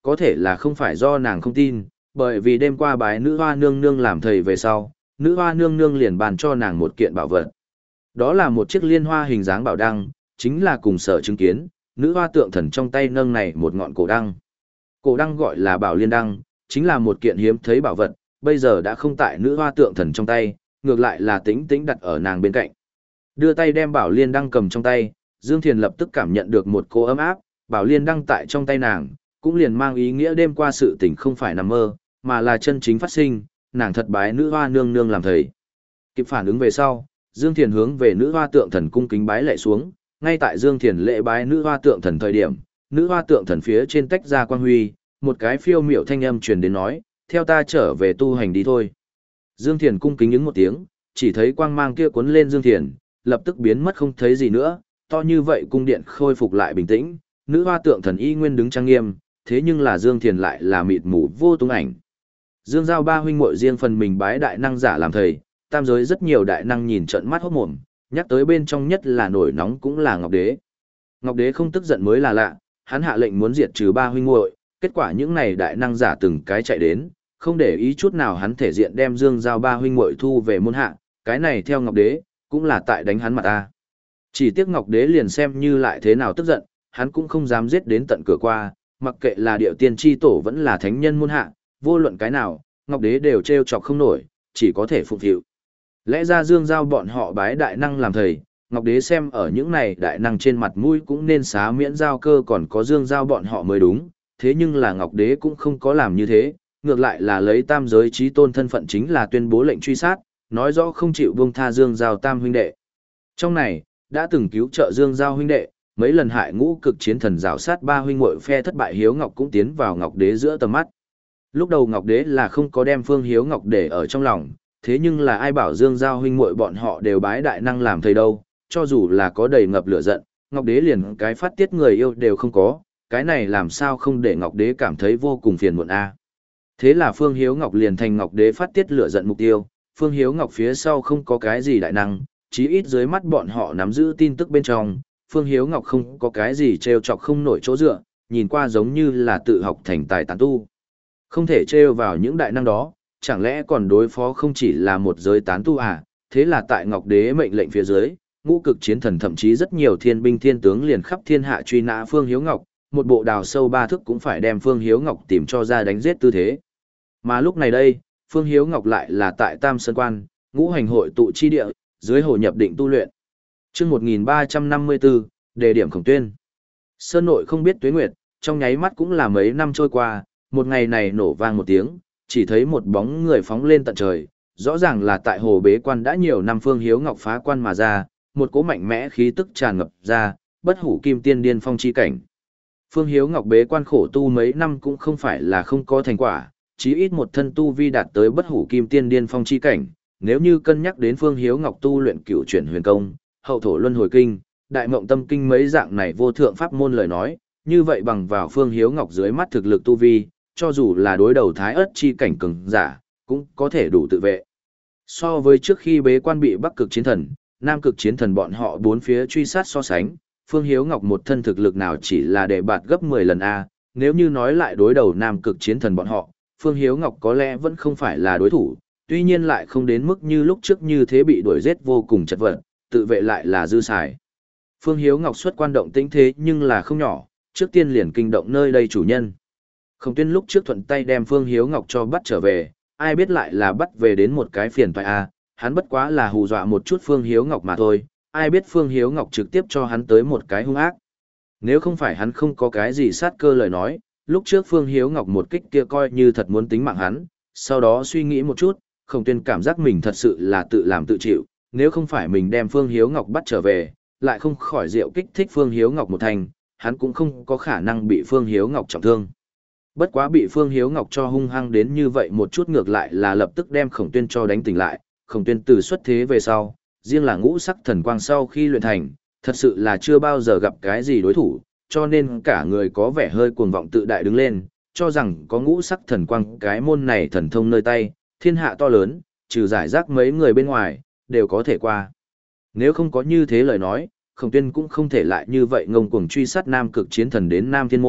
có thể là không phải do nàng không tin, bởi vì đêm qua bái nữ hoa nương nương làm thầy về sau, nữ hoa nương nương liền bàn cho nàng một kiện bảo vật. Đó là một chiếc liên hoa hình dáng bảo đăng, chính là cùng sở chứng kiến, nữ hoa tượng thần trong tay nâng này một ngọn cổ đăng. Cổ đăng gọi là bảo liên đăng, chính là một kiện hiếm thấy bảo vật, bây giờ đã không tại nữ hoa tượng thần trong tay, ngược lại là tĩnh tĩnh đặt ở nàng bên cạnh. Đưa tay đem bảo liên đăng cầm trong tay, Dương Thiền lập tức cảm nhận được một cô ấm áp, bảo liên đăng tại trong tay nàng, cũng liền mang ý nghĩa đêm qua sự tình không phải nằm mơ, mà là chân chính phát sinh, nàng thật bái nữ hoa nương nương làm thầy. Kịp phản ứng về sau, Dương Thiền hướng về nữ hoa tượng thần cung kính bái lệ xuống, ngay tại Dương Thiền lễ bái nữ hoa tượng thần thời điểm, nữ hoa tượng thần phía trên tách ra quang huy, một cái phiêu miểu thanh âm truyền đến nói, theo ta trở về tu hành đi thôi. Dương Thiền cung kính ứng một tiếng, chỉ thấy quang mang kia cuốn lên Dương Thiền, lập tức biến mất không thấy gì nữa, to như vậy cung điện khôi phục lại bình tĩnh, nữ hoa tượng thần y nguyên đứng trang nghiêm, thế nhưng là Dương Thiền lại là mịt mù vô tung ảnh. Dương Giao ba huynh muội riêng phần mình bái đại năng giả làm thầy, tam giới rất nhiều đại năng nhìn trận mắt hốt mồm, nhắc tới bên trong nhất là nổi nóng cũng là Ngọc Đế. Ngọc Đế không tức giận mới là lạ, hắn hạ lệnh muốn diệt trừ ba huynh muội, kết quả những này đại năng giả từng cái chạy đến, không để ý chút nào hắn thể diện đem Dương Giao ba huynh muội thu về môn hạ, cái này theo Ngọc Đế, cũng là tại đánh hắn mặt ta. Chỉ tiếc Ngọc Đế liền xem như lại thế nào tức giận, hắn cũng không dám giết đến tận cửa qua, mặc kệ là điệu tiên tri tổ vẫn là thánh nhân môn hạ, vô luận cái nào, Ngọc Đế đều trêu chọc không nổi, chỉ có thể phục vụ. Lẽ ra Dương Giao bọn họ bái đại năng làm thầy, Ngọc Đế xem ở những này đại năng trên mặt mũi cũng nên xá miễn giao cơ còn có Dương Giao bọn họ mới đúng, thế nhưng là Ngọc Đế cũng không có làm như thế, ngược lại là lấy tam giới chí tôn thân phận chính là tuyên bố lệnh truy sát, nói rõ không chịu buông tha Dương Giao tam huynh đệ. Trong này, đã từng cứu trợ Dương Giao huynh đệ, mấy lần hại ngũ cực chiến thần rào sát ba huynh muội phe thất bại Hiếu Ngọc cũng tiến vào Ngọc Đế giữa tầm mắt. Lúc đầu Ngọc Đế là không có đem Phương Hiếu Ngọc để ở trong lòng, thế nhưng là ai bảo Dương Giao huynh muội bọn họ đều bái đại năng làm thầy đâu, cho dù là có đầy ngập lửa giận, Ngọc Đế liền cái phát tiết người yêu đều không có, cái này làm sao không để Ngọc Đế cảm thấy vô cùng phiền muộn a. Thế là Phương Hiếu Ngọc liền thành Ngọc Đế phát tiết lửa giận mục tiêu, Phương Hiếu Ngọc phía sau không có cái gì đại năng, chí ít dưới mắt bọn họ nắm giữ tin tức bên trong, Phương Hiếu Ngọc không có cái gì trêu chọc không nổi chỗ dựa, nhìn qua giống như là tự học thành tài tán tu. Không thể trêu vào những đại năng đó, chẳng lẽ còn đối phó không chỉ là một giới tán tu à, thế là tại Ngọc Đế mệnh lệnh phía dưới, ngũ cực chiến thần thậm chí rất nhiều thiên binh thiên tướng liền khắp thiên hạ truy nã Phương Hiếu Ngọc, một bộ đào sâu ba thước cũng phải đem Phương Hiếu Ngọc tìm cho ra đánh giết tư thế. Mà lúc này đây, Phương Hiếu Ngọc lại là tại Tam Sơn Quan, ngũ hành hội tụ chi địa, dưới hồ nhập định tu luyện. Chương một nghìn ba trăm năm mươi bốn, đề điểm Khổng Tuyên. Sơn nội không biết tuế nguyệt, trong nháy mắt cũng là mấy năm trôi qua, một ngày này nổ vang một tiếng, chỉ thấy một bóng người phóng lên tận trời, rõ ràng là tại hồ bế quan đã nhiều năm Phương Hiếu Ngọc phá quan mà ra, một cỗ mạnh mẽ khí tức tràn ngập ra, bất hủ kim tiên điên phong chi cảnh. Phương Hiếu Ngọc bế quan khổ tu mấy năm cũng không phải là không có thành quả, chí ít một thân tu vi đạt tới bất hủ kim tiên điên phong chi cảnh, nếu như cân nhắc đến Phương Hiếu Ngọc tu luyện cửu chuyển huyền công, hậu thổ luân hồi kinh, đại mộng tâm kinh mấy dạng này vô thượng pháp môn lời nói, như vậy bằng vào Phương Hiếu Ngọc dưới mắt thực lực tu vi, cho dù là đối đầu thái ớt chi cảnh cường giả, cũng có thể đủ tự vệ. So với trước khi bế quan bị Bắc cực chiến thần, Nam cực chiến thần bọn họ bốn phía truy sát so sánh, Phương Hiếu Ngọc một thân thực lực nào chỉ là để bạt gấp mười lần A, nếu như nói lại đối đầu Nam cực chiến thần bọn họ, Phương Hiếu Ngọc có lẽ vẫn không phải là đối thủ, tuy nhiên lại không đến mức như lúc trước như thế bị đuổi giết vô cùng chật vật, tự vệ lại là dư xài. Phương Hiếu Ngọc xuất quan động tĩnh thế nhưng là không nhỏ, trước tiên liền kinh động nơi đây chủ nhân. Khổng Tuyên lúc trước thuận tay đem Phương Hiếu Ngọc cho bắt trở về, ai biết lại là bắt về đến một cái phiền toái a, hắn bất quá là hù dọa một chút Phương Hiếu Ngọc mà thôi, ai biết Phương Hiếu Ngọc trực tiếp cho hắn tới một cái hung ác. Nếu không phải hắn không có cái gì sát cơ lời nói, lúc trước Phương Hiếu Ngọc một kích kia coi như thật muốn tính mạng hắn, sau đó suy nghĩ một chút, Khổng Tuyên cảm giác mình thật sự là tự làm tự chịu, nếu không phải mình đem Phương Hiếu Ngọc bắt trở về, lại không khỏi rượu kích thích Phương Hiếu Ngọc một thành, hắn cũng không có khả năng bị Phương Hiếu Ngọc trọng thương. Bất quá bị Phương Hiếu Ngọc cho hung hăng đến như vậy một chút ngược lại là lập tức đem Khổng Tuyên cho đánh tỉnh lại, Khổng Tuyên từ xuất thế về sau, riêng là ngũ sắc thần quang sau khi luyện thành, thật sự là chưa bao giờ gặp cái gì đối thủ, cho nên cả người có vẻ hơi cuồng vọng tự đại đứng lên, cho rằng có ngũ sắc thần quang cái môn này thần thông nơi tay, thiên hạ to lớn, trừ giải rác mấy người bên ngoài, đều có thể qua. Nếu không có như thế lời nói, Khổng Tuyên cũng không thể lại như vậy ngông cuồng truy sát Nam cực chiến thần đến Nam Thiên Môn,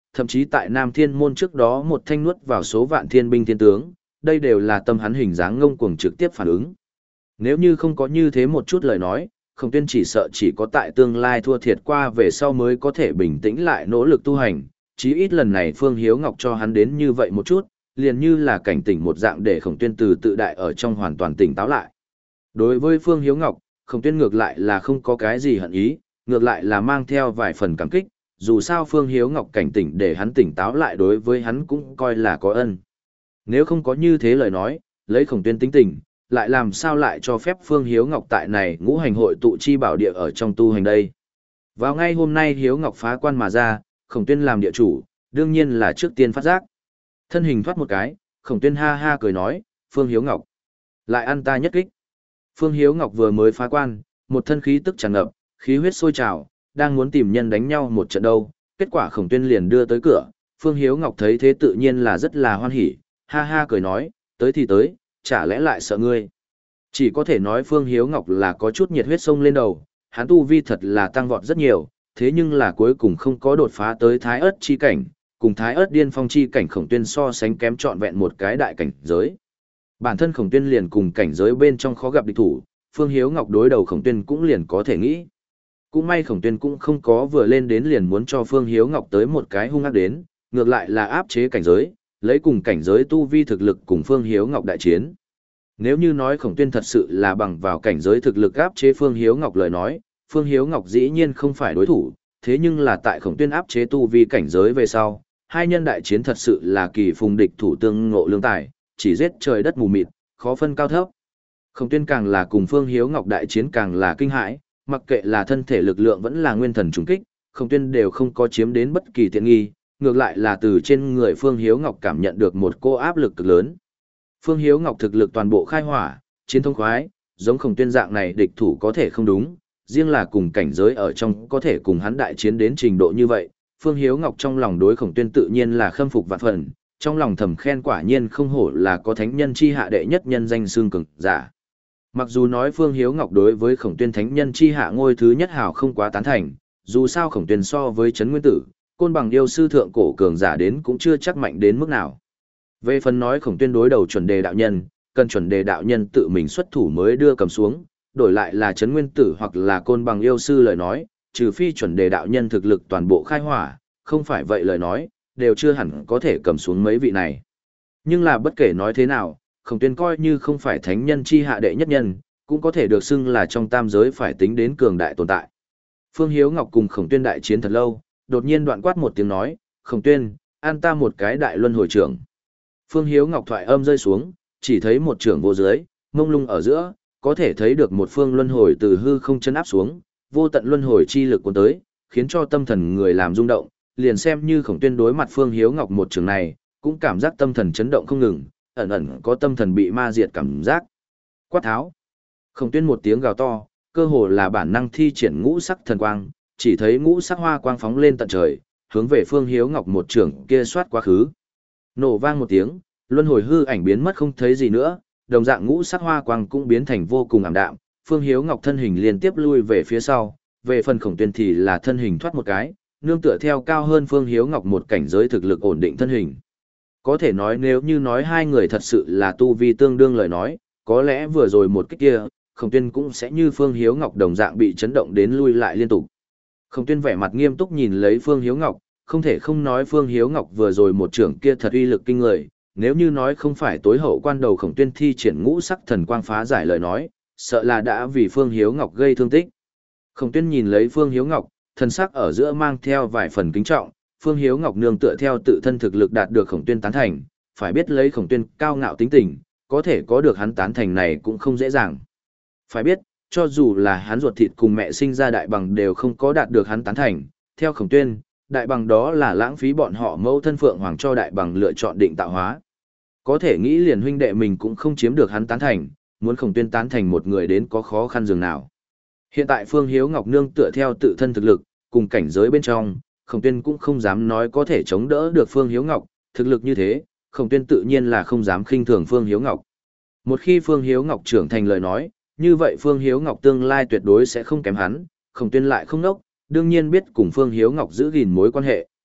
thậm chí tại Nam Thiên Môn trước đó một thanh nuốt vào số vạn thiên binh thiên tướng, đây đều là tâm hắn hình dáng ngông cuồng trực tiếp phản ứng. Nếu như không có như thế một chút lời nói, Khổng Tuyên chỉ sợ chỉ có tại tương lai thua thiệt qua về sau mới có thể bình tĩnh lại nỗ lực tu hành, chí ít lần này Phương Hiếu Ngọc cho hắn đến như vậy một chút, liền như là cảnh tỉnh một dạng để Khổng Tuyên từ tự đại ở trong hoàn toàn tỉnh táo lại. Đối với Phương Hiếu Ngọc, Khổng Tuyên ngược lại là không có cái gì hận ý, ngược lại là mang theo vài phần cảm kích, dù sao Phương Hiếu Ngọc cảnh tỉnh để hắn tỉnh táo lại đối với hắn cũng coi là có ân. Nếu không có như thế lời nói, lấy Khổng Tuyên tính tình, lại làm sao lại cho phép Phương Hiếu Ngọc tại này ngũ hành hội tụ chi bảo địa ở trong tu hành đây. Vào ngay hôm nay Hiếu Ngọc phá quan mà ra, Khổng Tuyên làm địa chủ, đương nhiên là trước tiên phát giác. Thân hình thoát một cái, Khổng Tuyên ha ha cười nói, Phương Hiếu Ngọc, lại ăn ta nhất kích. Phương Hiếu Ngọc vừa mới phá quan, một thân khí tức tràn ngập, khí huyết sôi trào, đang muốn tìm nhân đánh nhau một trận đâu, kết quả Khổng Tuyên liền đưa tới cửa, Phương Hiếu Ngọc thấy thế tự nhiên là rất là hoan hỉ, ha ha cười nói, tới thì tới, chả lẽ lại sợ ngươi. Chỉ có thể nói Phương Hiếu Ngọc là có chút nhiệt huyết sông lên đầu, hắn tu vi thật là tăng vọt rất nhiều, thế nhưng là cuối cùng không có đột phá tới Thái Ức chi cảnh, cùng Thái Ức điên phong chi cảnh Khổng Tuyên so sánh kém trọn vẹn một cái đại cảnh giới. Bản thân Khổng Tuyên liền cùng cảnh giới bên trong khó gặp địch thủ, Phương Hiếu Ngọc đối đầu Khổng Tuyên cũng liền có thể nghĩ. Cũng may Khổng Tuyên cũng không có vừa lên đến liền muốn cho Phương Hiếu Ngọc tới một cái hung ác đến, ngược lại là áp chế cảnh giới, lấy cùng cảnh giới tu vi thực lực cùng Phương Hiếu Ngọc đại chiến. Nếu như nói Khổng Tuyên thật sự là bằng vào cảnh giới thực lực áp chế Phương Hiếu Ngọc lời nói, Phương Hiếu Ngọc dĩ nhiên không phải đối thủ, thế nhưng là tại Khổng Tuyên áp chế tu vi cảnh giới về sau, hai nhân đại chiến thật sự là kỳ phùng địch thủ tương ngộ lương tài, chỉ giết trời đất mù mịt, khó phân cao thấp. Khổng Tuyên càng là cùng Phương Hiếu Ngọc đại chiến càng là kinh hãi, mặc kệ là thân thể lực lượng vẫn là nguyên thần trùng kích, Khổng Tuyên đều không có chiếm đến bất kỳ tiện nghi, ngược lại là từ trên người Phương Hiếu Ngọc cảm nhận được một cô áp lực cực lớn. Phương Hiếu Ngọc thực lực toàn bộ khai hỏa, chiến thông khoái, giống Khổng Tuyên dạng này địch thủ có thể không đúng, riêng là cùng cảnh giới ở trong có thể cùng hắn đại chiến đến trình độ như vậy, Phương Hiếu Ngọc trong lòng đối Khổng Tuyên tự nhiên là khâm phục vạn phần, trong lòng thầm khen quả nhiên không hổ là có thánh nhân chi hạ đệ nhất nhân danh xương cường giả. Mặc dù nói Phương Hiếu Ngọc đối với Khổng Tuyên thánh nhân chi hạ ngôi thứ nhất hào không quá tán thành, dù sao Khổng Tuyên so với Trấn Nguyên Tử, côn bằng yêu sư thượng cổ cường giả đến cũng chưa chắc mạnh đến mức nào. Về phần nói Khổng Tuyên đối đầu chuẩn đề đạo nhân, cần chuẩn đề đạo nhân tự mình xuất thủ mới đưa cầm xuống, đổi lại là Trấn Nguyên Tử hoặc là côn bằng yêu sư lời nói, trừ phi chuẩn đề đạo nhân thực lực toàn bộ khai hỏa, không phải vậy lời nói, đều chưa hẳn có thể cầm xuống mấy vị này. Nhưng là bất kể nói thế nào, Khổng Tuyên coi như không phải thánh nhân chi hạ đệ nhất nhân, cũng có thể được xưng là trong tam giới phải tính đến cường đại tồn tại. Phương Hiếu Ngọc cùng Khổng Tuyên đại chiến thật lâu, đột nhiên đoạn quát một tiếng nói, Khổng Tuyên, an ta một cái đại luân hồi trưởng. Phương Hiếu Ngọc thoại âm rơi xuống, chỉ thấy một trưởng vô dưới, mông lung ở giữa, có thể thấy được một phương luân hồi từ hư không chân áp xuống, vô tận luân hồi chi lực cuốn tới, khiến cho tâm thần người làm rung động, liền xem như Khổng Tuyên đối mặt Phương Hiếu Ngọc một trường này, cũng cảm giác tâm thần chấn động không ngừng, ẩn ẩn có tâm thần bị ma diệt cảm giác. Quát tháo. Khổng Tuyên một tiếng gào to, cơ hồ là bản năng thi triển ngũ sắc thần quang, chỉ thấy ngũ sắc hoa quang phóng lên tận trời, hướng về Phương Hiếu Ngọc một trường kia xoát quá khứ. Nổ vang một tiếng, luân hồi hư ảnh biến mất không thấy gì nữa, đồng dạng ngũ sắc hoa quang cũng biến thành vô cùng ảm đạm, Phương Hiếu Ngọc thân hình liên tiếp lui về phía sau, về phần Khổng Tuyên thì là thân hình thoát một cái, nương tựa theo cao hơn Phương Hiếu Ngọc một cảnh giới thực lực ổn định thân hình. Có thể nói nếu như nói hai người thật sự là tu vi tương đương lời nói, có lẽ vừa rồi một kích kia, Khổng Tuyên cũng sẽ như Phương Hiếu Ngọc đồng dạng bị chấn động đến lui lại liên tục. Khổng Tuyên vẻ mặt nghiêm túc nhìn lấy Phương Hiếu Ngọc, không thể không nói Phương Hiếu Ngọc vừa rồi một trưởng kia thật uy lực kinh người, nếu như nói không phải tối hậu quan đầu Khổng Tuyên thi triển ngũ sắc thần quang phá giải lời nói, sợ là đã vì Phương Hiếu Ngọc gây thương tích. Khổng Tuyên nhìn lấy Phương Hiếu Ngọc, thần sắc ở giữa mang theo vài phần kính trọng, Phương Hiếu Ngọc nương tựa theo tự thân thực lực đạt được Khổng Tuyên tán thành, phải biết lấy Khổng Tuyên cao ngạo tính tình, có thể có được hắn tán thành này cũng không dễ dàng. Phải biết, cho dù là hắn ruột thịt cùng mẹ sinh ra đại bằng đều không có đạt được hắn tán thành, theo Khổng Tuyên, đại bằng đó là lãng phí bọn họ mẫu thân phượng hoàng cho đại bằng lựa chọn định tạo hóa. Có thể nghĩ liền huynh đệ mình cũng không chiếm được hắn tán thành, muốn Khổng Tuyên tán thành một người đến có khó khăn dường nào. Hiện tại Phương Hiếu Ngọc nương tựa theo tự thân thực lực, cùng cảnh giới bên trong, Khổng Tuyên cũng không dám nói có thể chống đỡ được Phương Hiếu Ngọc, thực lực như thế, Khổng Tuyên tự nhiên là không dám khinh thường Phương Hiếu Ngọc. Một khi Phương Hiếu Ngọc trưởng thành lời nói, như vậy Phương Hiếu Ngọc tương lai tuyệt đối sẽ không kém hắn, Khổng Tuyên lại không nốc, đương nhiên biết cùng Phương Hiếu Ngọc giữ gìn mối quan hệ.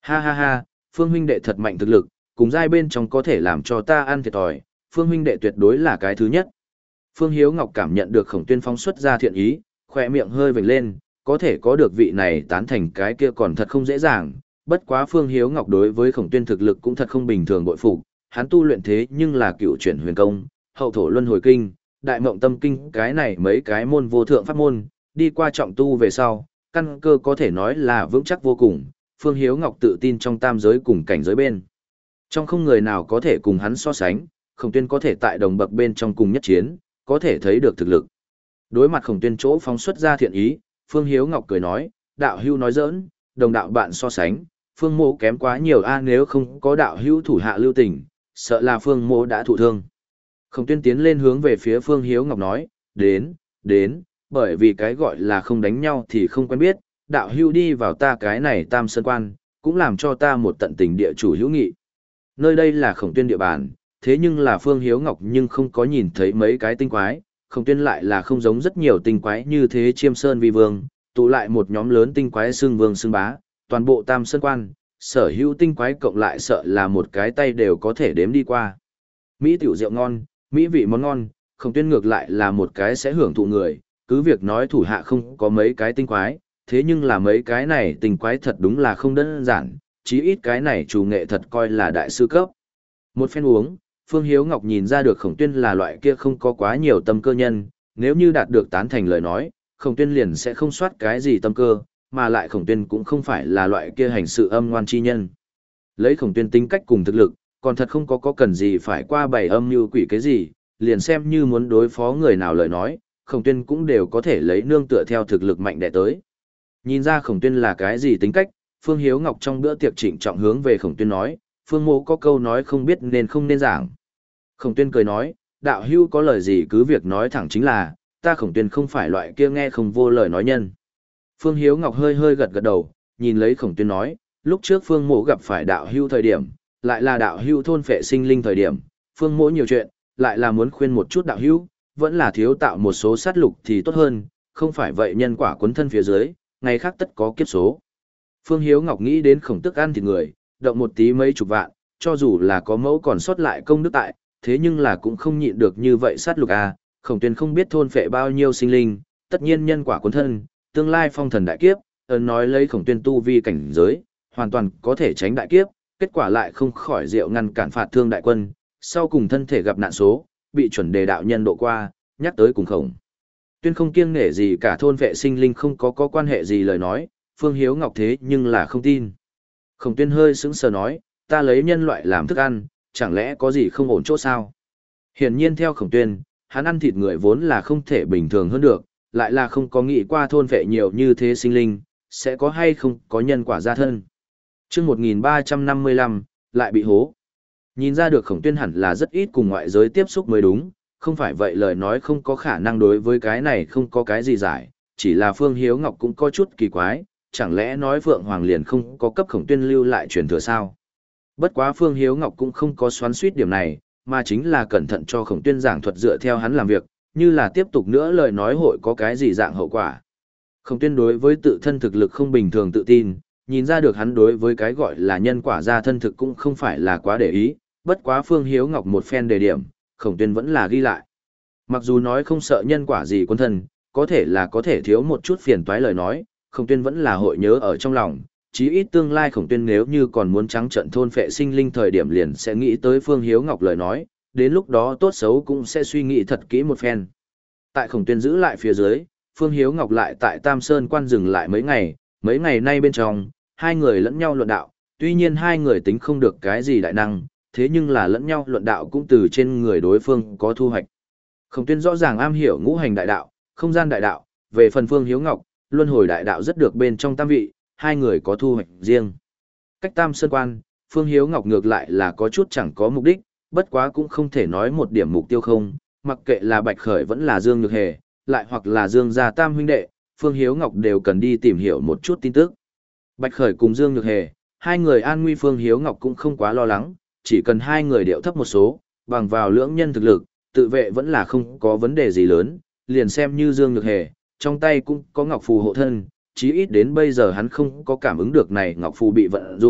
Ha ha ha, Phương huynh đệ thật mạnh thực lực, cùng giai bên trong có thể làm cho ta ăn thiệt thòi, Phương huynh đệ tuyệt đối là cái thứ nhất. Phương Hiếu Ngọc cảm nhận được Khổng Tuyên phóng xuất ra thiện ý, khỏe miệng hơi vểnh lên, có thể có được vị này tán thành cái kia còn thật không dễ dàng, bất quá Phương Hiếu Ngọc đối với Khổng Tuyên thực lực cũng thật không bình thường bội phục, hắn tu luyện thế nhưng là cựu chuyển huyền công, hậu thổ luân hồi kinh, đại mộng tâm kinh, cái này mấy cái môn vô thượng pháp môn, đi qua trọng tu về sau, căn cơ có thể nói là vững chắc vô cùng, Phương Hiếu Ngọc tự tin trong tam giới cùng cảnh giới bên. Trong không người nào có thể cùng hắn so sánh, Khổng Tuyên có thể tại đồng bậc bên trong cùng nhất chiến, có thể thấy được thực lực. Đối mặt Khổng Tuyên chỗ phóng xuất ra thiện ý, Phương Hiếu Ngọc cười nói, đạo hữu nói giỡn, đồng đạo bạn so sánh, Phương Mộ kém quá nhiều a, nếu không có đạo hữu thủ hạ lưu tình, sợ là Phương Mộ đã thụ thương. Khổng Tuyên tiến lên hướng về phía Phương Hiếu Ngọc nói, đến, đến, bởi vì cái gọi là không đánh nhau thì không quen biết, đạo hữu đi vào ta cái này Tam Sơn Quan, cũng làm cho ta một tận tình địa chủ hữu nghị. Nơi đây là Khổng Tuyên địa bàn, thế nhưng là Phương Hiếu Ngọc nhưng không có nhìn thấy mấy cái tinh quái, Khổng Tuyên lại là không giống rất nhiều tinh quái như thế chiêm sơn vi vương, tụ lại một nhóm lớn tinh quái xương vương xương bá, toàn bộ Tam Sơn Quan, sở hữu tinh quái cộng lại sợ là một cái tay đều có thể đếm đi qua. Mỹ tiểu rượu ngon, mỹ vị món ngon, Khổng Tuyên ngược lại là một cái sẽ hưởng thụ người, cứ việc nói thủ hạ không có mấy cái tinh quái, thế nhưng là mấy cái này tinh quái thật đúng là không đơn giản, chí ít cái này chủ nghệ thật coi là đại sư cấp. Một phen uống, Phương Hiếu Ngọc nhìn ra được Khổng Tuyên là loại kia không có quá nhiều tâm cơ nhân, nếu như đạt được tán thành lời nói, Khổng Tuyên liền sẽ không soát cái gì tâm cơ, mà lại Khổng Tuyên cũng không phải là loại kia hành sự âm ngoan chi nhân. Lấy Khổng Tuyên tính cách cùng thực lực, còn thật không có có cần gì phải qua bày âm như quỷ cái gì, liền xem như muốn đối phó người nào lời nói, Khổng Tuyên cũng đều có thể lấy nương tựa theo thực lực mạnh đẻ tới. Nhìn ra Khổng Tuyên là cái gì tính cách, Phương Hiếu Ngọc trong bữa tiệc trịnh trọng hướng về Khổng Tuyên nói, Phương Mộ có câu nói không biết nên không nên giảng. Khổng Tuyên cười nói, đạo hữu có lời gì cứ việc nói thẳng chính là, ta Khổng Tuyên không phải loại kia nghe không vô lời nói nhân. Phương Hiếu Ngọc hơi hơi gật gật đầu, nhìn lấy Khổng Tuyên nói, lúc trước Phương Mộ gặp phải đạo hữu thời điểm, lại là đạo hữu thôn phệ sinh linh thời điểm, Phương Mộ nhiều chuyện, lại là muốn khuyên một chút đạo hữu, vẫn là thiếu tạo một số sát lục thì tốt hơn, không phải vậy nhân quả cuốn thân phía dưới, ngày khác tất có kiếp số. Phương Hiếu Ngọc nghĩ đến Khổng Tức ăn thịt người, động một tí mấy chục vạn, cho dù là có mẫu còn sót lại công đức tại, thế nhưng là cũng không nhịn được như vậy sát lục à, Khổng Tuyên không biết thôn phệ bao nhiêu sinh linh, tất nhiên nhân quả cuốn thân, tương lai phong thần đại kiếp, ấn nói lấy Khổng Tuyên tu vi cảnh giới, hoàn toàn có thể tránh đại kiếp, kết quả lại không khỏi diệu ngăn cản phạt thương đại quân, sau cùng thân thể gặp nạn số, bị chuẩn đề đạo nhân độ qua, nhắc tới cùng Khổng Tuyên không kiêng nể gì cả thôn vệ sinh linh không có có quan hệ gì lời nói, Phương Hiếu Ngọc thế nhưng là không tin. Khổng Tuyên hơi sững sờ nói, ta lấy nhân loại làm thức ăn, chẳng lẽ có gì không ổn chỗ sao? Hiển nhiên theo Khổng Tuyên, hắn ăn thịt người vốn là không thể bình thường hơn được, lại là không có nghĩ qua thôn vệ nhiều như thế sinh linh, sẽ có hay không có nhân quả gia thân. Chương một nghìn ba trăm năm mươi lăm, lại bị hố. Nhìn ra được Khổng Tuyên hẳn là rất ít cùng ngoại giới tiếp xúc mới đúng, không phải vậy lời nói không có khả năng đối với cái này không có cái gì giải, chỉ là Phương Hiếu Ngọc cũng có chút kỳ quái, chẳng lẽ nói Phượng Hoàng liền không có cấp Khổng Tuyên lưu lại truyền thừa sao? Bất quá Phương Hiếu Ngọc cũng không có xoắn suýt điểm này, mà chính là cẩn thận cho Khổng Tuyên giảng thuật dựa theo hắn làm việc, như là tiếp tục nữa lời nói hội có cái gì dạng hậu quả. Khổng Tuyên đối với tự thân thực lực không bình thường tự tin, nhìn ra được hắn đối với cái gọi là nhân quả gia thân thực cũng không phải là quá để ý, bất quá Phương Hiếu Ngọc một phen đề điểm, Khổng Tuyên vẫn là ghi lại. Mặc dù nói không sợ nhân quả gì quân thân, có thể là có thể thiếu một chút phiền toái lời nói, Khổng Tuyên vẫn là hội nhớ ở trong lòng, chí ít tương lai Khổng Tuyên nếu như còn muốn trắng trận thôn phệ sinh linh thời điểm liền sẽ nghĩ tới Phương Hiếu Ngọc lời nói, đến lúc đó tốt xấu cũng sẽ suy nghĩ thật kỹ một phen. Tại Khổng Tuyên giữ lại phía dưới, Phương Hiếu Ngọc lại tại Tam Sơn Quan dừng lại mấy ngày, mấy ngày nay bên trong, hai người lẫn nhau luận đạo, tuy nhiên hai người tính không được cái gì đại năng, thế nhưng là lẫn nhau luận đạo cũng từ trên người đối phương có thu hoạch. Khổng Tuyên rõ ràng am hiểu ngũ hành đại đạo, không gian đại đạo, về phần Phương Hiếu Ngọc, luân hồi đại đạo rất được bên trong tam vị, hai người có thu hoạch riêng. Cách Tam Sơn Quan, Phương Hiếu Ngọc ngược lại là có chút chẳng có mục đích, bất quá cũng không thể nói một điểm mục tiêu không, mặc kệ là Bạch Khởi vẫn là Dương Nhược Hề, lại hoặc là Dương gia tam huynh đệ, Phương Hiếu Ngọc đều cần đi tìm hiểu một chút tin tức. Bạch Khởi cùng Dương Nhược Hề, hai người an nguy Phương Hiếu Ngọc cũng không quá lo lắng, chỉ cần hai người điệu thấp một số, bằng vào lưỡng nhân thực lực, tự vệ vẫn là không có vấn đề gì lớn, liền xem như Dương Nhược Hề, trong tay cũng có ngọc phù hộ thân, chí ít đến bây giờ hắn không có cảm ứng được này ngọc phù bị vận dụng,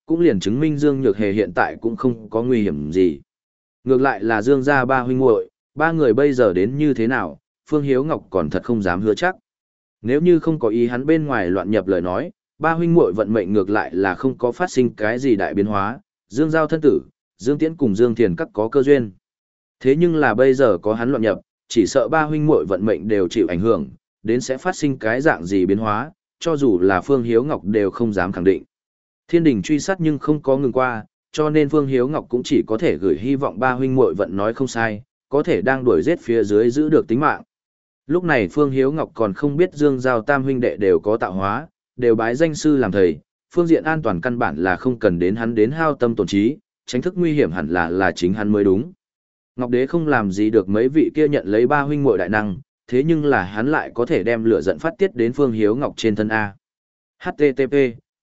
cũng liền chứng minh Dương Nhược Hề hiện tại cũng không có nguy hiểm gì. Ngược lại là Dương gia ba huynh muội, ba người bây giờ đến như thế nào, Phương Hiếu Ngọc còn thật không dám hứa chắc. Nếu như không có ý hắn bên ngoài loạn nhập lời nói, ba huynh muội vận mệnh ngược lại là không có phát sinh cái gì đại biến hóa, Dương Giao thân tử, Dương Tiễn cùng Dương Thiền các có cơ duyên. Thế nhưng là bây giờ có hắn loạn nhập, chỉ sợ ba huynh muội vận mệnh đều chịu ảnh hưởng, đến sẽ phát sinh cái dạng gì biến hóa, cho dù là Phương Hiếu Ngọc đều không dám khẳng định. Thiên đình truy sát nhưng không có ngừng qua, cho nên Phương Hiếu Ngọc cũng chỉ có thể gửi hy vọng ba huynh muội vận nói không sai, có thể đang đuổi giết phía dưới giữ được tính mạng. Lúc này Phương Hiếu Ngọc còn không biết Dương Giao tam huynh đệ đều có tạo hóa, đều bái danh sư làm thầy, phương diện an toàn căn bản là không cần đến hắn đến hao tâm tổn trí, tránh thức nguy hiểm hẳn là là chính hắn mới đúng. Ngọc Đế không làm gì được mấy vị kia nhận lấy ba huynh muội đại năng, thế nhưng là hắn lại có thể đem lửa giận phát tiết đến Phương Hiếu Ngọc trên thân A. hát tê tê pê, T.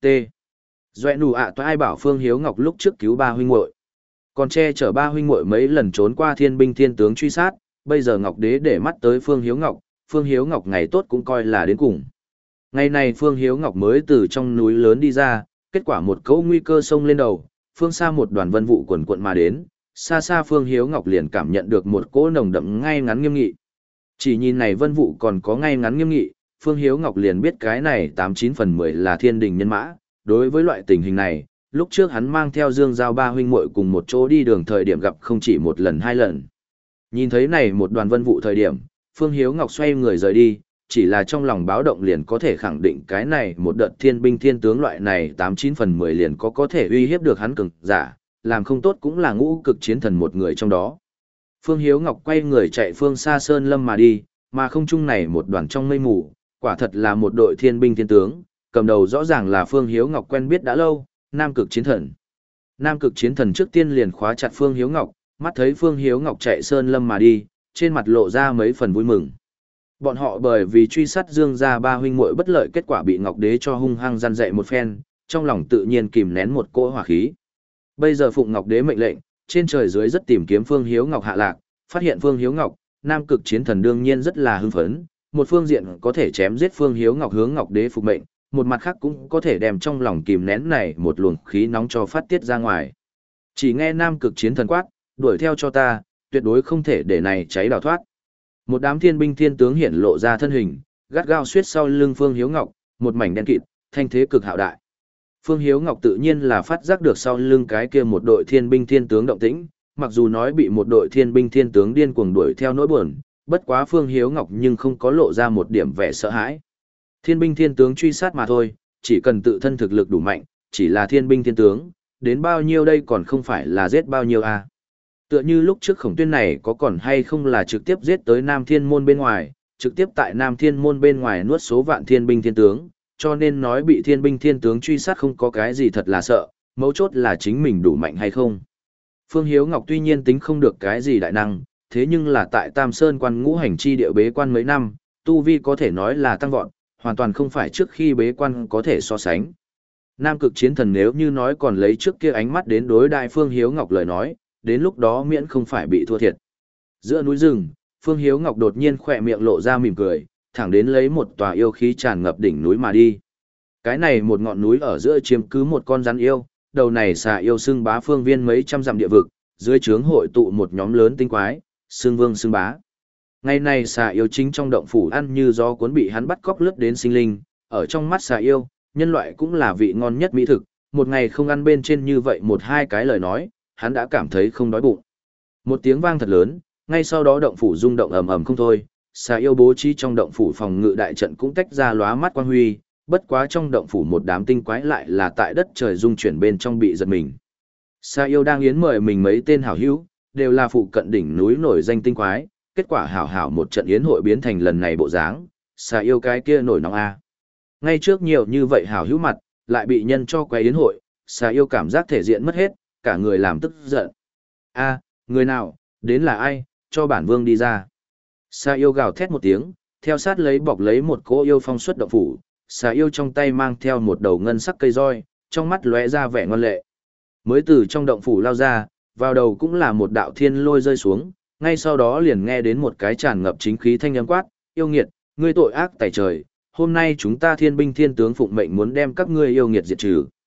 Doẹ nụ ạ toai bảo Phương Hiếu Ngọc lúc trước cứu ba huynh muội, còn che chở ba huynh muội mấy lần trốn qua thiên binh thiên tướng truy sát, bây giờ Ngọc Đế để mắt tới Phương Hiếu Ngọc, Phương Hiếu Ngọc ngày tốt cũng coi là đến cùng. Ngày này Phương Hiếu Ngọc mới từ trong núi lớn đi ra, kết quả một cỗ nguy cơ xông lên đầu, phương xa một đoàn vân vụ quần quận mà đến, xa xa Phương Hiếu Ngọc liền cảm nhận được một cỗ nồng đậm ngay ngắn nghiêm nghị. Chỉ nhìn này vân vụ còn có ngay ngắn nghiêm nghị, Phương Hiếu Ngọc liền biết cái này tám chín phần mười là thiên đình nhân mã. Đối với loại tình hình này, lúc trước hắn mang theo Dương Giao ba huynh muội cùng một chỗ đi đường thời điểm gặp không chỉ một lần hai lần. Nhìn thấy này một đoàn vân vụ thời điểm, Phương Hiếu Ngọc xoay người rời đi, chỉ là trong lòng báo động liền có thể khẳng định cái này một đợt thiên binh thiên tướng loại này tám chín phần mười liền có có thể uy hiếp được hắn cường giả, làm không tốt cũng là ngũ cực chiến thần một người trong đó. Phương Hiếu Ngọc quay người chạy phương xa sơn lâm mà đi, mà không trung này một đoàn trong mây mù, quả thật là một đội thiên binh thiên tướng, cầm đầu rõ ràng là Phương Hiếu Ngọc quen biết đã lâu, Nam Cực Chiến Thần. Nam Cực Chiến Thần trước tiên liền khóa chặt Phương Hiếu Ngọc, mắt thấy Phương Hiếu Ngọc chạy sơn lâm mà đi, trên mặt lộ ra mấy phần vui mừng. Bọn họ bởi vì truy sát Dương gia ba huynh muội bất lợi kết quả bị Ngọc Đế cho hung hăng gian dạy một phen, trong lòng tự nhiên kìm nén một cỗ hỏa khí. Bây giờ phụng Ngọc Đế mệnh lệnh, trên trời dưới rất tìm kiếm Phương Hiếu Ngọc hạ lạc, phát hiện Phương Hiếu Ngọc, Nam Cực Chiến Thần đương nhiên rất là hưng phấn, một phương diện có thể chém giết Phương Hiếu Ngọc hướng Ngọc Đế phục mệnh, một mặt khác cũng có thể đem trong lòng kìm nén này một luồng khí nóng cho phát tiết ra ngoài. Chỉ nghe Nam Cực Chiến Thần quát, đuổi theo cho ta, tuyệt đối không thể để này cháy đào thoát. Một đám thiên binh thiên tướng hiện lộ ra thân hình, gắt gao suýt sau lưng Phương Hiếu Ngọc, một mảnh đen kịt, thanh thế cực hạo đại. Phương Hiếu Ngọc tự nhiên là phát giác được sau lưng cái kia một đội thiên binh thiên tướng động tĩnh, mặc dù nói bị một đội thiên binh thiên tướng điên cuồng đuổi theo nỗi buồn, bất quá Phương Hiếu Ngọc nhưng không có lộ ra một điểm vẻ sợ hãi. Thiên binh thiên tướng truy sát mà thôi, chỉ cần tự thân thực lực đủ mạnh, chỉ là thiên binh thiên tướng, đến bao nhiêu đây còn không phải là giết bao nhiêu à. Tựa như lúc trước Khổng Tuyên này có còn hay không là trực tiếp giết tới Nam Thiên Môn bên ngoài, trực tiếp tại Nam Thiên Môn bên ngoài nuốt số vạn thiên binh thiên tướng, cho nên nói bị thiên binh thiên tướng truy sát không có cái gì thật là sợ, mấu chốt là chính mình đủ mạnh hay không. Phương Hiếu Ngọc tuy nhiên tính không được cái gì đại năng, thế nhưng là tại Tam Sơn quan ngũ hành chi địa bế quan mấy năm, tu vi có thể nói là tăng vọt, hoàn toàn không phải trước khi bế quan có thể so sánh. Nam Cực Chiến Thần nếu như nói còn lấy trước kia ánh mắt đến đối đại Phương Hiếu Ngọc lời nói, đến lúc đó miễn không phải bị thua thiệt. Giữa núi rừng, Phương Hiếu Ngọc đột nhiên khỏe miệng lộ ra mỉm cười, thẳng đến lấy một tòa yêu khí tràn ngập đỉnh núi mà đi. Cái này một ngọn núi ở giữa chiếm cứ một con rắn yêu, đầu này xà yêu xưng bá phương viên mấy trăm dặm địa vực, dưới trướng hội tụ một nhóm lớn tinh quái, xưng vương xưng bá. Ngày này xà yêu chính trong động phủ ăn như gió cuốn bị hắn bắt cóc lướt đến sinh linh, ở trong mắt xà yêu, nhân loại cũng là vị ngon nhất mỹ thực, một ngày không ăn bên trên như vậy một hai cái lời nói, hắn đã cảm thấy không đói bụng. Một tiếng vang thật lớn, ngay sau đó động phủ rung động ầm ầm không thôi, xà yêu bố trí trong động phủ phòng ngự đại trận cũng tách ra lóa mắt quang huy, bất quá trong động phủ một đám tinh quái lại là tại đất trời rung chuyển bên trong bị giật mình. Xà yêu đang yến mời mình mấy tên hảo hữu, đều là phụ cận đỉnh núi nổi danh tinh quái, kết quả hảo hảo một trận yến hội biến thành lần này bộ dáng, xà yêu cái kia nổi nóng a. Ngay trước nhiều như vậy hảo hữu mặt, lại bị nhân cho quay yến hội, xà yêu cảm giác thể diện mất hết, cả người làm tức giận. A, người nào, đến là ai, cho bản vương đi ra. Xà yêu gào thét một tiếng, theo sát lấy bọc lấy một cỗ yêu phong xuất động phủ, xà yêu trong tay mang theo một đầu ngân sắc cây roi, trong mắt lóe ra vẻ ngoan lệ. Mới từ trong động phủ lao ra, vào đầu cũng là một đạo thiên lôi rơi xuống, ngay sau đó liền nghe đến một cái tràn ngập chính khí thanh âm quát, yêu nghiệt, ngươi tội ác tày trời, hôm nay chúng ta thiên binh thiên tướng phụng mệnh muốn đem các ngươi yêu nghiệt diệt trừ.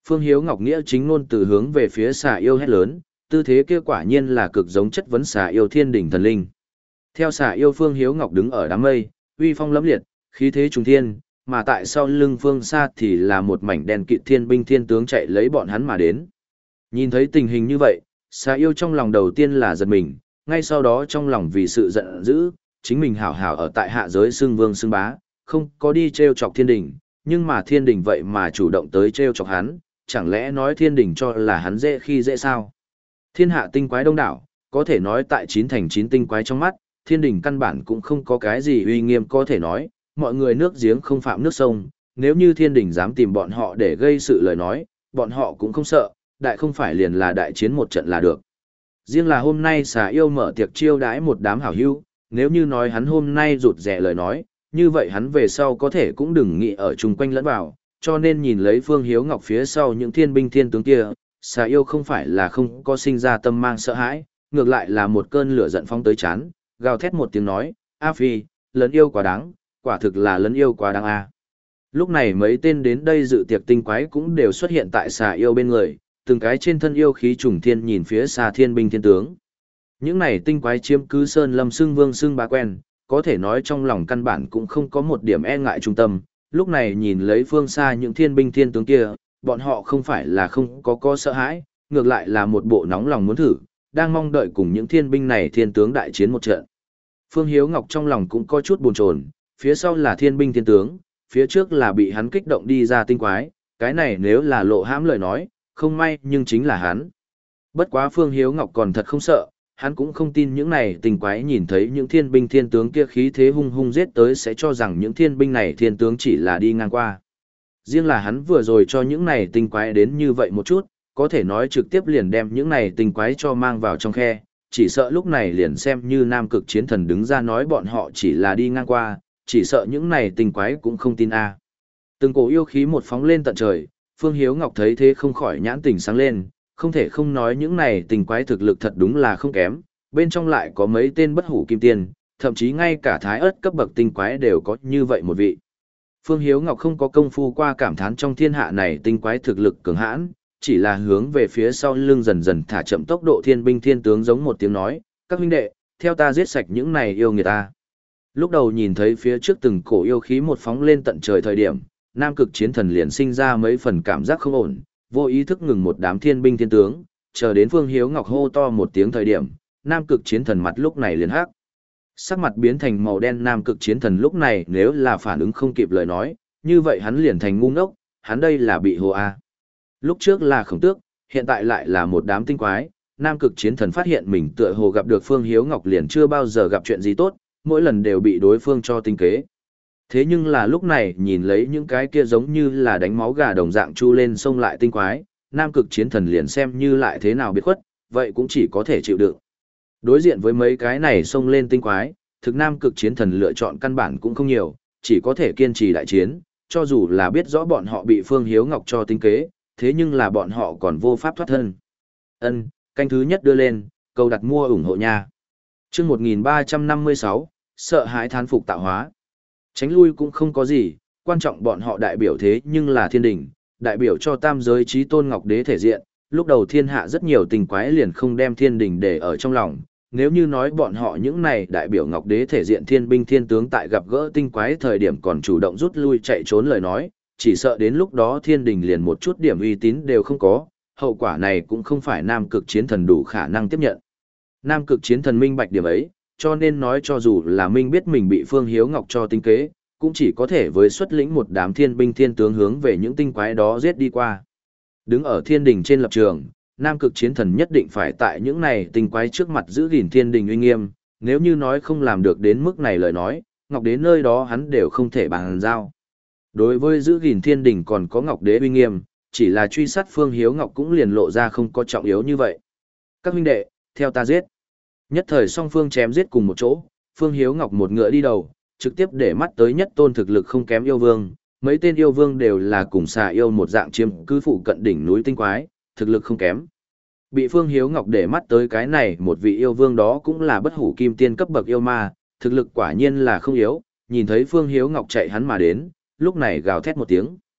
Phương Hiếu Ngọc nghĩa chính ngôn từ hướng về phía xà yêu hét lớn, tư thế kia quả nhiên là cực giống chất vấn xà yêu thiên đỉnh thần linh. Theo xà yêu Phương Hiếu Ngọc đứng ở đám mây, uy phong lẫm liệt, khí thế trùng thiên, mà tại sau lưng Phương xa thì là một mảnh đen kịt thiên binh thiên tướng chạy lấy bọn hắn mà đến. Nhìn thấy tình hình như vậy, xà yêu trong lòng đầu tiên là giật mình, ngay sau đó trong lòng vì sự giận dữ, chính mình hảo hảo ở tại hạ giới xưng vương xưng bá, không có đi treo chọc thiên đỉnh, nhưng mà thiên đỉnh vậy mà chủ động tới treo chọc hắn, chẳng lẽ nói thiên đỉnh cho là hắn dễ khi dễ sao? Thiên hạ tinh quái đông đảo, có thể nói tại chín thành chín tinh quái trong mắt, thiên đỉnh căn bản cũng không có cái gì uy nghiêm có thể nói, mọi người nước giếng không phạm nước sông, nếu như thiên đỉnh dám tìm bọn họ để gây sự lời nói, bọn họ cũng không sợ, đại không phải liền là đại chiến một trận là được. Riêng là hôm nay xà yêu mở tiệc chiêu đãi một đám hảo hữu, nếu như nói hắn hôm nay rụt rẻ lời nói, như vậy hắn về sau có thể cũng đừng nghĩ ở chung quanh lẫn vào, cho nên nhìn lấy Phương Hiếu Ngọc phía sau những thiên binh thiên tướng kia, xà yêu không phải là không có sinh ra tâm mang sợ hãi, ngược lại là một cơn lửa giận phong tới chán, gào thét một tiếng nói, A Phi, lấn yêu quá đáng, quả thực là lấn yêu quá đáng a. Lúc này mấy tên đến đây dự tiệc tinh quái cũng đều xuất hiện tại xà yêu bên người, từng cái trên thân yêu khí trùng thiên nhìn phía xa thiên binh thiên tướng. Những này tinh quái chiếm cứ sơn lâm xưng vương xưng bá quen, có thể nói trong lòng căn bản cũng không có một điểm e ngại trung tâm, lúc này nhìn lấy phương xa những thiên binh thiên tướng kia, bọn họ không phải là không có có sợ hãi, ngược lại là một bộ nóng lòng muốn thử, đang mong đợi cùng những thiên binh này thiên tướng đại chiến một trận. Phương Hiếu Ngọc trong lòng cũng có chút buồn chồn, phía sau là thiên binh thiên tướng, phía trước là bị hắn kích động đi ra tinh quái, cái này nếu là lộ hãm lời nói, không may nhưng chính là hắn. Bất quá Phương Hiếu Ngọc còn thật không sợ, hắn cũng không tin những này tinh quái nhìn thấy những thiên binh thiên tướng kia khí thế hung hung giết tới sẽ cho rằng những thiên binh này thiên tướng chỉ là đi ngang qua. Riêng là hắn vừa rồi cho những này tinh quái đến như vậy một chút, có thể nói trực tiếp liền đem những này tinh quái cho mang vào trong khe, chỉ sợ lúc này liền xem như Nam Cực Chiến Thần đứng ra nói bọn họ chỉ là đi ngang qua, chỉ sợ những này tinh quái cũng không tin a. Từng cổ yêu khí một phóng lên tận trời, Phương Hiếu Ngọc thấy thế không khỏi nhãn tình sáng lên, không thể không nói những này tinh quái thực lực thật đúng là không kém, bên trong lại có mấy tên bất hủ kim tiên, thậm chí ngay cả thái ớt cấp bậc tinh quái đều có như vậy một vị. Phương Hiếu Ngọc không có công phu qua cảm thán trong thiên hạ này tinh quái thực lực cường hãn, chỉ là hướng về phía sau lưng dần dần thả chậm tốc độ thiên binh thiên tướng giống một tiếng nói, các huynh đệ, theo ta giết sạch những này yêu người ta. Lúc đầu nhìn thấy phía trước từng cổ yêu khí một phóng lên tận trời thời điểm, Nam Cực Chiến Thần liền sinh ra mấy phần cảm giác không ổn, vô ý thức ngừng một đám thiên binh thiên tướng, chờ đến Phương Hiếu Ngọc hô to một tiếng thời điểm, Nam Cực Chiến Thần mặt lúc này liền hắc. Sắc mặt biến thành màu đen Nam Cực Chiến Thần lúc này nếu là phản ứng không kịp lời nói, như vậy hắn liền thành ngu ngốc, hắn đây là bị hồ a. Lúc trước là Khổng Tước, hiện tại lại là một đám tinh quái, Nam Cực Chiến Thần phát hiện mình tựa hồ gặp được Phương Hiếu Ngọc liền chưa bao giờ gặp chuyện gì tốt, mỗi lần đều bị đối phương cho tinh kế. Thế nhưng là lúc này nhìn lấy những cái kia giống như là đánh máu gà đồng dạng chu lên xông lại tinh quái, Nam Cực Chiến Thần liền xem như lại thế nào biệt khuất, vậy cũng chỉ có thể chịu đựng. Đối diện với mấy cái này xông lên tinh quái, thực Nam Cực Chiến Thần lựa chọn căn bản cũng không nhiều, chỉ có thể kiên trì đại chiến, cho dù là biết rõ bọn họ bị Phương Hiếu Ngọc cho tinh kế, thế nhưng là bọn họ còn vô pháp thoát thân. Ân, canh thứ nhất đưa lên, câu đặt mua ủng hộ nha. Chương một nghìn ba trăm năm mươi sáu, sợ hãi thán phục tạo hóa. Tránh lui cũng không có gì, quan trọng bọn họ đại biểu thế nhưng là thiên đình, đại biểu cho tam giới chí tôn ngọc đế thể diện, lúc đầu thiên hạ rất nhiều tình quái liền không đem thiên đình để ở trong lòng, nếu như nói bọn họ những này đại biểu ngọc đế thể diện thiên binh thiên tướng tại gặp gỡ tinh quái thời điểm còn chủ động rút lui chạy trốn lời nói, chỉ sợ đến lúc đó thiên đình liền một chút điểm uy tín đều không có, hậu quả này cũng không phải Nam Cực Chiến Thần đủ khả năng tiếp nhận. Nam Cực Chiến Thần minh bạch điểm ấy, cho nên nói cho dù là Minh biết mình bị Phương Hiếu Ngọc cho tinh kế, cũng chỉ có thể với xuất lĩnh một đám thiên binh thiên tướng hướng về những tinh quái đó giết đi qua. Đứng ở thiên đình trên lập trường, Nam Cực Chiến Thần nhất định phải tại những này tinh quái trước mặt giữ gìn thiên đình uy nghiêm, nếu như nói không làm được đến mức này lời nói, Ngọc Đế nơi đó hắn đều không thể bàn giao. Đối với giữ gìn thiên đình còn có Ngọc Đế uy nghiêm, chỉ là truy sát Phương Hiếu Ngọc cũng liền lộ ra không có trọng yếu như vậy. Các huynh đệ, theo ta giết. Nhất thời song phương chém giết cùng một chỗ, Phương Hiếu Ngọc một ngựa đi đầu, trực tiếp để mắt tới nhất tôn thực lực không kém yêu vương, mấy tên yêu vương đều là cùng xà yêu một dạng chiếm cứ phụ cận đỉnh núi tinh quái, thực lực không kém. Bị Phương Hiếu Ngọc để mắt tới cái này một vị yêu vương đó cũng là bất hủ kim tiên cấp bậc yêu ma, thực lực quả nhiên là không yếu, nhìn thấy Phương Hiếu Ngọc chạy hắn mà đến, lúc này gào thét một tiếng.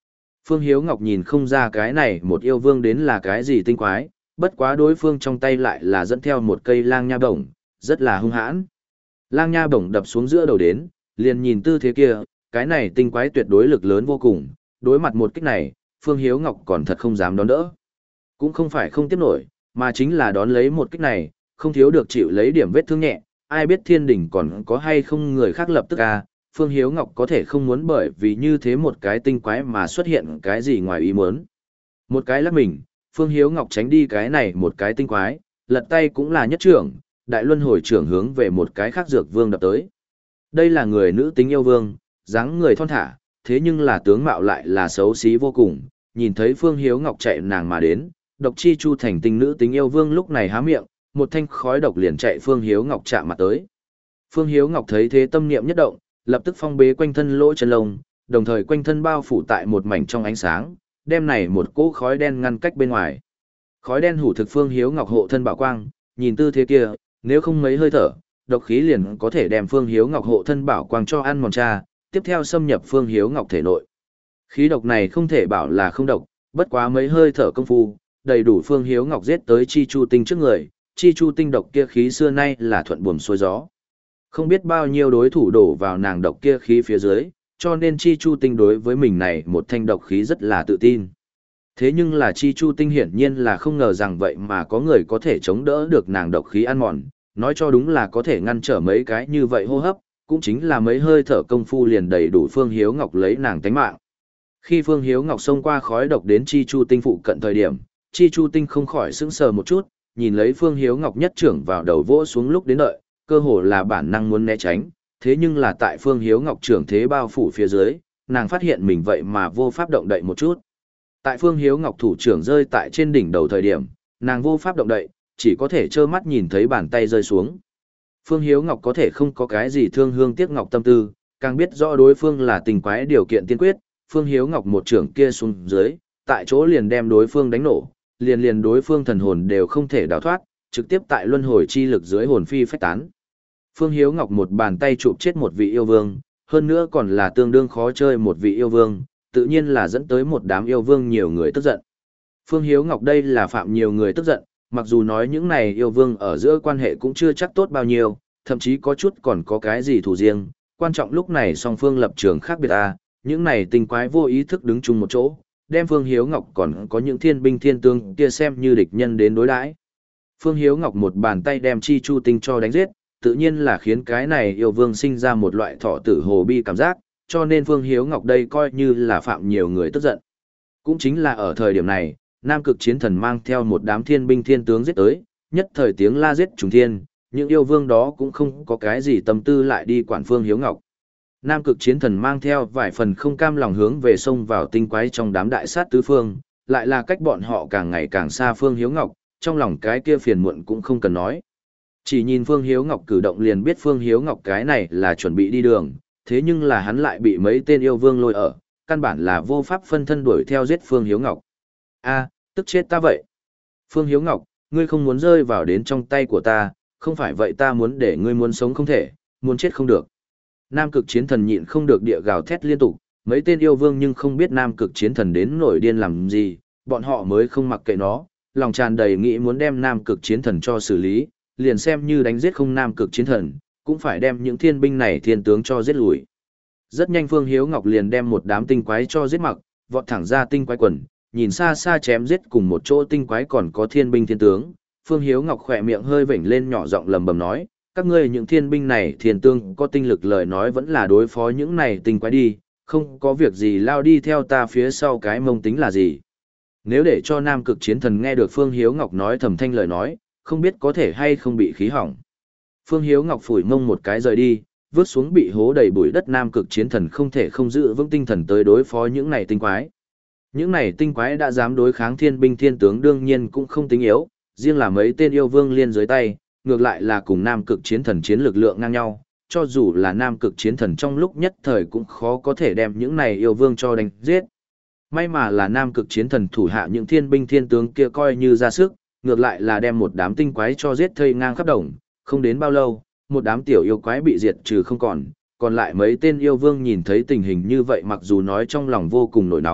Phương Hiếu Ngọc nhìn không ra cái này một yêu vương đến là cái gì tinh quái, bất quá đối phương trong tay lại là dẫn theo một cây lang nha bổng, rất là hung hãn. Lang nha bổng đập xuống giữa đầu đến, liền nhìn tư thế kia, cái này tinh quái tuyệt đối lực lớn vô cùng, đối mặt một kích này, Phương Hiếu Ngọc còn thật không dám đón đỡ. Cũng không phải không tiếp nổi, mà chính là đón lấy một kích này, không thiếu được chịu lấy điểm vết thương nhẹ, ai biết thiên đỉnh còn có hay không người khác lập tức à, Phương Hiếu Ngọc có thể không muốn bởi vì như thế một cái tinh quái mà xuất hiện cái gì ngoài ý muốn. Một cái lắc mình, Phương Hiếu Ngọc tránh đi cái này một cái tinh quái, lật tay cũng là nhất trưởng, đại luân hồi trưởng hướng về một cái khác dược vương đập tới. Đây là người nữ tính yêu vương, dáng người thon thả, thế nhưng là tướng mạo lại là xấu xí vô cùng, nhìn thấy Phương Hiếu Ngọc chạy nàng mà đến, độc chi chu thành tinh nữ tính yêu vương lúc này há miệng, một thanh khói độc liền chạy Phương Hiếu Ngọc chạm mặt tới. Phương Hiếu Ngọc thấy thế tâm niệm nhất động, lập tức phong bế quanh thân lỗ chân lông, đồng thời quanh thân bao phủ tại một mảnh trong ánh sáng, đem này một cỗ khói đen ngăn cách bên ngoài. Khói đen hủ thực Phương Hiếu Ngọc hộ thân bảo quang, nhìn tư thế kia, nếu không mấy hơi thở, độc khí liền có thể đem Phương Hiếu Ngọc hộ thân bảo quang cho ăn mòn cha, tiếp theo xâm nhập Phương Hiếu Ngọc thể nội. Khí độc này không thể bảo là không độc, bất quá mấy hơi thở công phu, đầy đủ Phương Hiếu Ngọc giết tới Chi Chu Tinh trước người, Chi Chu Tinh độc kia khí xưa nay là thuận buồm xuôi gió. Không biết bao nhiêu đối thủ đổ vào nàng độc kia khí phía dưới, cho nên Chi Chu Tinh đối với mình này một thanh độc khí rất là tự tin. Thế nhưng là Chi Chu Tinh hiển nhiên là không ngờ rằng vậy mà có người có thể chống đỡ được nàng độc khí ăn mòn, nói cho đúng là có thể ngăn trở mấy cái như vậy hô hấp, cũng chính là mấy hơi thở công phu liền đầy đủ Phương Hiếu Ngọc lấy nàng tánh mạng. Khi Phương Hiếu Ngọc xông qua khói độc đến Chi Chu Tinh phụ cận thời điểm, Chi Chu Tinh không khỏi sững sờ một chút, nhìn lấy Phương Hiếu Ngọc nhất trưởng vào đầu vỗ xuống lúc đến đợi, cơ hồ là bản năng muốn né tránh, thế nhưng là tại Phương Hiếu Ngọc trưởng thế bao phủ phía dưới, nàng phát hiện mình vậy mà vô pháp động đậy một chút. Tại Phương Hiếu Ngọc thủ trưởng rơi tại trên đỉnh đầu thời điểm, nàng vô pháp động đậy, chỉ có thể trơ mắt nhìn thấy bàn tay rơi xuống. Phương Hiếu Ngọc có thể không có cái gì thương hương tiếc ngọc tâm tư, càng biết rõ đối phương là tình quái điều kiện tiên quyết, Phương Hiếu Ngọc một trưởng kia xuống dưới, tại chỗ liền đem đối phương đánh nổ, liền liền đối phương thần hồn đều không thể đào thoát, trực tiếp tại luân hồi chi lực dưới hồn phi phách tán. Phương Hiếu Ngọc một bàn tay chụp chết một vị yêu vương, hơn nữa còn là tương đương khó chơi một vị yêu vương, tự nhiên là dẫn tới một đám yêu vương nhiều người tức giận. Phương Hiếu Ngọc đây là phạm nhiều người tức giận, mặc dù nói những này yêu vương ở giữa quan hệ cũng chưa chắc tốt bao nhiêu, thậm chí có chút còn có cái gì thù riêng, quan trọng lúc này song phương lập trường khác biệt à, những này tinh quái vô ý thức đứng chung một chỗ, đem Phương Hiếu Ngọc còn có những thiên binh thiên tướng kia xem như địch nhân đến đối đãi. Phương Hiếu Ngọc một bàn tay đem Chi Chu Tinh cho đánh giết, tự nhiên là khiến cái này yêu vương sinh ra một loại thọ tử hồ bi cảm giác, cho nên Phương Hiếu Ngọc đây coi như là phạm nhiều người tức giận. Cũng chính là ở thời điểm này, Nam Cực Chiến Thần mang theo một đám thiên binh thiên tướng giết tới, nhất thời tiếng la giết trùng thiên, những yêu vương đó cũng không có cái gì tâm tư lại đi quản Phương Hiếu Ngọc. Nam Cực Chiến Thần mang theo vài phần không cam lòng hướng về sông vào tinh quái trong đám đại sát tứ phương, lại là cách bọn họ càng ngày càng xa Phương Hiếu Ngọc, trong lòng cái kia phiền muộn cũng không cần nói. Chỉ nhìn Phương Hiếu Ngọc cử động liền biết Phương Hiếu Ngọc cái này là chuẩn bị đi đường, thế nhưng là hắn lại bị mấy tên yêu vương lôi ở, căn bản là vô pháp phân thân đuổi theo giết Phương Hiếu Ngọc. A, tức chết ta vậy. Phương Hiếu Ngọc, ngươi không muốn rơi vào đến trong tay của ta, không phải vậy ta muốn để ngươi muốn sống không thể, muốn chết không được. Nam Cực Chiến Thần nhịn không được địa gào thét liên tục, mấy tên yêu vương nhưng không biết Nam Cực Chiến Thần đến nổi điên làm gì, bọn họ mới không mặc kệ nó, lòng tràn đầy nghĩ muốn đem Nam Cực Chiến Thần cho xử lý, liền xem như đánh giết không Nam Cực Chiến Thần, cũng phải đem những thiên binh này thiên tướng cho giết lùi. Rất nhanh Phương Hiếu Ngọc liền đem một đám tinh quái cho giết mặc, vọt thẳng ra tinh quái quần, nhìn xa xa chém giết cùng một chỗ tinh quái còn có thiên binh thiên tướng, Phương Hiếu Ngọc khỏe miệng hơi vểnh lên nhỏ giọng lầm bầm nói, các ngươi những thiên binh này thiên tướng có tinh lực lời nói vẫn là đối phó những này tinh quái đi, không có việc gì lao đi theo ta phía sau cái mông tính là gì. Nếu để cho Nam Cực Chiến Thần nghe được Phương Hiếu Ngọc nói thầm thanh lời nói, không biết có thể hay không bị khí hỏng. Phương Hiếu Ngọc phủi mông một cái rời đi, vứt xuống bị hố đầy bụi đất Nam Cực Chiến Thần không thể không giữ vững tinh thần tới đối phó những này tinh quái. Những này tinh quái đã dám đối kháng thiên binh thiên tướng đương nhiên cũng không tính yếu, riêng là mấy tên yêu vương liên dưới tay, ngược lại là cùng Nam Cực Chiến Thần chiến lực lượng ngang nhau, cho dù là Nam Cực Chiến Thần trong lúc nhất thời cũng khó có thể đem những này yêu vương cho đánh giết. May mà là Nam Cực Chiến Thần thủ hạ những thiên binh thiên tướng kia coi như ra sức, ngược lại là đem một đám tinh quái cho giết thây ngang khắp đồng, không đến bao lâu, một đám tiểu yêu quái bị diệt trừ không còn, còn lại mấy tên yêu vương nhìn thấy tình hình như vậy mặc dù nói trong lòng vô cùng nổi nóng,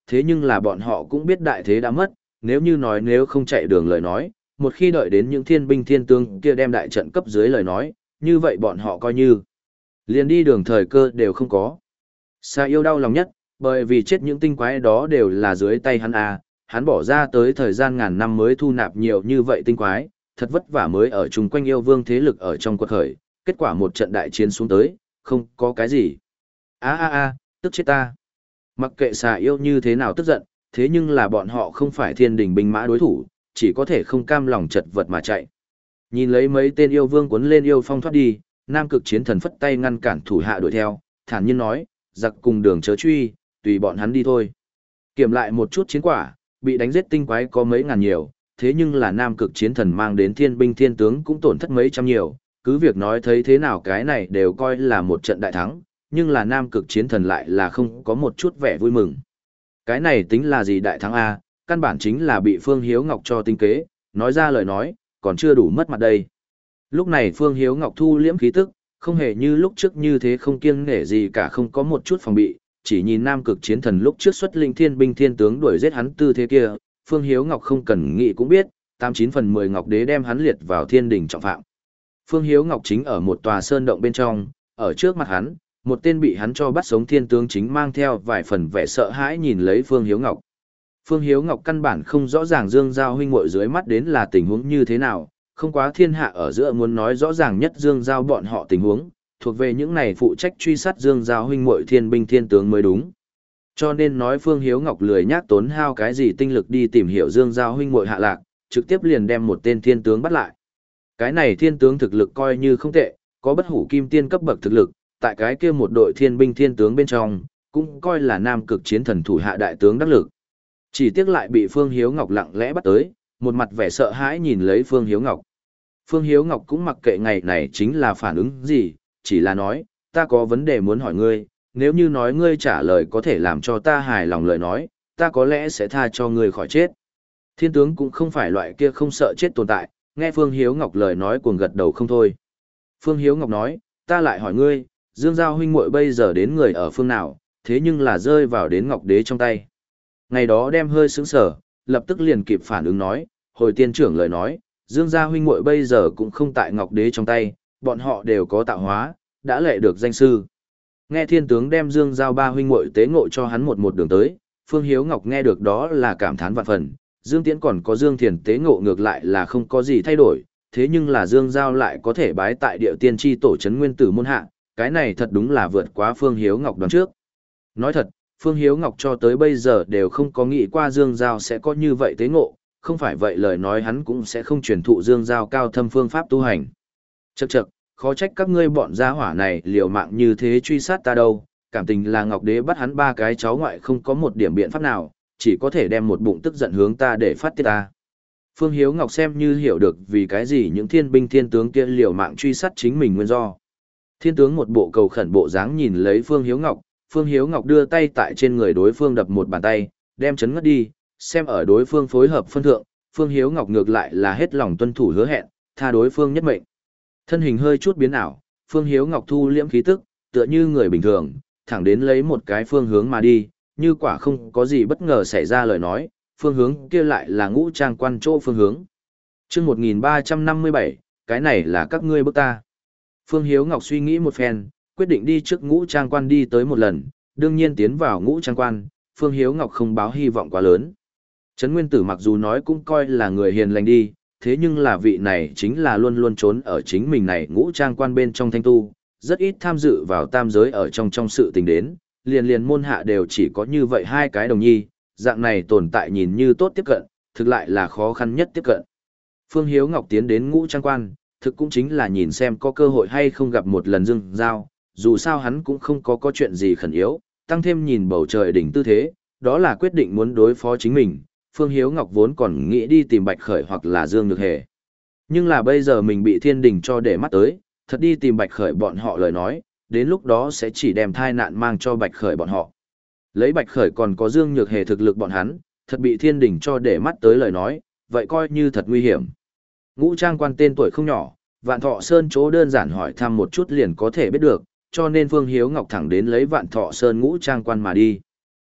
thế nhưng là bọn họ cũng biết đại thế đã mất, nếu như nói nếu không chạy đường lời nói, một khi đợi đến những thiên binh thiên tướng kia đem đại trận cấp dưới lời nói, như vậy bọn họ coi như liền đi đường thời cơ đều không có. Xà yêu đau lòng nhất, bởi vì chết những tinh quái đó đều là dưới tay hắn à, hắn bỏ ra tới thời gian ngàn năm mới thu nạp nhiều như vậy tinh quái, thật vất vả mới ở chung quanh yêu vương thế lực ở trong quật khởi, kết quả một trận đại chiến xuống tới, không có cái gì. A a a, tức chết ta. Mặc kệ xà yêu như thế nào tức giận, thế nhưng là bọn họ không phải thiên đình binh mã đối thủ, chỉ có thể không cam lòng chật vật mà chạy. Nhìn lấy mấy tên yêu vương cuốn lên yêu phong thoát đi, Nam Cực Chiến Thần phất tay ngăn cản thủ hạ đuổi theo, thản nhiên nói, giặc cùng đường chớ truy, tùy bọn hắn đi thôi. Kiểm lại một chút chiến quả, bị đánh giết tinh quái có mấy ngàn nhiều, thế nhưng là Nam Cực Chiến Thần mang đến thiên binh thiên tướng cũng tổn thất mấy trăm nhiều, cứ việc nói thấy thế nào cái này đều coi là một trận đại thắng, nhưng là Nam Cực Chiến Thần lại là không có một chút vẻ vui mừng. Cái này tính là gì đại thắng A, căn bản chính là bị Phương Hiếu Ngọc cho tinh kế, nói ra lời nói, còn chưa đủ mất mặt đây. Lúc này Phương Hiếu Ngọc thu liễm khí tức, không hề như lúc trước như thế không kiêng nể gì cả, không có một chút phòng bị, chỉ nhìn Nam Cực Chiến Thần lúc trước xuất linh thiên binh thiên tướng đuổi giết hắn tư thế kia, Phương Hiếu Ngọc không cần nghĩ cũng biết, tám chín phần mười Ngọc Đế đem hắn liệt vào thiên đình trọng phạm. Phương Hiếu Ngọc chính ở một tòa sơn động bên trong, ở trước mặt hắn, một tên bị hắn cho bắt sống thiên tướng chính mang theo vài phần vẻ sợ hãi nhìn lấy Phương Hiếu Ngọc. Phương Hiếu Ngọc căn bản không rõ ràng Dương Giao huynh muội dưới mắt đến là tình huống như thế nào, không quá thiên hạ ở giữa muốn nói rõ ràng nhất Dương Giao bọn họ tình huống, thuộc về những này phụ trách truy sát Dương Giao huynh muội thiên binh thiên tướng mới đúng. Cho nên nói Phương Hiếu Ngọc lười nhác tốn hao cái gì tinh lực đi tìm hiểu Dương Giao huynh muội hạ lạc, trực tiếp liền đem một tên thiên tướng bắt lại. Cái này thiên tướng thực lực coi như không tệ, có bất hủ kim tiên cấp bậc thực lực, tại cái kia một đội thiên binh thiên tướng bên trong, cũng coi là Nam Cực Chiến Thần thủ hạ đại tướng đắc lực. Chỉ tiếc lại bị Phương Hiếu Ngọc lặng lẽ bắt tới, một mặt vẻ sợ hãi nhìn lấy Phương Hiếu Ngọc. Phương Hiếu Ngọc cũng mặc kệ ngày này chính là phản ứng gì, chỉ là nói, ta có vấn đề muốn hỏi ngươi, nếu như nói ngươi trả lời có thể làm cho ta hài lòng lời nói, ta có lẽ sẽ tha cho ngươi khỏi chết. Thiên tướng cũng không phải loại kia không sợ chết tồn tại, nghe Phương Hiếu Ngọc lời nói cuồng gật đầu không thôi. Phương Hiếu Ngọc nói, ta lại hỏi ngươi, Dương Giao huynh muội bây giờ đến người ở phương nào, thế nhưng là rơi vào đến Ngọc Đế trong tay. Ngày đó đem hơi sững sở, lập tức liền kịp phản ứng nói, hồi tiên trưởng lời nói, Dương Gia huynh muội bây giờ cũng không tại Ngọc Đế trong tay, bọn họ đều có tạo hóa, đã lệ được danh sư. Nghe thiên tướng đem Dương Giao ba huynh muội tế ngộ cho hắn một một đường tới, Phương Hiếu Ngọc nghe được đó là cảm thán vạn phần, Dương Tiễn còn có Dương Thiền tế ngộ ngược lại là không có gì thay đổi, thế nhưng là Dương Giao lại có thể bái tại địa tiên tri tổ trấn nguyên tử môn hạ, cái này thật đúng là vượt quá Phương Hiếu Ngọc đoán trước. Nói thật, Phương Hiếu Ngọc cho tới bây giờ đều không có nghĩ qua Dương Giao sẽ có như vậy tế ngộ, không phải vậy lời nói hắn cũng sẽ không truyền thụ Dương Giao cao thâm phương pháp tu hành. Chậc chậc, khó trách các ngươi bọn gia hỏa này liều mạng như thế truy sát ta đâu, cảm tình là Ngọc Đế bắt hắn ba cái cháu ngoại không có một điểm biện pháp nào, chỉ có thể đem một bụng tức giận hướng ta để phát tiết ta. Phương Hiếu Ngọc xem như hiểu được vì cái gì những thiên binh thiên tướng kia liều mạng truy sát chính mình nguyên do. Thiên tướng một bộ cầu khẩn bộ dáng nhìn lấy Phương Hiếu Ngọc, Phương Hiếu Ngọc đưa tay tại trên người đối phương đập một bàn tay, đem chấn ngất đi, xem ở đối phương phối hợp phân thượng, Phương Hiếu Ngọc ngược lại là hết lòng tuân thủ hứa hẹn, tha đối phương nhất mệnh. Thân hình hơi chút biến ảo, Phương Hiếu Ngọc thu liễm khí tức, tựa như người bình thường, thẳng đến lấy một cái phương hướng mà đi, như quả không có gì bất ngờ xảy ra lời nói, phương hướng kia lại là Ngũ Trang Quan chỗ phương hướng. Chương một nghìn ba trăm năm mươi bảy, cái này là các ngươi bức ta. Phương Hiếu Ngọc suy nghĩ một phen, quyết định đi trước Ngũ Trang Quan đi tới một lần, đương nhiên tiến vào Ngũ Trang Quan, Phương Hiếu Ngọc không báo hy vọng quá lớn. Trấn Nguyên Tử mặc dù nói cũng coi là người hiền lành đi, thế nhưng là vị này chính là luôn luôn trốn ở chính mình này Ngũ Trang Quan bên trong thanh tu, rất ít tham dự vào tam giới ở trong trong sự tình đến, liền liền môn hạ đều chỉ có như vậy hai cái đồng nhi, dạng này tồn tại nhìn như tốt tiếp cận, thực lại là khó khăn nhất tiếp cận. Phương Hiếu Ngọc tiến đến Ngũ Trang Quan, thực cũng chính là nhìn xem có cơ hội hay không gặp một lần Dương Giao, dù sao hắn cũng không có có chuyện gì khẩn yếu, tăng thêm nhìn bầu trời đỉnh tư thế, đó là quyết định muốn đối phó chính mình, Phương Hiếu Ngọc vốn còn nghĩ đi tìm Bạch Khởi hoặc là Dương Nhược Hề. Nhưng là bây giờ mình bị thiên đình cho để mắt tới, thật đi tìm Bạch Khởi bọn họ lời nói, đến lúc đó sẽ chỉ đem thai nạn mang cho Bạch Khởi bọn họ. Lấy Bạch Khởi còn có Dương Nhược Hề thực lực bọn hắn, thật bị thiên đình cho để mắt tới lời nói, vậy coi như thật nguy hiểm. Ngũ Trang Quan tên tuổi không nhỏ, Vạn Thọ Sơn chỗ đơn giản hỏi thăm một chút liền có thể biết được, cho nên Phương Hiếu Ngọc thẳng đến lấy Vạn Thọ Sơn Ngũ Trang Quan mà đi.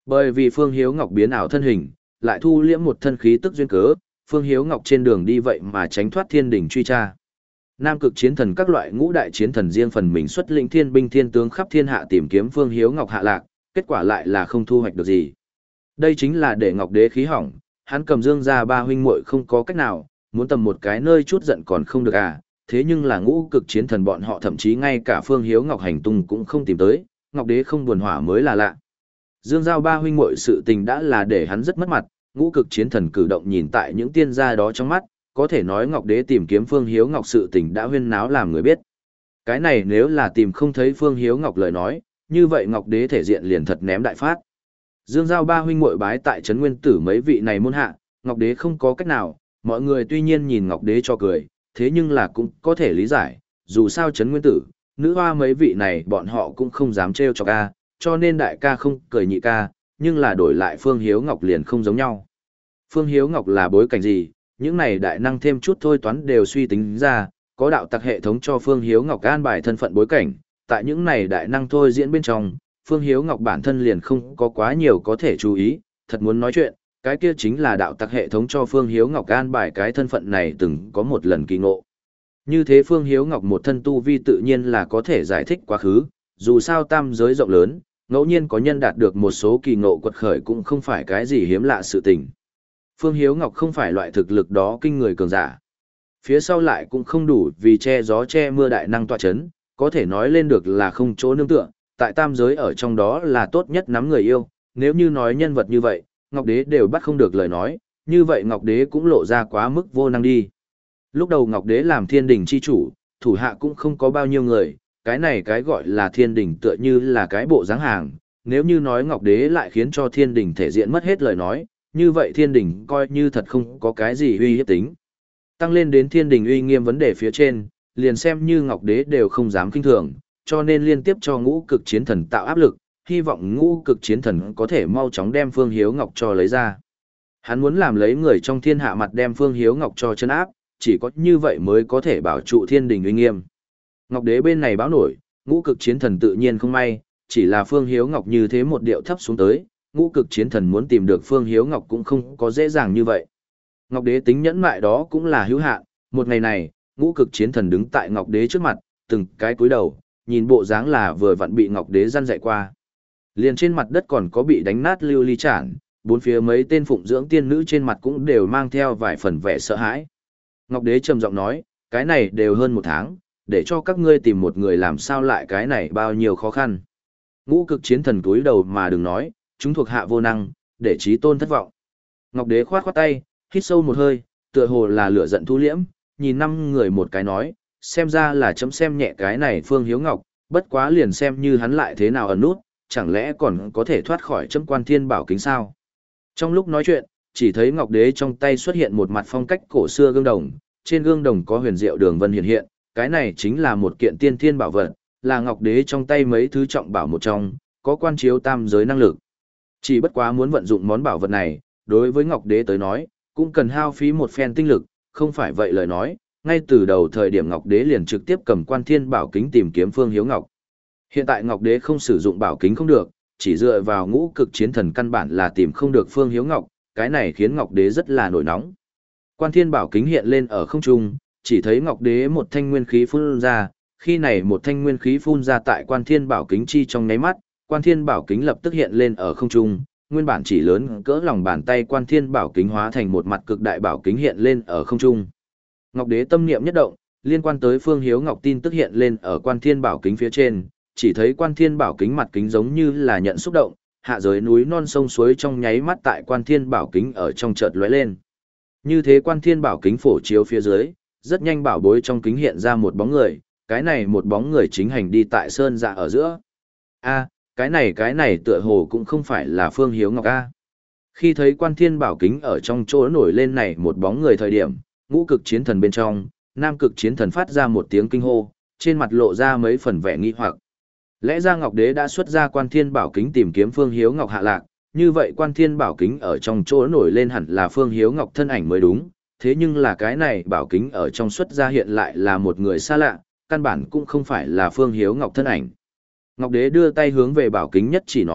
Bởi vì Phương Hiếu Ngọc biến ảo thân hình, lại thu liễm một thân khí tức duyên cớ, Phương Hiếu Ngọc trên đường đi vậy mà tránh thoát thiên đình truy tra. Nam cực chiến thần các loại ngũ đại chiến thần riêng phần mình xuất lĩnh thiên binh thiên tướng khắp thiên hạ tìm kiếm Phương Hiếu Ngọc hạ lạc, kết quả lại là không thu hoạch được gì. Đây chính là để Ngọc Đế khí hỏng, hắn cầm Dương ra ba huynh muội không có cách nào, muốn tầm một cái nơi chút giận còn không được à, thế nhưng là ngũ cực chiến thần bọn họ thậm chí ngay cả Phương Hiếu Ngọc hành tung cũng không tìm tới, Ngọc Đế không buồn hỏa mới là lạ. Dương Giao ba huynh muội sự tình đã là để hắn rất mất mặt, ngũ cực chiến thần cử động nhìn tại những tiên gia đó trong mắt, có thể nói Ngọc Đế tìm kiếm Phương Hiếu Ngọc sự tình đã huyên náo làm người biết. Cái này nếu là tìm không thấy Phương Hiếu Ngọc lời nói, như vậy Ngọc Đế thể diện liền thật ném đại phát. Dương Giao ba huynh muội bái tại trấn Nguyên Tử mấy vị này môn hạ, Ngọc Đế không có cách nào, mọi người tuy nhiên nhìn Ngọc Đế cho cười, thế nhưng là cũng có thể lý giải, dù sao trấn Nguyên Tử, nữ hoa mấy vị này bọn họ cũng không dám trêu cho ca, cho nên đại ca không cười nhị ca, nhưng là đổi lại Phương Hiếu Ngọc liền không giống nhau. Phương Hiếu Ngọc là bối cảnh gì, những này đại năng thêm chút thôi toán đều suy tính ra, có đạo tặc hệ thống cho Phương Hiếu Ngọc an bài thân phận bối cảnh, tại những này đại năng thôi diễn bên trong, Phương Hiếu Ngọc bản thân liền không có quá nhiều có thể chú ý, thật muốn nói chuyện, cái kia chính là đạo tặc hệ thống cho Phương Hiếu Ngọc an bài cái thân phận này từng có một lần kỳ ngộ. Như thế Phương Hiếu Ngọc một thân tu vi tự nhiên là có thể giải thích quá khứ, dù sao tam giới rộng lớn, ngẫu nhiên có nhân đạt được một số kỳ ngộ quật khởi cũng không phải cái gì hiếm lạ sự tình. Phương Hiếu Ngọc không phải loại thực lực đó kinh người cường giả. Phía sau lại cũng không đủ vì che gió che mưa đại năng tọa chấn, có thể nói lên được là không chỗ nương tựa, tại tam giới ở trong đó là tốt nhất nắm người yêu, nếu như nói nhân vật như vậy, Ngọc Đế đều bắt không được lời nói, như vậy Ngọc Đế cũng lộ ra quá mức vô năng đi. Lúc đầu Ngọc Đế làm thiên đình chi chủ, thủ hạ cũng không có bao nhiêu người, cái này cái gọi là thiên đình tựa như là cái bộ dáng hàng, nếu như nói Ngọc Đế lại khiến cho thiên đình thể diện mất hết lời nói, như vậy thiên đình coi như thật không có cái gì uy hiếp tính. Tăng lên đến thiên đình uy nghiêm vấn đề phía trên, liền xem như Ngọc Đế đều không dám kinh thường, cho nên liên tiếp cho ngũ cực chiến thần tạo áp lực, hy vọng ngũ cực chiến thần có thể mau chóng đem Phương Hiếu Ngọc cho lấy ra. Hắn muốn làm lấy người trong thiên hạ mặt đem Phương Hiếu Ngọc cho chân áp, chỉ có như vậy mới có thể bảo trụ thiên đình uy nghiêm. Ngọc Đế bên này báo nổi, ngũ cực chiến thần tự nhiên không may, chỉ là Phương Hiếu Ngọc như thế một điệu thấp xuống tới, ngũ cực chiến thần muốn tìm được Phương Hiếu Ngọc cũng không có dễ dàng như vậy. Ngọc Đế tính nhẫn mại đó cũng là hữu hạn, một ngày này, ngũ cực chiến thần đứng tại Ngọc Đế trước mặt, từng cái cúi đầu, nhìn bộ dáng là vừa vặn bị Ngọc Đế răn dạy qua. Liền trên mặt đất còn có bị đánh nát lưu ly chản, bốn phía mấy tên phụng dưỡng tiên nữ trên mặt cũng đều mang theo vài phần vẻ sợ hãi. Ngọc Đế trầm giọng nói, cái này đều hơn một tháng, để cho các ngươi tìm một người làm sao lại cái này bao nhiêu khó khăn. Ngũ cực chiến thần cúi đầu mà đừng nói, chúng thuộc hạ vô năng, để trí tôn thất vọng. Ngọc Đế khoát khoát tay, hít sâu một hơi, tựa hồ là lửa giận thu liễm, nhìn năm người một cái nói, xem ra là chấm xem nhẹ cái này Phương Hiếu Ngọc, bất quá liền xem như hắn lại thế nào ẩn nút, chẳng lẽ còn có thể thoát khỏi chấm quan thiên bảo kính sao. Trong lúc nói chuyện, chỉ thấy Ngọc Đế trong tay xuất hiện một mặt phong cách cổ xưa gương đồng, trên gương đồng có huyền diệu đường vân hiện hiện, cái này chính là một kiện tiên thiên bảo vật, là Ngọc Đế trong tay mấy thứ trọng bảo một trong, có quan chiếu tam giới năng lực. Chỉ bất quá muốn vận dụng món bảo vật này, đối với Ngọc Đế tới nói, cũng cần hao phí một phen tinh lực, không phải vậy lời nói, ngay từ đầu thời điểm Ngọc Đế liền trực tiếp cầm quan thiên bảo kính tìm kiếm Phương Hiếu Ngọc. Hiện tại Ngọc Đế không sử dụng bảo kính không được, chỉ dựa vào ngũ cực chiến thần căn bản là tìm không được Phương Hiếu Ngọc, cái này khiến Ngọc Đế rất là nổi nóng. Quan thiên bảo kính hiện lên ở không trung, chỉ thấy Ngọc Đế một thanh nguyên khí phun ra, khi này một thanh nguyên khí phun ra tại quan thiên bảo kính chi trong nháy mắt, quan thiên bảo kính lập tức hiện lên ở không trung, nguyên bản chỉ lớn cỡ lòng bàn tay quan thiên bảo kính hóa thành một mặt cực đại bảo kính hiện lên ở không trung. Ngọc Đế tâm niệm nhất động, liên quan tới Phương Hiếu Ngọc tin tức hiện lên ở quan thiên bảo kính phía trên, chỉ thấy quan thiên bảo kính mặt kính giống như là nhận xúc động, hạ giới núi non sông suối trong nháy mắt tại quan thiên bảo kính ở trong chợt lóe lên. Như thế quan thiên bảo kính phổ chiếu phía dưới, rất nhanh bảo bối trong kính hiện ra một bóng người, cái này một bóng người chính hành đi tại sơn dạ ở giữa. A, cái này cái này tựa hồ cũng không phải là Phương Hiếu Ngọc A. Khi thấy quan thiên bảo kính ở trong chỗ nổi lên này một bóng người thời điểm, ngũ cực chiến thần bên trong, nam cực chiến thần phát ra một tiếng kinh hô, trên mặt lộ ra mấy phần vẻ nghi hoặc. Lẽ ra Ngọc Đế đã xuất ra quan thiên bảo kính tìm kiếm Phương Hiếu Ngọc hạ lạc, như vậy quan thiên bảo kính ở trong chỗ nổi lên hẳn là Phương Hiếu Ngọc thân ảnh mới đúng, thế nhưng là cái này bảo kính ở trong xuất ra hiện lại là một người xa lạ, căn bản cũng không phải là Phương Hiếu Ngọc thân ảnh. Ngọc Đế đưa tay hướng về bảo kính nhất chỉ nói,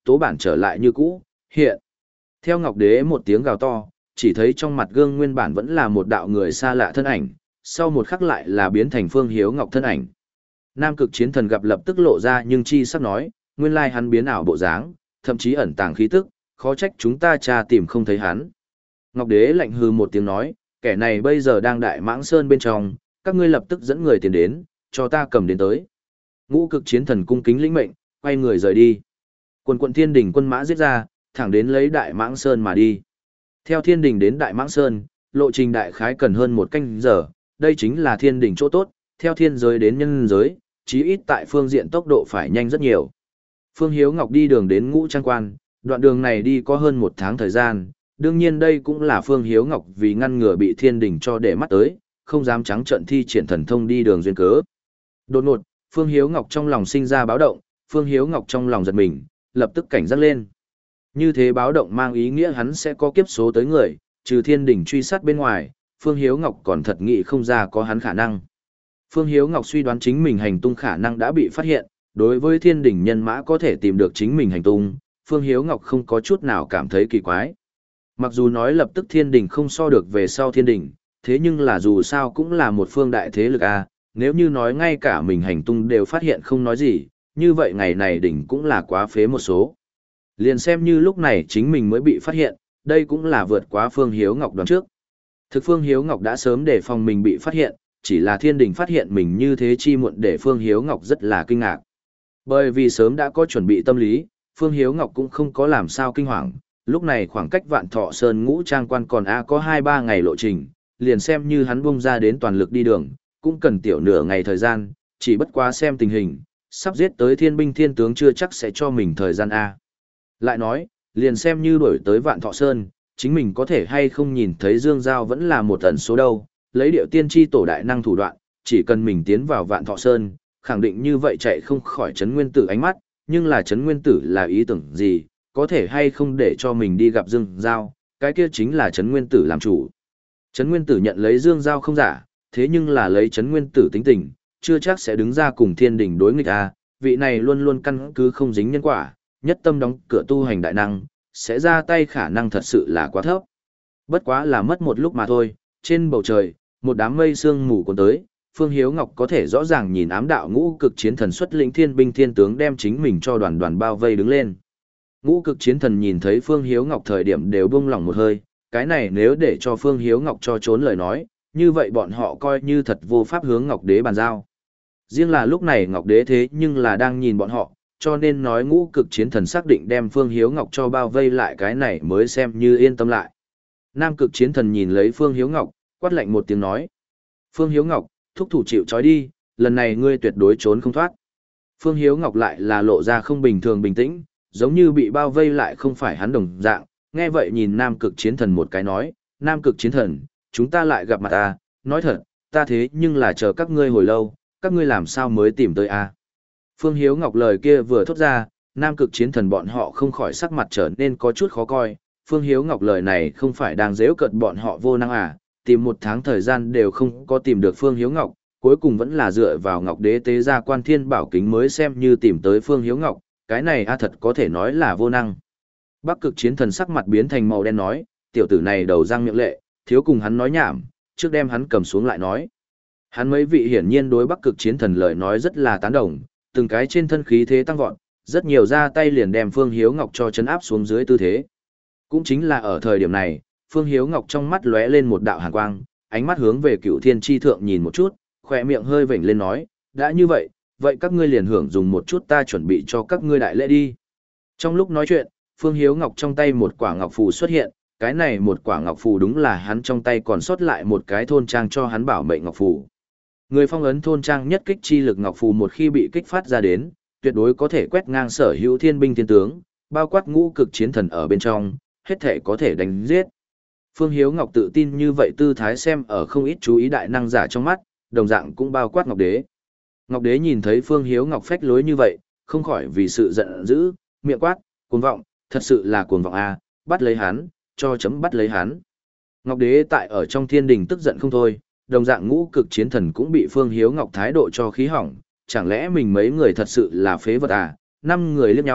tố bản trở lại như cũ, hiện. Theo Ngọc Đế một tiếng gào to, chỉ thấy trong mặt gương nguyên bản vẫn là một đạo người xa lạ thân ảnh, sau một khắc lại là biến thành Phương Hiếu Ngọc thân ảnh. Nam Cực Chiến Thần gặp lập tức lộ ra nhưng chi sắp nói, nguyên lai hắn biến ảo bộ dáng, thậm chí ẩn tàng khí tức, khó trách chúng ta tra tìm không thấy hắn. Ngọc Đế lạnh hừ một tiếng nói, kẻ này bây giờ đang Đại Mãng Sơn bên trong, các ngươi lập tức dẫn người tiền đến, cho ta cầm đến tới. Ngũ Cực Chiến Thần cung kính lĩnh mệnh, quay người rời đi. Quần quận Thiên Đình quân mã giết ra, thẳng đến lấy Đại Mãng Sơn mà đi. Theo Thiên Đình đến Đại Mãng Sơn, lộ trình đại khái cần hơn một canh giờ, đây chính là Thiên Đình chỗ tốt, theo thiên giới đến nhân giới, chí ít tại phương diện tốc độ phải nhanh rất nhiều. Phương Hiếu Ngọc đi đường đến Ngũ Trang Quan, đoạn đường này đi có hơn một tháng thời gian, đương nhiên đây cũng là Phương Hiếu Ngọc vì ngăn ngừa bị Thiên Đình cho để mắt tới, không dám trắng trợn thi triển thần thông đi đường duyên cớ. Đột ngột, Phương Hiếu Ngọc trong lòng sinh ra báo động, Phương Hiếu Ngọc trong lòng giật mình, lập tức cảnh giác lên. Như thế báo động mang ý nghĩa hắn sẽ có kiếp số tới người, trừ Thiên Đình truy sát bên ngoài, Phương Hiếu Ngọc còn thật nghĩ không ra có hắn khả năng. Phương Hiếu Ngọc suy đoán chính mình hành tung khả năng đã bị phát hiện, đối với Thiên Đình nhân mã có thể tìm được chính mình hành tung, Phương Hiếu Ngọc không có chút nào cảm thấy kỳ quái. Mặc dù nói lập tức Thiên Đình không so được về sau Thiên Đình, thế nhưng là dù sao cũng là một phương đại thế lực a, nếu như nói ngay cả mình hành tung đều phát hiện không nói gì, như vậy ngày này đỉnh cũng là quá phế một số. Liền xem như lúc này chính mình mới bị phát hiện, đây cũng là vượt quá Phương Hiếu Ngọc đoán trước. Thực Phương Hiếu Ngọc đã sớm để phòng mình bị phát hiện, chỉ là Thiên Đình phát hiện mình như thế chi muộn để Phương Hiếu Ngọc rất là kinh ngạc. Bởi vì sớm đã có chuẩn bị tâm lý, Phương Hiếu Ngọc cũng không có làm sao kinh hoàng, lúc này khoảng cách Vạn Thọ Sơn Ngũ Trang Quan còn a có hai ba ngày lộ trình, liền xem như hắn bung ra đến toàn lực đi đường, cũng cần tiểu nửa ngày thời gian, chỉ bất quá xem tình hình, sắp giết tới Thiên binh Thiên tướng chưa chắc sẽ cho mình thời gian a. Lại nói, liền xem như đuổi tới Vạn Thọ Sơn, chính mình có thể hay không nhìn thấy Dương Giao vẫn là một ẩn số đâu, lấy điệu tiên tri tổ đại năng thủ đoạn, chỉ cần mình tiến vào Vạn Thọ Sơn, khẳng định như vậy chạy không khỏi Trấn Nguyên Tử ánh mắt, nhưng là Trấn Nguyên Tử là ý tưởng gì, có thể hay không để cho mình đi gặp Dương Giao, cái kia chính là Trấn Nguyên Tử làm chủ. Trấn Nguyên Tử nhận lấy Dương Giao không giả, thế nhưng là lấy Trấn Nguyên Tử tính tình, chưa chắc sẽ đứng ra cùng Thiên Đình đối nghịch a, vị này luôn luôn căn cứ không dính nhân quả, nhất tâm đóng cửa tu hành đại năng, sẽ ra tay khả năng thật sự là quá thấp. Bất quá là mất một lúc mà thôi, trên bầu trời, một đám mây sương mù cuốn tới, Phương Hiếu Ngọc có thể rõ ràng nhìn ám đạo Ngũ Cực Chiến Thần xuất lĩnh Thiên binh Thiên tướng đem chính mình cho đoàn đoàn bao vây đứng lên. Ngũ Cực Chiến Thần nhìn thấy Phương Hiếu Ngọc thời điểm đều buông lỏng một hơi, cái này nếu để cho Phương Hiếu Ngọc cho trốn lời nói, như vậy bọn họ coi như thật vô pháp hướng Ngọc Đế bàn giao. Riêng là lúc này Ngọc Đế thế nhưng là đang nhìn bọn họ, cho nên nói Ngũ Cực Chiến Thần xác định đem Phương Hiếu Ngọc cho bao vây lại cái này mới xem như yên tâm lại. Nam Cực Chiến Thần nhìn lấy Phương Hiếu Ngọc, quát lạnh một tiếng nói. Phương Hiếu Ngọc, thúc thủ chịu trói đi, lần này ngươi tuyệt đối trốn không thoát. Phương Hiếu Ngọc lại là lộ ra không bình thường bình tĩnh, giống như bị bao vây lại không phải hắn đồng dạng, nghe vậy nhìn Nam Cực Chiến Thần một cái nói, Nam Cực Chiến Thần, chúng ta lại gặp mặt ta, nói thật, ta thế nhưng là chờ các ngươi hồi lâu, các ngươi làm sao mới tìm tới a? Phương Hiếu Ngọc lời kia vừa thốt ra, Nam Cực Chiến Thần bọn họ không khỏi sắc mặt trở nên có chút khó coi, Phương Hiếu Ngọc lời này không phải đang giễu cợt bọn họ vô năng à, tìm một tháng thời gian đều không có tìm được Phương Hiếu Ngọc, cuối cùng vẫn là dựa vào Ngọc Đế tế ra Quan Thiên Bảo Kính mới xem như tìm tới Phương Hiếu Ngọc, cái này a thật có thể nói là vô năng. Bắc Cực Chiến Thần sắc mặt biến thành màu đen nói, tiểu tử này đầu răng miệng lệ, thiếu cùng hắn nói nhảm, trước đem hắn cầm xuống lại nói. Hắn mấy vị hiển nhiên đối Bắc Cực Chiến Thần lời nói rất là tán đồng, từng cái trên thân khí thế tăng vọt, rất nhiều ra tay liền đem Phương Hiếu Ngọc cho chấn áp xuống dưới tư thế. Cũng chính là ở thời điểm này, Phương Hiếu Ngọc trong mắt lóe lên một đạo hàn quang, ánh mắt hướng về Cựu Thiên Chi Thượng nhìn một chút, khỏe miệng hơi vểnh lên nói, đã như vậy, vậy các ngươi liền hưởng dùng một chút ta chuẩn bị cho các ngươi đại lễ đi. Trong lúc nói chuyện, Phương Hiếu Ngọc trong tay một quả ngọc phù xuất hiện, cái này một quả ngọc phù đúng là hắn trong tay còn sót lại một cái thôn trang cho hắn bảo mệnh ngọc phù. Người phong ấn thôn trang nhất kích chi lực ngọc phù một khi bị kích phát ra đến, tuyệt đối có thể quét ngang sở hữu thiên binh thiên tướng, bao quát Ngũ Cực Chiến Thần ở bên trong, hết thể có thể đánh giết. Phương Hiếu Ngọc tự tin như vậy tư thái xem ở không ít chú ý đại năng giả trong mắt, đồng dạng cũng bao quát Ngọc Đế. Ngọc Đế nhìn thấy Phương Hiếu Ngọc phách lối như vậy, không khỏi vì sự giận dữ, miệng quát, cuồng vọng, thật sự là cuồng vọng a, bắt lấy hắn, cho chấm bắt lấy hắn. Ngọc Đế tại ở trong thiên đình tức giận không thôi, đồng dạng Ngũ Cực Chiến Thần cũng bị Phương Hiếu Ngọc thái độ cho khí hỏng, chẳng lẽ mình mấy người thật sự là phế vật à, năm người liếc nhau,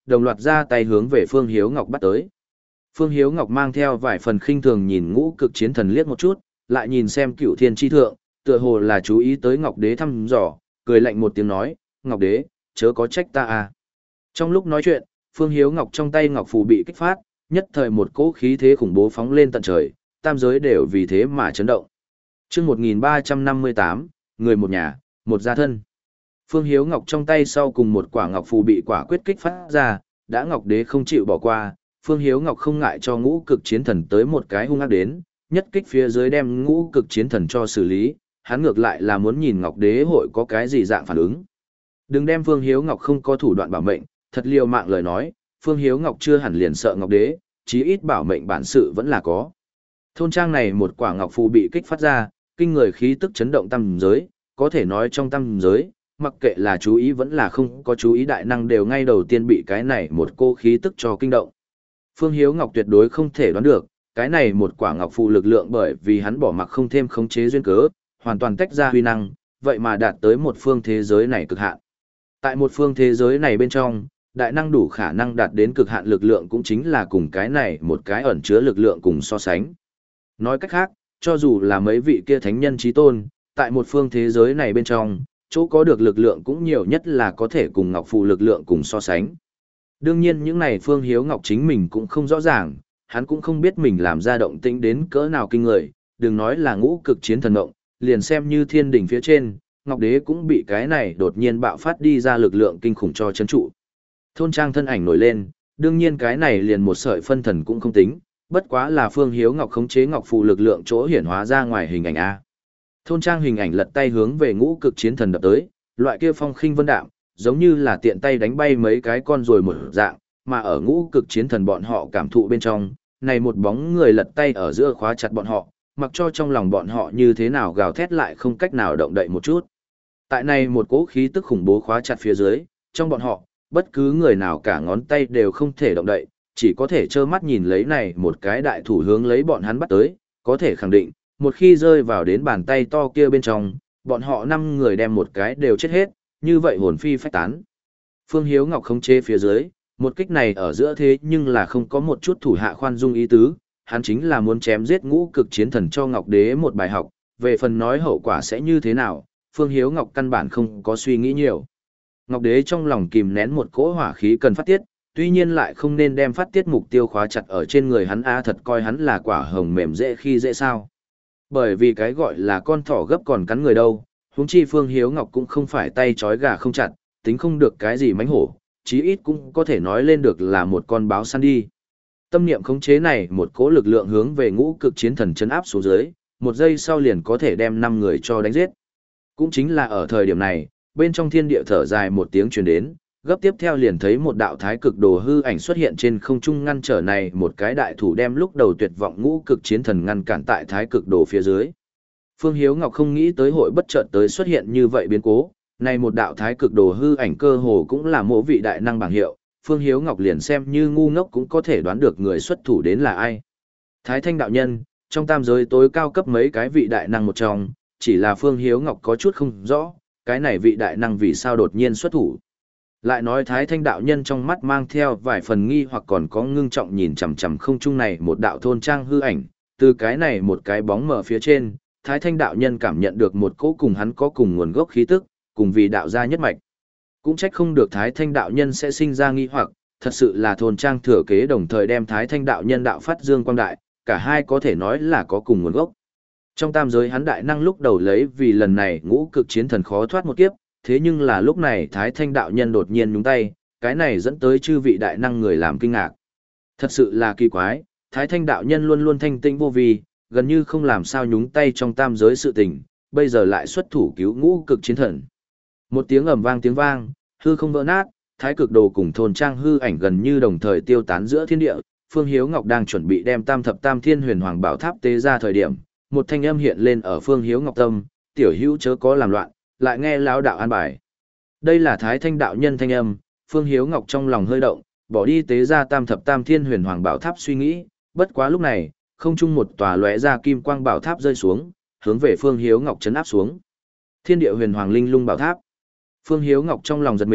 đồng loạt ra tay hướng về Phương Hiếu Ngọc bắt tới. Phương Hiếu Ngọc mang theo vài phần khinh thường nhìn ngũ cực chiến thần liếc một chút, lại nhìn xem cựu thiên chi thượng, tựa hồ là chú ý tới Ngọc Đế thăm dò, cười lạnh một tiếng nói, Ngọc Đế, chớ có trách ta à. Trong lúc nói chuyện, Phương Hiếu Ngọc trong tay Ngọc Phù bị kích phát, nhất thời một cỗ khí thế khủng bố phóng lên tận trời, tam giới đều vì thế mà chấn động. Chương một nghìn ba trăm năm mươi tám, người một nhà, một gia thân. Phương Hiếu Ngọc trong tay sau cùng một quả Ngọc Phù bị quả quyết kích phát ra, đã Ngọc Đế không chịu bỏ qua, Phương Hiếu Ngọc không ngại cho ngũ cực chiến thần tới một cái hung ác đến, nhất kích phía dưới đem ngũ cực chiến thần cho xử lý, hắn ngược lại là muốn nhìn Ngọc Đế hội có cái gì dạng phản ứng. Đừng đem Phương Hiếu Ngọc không có thủ đoạn bảo mệnh, thật liều mạng lời nói, Phương Hiếu Ngọc chưa hẳn liền sợ Ngọc Đế, chí ít bảo mệnh bản sự vẫn là có. Thôn trang này một quả Ngọc Phù bị kích phát ra, kinh người khí tức chấn động tam giới, có thể nói trong tam giới, mặc kệ là chú ý vẫn là không có chú ý đại năng đều ngay đầu tiên bị cái này một cô khí tức cho kinh động. Phương Hiếu Ngọc tuyệt đối không thể đoán được, cái này một quả Ngọc Phù lực lượng bởi vì hắn bỏ mặc không thêm khống chế duyên cớ, hoàn toàn tách ra huy năng, vậy mà đạt tới một phương thế giới này cực hạn. Tại một phương thế giới này bên trong, đại năng đủ khả năng đạt đến cực hạn lực lượng cũng chính là cùng cái này một cái ẩn chứa lực lượng cùng so sánh. Nói cách khác, cho dù là mấy vị kia thánh nhân chí tôn, tại một phương thế giới này bên trong, chỗ có được lực lượng cũng nhiều nhất là có thể cùng Ngọc Phù lực lượng cùng so sánh. Đương nhiên những này Phương Hiếu Ngọc chính mình cũng không rõ ràng, hắn cũng không biết mình làm ra động tĩnh đến cỡ nào kinh người, đừng nói là ngũ cực chiến thần mộng, liền xem như thiên đỉnh phía trên, Ngọc Đế cũng bị cái này đột nhiên bạo phát đi ra lực lượng kinh khủng cho chấn trụ. Thôn trang thân ảnh nổi lên, đương nhiên cái này liền một sợi phân thần cũng không tính, bất quá là Phương Hiếu Ngọc khống chế Ngọc Phù lực lượng chỗ hiển hóa ra ngoài hình ảnh A. Thôn trang hình ảnh lật tay hướng về ngũ cực chiến thần đập tới, loại kia phong khinh vân đạm, giống như là tiện tay đánh bay mấy cái con rồi một dạng, mà ở ngũ cực chiến thần bọn họ cảm thụ bên trong, này một bóng người lật tay ở giữa khóa chặt bọn họ, mặc cho trong lòng bọn họ như thế nào gào thét lại không cách nào động đậy một chút. Tại này một cỗ khí tức khủng bố khóa chặt phía dưới, trong bọn họ, bất cứ người nào cả ngón tay đều không thể động đậy, chỉ có thể trơ mắt nhìn lấy này một cái đại thủ hướng lấy bọn hắn bắt tới, có thể khẳng định, một khi rơi vào đến bàn tay to kia bên trong, bọn họ năm người đem một cái đều chết hết, như vậy hồn phi phách tán. Phương Hiếu Ngọc không chê phía dưới, một kích này ở giữa thế nhưng là không có một chút thủ hạ khoan dung ý tứ, hắn chính là muốn chém giết ngũ cực chiến thần cho Ngọc Đế một bài học, về phần nói hậu quả sẽ như thế nào, Phương Hiếu Ngọc căn bản không có suy nghĩ nhiều. Ngọc Đế trong lòng kìm nén một cỗ hỏa khí cần phát tiết, tuy nhiên lại không nên đem phát tiết mục tiêu khóa chặt ở trên người hắn a thật coi hắn là quả hồng mềm dễ khi dễ sao. Bởi vì cái gọi là con thỏ gấp còn cắn người đâu, huống chi Phương Hiếu Ngọc cũng không phải tay trói gà không chặt, tính không được cái gì mánh hổ, chí ít cũng có thể nói lên được là một con báo săn đi. Tâm niệm khống chế này một cỗ lực lượng hướng về ngũ cực chiến thần chấn áp xuống dưới, một giây sau liền có thể đem năm người cho đánh giết. Cũng chính là ở thời điểm này, bên trong thiên địa thở dài một tiếng truyền đến, gấp tiếp theo liền thấy một đạo thái cực đồ hư ảnh xuất hiện trên không trung ngăn trở này một cái đại thủ đem lúc đầu tuyệt vọng ngũ cực chiến thần ngăn cản tại thái cực đồ phía dưới. Phương Hiếu Ngọc không nghĩ tới hội bất chợt tới xuất hiện như vậy biến cố, này một đạo thái cực đồ hư ảnh cơ hồ cũng là mộ vị đại năng bảng hiệu, Phương Hiếu Ngọc liền xem như ngu ngốc cũng có thể đoán được người xuất thủ đến là ai. Thái Thanh đạo nhân, trong tam giới tối cao cấp mấy cái vị đại năng một trong, chỉ là Phương Hiếu Ngọc có chút không rõ, cái này vị đại năng vì sao đột nhiên xuất thủ. Lại nói Thái Thanh đạo nhân trong mắt mang theo vài phần nghi hoặc còn có ngưng trọng nhìn chằm chằm không trung này một đạo thôn trang hư ảnh, từ cái này một cái bóng mở phía trên, Thái Thanh đạo nhân cảm nhận được một cỗ cùng hắn có cùng nguồn gốc khí tức, cùng vì đạo gia nhất mạch. Cũng trách không được Thái Thanh đạo nhân sẽ sinh ra nghi hoặc, thật sự là thôn trang thừa kế đồng thời đem Thái Thanh đạo nhân đạo phát dương quang đại, cả hai có thể nói là có cùng nguồn gốc. Trong tam giới hắn đại năng lúc đầu lấy vì lần này ngũ cực chiến thần khó thoát một kiếp, thế nhưng là lúc này Thái Thanh đạo nhân đột nhiên nhúng tay, cái này dẫn tới chư vị đại năng người làm kinh ngạc. Thật sự là kỳ quái, Thái Thanh đạo nhân luôn luôn thanh tĩnh vô vi, gần như không làm sao nhúng tay trong tam giới sự tình, bây giờ lại xuất thủ cứu ngũ cực chiến thần. Một tiếng ầm vang tiếng vang, hư không vỡ nát, thái cực đồ cùng thôn trang hư ảnh gần như đồng thời tiêu tán giữa thiên địa, Phương Hiếu Ngọc đang chuẩn bị đem Tam Thập Tam Thiên Huyền Hoàng Bảo Tháp tế ra thời điểm, một thanh âm hiện lên ở Phương Hiếu Ngọc tâm, "Tiểu hữu chớ có làm loạn, lại nghe lão đạo an bài." Đây là Thái Thanh đạo nhân thanh âm, Phương Hiếu Ngọc trong lòng hơi động, bỏ đi tế ra Tam Thập Tam Thiên Huyền Hoàng Bảo Tháp suy nghĩ, bất quá lúc này, không trung một tòa lóe ra kim quang bảo tháp rơi xuống, hướng về Phương Hiếu Ngọc trấn áp xuống. Thiên địa huyền hoàng linh lung bảo tháp. Phương Hiếu Ngọc trong lòng giật mình,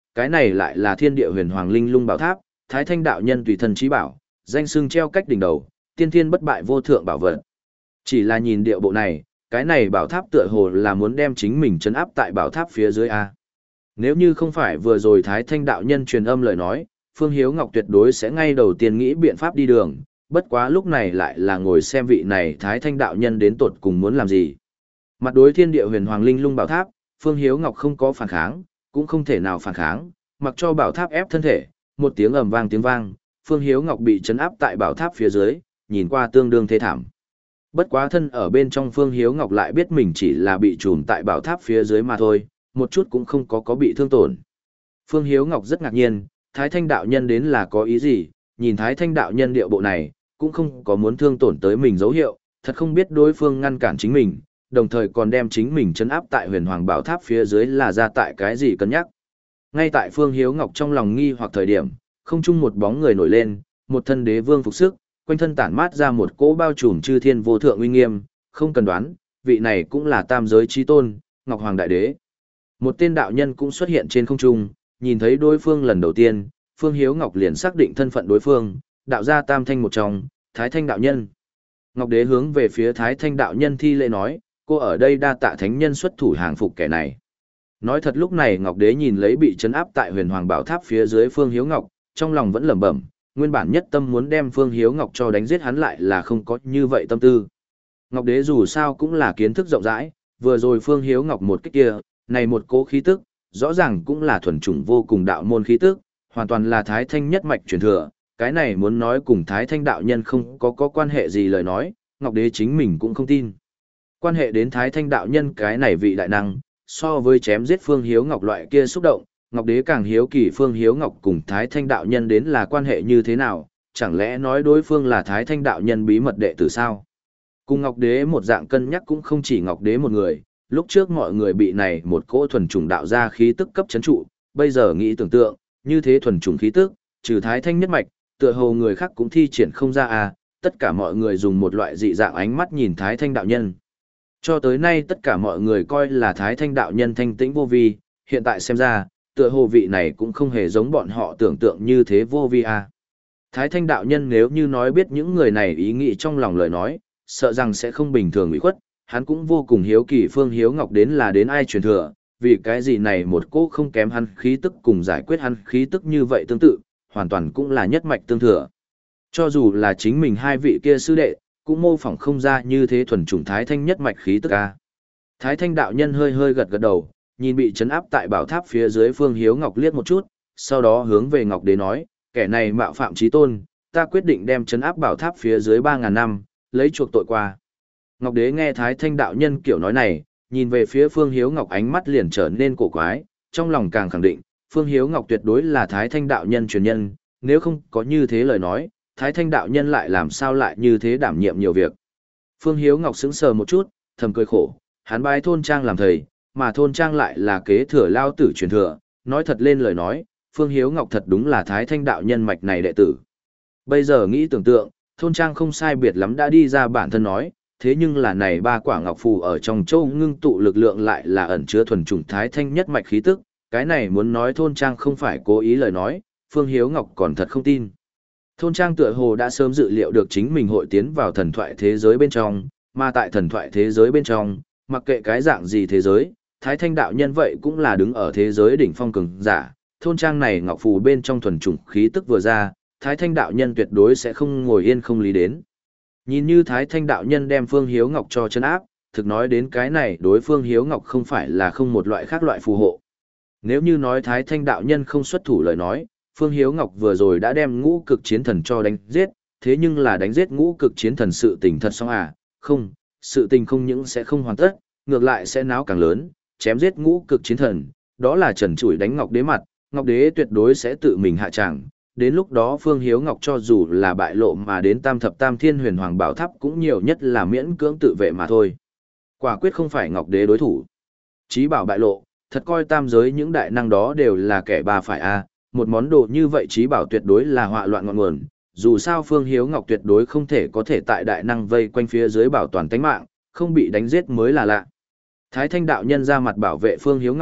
cái này lại là thiên địa huyền hoàng linh lung bảo tháp, Thái Thanh đạo nhân tùy thân trí bảo, danh xưng treo cách đỉnh đầu, tiên thiên bất bại vô thượng bảo vật. Chỉ là nhìn điệu bộ này, cái này bảo tháp tựa hồ là muốn đem chính mình trấn áp tại bảo tháp phía dưới a. Nếu như không phải vừa rồi Thái Thanh đạo nhân truyền âm lời nói, Phương Hiếu Ngọc tuyệt đối sẽ ngay đầu tiên nghĩ biện pháp đi đường, bất quá lúc này lại là ngồi xem vị này Thái Thanh đạo nhân đến tột cùng muốn làm gì. Mặt đối thiên địa huyền hoàng linh lung bảo tháp, Phương Hiếu Ngọc không có phản kháng, cũng không thể nào phản kháng, mặc cho bảo tháp ép thân thể, một tiếng ầm vang tiếng vang, Phương Hiếu Ngọc bị trấn áp tại bảo tháp phía dưới, nhìn qua tương đương thê thảm. Bất quá thân ở bên trong Phương Hiếu Ngọc lại biết mình chỉ là bị trùm tại bảo tháp phía dưới mà thôi, một chút cũng không có có bị thương tổn. Phương Hiếu Ngọc rất ngạc nhiên, Thái Thanh đạo nhân đến là có ý gì, nhìn Thái Thanh đạo nhân điệu bộ này, cũng không có muốn thương tổn tới mình dấu hiệu, thật không biết đối phương ngăn cản chính mình, đồng thời còn đem chính mình trấn áp tại huyền hoàng bảo tháp phía dưới là ra tại cái gì cân nhắc. Ngay tại Phương Hiếu Ngọc trong lòng nghi hoặc thời điểm, không chung một bóng người nổi lên, một thân đế vương phục sức, quanh thân tản mát ra một cỗ bao trùm chư thiên vô thượng uy nghiêm, không cần đoán, vị này cũng là tam giới chí tôn, Ngọc Hoàng Đại Đế. Một tên đạo nhân cũng xuất hiện trên không trung, nhìn thấy đối phương lần đầu tiên, Phương Hiếu Ngọc liền xác định thân phận đối phương, đạo gia tam thanh một trong, Thái Thanh đạo nhân. Ngọc Đế hướng về phía Thái Thanh đạo nhân thi lễ nói, cô ở đây đa tạ thánh nhân xuất thủ hàng phục kẻ này. Nói thật lúc này Ngọc Đế nhìn lấy bị trấn áp tại huyền hoàng bảo tháp phía dưới Phương Hiếu Ngọc, trong lòng vẫn lẩm bẩm, nguyên bản nhất tâm muốn đem Phương Hiếu Ngọc cho đánh giết hắn lại là không có như vậy tâm tư. Ngọc Đế dù sao cũng là kiến thức rộng rãi, vừa rồi Phương Hiếu Ngọc một cái kia, này một cố khí tức, rõ ràng cũng là thuần chủng vô cùng đạo môn khí tức, hoàn toàn là Thái Thanh nhất mạch truyền thừa, cái này muốn nói cùng Thái Thanh đạo nhân không có có quan hệ gì lời nói, Ngọc Đế chính mình cũng không tin. Quan hệ đến Thái Thanh đạo nhân cái này vị đại năng, so với chém giết Phương Hiếu Ngọc loại kia xúc động, Ngọc Đế càng hiếu kỳ Phương Hiếu Ngọc cùng Thái Thanh đạo nhân đến là quan hệ như thế nào, chẳng lẽ nói đối phương là Thái Thanh đạo nhân bí mật đệ tử sao? Cùng Ngọc Đế một dạng cân nhắc cũng không chỉ Ngọc Đế một người, lúc trước mọi người bị này một cỗ thuần chủng đạo ra khí tức cấp chấn trụ, bây giờ nghĩ tưởng tượng, như thế thuần chủng khí tức, trừ Thái Thanh nhất mạch, tựa hồ người khác cũng thi triển không ra à, tất cả mọi người dùng một loại dị dạng ánh mắt nhìn Thái Thanh đạo nhân. Cho tới nay tất cả mọi người coi là Thái Thanh đạo nhân thanh tĩnh vô vi, hiện tại xem ra, tựa hồ vị này cũng không hề giống bọn họ tưởng tượng như thế vô vi à. Thái Thanh đạo nhân nếu như nói biết những người này ý nghĩ trong lòng lời nói, sợ rằng sẽ không bình thường ủy khuất, hắn cũng vô cùng hiếu kỳ Phương Hiếu Ngọc đến là đến ai truyền thừa, vì cái gì này một cô không kém hắn khí tức cùng giải quyết hắn khí tức như vậy tương tự, hoàn toàn cũng là nhất mạch tương thừa. Cho dù là chính mình hai vị kia sư đệ, cũng mô phỏng không ra như thế thuần chủng Thái Thanh nhất mạch khí tức a. Thái Thanh đạo nhân hơi hơi gật gật đầu, nhìn bị trấn áp tại bảo tháp phía dưới Phương Hiếu Ngọc liếc một chút, sau đó hướng về Ngọc Đế nói, kẻ này mạo phạm chí tôn, ta quyết định đem trấn áp bảo tháp phía dưới ba ngàn năm, lấy chuộc tội qua. Ngọc Đế nghe Thái Thanh đạo nhân kiểu nói này, nhìn về phía Phương Hiếu Ngọc ánh mắt liền trở nên cổ quái, trong lòng càng khẳng định, Phương Hiếu Ngọc tuyệt đối là Thái Thanh đạo nhân truyền nhân, nếu không có như thế lời nói, Thái Thanh đạo nhân lại làm sao lại như thế đảm nhiệm nhiều việc. Phương Hiếu Ngọc sững sờ một chút, thầm cười khổ, hắn bái thôn trang làm thầy, mà thôn trang lại là kế thừa lao tử truyền thừa, nói thật lên lời nói, Phương Hiếu Ngọc thật đúng là Thái Thanh đạo nhân mạch này đệ tử. Bây giờ nghĩ tưởng tượng, thôn trang không sai biệt lắm đã đi ra bản thân nói, thế nhưng là này ba quả ngọc phù ở trong châu ngưng tụ lực lượng lại là ẩn chứa thuần chủng Thái Thanh nhất mạch khí tức, cái này muốn nói thôn trang không phải cố ý lời nói, Phương Hiếu Ngọc còn thật không tin. Thôn trang tựa hồ đã sớm dự liệu được chính mình hội tiến vào thần thoại thế giới bên trong, mà tại thần thoại thế giới bên trong, mặc kệ cái dạng gì thế giới, Thái Thanh đạo nhân vậy cũng là đứng ở thế giới đỉnh phong cường giả, thôn trang này ngọc phù bên trong thuần chủng khí tức vừa ra, Thái Thanh đạo nhân tuyệt đối sẽ không ngồi yên không lý đến. Nhìn như Thái Thanh đạo nhân đem Phương Hiếu Ngọc cho chân áp, thực nói đến cái này đối Phương Hiếu Ngọc không phải là không một loại khác loại phù hộ. Nếu như nói Thái Thanh đạo nhân không xuất thủ lời nói, Phương Hiếu Ngọc vừa rồi đã đem ngũ cực chiến thần cho đánh giết, thế nhưng là đánh giết ngũ cực chiến thần sự tình thật xong à, không, sự tình không những sẽ không hoàn tất, ngược lại sẽ náo càng lớn, chém giết ngũ cực chiến thần, đó là trần trụi đánh Ngọc Đế mặt, Ngọc Đế tuyệt đối sẽ tự mình hạ tràng. Đến lúc đó Phương Hiếu Ngọc cho dù là bại lộ mà đến tam thập tam thiên huyền hoàng bảo tháp cũng nhiều nhất là miễn cưỡng tự vệ mà thôi. Quả quyết không phải Ngọc Đế đối thủ. Chí bảo bại lộ, thật coi tam giới những đại năng đó đều là kẻ bà phải a, một món đồ như vậy chí bảo tuyệt đối là họa loạn ngọn nguồn, dù sao Phương Hiếu Ngọc tuyệt đối không thể có thể tại đại năng vây quanh phía dưới bảo toàn tánh mạng, không bị đánh giết mới là lạ. Thái Thanh đạo nhân ra mặt bảo vệ Phương Hiếu Ngọc,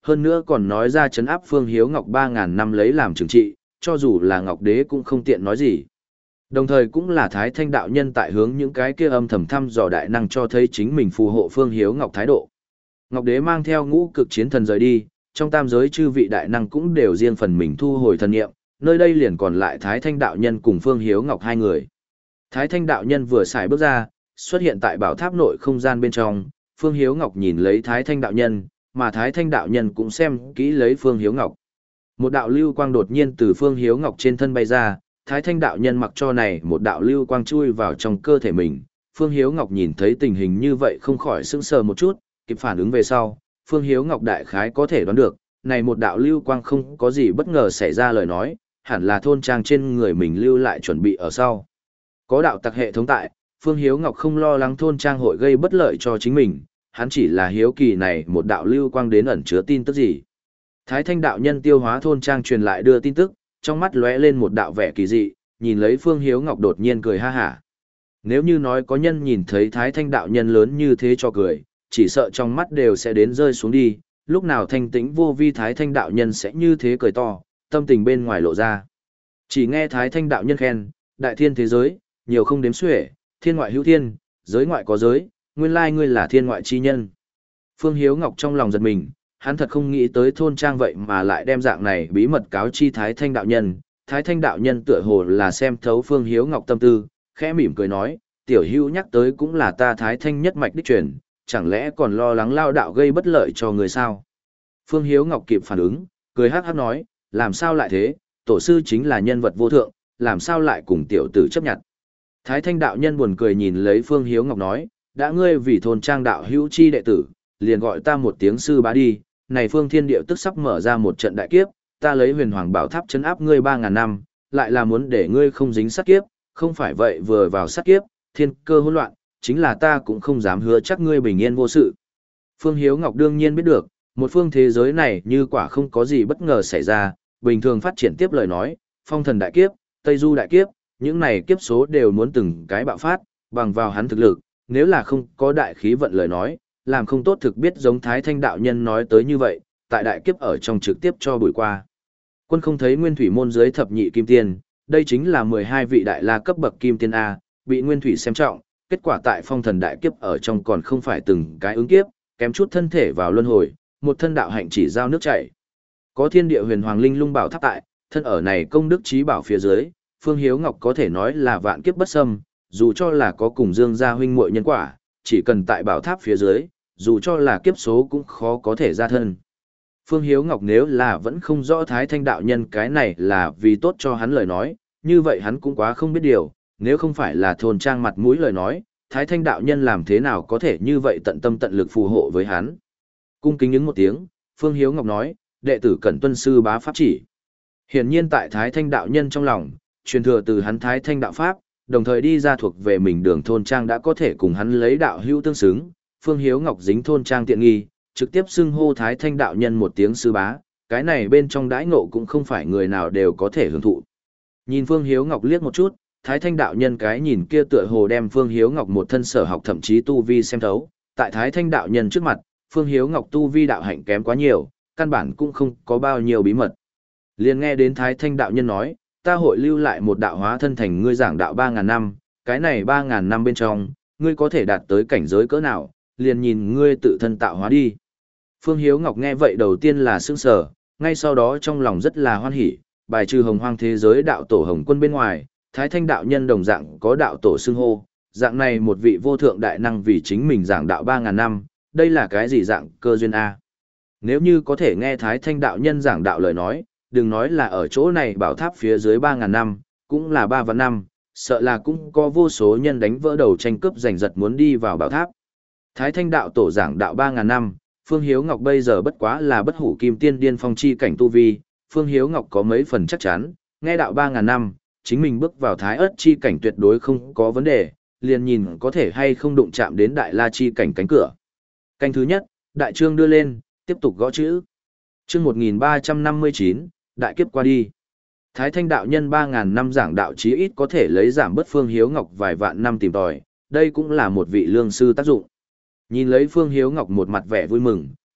hơn nữa còn nói ra trấn áp Phương Hiếu Ngọc ba ngàn năm lấy làm trừng trị, cho dù là Ngọc Đế cũng không tiện nói gì. Đồng thời cũng là Thái Thanh đạo nhân tại hướng những cái kia âm thầm thăm dò đại năng cho thấy chính mình phù hộ Phương Hiếu Ngọc thái độ. Ngọc Đế mang theo ngũ cực chiến thần rời đi, trong tam giới chư vị đại năng cũng đều riêng phần mình thu hồi thần niệm, nơi đây liền còn lại Thái Thanh đạo nhân cùng Phương Hiếu Ngọc hai người. Thái Thanh đạo nhân vừa xài bước ra, xuất hiện tại bảo tháp nội không gian bên trong, Phương Hiếu Ngọc nhìn lấy Thái Thanh đạo nhân, mà Thái Thanh đạo nhân cũng xem kỹ lấy Phương Hiếu Ngọc. Một đạo lưu quang đột nhiên từ Phương Hiếu Ngọc trên thân bay ra, Thái Thanh đạo nhân mặc cho này một đạo lưu quang chui vào trong cơ thể mình. Phương Hiếu Ngọc nhìn thấy tình hình như vậy không khỏi sững sờ một chút, kịp phản ứng về sau, Phương Hiếu Ngọc đại khái có thể đoán được, này một đạo lưu quang không có gì bất ngờ xảy ra lời nói, hẳn là thôn trang trên người mình lưu lại chuẩn bị ở sau. Có đạo tặc hệ thống tại, Phương Hiếu Ngọc không lo lắng thôn trang hội gây bất lợi cho chính mình, hắn chỉ là hiếu kỳ này một đạo lưu quang đến ẩn chứa tin tức gì. Thái Thanh đạo nhân tiêu hóa thôn trang truyền lại đưa tin tức, trong mắt lóe lên một đạo vẻ kỳ dị, nhìn lấy Phương Hiếu Ngọc đột nhiên cười ha hả. Nếu như nói có nhân nhìn thấy Thái Thanh đạo nhân lớn như thế cho cười, chỉ sợ trong mắt đều sẽ đến rơi xuống đi, lúc nào thanh tĩnh vô vi Thái Thanh đạo nhân sẽ như thế cười to, tâm tình bên ngoài lộ ra. Chỉ nghe Thái Thanh đạo nhân khen, đại thiên thế giới, nhiều không đếm xuể, thiên ngoại hữu thiên, giới ngoại có giới, nguyên lai ngươi là thiên ngoại chi nhân. Phương Hiếu Ngọc trong lòng giật mình, hắn thật không nghĩ tới thôn trang vậy mà lại đem dạng này bí mật cáo chi Thái Thanh đạo nhân. Thái Thanh đạo nhân tựa hồ là xem thấu Phương Hiếu Ngọc tâm tư, khẽ mỉm cười nói, tiểu hữu nhắc tới cũng là ta Thái Thanh nhất mạch đích truyền, chẳng lẽ còn lo lắng lao đạo gây bất lợi cho người sao? Phương Hiếu Ngọc kịp phản ứng, cười hắc hắc nói, làm sao lại thế, tổ sư chính là nhân vật vô thượng, làm sao lại cùng tiểu tử chấp nhận? Thái Thanh đạo nhân buồn cười nhìn lấy Phương Hiếu Ngọc nói, đã ngươi vì thôn trang đạo hữu chi đệ tử, liền gọi ta một tiếng sư bá đi, này phương thiên địa tức sắp mở ra một trận đại kiếp, ta lấy huyền hoàng bảo tháp chấn áp ngươi ba ngàn năm, lại là muốn để ngươi không dính sát kiếp, không phải vậy vừa vào sát kiếp, thiên cơ hỗn loạn, chính là ta cũng không dám hứa chắc ngươi bình yên vô sự. Phương Hiếu Ngọc đương nhiên biết được, một phương thế giới này như quả không có gì bất ngờ xảy ra, bình thường phát triển tiếp lời nói, phong thần đại kiếp, tây du đại kiếp, những này kiếp số đều muốn từng cái bạo phát, bằng vào hắn thực lực, nếu là không có đại khí vận lời nói, làm không tốt thực biết giống Thái Thanh đạo nhân nói tới như vậy, tại đại kiếp ở trong trực tiếp cho buổi qua. Quân không thấy nguyên thủy môn dưới thập nhị kim tiên, đây chính là mười hai vị đại la cấp bậc kim tiên A, bị nguyên thủy xem trọng, kết quả tại phong thần đại kiếp ở trong còn không phải từng cái ứng kiếp, kém chút thân thể vào luân hồi, một thân đạo hạnh chỉ giao nước chảy. Có thiên địa huyền hoàng linh lung bảo tháp tại, thân ở này công đức trí bảo phía dưới, Phương Hiếu Ngọc có thể nói là vạn kiếp bất xâm, dù cho là có cùng Dương gia huynh muội nhân quả, chỉ cần tại bảo tháp phía dưới, dù cho là kiếp số cũng khó có thể ra thân. Phương Hiếu Ngọc nếu là vẫn không rõ Thái Thanh đạo nhân cái này là vì tốt cho hắn lời nói, như vậy hắn cũng quá không biết điều, nếu không phải là thôn trang mặt mũi lời nói, Thái Thanh đạo nhân làm thế nào có thể như vậy tận tâm tận lực phù hộ với hắn. Cung kính ứng một tiếng, Phương Hiếu Ngọc nói, đệ tử cẩn tuân sư bá pháp chỉ. Hiển nhiên tại Thái Thanh đạo nhân trong lòng, truyền thừa từ hắn Thái Thanh đạo pháp, đồng thời đi ra thuộc về mình đường thôn trang đã có thể cùng hắn lấy đạo hữu tương xứng. Phương Hiếu Ngọc dính thôn trang tiện nghi, trực tiếp xưng hô Thái Thanh đạo nhân một tiếng sư bá, cái này bên trong đãi ngộ cũng không phải người nào đều có thể hưởng thụ. Nhìn Phương Hiếu Ngọc liếc một chút, Thái Thanh đạo nhân cái nhìn kia tựa hồ đem Phương Hiếu Ngọc một thân sở học thậm chí tu vi xem thấu, tại Thái Thanh đạo nhân trước mặt, Phương Hiếu Ngọc tu vi đạo hạnh kém quá nhiều, căn bản cũng không có bao nhiêu bí mật. Liền nghe đến Thái Thanh đạo nhân nói, ta hội lưu lại một đạo hóa thân thành ngươi giảng đạo ba ngàn năm, cái này ba ngàn năm bên trong, ngươi có thể đạt tới cảnh giới cỡ nào, liền nhìn ngươi tự thân tạo hóa đi. Phương Hiếu Ngọc nghe vậy đầu tiên là sững sờ, ngay sau đó trong lòng rất là hoan hỉ, bài trừ hồng hoang thế giới đạo tổ Hồng Quân bên ngoài, Thái Thanh đạo nhân đồng dạng có đạo tổ xưng hô, dạng này một vị vô thượng đại năng vì chính mình giảng đạo ba ngàn năm, đây là cái gì dạng cơ duyên A. Nếu như có thể nghe Thái Thanh đạo nhân giảng đạo lời nói, đừng nói là ở chỗ này bảo tháp phía dưới ba ngàn năm, cũng là ba vạn năm, sợ là cũng có vô số nhân đánh vỡ đầu tranh cướp giành giật muốn đi vào bảo tháp. Thái Thanh đạo tổ giảng đạo ba ngàn năm, Phương Hiếu Ngọc bây giờ bất quá là bất hủ kim tiên điên phong chi cảnh tu vi, Phương Hiếu Ngọc có mấy phần chắc chắn, nghe đạo ba ngàn năm, chính mình bước vào thái ớt chi cảnh tuyệt đối không có vấn đề, liền nhìn có thể hay không đụng chạm đến đại la chi cảnh cánh cửa. Canh thứ nhất, đại trương đưa lên, tiếp tục gõ chữ. Chương một nghìn ba trăm năm mươi chín, đại kiếp qua đi. Thái Thanh đạo nhân ba ngàn năm giảng đạo chí ít có thể lấy giảm bất Phương Hiếu Ngọc vài vạn năm tìm tòi, đây cũng là một vị lương sư tác dụng. Nhìn lấy Phương Hiếu Ngọc một mặt vẻ vui mừng,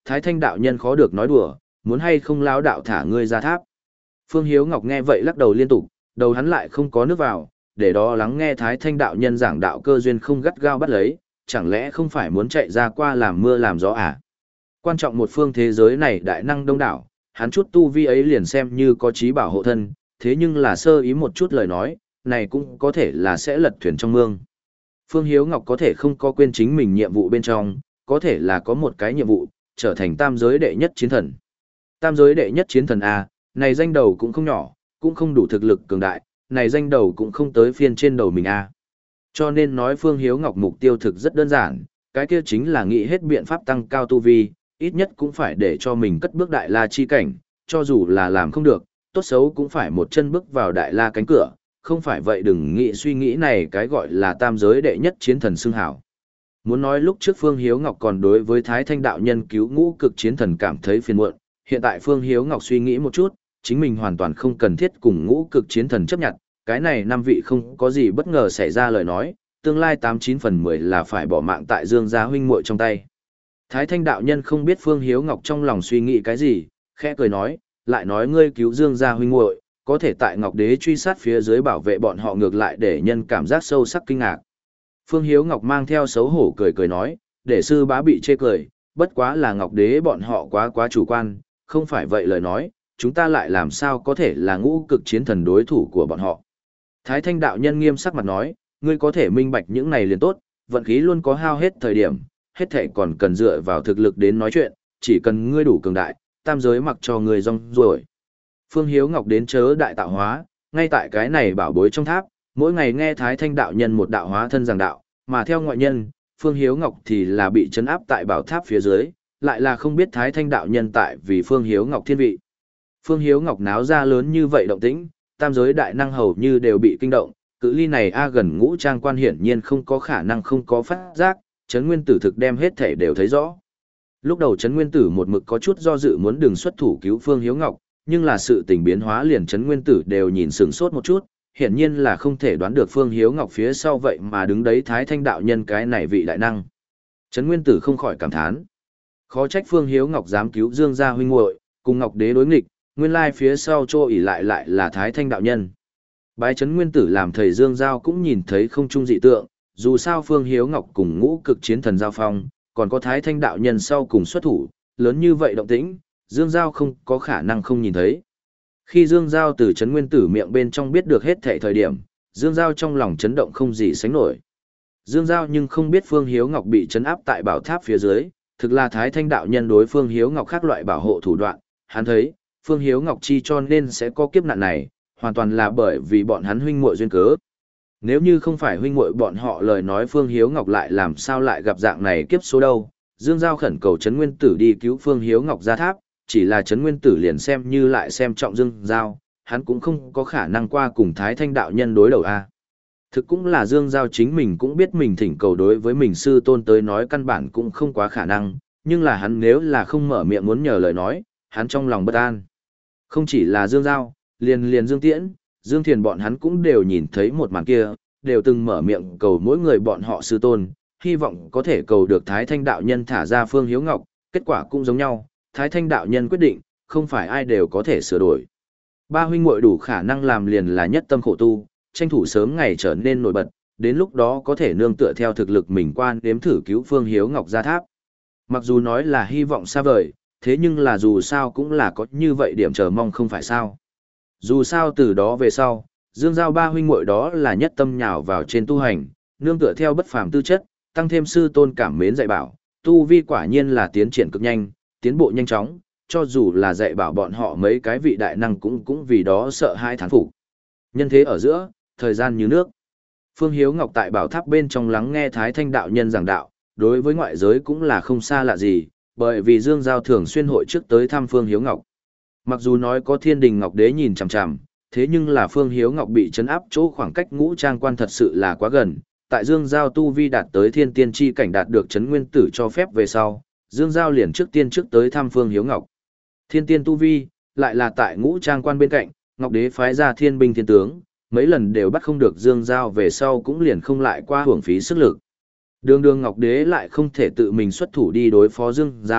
Thái Thanh đạo nhân khó được nói đùa, muốn hay không lão đạo thả ngươi ra tháp. Phương Hiếu Ngọc nghe vậy lắc đầu liên tục, đầu hắn lại không có nước vào, để đó lắng nghe Thái Thanh đạo nhân giảng đạo cơ duyên không gắt gao bắt lấy, chẳng lẽ không phải muốn chạy ra qua làm mưa làm gió à? Quan trọng một phương thế giới này đại năng đông đảo, hắn chút tu vi ấy liền xem như có trí bảo hộ thân, thế nhưng là sơ ý một chút lời nói, này cũng có thể là sẽ lật thuyền trong mương. Phương Hiếu Ngọc có thể không có quên chính mình nhiệm vụ bên trong, có thể là có một cái nhiệm vụ, trở thành tam giới đệ nhất chiến thần. Tam giới đệ nhất chiến thần A, này danh đầu cũng không nhỏ, cũng không đủ thực lực cường đại, này danh đầu cũng không tới phiên trên đầu mình A. Cho nên nói Phương Hiếu Ngọc mục tiêu thực rất đơn giản, cái kia chính là nghĩ hết biện pháp tăng cao tu vi, ít nhất cũng phải để cho mình cất bước đại la chi cảnh, cho dù là làm không được, tốt xấu cũng phải một chân bước vào đại la cánh cửa, không phải vậy đừng nghĩ suy nghĩ này cái gọi là tam giới đệ nhất chiến thần xưng hảo. Muốn nói lúc trước Phương Hiếu Ngọc còn đối với Thái Thanh đạo nhân cứu ngũ cực chiến thần cảm thấy phiền muộn, hiện tại Phương Hiếu Ngọc suy nghĩ một chút, chính mình hoàn toàn không cần thiết cùng ngũ cực chiến thần chấp nhận, cái này năm vị không có gì bất ngờ xảy ra lời nói, tương lai tám chín phần mười là phải bỏ mạng tại Dương gia huynh muội trong tay. Thái Thanh đạo nhân không biết Phương Hiếu Ngọc trong lòng suy nghĩ cái gì, khẽ cười nói, lại nói ngươi cứu Dương gia huynh muội, có thể tại Ngọc Đế truy sát phía dưới bảo vệ bọn họ ngược lại để nhân cảm giác sâu sắc kinh ngạc. Phương Hiếu Ngọc mang theo xấu hổ cười cười nói, để sư bá bị chê cười, bất quá là Ngọc Đế bọn họ quá quá chủ quan, không phải vậy lời nói, chúng ta lại làm sao có thể là ngũ cực chiến thần đối thủ của bọn họ. Thái Thanh đạo nhân nghiêm sắc mặt nói, ngươi có thể minh bạch những này liền tốt, vận khí luôn có hao hết thời điểm, hết thể còn cần dựa vào thực lực đến nói chuyện, chỉ cần ngươi đủ cường đại, tam giới mặc cho ngươi rong ruổi. Phương Hiếu Ngọc đến chớ đại tạo hóa, ngay tại cái này bảo bối trong tháp, mỗi ngày nghe Thái Thanh đạo nhân một đạo hóa thân giảng đạo, mà theo ngoại nhân, Phương Hiếu Ngọc thì là bị trấn áp tại bảo tháp phía dưới, lại là không biết Thái Thanh đạo nhân tại vì Phương Hiếu Ngọc thiên vị. Phương Hiếu Ngọc náo ra lớn như vậy động tĩnh, tam giới đại năng hầu như đều bị kinh động, cự ly này a gần ngũ trang quan hiển nhiên không có khả năng không có phát giác, Trấn Nguyên Tử thực đem hết thể đều thấy rõ. Lúc đầu Trấn Nguyên Tử một mực có chút do dự muốn đường xuất thủ cứu Phương Hiếu Ngọc, nhưng là sự tình biến hóa liền Trấn Nguyên Tử đều nhìn sửng sốt một chút, hiển nhiên là không thể đoán được Phương Hiếu Ngọc phía sau vậy mà đứng đấy Thái Thanh đạo nhân cái này vị đại năng. Trấn Nguyên Tử không khỏi cảm thán. Khó trách Phương Hiếu Ngọc dám cứu Dương gia huynh muội, cùng Ngọc Đế đối nghịch, nguyên lai phía sau trô ỉ lại lại là Thái Thanh đạo nhân. Bái Trấn Nguyên Tử làm thầy Dương Giao cũng nhìn thấy không chung dị tượng, dù sao Phương Hiếu Ngọc cùng ngũ cực chiến thần giao phong, còn có Thái Thanh đạo nhân sau cùng xuất thủ, lớn như vậy động tĩnh, Dương Giao không có khả năng không nhìn thấy. Khi Dương Giao từ Trấn Nguyên Tử miệng bên trong biết được hết thảy thời điểm, Dương Giao trong lòng chấn động không gì sánh nổi. Dương Giao nhưng không biết Phương Hiếu Ngọc bị trấn áp tại bảo tháp phía dưới, thực là Thái Thanh đạo nhân đối Phương Hiếu Ngọc khác loại bảo hộ thủ đoạn, hắn thấy, Phương Hiếu Ngọc chi cho nên sẽ có kiếp nạn này, hoàn toàn là bởi vì bọn hắn huynh muội duyên cớ. Nếu như không phải huynh muội bọn họ lời nói Phương Hiếu Ngọc lại làm sao lại gặp dạng này kiếp số đâu. Dương Giao khẩn cầu Trấn Nguyên Tử đi cứu Phương Hiếu Ngọc ra tháp, chỉ là Trấn Nguyên Tử liền xem như lại xem trọng Dương Giao, hắn cũng không có khả năng qua cùng Thái Thanh đạo nhân đối đầu a. Thực cũng là Dương Giao chính mình cũng biết mình thỉnh cầu đối với mình sư tôn tới nói căn bản cũng không quá khả năng, nhưng là hắn nếu là không mở miệng muốn nhờ lời nói, hắn trong lòng bất an. Không chỉ là Dương Giao, liền liền Dương Tiễn, Dương Thiền bọn hắn cũng đều nhìn thấy một màn kia, đều từng mở miệng cầu mỗi người bọn họ sư tôn, hy vọng có thể cầu được Thái Thanh đạo nhân thả ra Phương Hiếu Ngọc, kết quả cũng giống nhau, Thái Thanh đạo nhân quyết định, không phải ai đều có thể sửa đổi. Ba huynh muội đủ khả năng làm liền là nhất tâm khổ tu, tranh thủ sớm ngày trở nên nổi bật, đến lúc đó có thể nương tựa theo thực lực mình quan đếm thử cứu Phương Hiếu Ngọc ra tháp. Mặc dù nói là hy vọng xa vời, thế nhưng là dù sao cũng là có như vậy điểm chờ mong không phải sao. Dù sao từ đó về sau, Dương Giao ba huynh muội đó là nhất tâm nhào vào trên tu hành, nương tựa theo bất phàm tư chất, tăng thêm sư tôn cảm mến dạy bảo, tu vi quả nhiên là tiến triển cực nhanh, tiến bộ nhanh chóng, cho dù là dạy bảo bọn họ mấy cái vị đại năng cũng cũng vì đó sợ hai thán phục. Nhân thế ở giữa, thời gian như nước. Phương Hiếu Ngọc tại bảo tháp bên trong lắng nghe Thái Thanh đạo nhân giảng đạo, đối với ngoại giới cũng là không xa lạ gì, bởi vì Dương Giao thường xuyên hội trước tới thăm Phương Hiếu Ngọc. Mặc dù nói có Thiên Đình Ngọc Đế nhìn chằm chằm, thế nhưng là Phương Hiếu Ngọc bị trấn áp chỗ khoảng cách ngũ trang quan thật sự là quá gần. Tại Dương Giao tu vi đạt tới thiên tiên chi cảnh đạt được Trấn Nguyên Tử cho phép về sau, Dương Giao liền trước tiên trước tới thăm Phương Hiếu Ngọc. Thiên tiên tu vi, lại là tại ngũ trang quan bên cạnh, Ngọc Đế phái ra thiên binh thiên tướng, mấy lần đều bắt không được Dương Giao về sau cũng liền không lại qua hưởng phí sức lực. Đường đường Ngọc Đế lại không thể tự mình xuất thủ đi đối phó Dương Giao,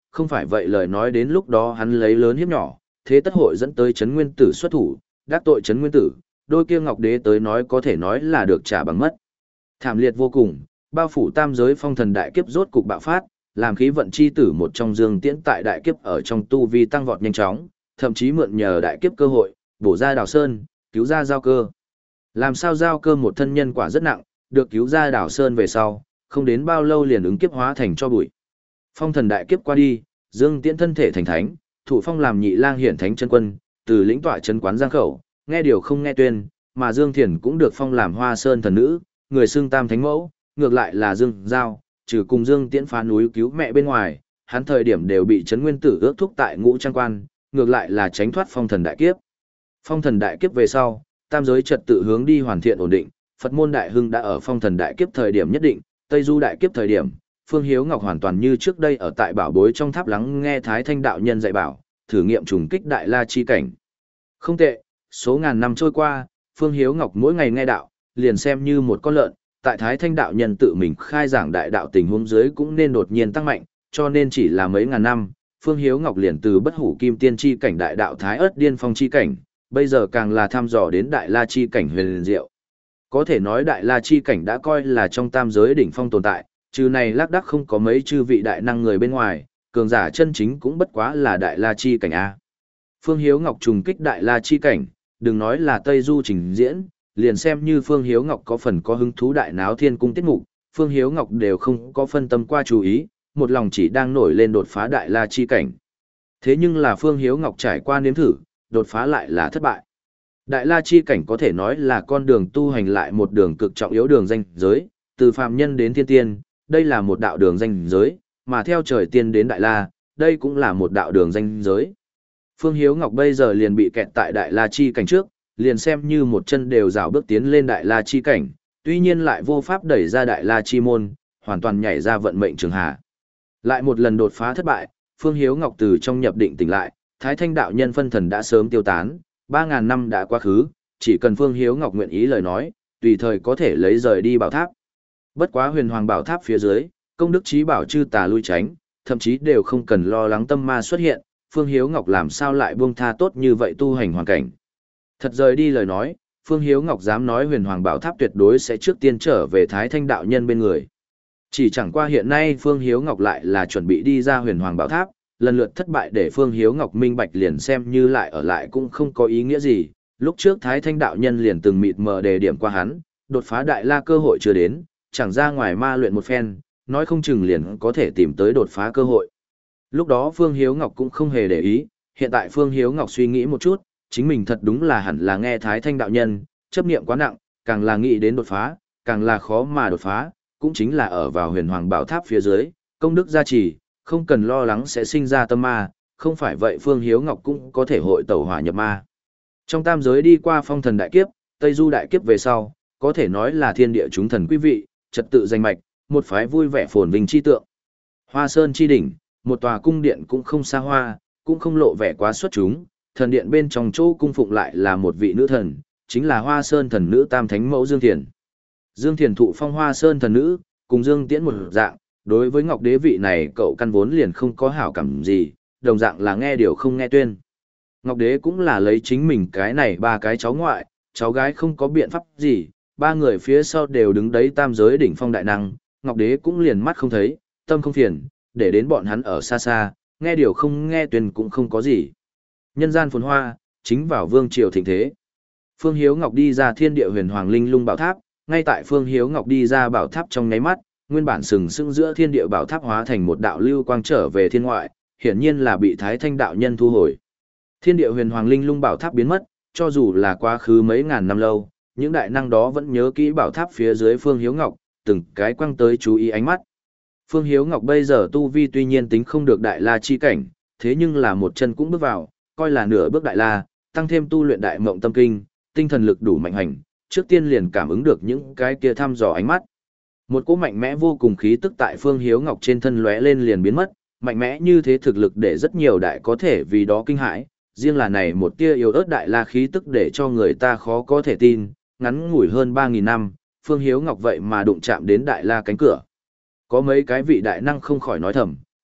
không phải vậy lời nói đến lúc đó hắn lấy lớn hiếp nhỏ, thế tất hội dẫn tới Trấn Nguyên Tử xuất thủ, đắc tội Trấn Nguyên Tử, đôi kia Ngọc Đế tới nói có thể nói là được trả bằng mất. Thảm liệt vô cùng, bao phủ tam giới phong thần đại kiếp rốt cục bạo phát, làm khí vận chi tử một trong Dương Tiễn tại đại kiếp ở trong tu vi tăng vọt nhanh chóng, thậm chí mượn nhờ đại kiếp cơ hội, bổ ra Đào Sơn, cứu ra Giao Cơ. Làm sao Giao Cơ một thân nhân quả rất nặng, được cứu ra Đào Sơn về sau, không đến bao lâu liền ứng kiếp hóa thành cho bụi. Phong thần đại kiếp qua đi, Dương Tiễn thân thể thành thánh, thụ phong làm nhị lang hiển thánh chân quân, từ lĩnh tọa chân quán giang khẩu, nghe điều không nghe tuyên, mà Dương Thiền cũng được phong làm Hoa Sơn thần nữ, người xưng tam thánh mẫu, ngược lại là Dương Giao, trừ cùng Dương Tiễn phá núi cứu mẹ bên ngoài, hắn thời điểm đều bị Trấn Nguyên Tử ước thúc tại Ngũ Trang Quan, ngược lại là tránh thoát phong thần đại kiếp. Phong thần đại kiếp về sau, tam giới trật tự hướng đi hoàn thiện ổn định, Phật môn đại hưng đã ở phong thần đại kiếp thời điểm nhất định, Tây Du đại kiếp thời điểm, Phương Hiếu Ngọc hoàn toàn như trước đây ở tại bảo bối trong tháp lắng nghe Thái Thanh đạo nhân dạy bảo, thử nghiệm trùng kích đại la chi cảnh. Không tệ, số ngàn năm trôi qua, Phương Hiếu Ngọc mỗi ngày nghe đạo, liền xem như một con lợn, tại Thái Thanh đạo nhân tự mình khai giảng đại đạo tình huống dưới cũng nên đột nhiên tăng mạnh, cho nên chỉ là mấy ngàn năm, Phương Hiếu Ngọc liền từ bất hủ kim tiên chi cảnh đại đạo thái ớt điên phong chi cảnh, bây giờ càng là thăm dò đến đại la chi cảnh huyền diệu. Có thể nói đại la chi cảnh đã coi là trong tam giới đỉnh phong tồn tại, trừ này lác đác không có mấy chư vị đại năng người bên ngoài, cường giả chân chính cũng bất quá là đại la chi cảnh A. Phương Hiếu Ngọc trùng kích đại la chi cảnh, đừng nói là Tây Du trình diễn, liền xem như Phương Hiếu Ngọc có phần có hứng thú đại náo thiên cung tiết mục, Phương Hiếu Ngọc đều không có phân tâm qua chú ý, một lòng chỉ đang nổi lên đột phá đại la chi cảnh. Thế nhưng là Phương Hiếu Ngọc trải qua nếm thử, đột phá lại là thất bại. Đại la chi cảnh có thể nói là con đường tu hành lại một đường cực trọng yếu đường danh giới, từ phàm nhân đến thiên tiên, đây là một đạo đường danh giới, mà theo trời tiên đến đại la, đây cũng là một đạo đường danh giới. Phương Hiếu Ngọc bây giờ liền bị kẹt tại đại la chi cảnh trước, liền xem như một chân đều rào bước tiến lên đại la chi cảnh, tuy nhiên lại vô pháp đẩy ra đại la chi môn, hoàn toàn nhảy ra vận mệnh trường hà. Lại một lần đột phá thất bại, Phương Hiếu Ngọc từ trong nhập định tỉnh lại, Thái Thanh đạo nhân phân thần đã sớm tiêu tán, ba ngàn năm đã quá khứ, chỉ cần Phương Hiếu Ngọc nguyện ý lời nói, tùy thời có thể lấy rời đi bảo tháp. Bất quá huyền hoàng bảo tháp phía dưới, công đức trí bảo chư tà lui tránh, thậm chí đều không cần lo lắng tâm ma xuất hiện, Phương Hiếu Ngọc làm sao lại buông tha tốt như vậy tu hành hoàn cảnh. Thật rời đi lời nói, Phương Hiếu Ngọc dám nói huyền hoàng bảo tháp tuyệt đối sẽ trước tiên trở về Thái Thanh đạo nhân bên người. Chỉ chẳng qua hiện nay Phương Hiếu Ngọc lại là chuẩn bị đi ra huyền hoàng bảo tháp, lần lượt thất bại để Phương Hiếu Ngọc minh bạch liền xem như lại ở lại cũng không có ý nghĩa gì. Lúc trước Thái Thanh đạo nhân liền từng mịt mờ đề điểm qua hắn, đột phá đại la cơ hội chưa đến, chẳng ra ngoài ma luyện một phen, nói không chừng liền có thể tìm tới đột phá cơ hội. Lúc đó Phương Hiếu Ngọc cũng không hề để ý, hiện tại Phương Hiếu Ngọc suy nghĩ một chút, chính mình thật đúng là hẳn là nghe Thái Thanh đạo nhân, chấp niệm quá nặng, càng là nghĩ đến đột phá, càng là khó mà đột phá, cũng chính là ở vào huyền hoàng bảo tháp phía dưới, công đức gia trì, không cần lo lắng sẽ sinh ra tâm ma, không phải vậy Phương Hiếu Ngọc cũng có thể hội tẩu hỏa nhập ma. Trong tam giới đi qua phong thần đại kiếp, Tây Du đại kiếp về sau, có thể nói là thiên địa chúng thần quý vị, trật tự danh mạch, một phái vui vẻ phồn vinh chi tượng. Hoa Sơn chi đỉnh, một tòa cung điện cũng không xa hoa, cũng không lộ vẻ quá xuất chúng, thần điện bên trong chỗ cung phụng lại là một vị nữ thần, chính là Hoa Sơn thần nữ Tam Thánh Mẫu Dương Thiền. Dương Thiền thụ phong Hoa Sơn thần nữ, cùng Dương Tiễn một dạng, đối với Ngọc Đế vị này cậu căn vốn liền không có hảo cảm gì, đồng dạng là nghe điều không nghe tuyên. Ngọc Đế cũng là lấy chính mình cái này ba cái cháu ngoại, cháu gái không có biện pháp gì, ba người phía sau đều đứng đấy tam giới đỉnh phong đại năng, Ngọc Đế cũng liền mắt không thấy, tâm không phiền, để đến bọn hắn ở xa xa, nghe điều không nghe tuyên cũng không có gì. Nhân gian phồn hoa, chính vào vương triều thịnh thế. Phương Hiếu Ngọc đi ra thiên địa huyền hoàng linh lung bảo tháp, ngay tại Phương Hiếu Ngọc đi ra bảo tháp trong nháy mắt, nguyên bản sừng sững giữa thiên địa bảo tháp hóa thành một đạo lưu quang trở về thiên ngoại, hiển nhiên là bị Thái Thanh đạo nhân thu hồi. Thiên địa huyền hoàng linh lung bảo tháp biến mất, cho dù là quá khứ mấy ngàn năm lâu, những đại năng đó vẫn nhớ kỹ bảo tháp phía dưới Phương Hiếu Ngọc, từng cái quăng tới chú ý ánh mắt. Phương Hiếu Ngọc bây giờ tu vi tuy nhiên tính không được đại la chi cảnh, thế nhưng là một chân cũng bước vào, coi là nửa bước đại la, tăng thêm tu luyện đại mộng tâm kinh, tinh thần lực đủ mạnh hành, trước tiên liền cảm ứng được những cái kia thăm dò ánh mắt. Một cỗ mạnh mẽ vô cùng khí tức tại Phương Hiếu Ngọc trên thân lóe lên liền biến mất, mạnh mẽ như thế thực lực để rất nhiều đại có thể vì đó kinh hãi, riêng là này một tia yếu ớt đại la khí tức để cho người ta khó có thể tin, ngắn ngủi hơn ba nghìn năm, Phương Hiếu Ngọc vậy mà đụng chạm đến đại la cánh cửa. Có mấy cái vị đại năng không khỏi nói thầm,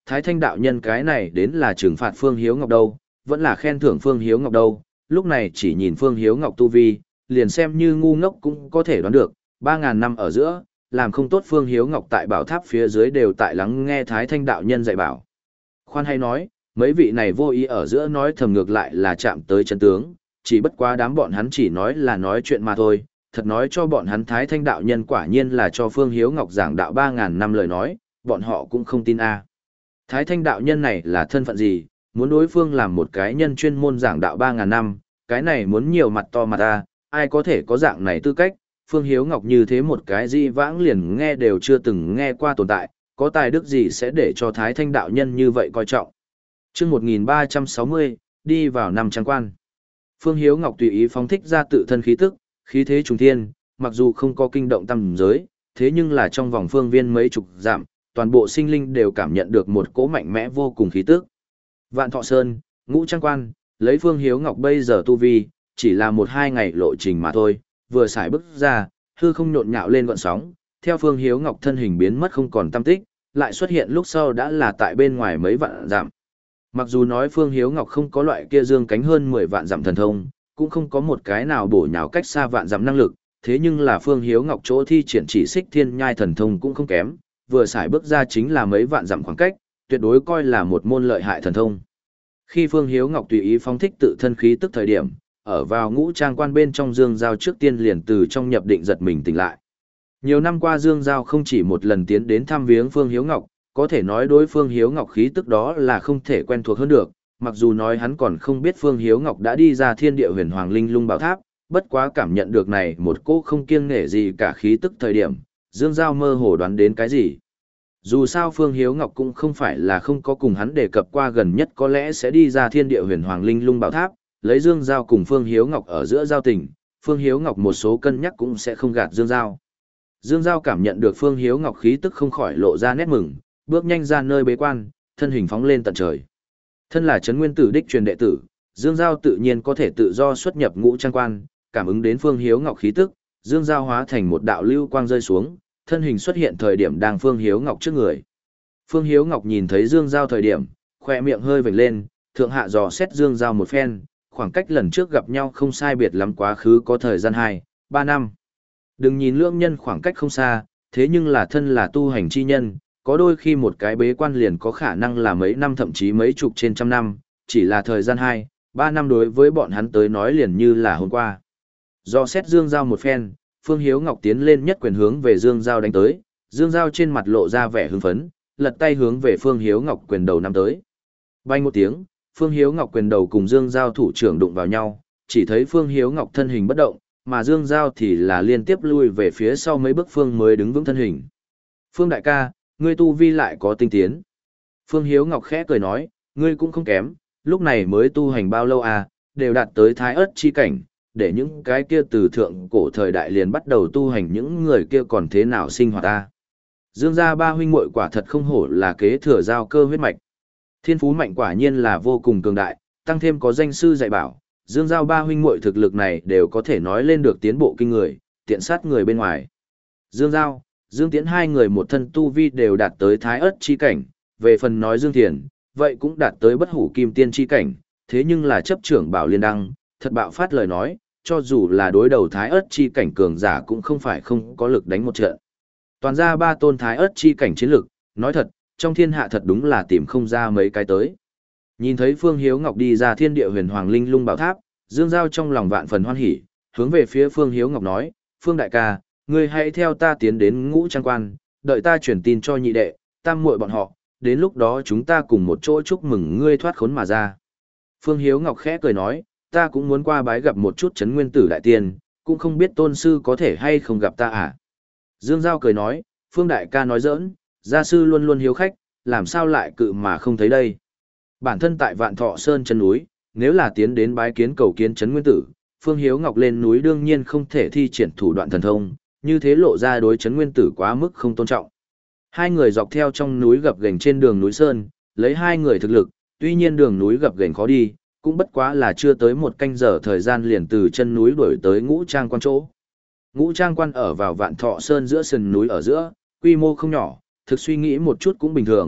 Thái Thanh đạo nhân cái này đến là trừng phạt Phương Hiếu Ngọc đâu, vẫn là khen thưởng Phương Hiếu Ngọc đâu, lúc này chỉ nhìn Phương Hiếu Ngọc tu vi, liền xem như ngu ngốc cũng có thể đoán được, ba ngàn năm ở giữa, làm không tốt Phương Hiếu Ngọc tại bảo tháp phía dưới đều tại lắng nghe Thái Thanh đạo nhân dạy bảo. Khoan hay nói, mấy vị này vô ý ở giữa nói thầm ngược lại là chạm tới chân tướng, chỉ bất quá đám bọn hắn chỉ nói là nói chuyện mà thôi, thật nói cho bọn hắn Thái Thanh đạo nhân quả nhiên là cho Phương Hiếu Ngọc giảng đạo ba ngàn năm lời nói, bọn họ cũng không tin a. Thái Thanh đạo nhân này là thân phận gì, muốn đối phương làm một cái nhân chuyên môn giảng đạo ba ngàn năm, cái này muốn nhiều mặt to mặt ta, ai có thể có dạng này tư cách, Phương Hiếu Ngọc như thế một cái di vãng liền nghe đều chưa từng nghe qua tồn tại, có tài đức gì sẽ để cho Thái Thanh đạo nhân như vậy coi trọng. Trước một nghìn ba trăm sáu mươi, đi vào năm trang quan. Phương Hiếu Ngọc tùy ý phóng thích ra tự thân khí tức, khí thế trùng thiên, mặc dù không có kinh động tâm giới, thế nhưng là trong vòng phương viên mấy chục dặm, toàn bộ sinh linh đều cảm nhận được một cỗ mạnh mẽ vô cùng khí tức. Vạn Thọ Sơn, Ngũ Trang Quan, lấy Phương Hiếu Ngọc bây giờ tu vi, chỉ là một hai ngày lộ trình mà thôi, vừa xài bước ra, hư không nhộn nhạo lên gọn sóng, theo Phương Hiếu Ngọc thân hình biến mất không còn tăm tích, lại xuất hiện lúc sau đã là tại bên ngoài mấy vạn dặm. Mặc dù nói Phương Hiếu Ngọc không có loại kia dương cánh hơn mười vạn dặm thần thông, cũng không có một cái nào bổ nhào cách xa vạn dặm năng lực, thế nhưng là Phương Hiếu Ngọc chỗ thi triển chỉ xích thiên nhai thần thông cũng không kém, vừa xài bước ra chính là mấy vạn dặm khoảng cách, tuyệt đối coi là một môn lợi hại thần thông. Khi Phương Hiếu Ngọc tùy ý phóng thích tự thân khí tức thời điểm, ở vào Ngũ Trang Quan bên trong Dương Giao trước tiên liền từ trong nhập định giật mình tỉnh lại. Nhiều năm qua Dương Giao không chỉ một lần tiến đến thăm viếng Phương Hiếu Ngọc, có thể nói đối Phương Hiếu Ngọc khí tức đó là không thể quen thuộc hơn được, mặc dù nói hắn còn không biết Phương Hiếu Ngọc đã đi ra thiên địa huyền hoàng linh lung bảo tháp, bất quá cảm nhận được này một cô không kiêng nể gì cả khí tức thời điểm, Dương Giao mơ hồ đoán đến cái gì. Dù sao Phương Hiếu Ngọc cũng không phải là không có cùng hắn đề cập qua gần nhất có lẽ sẽ đi ra thiên địa huyền hoàng linh lung bảo tháp, lấy Dương Giao cùng Phương Hiếu Ngọc ở giữa giao tình, Phương Hiếu Ngọc một số cân nhắc cũng sẽ không gạt Dương Giao. Dương Giao cảm nhận được Phương Hiếu Ngọc khí tức không khỏi lộ ra nét mừng, bước nhanh ra nơi bế quan, thân hình phóng lên tận trời. Thân là Trấn Nguyên Tử đích truyền đệ tử, Dương Giao tự nhiên có thể tự do xuất nhập Ngũ Trang Quan, cảm ứng đến Phương Hiếu Ngọc khí tức, Dương Giao hóa thành một đạo lưu quang rơi xuống, thân hình xuất hiện thời điểm đang Phương Hiếu Ngọc trước người. Phương Hiếu Ngọc nhìn thấy Dương Giao thời điểm, khoe miệng hơi vểnh lên, thượng hạ dò xét Dương Giao một phen, khoảng cách lần trước gặp nhau không sai biệt lắm quá khứ có thời gian hai, ba năm. Đừng nhìn lưỡng nhân khoảng cách không xa, thế nhưng là thân là tu hành chi nhân, có đôi khi một cái bế quan liền có khả năng là mấy năm thậm chí mấy chục trên trăm năm, chỉ là thời gian hai, ba năm đối với bọn hắn tới nói liền như là hôm qua. Do xét Dương Giao một phen, Phương Hiếu Ngọc tiến lên nhất quyền hướng về Dương Giao đánh tới, Dương Giao trên mặt lộ ra vẻ hưng phấn, lật tay hướng về Phương Hiếu Ngọc quyền đầu nắm tới. Bay một tiếng, Phương Hiếu Ngọc quyền đầu cùng Dương Giao thủ trưởng đụng vào nhau, chỉ thấy Phương Hiếu Ngọc thân hình bất động, mà Dương Giao thì là liên tiếp lui về phía sau mấy bước Phương mới đứng vững thân hình. Phương đại ca, ngươi tu vi lại có tinh tiến. Phương Hiếu Ngọc khẽ cười nói, ngươi cũng không kém, lúc này mới tu hành bao lâu à, đều đạt tới thái ớt chi cảnh, để những cái kia từ thượng cổ thời đại liền bắt đầu tu hành những người kia còn thế nào sinh hoạt ta. Dương gia ba huynh muội quả thật không hổ là kế thừa giao cơ huyết mạch. Thiên phú mạnh quả nhiên là vô cùng cường đại, tăng thêm có danh sư dạy bảo, Dương giao ba huynh muội thực lực này đều có thể nói lên được tiến bộ kinh người, tiện sát người bên ngoài. Dương giao, Dương Tiễn hai người một thân tu vi đều đạt tới thái ớt chi cảnh, về phần nói Dương Thiền, vậy cũng đạt tới bất hủ kim tiên chi cảnh, thế nhưng là chấp trưởng bảo liên đăng, thật bạo phát lời nói, cho dù là đối đầu thái ớt chi cảnh cường giả cũng không phải không có lực đánh một trận. Toàn ra ba tôn thái ớt chi cảnh chiến lực, nói thật, trong thiên hạ thật đúng là tìm không ra mấy cái tới. Nhìn thấy Phương Hiếu Ngọc đi ra thiên địa huyền hoàng linh lung bảo tháp, Dương Giao trong lòng vạn phần hoan hỉ, hướng về phía Phương Hiếu Ngọc nói, Phương đại ca, ngươi hãy theo ta tiến đến Ngũ Trang Quan, đợi ta chuyển tin cho nhị đệ, tam muội bọn họ, đến lúc đó chúng ta cùng một chỗ chúc mừng ngươi thoát khốn mà ra. Phương Hiếu Ngọc khẽ cười nói, ta cũng muốn qua bái gặp một chút Trấn Nguyên Tử đại tiên, cũng không biết tôn sư có thể hay không gặp ta à. Dương Giao cười nói, Phương đại ca nói giỡn, gia sư luôn luôn hiếu khách, làm sao lại cự mà không thấy đây. Bản thân tại Vạn Thọ Sơn chân núi, nếu là tiến đến bái kiến cầu kiến Trấn Nguyên Tử, Phương Hiếu Ngọc lên núi đương nhiên không thể thi triển thủ đoạn thần thông, như thế lộ ra đối Trấn Nguyên Tử quá mức không tôn trọng. Hai người dọc theo trong núi gập ghềnh trên đường núi Sơn, lấy hai người thực lực, tuy nhiên đường núi gập ghềnh khó đi, cũng bất quá là chưa tới một canh giờ thời gian liền từ chân núi đuổi tới Ngũ Trang Quan chỗ. Ngũ Trang Quan ở vào Vạn Thọ Sơn giữa sườn núi ở giữa, quy mô không nhỏ, thực suy nghĩ một chút cũng bình thường,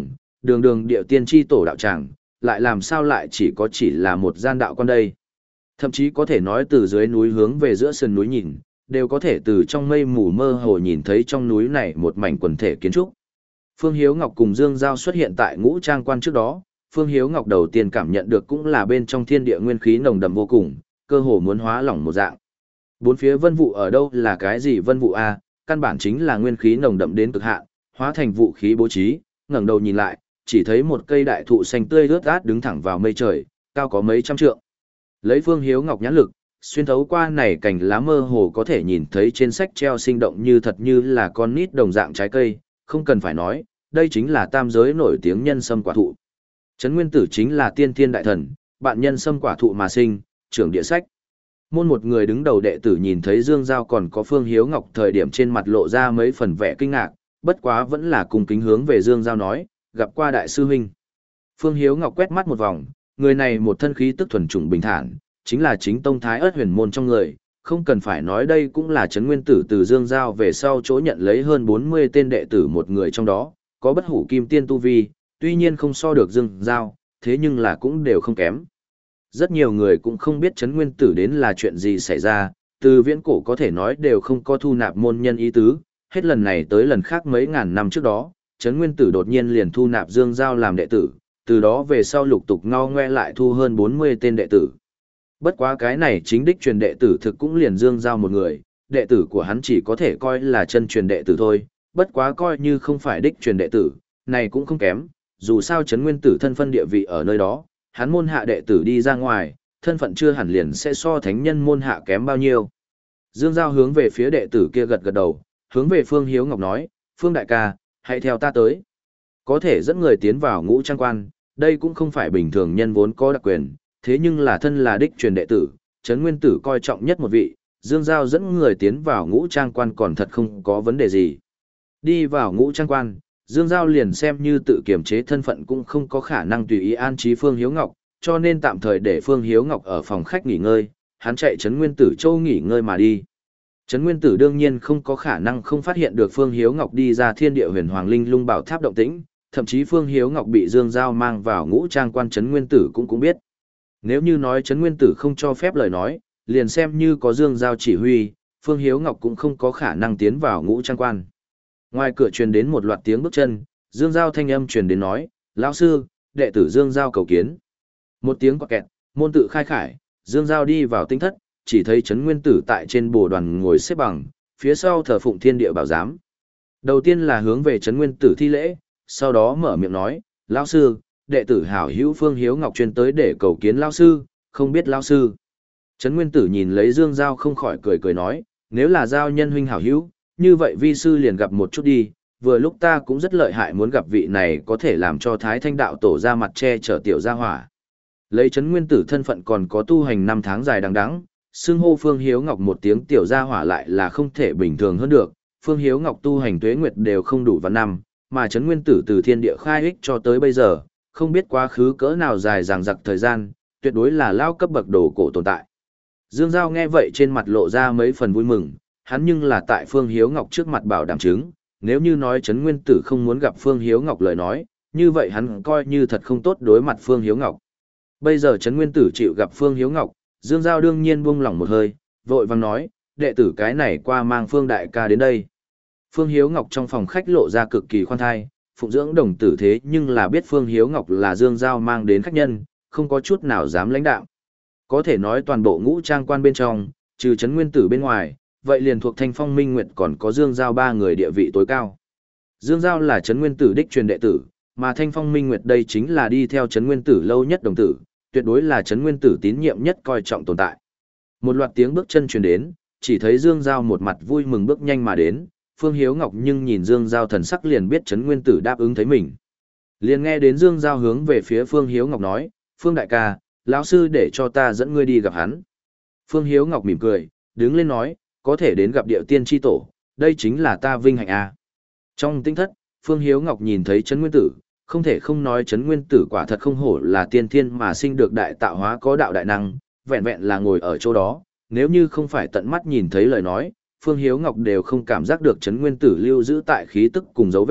đường đường địa tiên tri tổ đạo tràng, lại làm sao lại chỉ có chỉ là một gian đạo quan đây. Thậm chí có thể nói từ dưới núi hướng về giữa sườn núi nhìn, đều có thể từ trong mây mù mơ hồ nhìn thấy trong núi này một mảnh quần thể kiến trúc. Phương Hiếu Ngọc cùng Dương Giao xuất hiện tại ngũ trang quan trước đó, Phương Hiếu Ngọc đầu tiên cảm nhận được cũng là bên trong thiên địa nguyên khí nồng đậm vô cùng, cơ hồ muốn hóa lỏng một dạng. Bốn phía vân vụ ở đâu là cái gì vân vụ a, căn bản chính là nguyên khí nồng đậm đến cực hạn, hóa thành vũ khí bố trí, ngẩng đầu nhìn lại, chỉ thấy một cây đại thụ xanh tươi rớt át đứng thẳng vào mây trời, cao có mấy trăm trượng. Lấy Phương Hiếu Ngọc nhãn lực, xuyên thấu qua này cành lá mơ hồ có thể nhìn thấy trên sách treo sinh động như thật như là con nít đồng dạng trái cây, không cần phải nói, đây chính là tam giới nổi tiếng nhân sâm quả thụ. Trấn Nguyên Tử chính là tiên thiên đại thần, bạn nhân sâm quả thụ mà sinh, trưởng địa sách. Môn một người đứng đầu đệ tử nhìn thấy Dương Giao còn có Phương Hiếu Ngọc thời điểm trên mặt lộ ra mấy phần vẻ kinh ngạc, bất quá vẫn là cùng kính hướng về Dương Giao nói, gặp qua đại sư huynh. Phương Hiếu Ngọc quét mắt một vòng, người này một thân khí tức thuần chủng bình thản, chính là chính tông thái ớt huyền môn trong người, không cần phải nói đây cũng là Trấn Nguyên Tử từ Dương Giao về sau chỗ nhận lấy hơn bốn mươi tên đệ tử một người trong đó, có bất hủ kim tiên tu vi, tuy nhiên không so được Dương Giao, thế nhưng là cũng đều không kém. Rất nhiều người cũng không biết Trấn Nguyên Tử đến là chuyện gì xảy ra, từ viễn cổ có thể nói đều không có thu nạp môn nhân ý tứ, hết lần này tới lần khác mấy ngàn năm trước đó, Trấn Nguyên Tử đột nhiên liền thu nạp Dương Giao làm đệ tử, từ đó về sau lục tục ngao ngoe lại thu hơn bốn mươi tên đệ tử. Bất quá cái này chính đích truyền đệ tử thực cũng liền Dương Giao một người, đệ tử của hắn chỉ có thể coi là chân truyền đệ tử thôi, bất quá coi như không phải đích truyền đệ tử, này cũng không kém, dù sao Trấn Nguyên Tử thân phân địa vị ở nơi đó, hắn môn hạ đệ tử đi ra ngoài, thân phận chưa hẳn liền sẽ so thánh nhân môn hạ kém bao nhiêu. Dương Giao hướng về phía đệ tử kia gật gật đầu, hướng về Phương Hiếu Ngọc nói, Phương đại ca, hãy theo ta tới. Có thể dẫn người tiến vào ngũ trang quan, đây cũng không phải bình thường nhân vốn có đặc quyền, thế nhưng là thân là đích truyền đệ tử, Trấn Nguyên Tử coi trọng nhất một vị, Dương Giao dẫn người tiến vào ngũ trang quan còn thật không có vấn đề gì. Đi vào ngũ trang quan, Dương Giao liền xem như tự kiềm chế thân phận cũng không có khả năng tùy ý an trí Phương Hiếu Ngọc, cho nên tạm thời để Phương Hiếu Ngọc ở phòng khách nghỉ ngơi, hắn chạy Trấn Nguyên Tử Châu nghỉ ngơi mà đi. Trấn Nguyên Tử đương nhiên không có khả năng không phát hiện được Phương Hiếu Ngọc đi ra thiên địa huyền hoàng linh lung bảo tháp động tĩnh, thậm chí Phương Hiếu Ngọc bị Dương Giao mang vào ngũ trang quan Trấn Nguyên Tử cũng cũng biết. Nếu như nói Trấn Nguyên Tử không cho phép lời nói, liền xem như có Dương Giao chỉ huy, Phương Hiếu Ngọc cũng không có khả năng tiến vào ngũ trang quan. Ngoài cửa truyền đến một loạt tiếng bước chân, Dương Giao thanh âm truyền đến nói, lão sư, đệ tử Dương Giao cầu kiến. Một tiếng quạt kẹt, môn tự khai khải, Dương Giao đi vào tinh thất, chỉ thấy Trấn Nguyên Tử tại trên bồ đoàn ngồi xếp bằng, phía sau thờ phụng thiên địa bảo giám. Đầu tiên là hướng về Trấn Nguyên Tử thi lễ, sau đó mở miệng nói, lão sư, đệ tử hảo hữu Phương Hiếu Ngọc truyền tới để cầu kiến lão sư, không biết lão sư. Trấn Nguyên Tử nhìn lấy Dương Giao không khỏi cười cười nói, nếu là Giao nhân huynh hảo hữu, như vậy vi sư liền gặp một chút đi, vừa lúc ta cũng rất lợi hại muốn gặp vị này có thể làm cho Thái Thanh đạo tổ ra mặt che chở tiểu gia hỏa. Lấy Trấn Nguyên Tử thân phận còn có tu hành năm tháng dài đằng đẵng, xưng hô Phương Hiếu Ngọc một tiếng tiểu gia hỏa lại là không thể bình thường hơn được. Phương Hiếu Ngọc tu hành tuế nguyệt đều không đủ vạn năm, mà Trấn Nguyên Tử từ thiên địa khai ích cho tới bây giờ, không biết quá khứ cỡ nào dài dằng dặc thời gian, tuyệt đối là lao cấp bậc đồ cổ tồn tại. Dương Giao nghe vậy trên mặt lộ ra mấy phần vui mừng, hắn nhưng là tại Phương Hiếu Ngọc trước mặt bảo đảm chứng, nếu như nói Trấn Nguyên Tử không muốn gặp Phương Hiếu Ngọc lời nói, như vậy hắn coi như thật không tốt đối mặt Phương Hiếu Ngọc. Bây giờ Trấn Nguyên Tử chịu gặp Phương Hiếu Ngọc, Dương Giao đương nhiên buông lỏng một hơi, vội vàng nói, đệ tử cái này qua mang Phương đại ca đến đây. Phương Hiếu Ngọc trong phòng khách lộ ra cực kỳ khoan thai, phụng dưỡng đồng tử thế nhưng là biết Phương Hiếu Ngọc là Dương Giao mang đến khách nhân, không có chút nào dám lãnh đạo. Có thể nói toàn bộ ngũ trang quan bên trong, trừ Trấn Nguyên Tử bên ngoài, vậy liền thuộc Thanh Phong Minh Nguyệt còn có Dương Giao ba người địa vị tối cao. Dương Giao là Trấn Nguyên Tử đích truyền đệ tử, mà Thanh Phong Minh Nguyệt đây chính là đi theo Trấn Nguyên Tử lâu nhất đồng tử, tuyệt đối là Trấn Nguyên Tử tín nhiệm nhất coi trọng tồn tại. Một loạt tiếng bước chân truyền đến, chỉ thấy Dương Giao một mặt vui mừng bước nhanh mà đến, Phương Hiếu Ngọc nhưng nhìn Dương Giao thần sắc liền biết Trấn Nguyên Tử đáp ứng thấy mình. Liền nghe đến Dương Giao hướng về phía Phương Hiếu Ngọc nói, Phương đại ca, lão sư để cho ta dẫn ngươi đi gặp hắn. Phương Hiếu Ngọc mỉm cười, đứng lên nói, có thể đến gặp điệu tiên tri tổ, đây chính là ta vinh hạnh à. Trong tinh thất, Phương Hiếu Ngọc nhìn thấy Trấn Nguyên Tử, không thể không nói Trấn Nguyên Tử quả thật không hổ là tiên thiên mà sinh được đại tạo hóa có đạo đại năng, vẹn vẹn là ngồi ở chỗ đó, nếu như không phải tận mắt nhìn thấy lời nói, Phương Hiếu Ngọc đều không cảm giác được Trấn Nguyên Tử lưu giữ tại khí tức cùng dấu vết,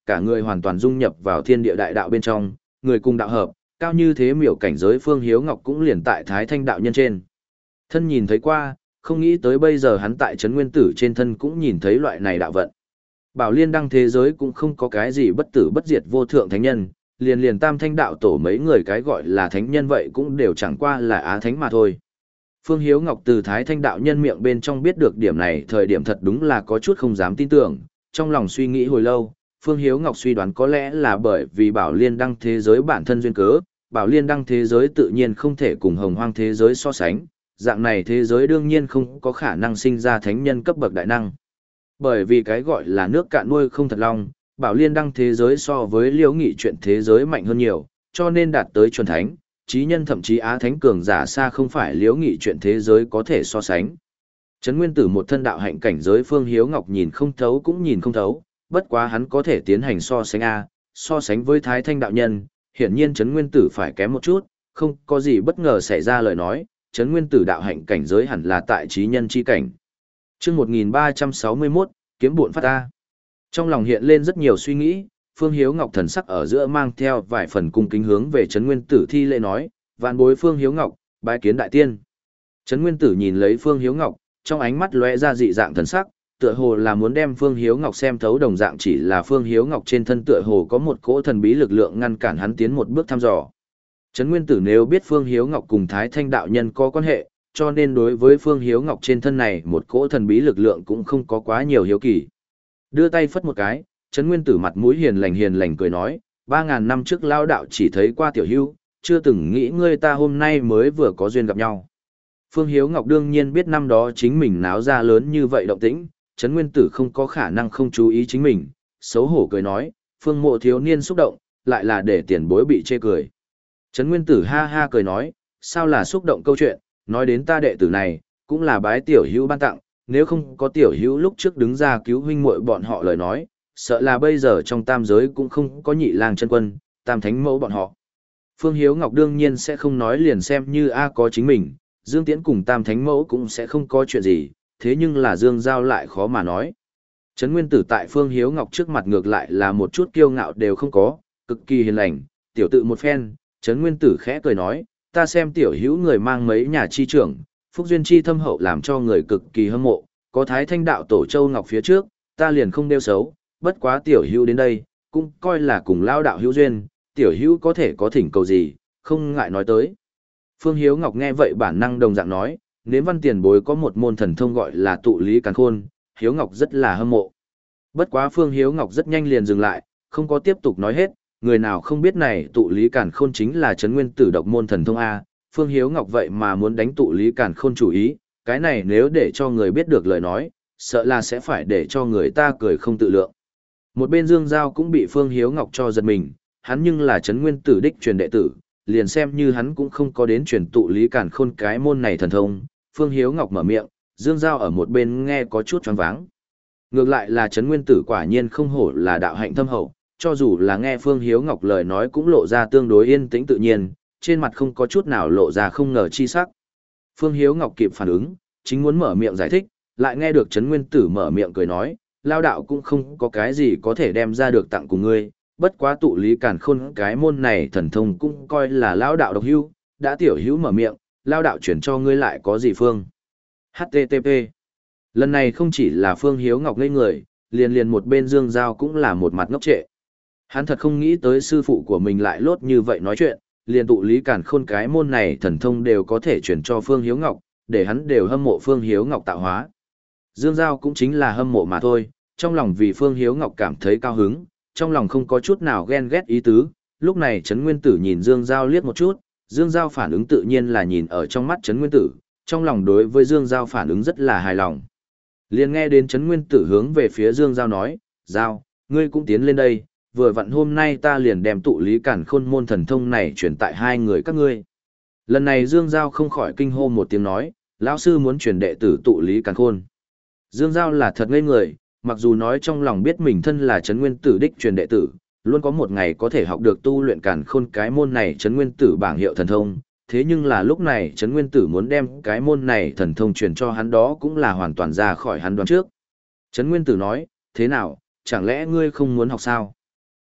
cả người hoàn toàn dung nhập vào thiên địa đại đạo bên trong, người cùng đạo hợp, cao như thế miểu cảnh giới Phương Hiếu Ngọc cũng liền tại Thái Thanh đạo nhân trên. Thân nhìn thấy qua, không nghĩ tới bây giờ hắn tại Trấn Nguyên Tử trên thân cũng nhìn thấy loại này đạo vận. Bảo Liên Đăng thế giới cũng không có cái gì bất tử bất diệt vô thượng thánh nhân, liền liền Tam Thanh đạo tổ mấy người cái gọi là thánh nhân vậy cũng đều chẳng qua là á thánh mà thôi. Phương Hiếu Ngọc từ Thái Thanh đạo nhân miệng bên trong biết được điểm này, thời điểm thật đúng là có chút không dám tin tưởng, trong lòng suy nghĩ hồi lâu, Phương Hiếu Ngọc suy đoán có lẽ là bởi vì Bảo Liên Đăng thế giới bản thân duyên cớ, Bảo Liên Đăng thế giới tự nhiên không thể cùng Hồng Hoang thế giới so sánh, dạng này thế giới đương nhiên không có khả năng sinh ra thánh nhân cấp bậc đại năng. Bởi vì cái gọi là nước cạn nuôi không thật long, Bảo Liên Đăng thế giới so với Liễu Nghị chuyện thế giới mạnh hơn nhiều, cho nên đạt tới chuẩn thánh, chí nhân thậm chí á thánh cường giả xa không phải Liễu Nghị chuyện thế giới có thể so sánh. Trấn Nguyên Tử một thân đạo hạnh cảnh giới Phương Hiếu Ngọc nhìn không thấu cũng nhìn không thấu, bất quá hắn có thể tiến hành so sánh a, so sánh với Thái Thanh đạo nhân, hiển nhiên Trấn Nguyên Tử phải kém một chút, không có gì bất ngờ xảy ra lời nói, Trấn Nguyên Tử đạo hạnh cảnh giới hẳn là tại chí nhân chi cảnh. Chương một nghìn ba trăm sáu mươi mốt, kiếm bộn phát ta. Trong lòng hiện lên rất nhiều suy nghĩ, Phương Hiếu Ngọc thần sắc ở giữa mang theo vài phần cung kính hướng về Trấn Nguyên Tử thi lễ nói, vạn bối Phương Hiếu Ngọc, bái kiến đại tiên. Trấn Nguyên Tử nhìn lấy Phương Hiếu Ngọc, trong ánh mắt lóe ra dị dạng thần sắc, tựa hồ là muốn đem Phương Hiếu Ngọc xem thấu đồng dạng, chỉ là Phương Hiếu Ngọc trên thân tựa hồ có một cỗ thần bí lực lượng ngăn cản hắn tiến một bước thăm dò. Trấn Nguyên Tử nếu biết Phương Hiếu Ngọc cùng Thái Thanh đạo nhân có quan hệ, cho nên đối với Phương Hiếu Ngọc trên thân này một cỗ thần bí lực lượng cũng không có quá nhiều hiếu kỳ. Đưa tay phất một cái, Trấn Nguyên Tử mặt mũi hiền lành hiền lành cười nói, ba ngàn năm trước lao đạo chỉ thấy qua tiểu hữu, chưa từng nghĩ ngươi ta hôm nay mới vừa có duyên gặp nhau. Phương Hiếu Ngọc đương nhiên biết năm đó chính mình náo ra lớn như vậy động tĩnh, Trấn Nguyên Tử không có khả năng không chú ý chính mình, xấu hổ cười nói, Phương mộ thiếu niên xúc động, lại là để tiền bối bị chê cười. Trấn Nguyên Tử ha ha cười nói, sao là xúc động câu chuyện, nói đến ta đệ tử này, cũng là bái tiểu hữu ban tặng, nếu không có tiểu hữu lúc trước đứng ra cứu huynh muội bọn họ lời nói, sợ là bây giờ trong tam giới cũng không có nhị lang chân quân, tam thánh mẫu bọn họ. Phương Hiếu Ngọc đương nhiên sẽ không nói liền xem như A có chính mình, Dương Tiễn cùng tam thánh mẫu cũng sẽ không có chuyện gì, thế nhưng là Dương Giao lại khó mà nói. Trấn Nguyên Tử tại Phương Hiếu Ngọc trước mặt ngược lại là một chút kiêu ngạo đều không có, cực kỳ hiền lành, tiểu tự một phen, Trấn Nguyên Tử khẽ cười nói, ta xem tiểu hữu người mang mấy nhà chi trưởng, phúc duyên chi thâm hậu làm cho người cực kỳ hâm mộ, có Thái Thanh đạo tổ Châu Ngọc phía trước, ta liền không đeo xấu, bất quá tiểu hữu đến đây, cũng coi là cùng lao đạo hữu duyên, tiểu hữu có thể có thỉnh cầu gì, không ngại nói tới. Phương Hiếu Ngọc nghe vậy bản năng đồng dạng nói, nếu văn tiền bối có một môn thần thông gọi là tụ lý càn khôn, Hiếu Ngọc rất là hâm mộ. Bất quá Phương Hiếu Ngọc rất nhanh liền dừng lại, không có tiếp tục nói hết, người nào không biết này tụ lý càn khôn chính là Trấn Nguyên Tử độc môn thần thông A, Phương Hiếu Ngọc vậy mà muốn đánh tụ lý càn khôn chủ ý, cái này nếu để cho người biết được lời nói, sợ là sẽ phải để cho người ta cười không tự lượng. Một bên Dương Giao cũng bị Phương Hiếu Ngọc cho giật mình, hắn nhưng là Trấn Nguyên Tử đích truyền đệ tử, liền xem như hắn cũng không có đến truyền tụ lý càn khôn cái môn này thần thông. Phương Hiếu Ngọc mở miệng, Dương Giao ở một bên nghe có chút choáng váng. Ngược lại là Trấn Nguyên Tử quả nhiên không hổ là đạo hạnh thâm hậu, cho dù là nghe Phương Hiếu Ngọc lời nói cũng lộ ra tương đối yên tĩnh tự nhiên, trên mặt không có chút nào lộ ra không ngờ chi sắc. Phương Hiếu Ngọc kịp phản ứng, chính muốn mở miệng giải thích, lại nghe được Trấn Nguyên Tử mở miệng cười nói, lao đạo cũng không có cái gì có thể đem ra được tặng cùng ngươi, bất quá tụ lý càn khôn cái môn này thần thông cũng coi là lao đạo độc hữu, đã tiểu hữu mở miệng, lao đạo chuyển cho ngươi lại có gì Phương. hát tê tê pê. Lần này không chỉ là Phương Hiếu Ngọc ngây người, liền liền một bên Dương Giao cũng là một mặt ngốc trệ. Hắn thật không nghĩ tới sư phụ của mình lại lốt như vậy nói chuyện, liền tụ lý càn khôn cái môn này thần thông đều có thể chuyển cho Phương Hiếu Ngọc, để hắn đều hâm mộ Phương Hiếu Ngọc tạo hóa. Dương Giao cũng chính là hâm mộ mà thôi, trong lòng vì Phương Hiếu Ngọc cảm thấy cao hứng, trong lòng không có chút nào ghen ghét ý tứ. Lúc này Trấn Nguyên Tử nhìn Dương Giao liếc một chút, Dương Giao phản ứng tự nhiên là nhìn ở trong mắt Trấn Nguyên Tử, trong lòng đối với Dương Giao phản ứng rất là hài lòng. Liền nghe đến Trấn Nguyên Tử hướng về phía Dương Giao nói, Giao, ngươi cũng tiến lên đây, vừa vặn hôm nay ta liền đem tụ lý càn khôn môn thần thông này chuyển tại hai người các ngươi. Lần này Dương Giao không khỏi kinh hô một tiếng nói, lão sư muốn truyền đệ tử tụ lý càn khôn. Dương Giao là thật ngây người, mặc dù nói trong lòng biết mình thân là Trấn Nguyên Tử đích truyền đệ tử, luôn có một ngày có thể học được tu luyện càn khôn cái môn này Trấn Nguyên Tử bảng hiệu thần thông, thế nhưng là lúc này Trấn Nguyên Tử muốn đem cái môn này thần thông truyền cho hắn đó cũng là hoàn toàn ra khỏi hắn đoán trước. Trấn Nguyên Tử nói, thế nào, chẳng lẽ ngươi không muốn học sao?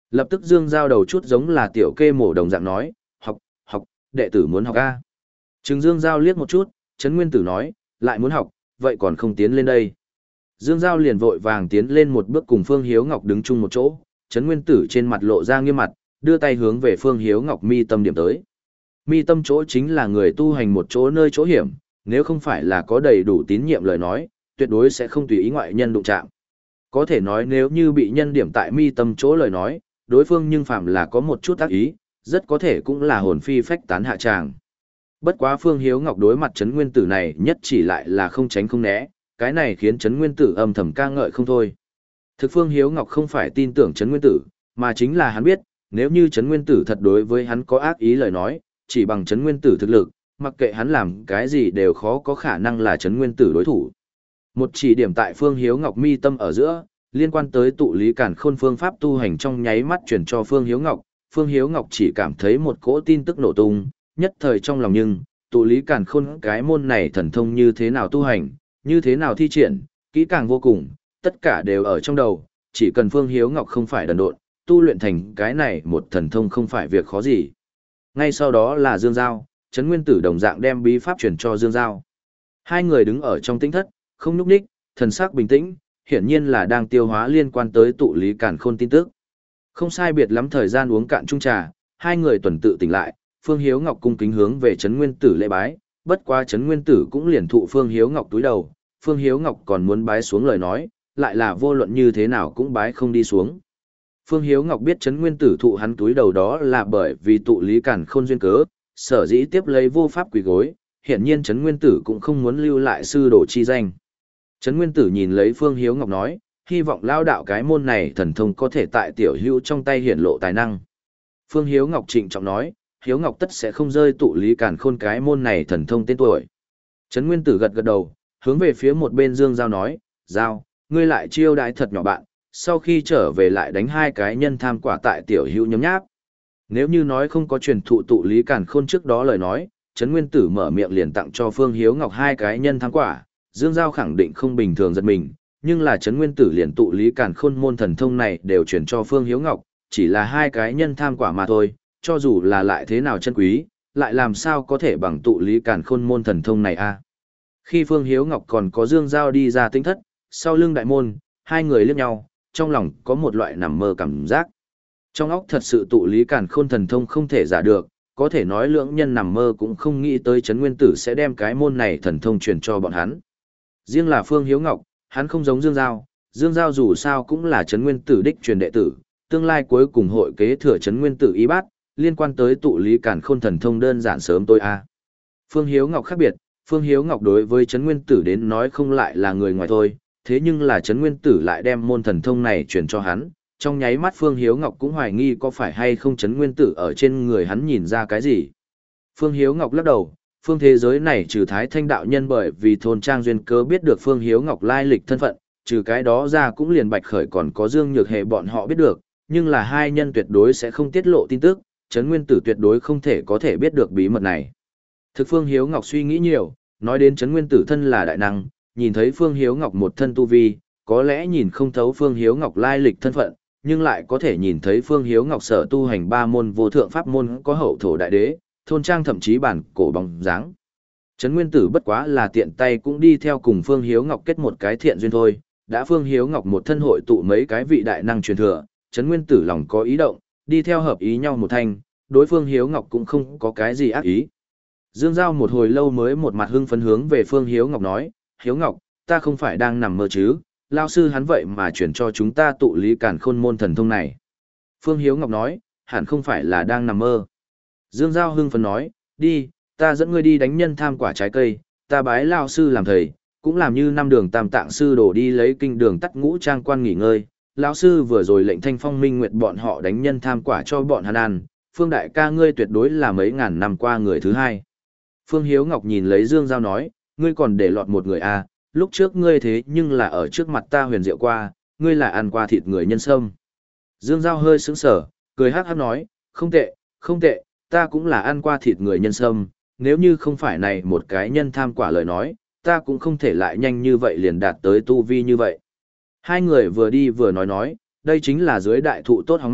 Lập tức Dương Giao đầu chút giống là tiểu kê mổ đồng dạng nói, học, học, đệ tử muốn học A. Trừng Dương Giao liếc một chút, Trấn Nguyên Tử nói, lại muốn học, vậy còn không tiến lên đây. Dương Giao liền vội vàng tiến lên một bước cùng Phương Hiếu Ngọc đứng chung một chỗ, Trấn Nguyên Tử trên mặt lộ ra nghiêm mặt, đưa tay hướng về Phương Hiếu Ngọc mi tâm điểm tới. Mi tâm chỗ chính là người tu hành một chỗ nơi chỗ hiểm, nếu không phải là có đầy đủ tín nhiệm lời nói, tuyệt đối sẽ không tùy ý ngoại nhân đụng chạm. Có thể nói nếu như bị nhân điểm tại mi tâm chỗ lời nói, đối phương nhưng phạm là có một chút ác ý, rất có thể cũng là hồn phi phách tán hạ tràng. Bất quá Phương Hiếu Ngọc đối mặt Trấn Nguyên Tử này nhất chỉ lại là không tránh không né, cái này khiến Trấn Nguyên Tử âm thầm ca ngợi không thôi. Thực Phương Hiếu Ngọc không phải tin tưởng Trấn Nguyên Tử, mà chính là hắn biết, nếu như Trấn Nguyên Tử thật đối với hắn có ác ý lời nói, chỉ bằng Trấn Nguyên Tử thực lực, mặc kệ hắn làm cái gì đều khó có khả năng là Trấn Nguyên Tử đối thủ. Một chỉ điểm tại Phương Hiếu Ngọc mi tâm ở giữa, liên quan tới tụ lý cản khôn phương pháp tu hành trong nháy mắt chuyển cho Phương Hiếu Ngọc, Phương Hiếu Ngọc chỉ cảm thấy một cỗ tin tức nổ tung, nhất thời trong lòng nhưng, tụ lý cản khôn cái môn này thần thông như thế nào tu hành, như thế nào thi triển, kỹ càng vô cùng, tất cả đều ở trong đầu, chỉ cần Phương Hiếu Ngọc không phải đần độn, tu luyện thành cái này một thần thông không phải việc khó gì. Ngay sau đó là Dương Giao, Trấn Nguyên Tử đồng dạng đem bí pháp truyền cho Dương Giao. Hai người đứng ở trong tĩnh thất, không nhúc nhích, thần sắc bình tĩnh, hiển nhiên là đang tiêu hóa liên quan tới tụ lý cản khôn tin tức. Không sai biệt lắm thời gian uống cạn chung trà, hai người tuần tự tỉnh lại, Phương Hiếu Ngọc cung kính hướng về Trấn Nguyên Tử lễ bái, bất quá Trấn Nguyên Tử cũng liền thụ Phương Hiếu Ngọc túi đầu, Phương Hiếu Ngọc còn muốn bái xuống lời nói, lại là vô luận như thế nào cũng bái không đi xuống. Phương Hiếu Ngọc biết Trấn Nguyên Tử thụ hắn túi đầu đó là bởi vì tụ lý cản khôn duyên cớ, sở dĩ tiếp lấy vô pháp quỳ gối, hiển nhiên Trấn Nguyên Tử cũng không muốn lưu lại sư đồ chi danh. Trấn Nguyên Tử nhìn lấy Phương Hiếu Ngọc nói, hy vọng lao đạo cái môn này thần thông có thể tại tiểu hữu trong tay hiển lộ tài năng. Phương Hiếu Ngọc trịnh trọng nói, Hiếu Ngọc tất sẽ không rơi tụ lý cản khôn cái môn này thần thông tên tuổi. Trấn Nguyên Tử gật gật đầu, hướng về phía một bên Dương Giao nói, Giao, ngươi lại chiêu đãi thật nhỏ bạn, sau khi trở về lại đánh hai cái nhân tham quả tại tiểu hữu nhấm nháp. Nếu như nói không có truyền thụ tụ lý cản khôn trước đó lời nói, Trấn Nguyên Tử mở miệng liền tặng cho Phương Hiếu Ngọc hai cái nhân tham quả, Dương Giao khẳng định không bình thường giật mình, nhưng là Trấn Nguyên Tử liền tụ lý cản khôn môn thần thông này đều truyền cho Phương Hiếu Ngọc, chỉ là hai cái nhân tham quả mà thôi, cho dù là lại thế nào chân quý, lại làm sao có thể bằng tụ lý cản khôn môn thần thông này a? Khi Phương Hiếu Ngọc còn có Dương Giao đi ra tinh thất, sau lưng đại môn, hai người liếc nhau, trong lòng có một loại nằm mơ cảm giác. Trong óc thật sự tụ lý cản khôn thần thông không thể giả được, có thể nói lưỡng nhân nằm mơ cũng không nghĩ tới Trấn Nguyên Tử sẽ đem cái môn này thần thông truyền cho bọn hắn. Riêng là Phương Hiếu Ngọc, hắn không giống Dương Giao, Dương Giao dù sao cũng là Trấn Nguyên Tử đích truyền đệ tử, tương lai cuối cùng hội kế thừa Trấn Nguyên Tử y bát, liên quan tới tụ lý cản khôn thần thông đơn giản sớm tôi a. Phương Hiếu Ngọc khác biệt, Phương Hiếu Ngọc đối với Trấn Nguyên Tử đến nói không lại là người ngoài thôi, thế nhưng là Trấn Nguyên Tử lại đem môn thần thông này truyền cho hắn, trong nháy mắt Phương Hiếu Ngọc cũng hoài nghi có phải hay không Trấn Nguyên Tử ở trên người hắn nhìn ra cái gì. Phương Hiếu Ngọc lắc đầu, phương thế giới này trừ Thái Thanh đạo nhân bởi vì thôn trang duyên cớ biết được Phương Hiếu Ngọc lai lịch thân phận, trừ cái đó ra cũng liền Bạch Khởi còn có Dương Nhược Hề bọn họ biết được, nhưng là hai nhân tuyệt đối sẽ không tiết lộ tin tức, Trấn Nguyên Tử tuyệt đối không thể có thể biết được bí mật này. Thực Phương Hiếu Ngọc suy nghĩ nhiều, nói đến Trấn Nguyên Tử thân là đại năng, nhìn thấy Phương Hiếu Ngọc một thân tu vi, có lẽ nhìn không thấu Phương Hiếu Ngọc lai lịch thân phận, nhưng lại có thể nhìn thấy Phương Hiếu Ngọc sở tu hành ba môn vô thượng pháp môn có hậu thổ đại đế, thôn trang thậm chí bản cổ bóng dáng. Trấn Nguyên Tử bất quá là tiện tay cũng đi theo cùng Phương Hiếu Ngọc kết một cái thiện duyên thôi, đã Phương Hiếu Ngọc một thân hội tụ mấy cái vị đại năng truyền thừa, Trấn Nguyên Tử lòng có ý động, đi theo hợp ý nhau một thanh, đối Phương Hiếu Ngọc cũng không có cái gì ác ý. Dương Giao một hồi lâu mới một mặt hưng phấn hướng về Phương Hiếu Ngọc nói, Hiếu Ngọc, ta không phải đang nằm mơ chứ, lao sư hắn vậy mà chuyển cho chúng ta tụ lý cản khôn môn thần thông này. Phương Hiếu Ngọc nói, hẳn không phải là đang nằm mơ. Dương Giao hưng phấn nói, đi, ta dẫn ngươi đi đánh nhân tham quả trái cây, ta bái lao sư làm thầy, cũng làm như năm đường tam tạng sư đổ đi lấy kinh đường tắt ngũ trang quan nghỉ ngơi. Lão sư vừa rồi lệnh Thanh Phong Minh Nguyệt bọn họ đánh nhân tham quả cho bọn hắn ăn, Phương đại ca ngươi tuyệt đối là mấy ngàn năm qua người thứ hai. Phương Hiếu Ngọc nhìn lấy Dương Giao nói, ngươi còn để lọt một người à, lúc trước ngươi thế nhưng là ở trước mặt ta huyền diệu qua, ngươi là ăn qua thịt người nhân sâm. Dương Giao hơi sững sờ, cười hắc hắc nói, không tệ, không tệ, ta cũng là ăn qua thịt người nhân sâm, nếu như không phải này một cái nhân tham quả lời nói, ta cũng không thể lại nhanh như vậy liền đạt tới tu vi như vậy. Hai người vừa đi vừa nói nói, đây chính là dưới đại thụ tốt hóng mát,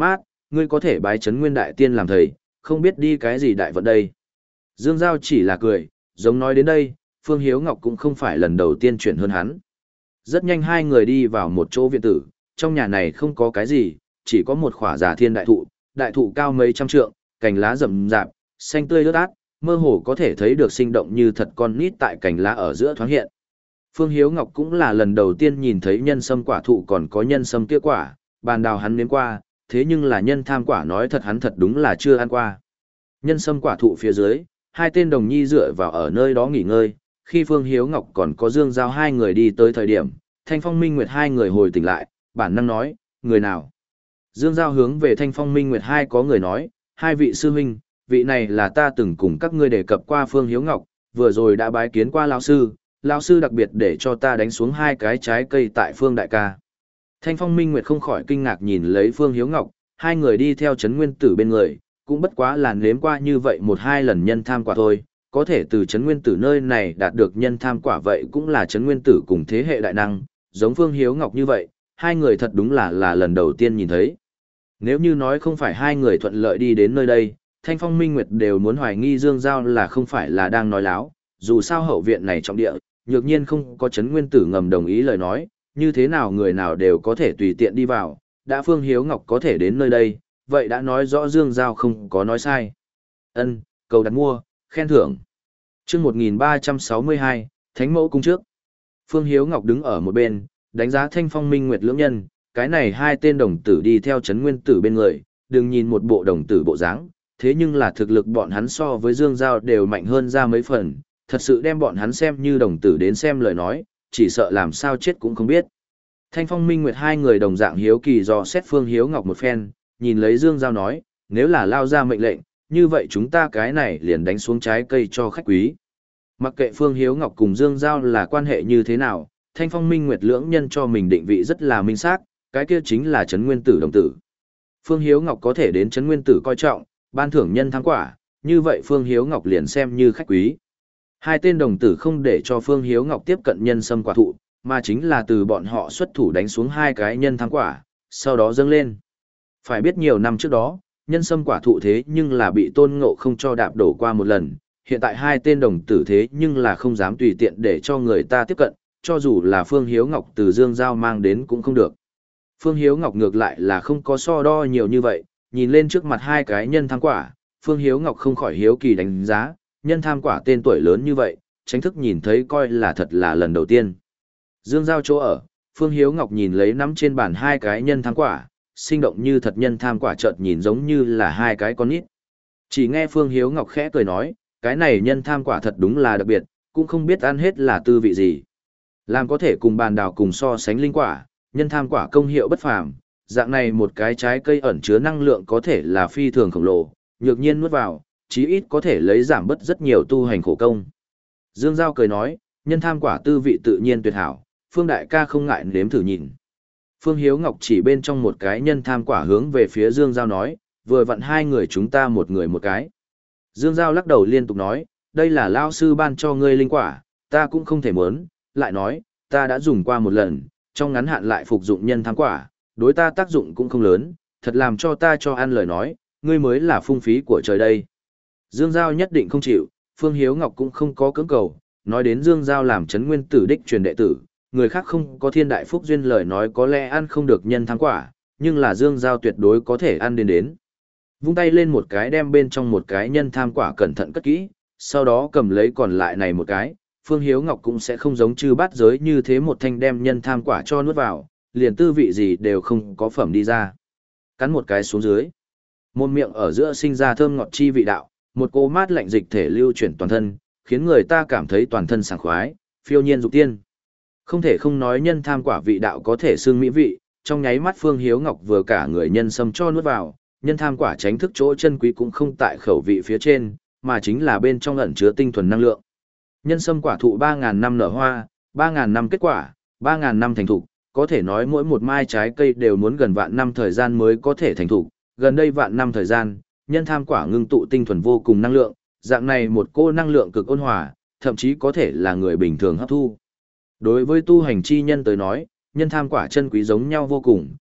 ngươi có thể bái Trấn Nguyên Đại Tiên làm thầy, không biết đi cái gì đại vận đây. Dương Giao chỉ là cười, giống nói đến đây, Phương Hiếu Ngọc cũng không phải lần đầu tiên chuyển hơn hắn. Rất nhanh hai người đi vào một chỗ viện tử, trong nhà này không có cái gì, chỉ có một khỏa già thiên đại thụ, đại thụ cao mấy trăm trượng, cành lá rậm rạp, xanh tươi rớt át, mơ hồ có thể thấy được sinh động như thật con nít tại cành lá ở giữa thoáng hiện. Phương Hiếu Ngọc cũng là lần đầu tiên nhìn thấy nhân sâm quả thụ còn có nhân sâm kia quả, bàn đào hắn nếm qua, thế nhưng là nhân tham quả nói thật hắn thật đúng là chưa ăn qua. Nhân sâm quả thụ phía dưới, hai tên đồng nhi dựa vào ở nơi đó nghỉ ngơi, khi Phương Hiếu Ngọc còn có Dương Giao hai người đi tới thời điểm, Thanh Phong Minh Nguyệt hai người hồi tỉnh lại, bản năng nói, người nào? Dương Giao hướng về Thanh Phong Minh Nguyệt hai có người nói, hai vị sư huynh, vị này là ta từng cùng các ngươi đề cập qua Phương Hiếu Ngọc, vừa rồi đã bái kiến qua lão sư, lão sư đặc biệt để cho ta đánh xuống hai cái trái cây tại Phương đại ca. Thanh Phong Minh Nguyệt không khỏi kinh ngạc nhìn lấy Phương Hiếu Ngọc, hai người đi theo Trấn Nguyên Tử bên người, cũng bất quá là nếm qua như vậy một hai lần nhân tham quả thôi, có thể từ Trấn Nguyên Tử nơi này đạt được nhân tham quả vậy cũng là Trấn Nguyên Tử cùng thế hệ đại năng, giống Phương Hiếu Ngọc như vậy, hai người thật đúng là là lần đầu tiên nhìn thấy. Nếu như nói không phải hai người thuận lợi đi đến nơi đây, Thanh Phong Minh Nguyệt đều muốn hoài nghi Dương Giao là không phải là đang nói láo, dù sao hậu viện này trọng địa, nhược nhiên không có Trấn Nguyên Tử ngầm đồng ý lời nói, như thế nào người nào đều có thể tùy tiện đi vào, đã Phương Hiếu Ngọc có thể đến nơi đây, vậy đã nói rõ Dương Giao không có nói sai. Ân, cầu đặt mua, khen thưởng. Chương một nghìn ba trăm sáu mươi hai, Thánh Mẫu cung trước. Phương Hiếu Ngọc đứng ở một bên, đánh giá Thanh Phong Minh Nguyệt lưỡng nhân, cái này hai tên đồng tử đi theo Trấn Nguyên Tử bên người, đừng nhìn một bộ đồng tử bộ dáng, thế nhưng là thực lực bọn hắn so với Dương Giao đều mạnh hơn ra mấy phần, thật sự đem bọn hắn xem như đồng tử đến xem lời nói, chỉ sợ làm sao chết cũng không biết. Thanh Phong Minh Nguyệt hai người đồng dạng hiếu kỳ dò xét Phương Hiếu Ngọc một phen, nhìn lấy Dương Giao nói, nếu là lao ra mệnh lệnh, như vậy chúng ta cái này liền đánh xuống trái cây cho khách quý. Mặc kệ Phương Hiếu Ngọc cùng Dương Giao là quan hệ như thế nào, Thanh Phong Minh Nguyệt lưỡng nhân cho mình định vị rất là minh xác, cái kia chính là Trấn Nguyên Tử đồng tử. Phương Hiếu Ngọc có thể đến Trấn Nguyên Tử coi trọng, ban thưởng nhân thắng quả, như vậy Phương Hiếu Ngọc liền xem như khách quý. Hai tên đồng tử không để cho Phương Hiếu Ngọc tiếp cận nhân sâm quả thụ, mà chính là từ bọn họ xuất thủ đánh xuống hai cái nhân thắng quả, sau đó dâng lên. Phải biết nhiều năm trước đó, nhân sâm quả thụ thế nhưng là bị Tôn Ngộ không cho đạp đổ qua một lần, hiện tại hai tên đồng tử thế nhưng là không dám tùy tiện để cho người ta tiếp cận, cho dù là Phương Hiếu Ngọc từ Dương Giao mang đến cũng không được. Phương Hiếu Ngọc ngược lại là không có so đo nhiều như vậy, nhìn lên trước mặt hai cái nhân tham quả, Phương Hiếu Ngọc không khỏi hiếu kỳ đánh giá, nhân tham quả tên tuổi lớn như vậy, tránh thức nhìn thấy coi là thật là lần đầu tiên. Dương Giao chỗ ở, Phương Hiếu Ngọc nhìn lấy nắm trên bàn hai cái nhân tham quả, sinh động như thật nhân tham quả chợt nhìn giống như là hai cái con nít. Chỉ nghe Phương Hiếu Ngọc khẽ cười nói, cái này nhân tham quả thật đúng là đặc biệt, cũng không biết ăn hết là tư vị gì. Làm có thể cùng bàn đào cùng so sánh linh quả, nhân tham quả công hiệu bất phàm, dạng này một cái trái cây ẩn chứa năng lượng có thể là phi thường khổng lồ, nhược nhiên nuốt vào, chí ít có thể lấy giảm bớt rất nhiều tu hành khổ công. Dương Giao cười nói, nhân tham quả tư vị tự nhiên tuyệt hảo, Phương đại ca không ngại nếm thử nhìn. Phương Hiếu Ngọc chỉ bên trong một cái nhân tham quả hướng về phía Dương Giao nói, vừa vặn hai người chúng ta một người một cái. Dương Giao lắc đầu liên tục nói, đây là lao sư ban cho ngươi linh quả, ta cũng không thể muốn, lại nói, ta đã dùng qua một lần, trong ngắn hạn lại phục dụng nhân tham quả, đối ta tác dụng cũng không lớn, thật làm cho ta cho ăn lời nói, ngươi mới là phung phí của trời đây. Dương Giao nhất định không chịu, Phương Hiếu Ngọc cũng không có cưỡng cầu, nói đến Dương Giao làm Trấn Nguyên Tử đích truyền đệ tử, người khác không có thiên đại phúc duyên lời nói có lẽ ăn không được nhân tham quả, nhưng là Dương Giao tuyệt đối có thể ăn đến đến. Vung tay lên một cái đem bên trong một cái nhân tham quả cẩn thận cất kỹ, sau đó cầm lấy còn lại này một cái, Phương Hiếu Ngọc cũng sẽ không giống chư bát giới như thế một thanh đem nhân tham quả cho nuốt vào, liền tư vị gì đều không có phẩm đi ra. Cắn một cái xuống dưới, mồm miệng ở giữa sinh ra thơm ngọt chi vị đạo, một cô mát lạnh dịch thể lưu chuyển toàn thân, khiến người ta cảm thấy toàn thân sảng khoái, phiêu nhiên dục tiên. Không thể không nói nhân tham quả vị đạo có thể xương mỹ vị, trong nháy mắt Phương Hiếu Ngọc vừa cả người nhân sâm cho nuốt vào, nhân tham quả tránh thức chỗ chân quý cũng không tại khẩu vị phía trên, mà chính là bên trong ẩn chứa tinh thuần năng lượng. Nhân sâm quả thụ ba ngàn năm nở hoa, ba ngàn năm kết quả, ba ngàn năm thành thục, có thể nói mỗi một mai trái cây đều muốn gần vạn năm thời gian mới có thể thành thục, gần đây vạn năm thời gian, nhân tham quả ngưng tụ tinh thuần vô cùng năng lượng, dạng này một cô năng lượng cực ôn hòa, thậm chí có thể là người bình thường hấp thu. Đối với tu hành chi nhân tới nói, nhân tham quả chân quý giống nhau vô cùng,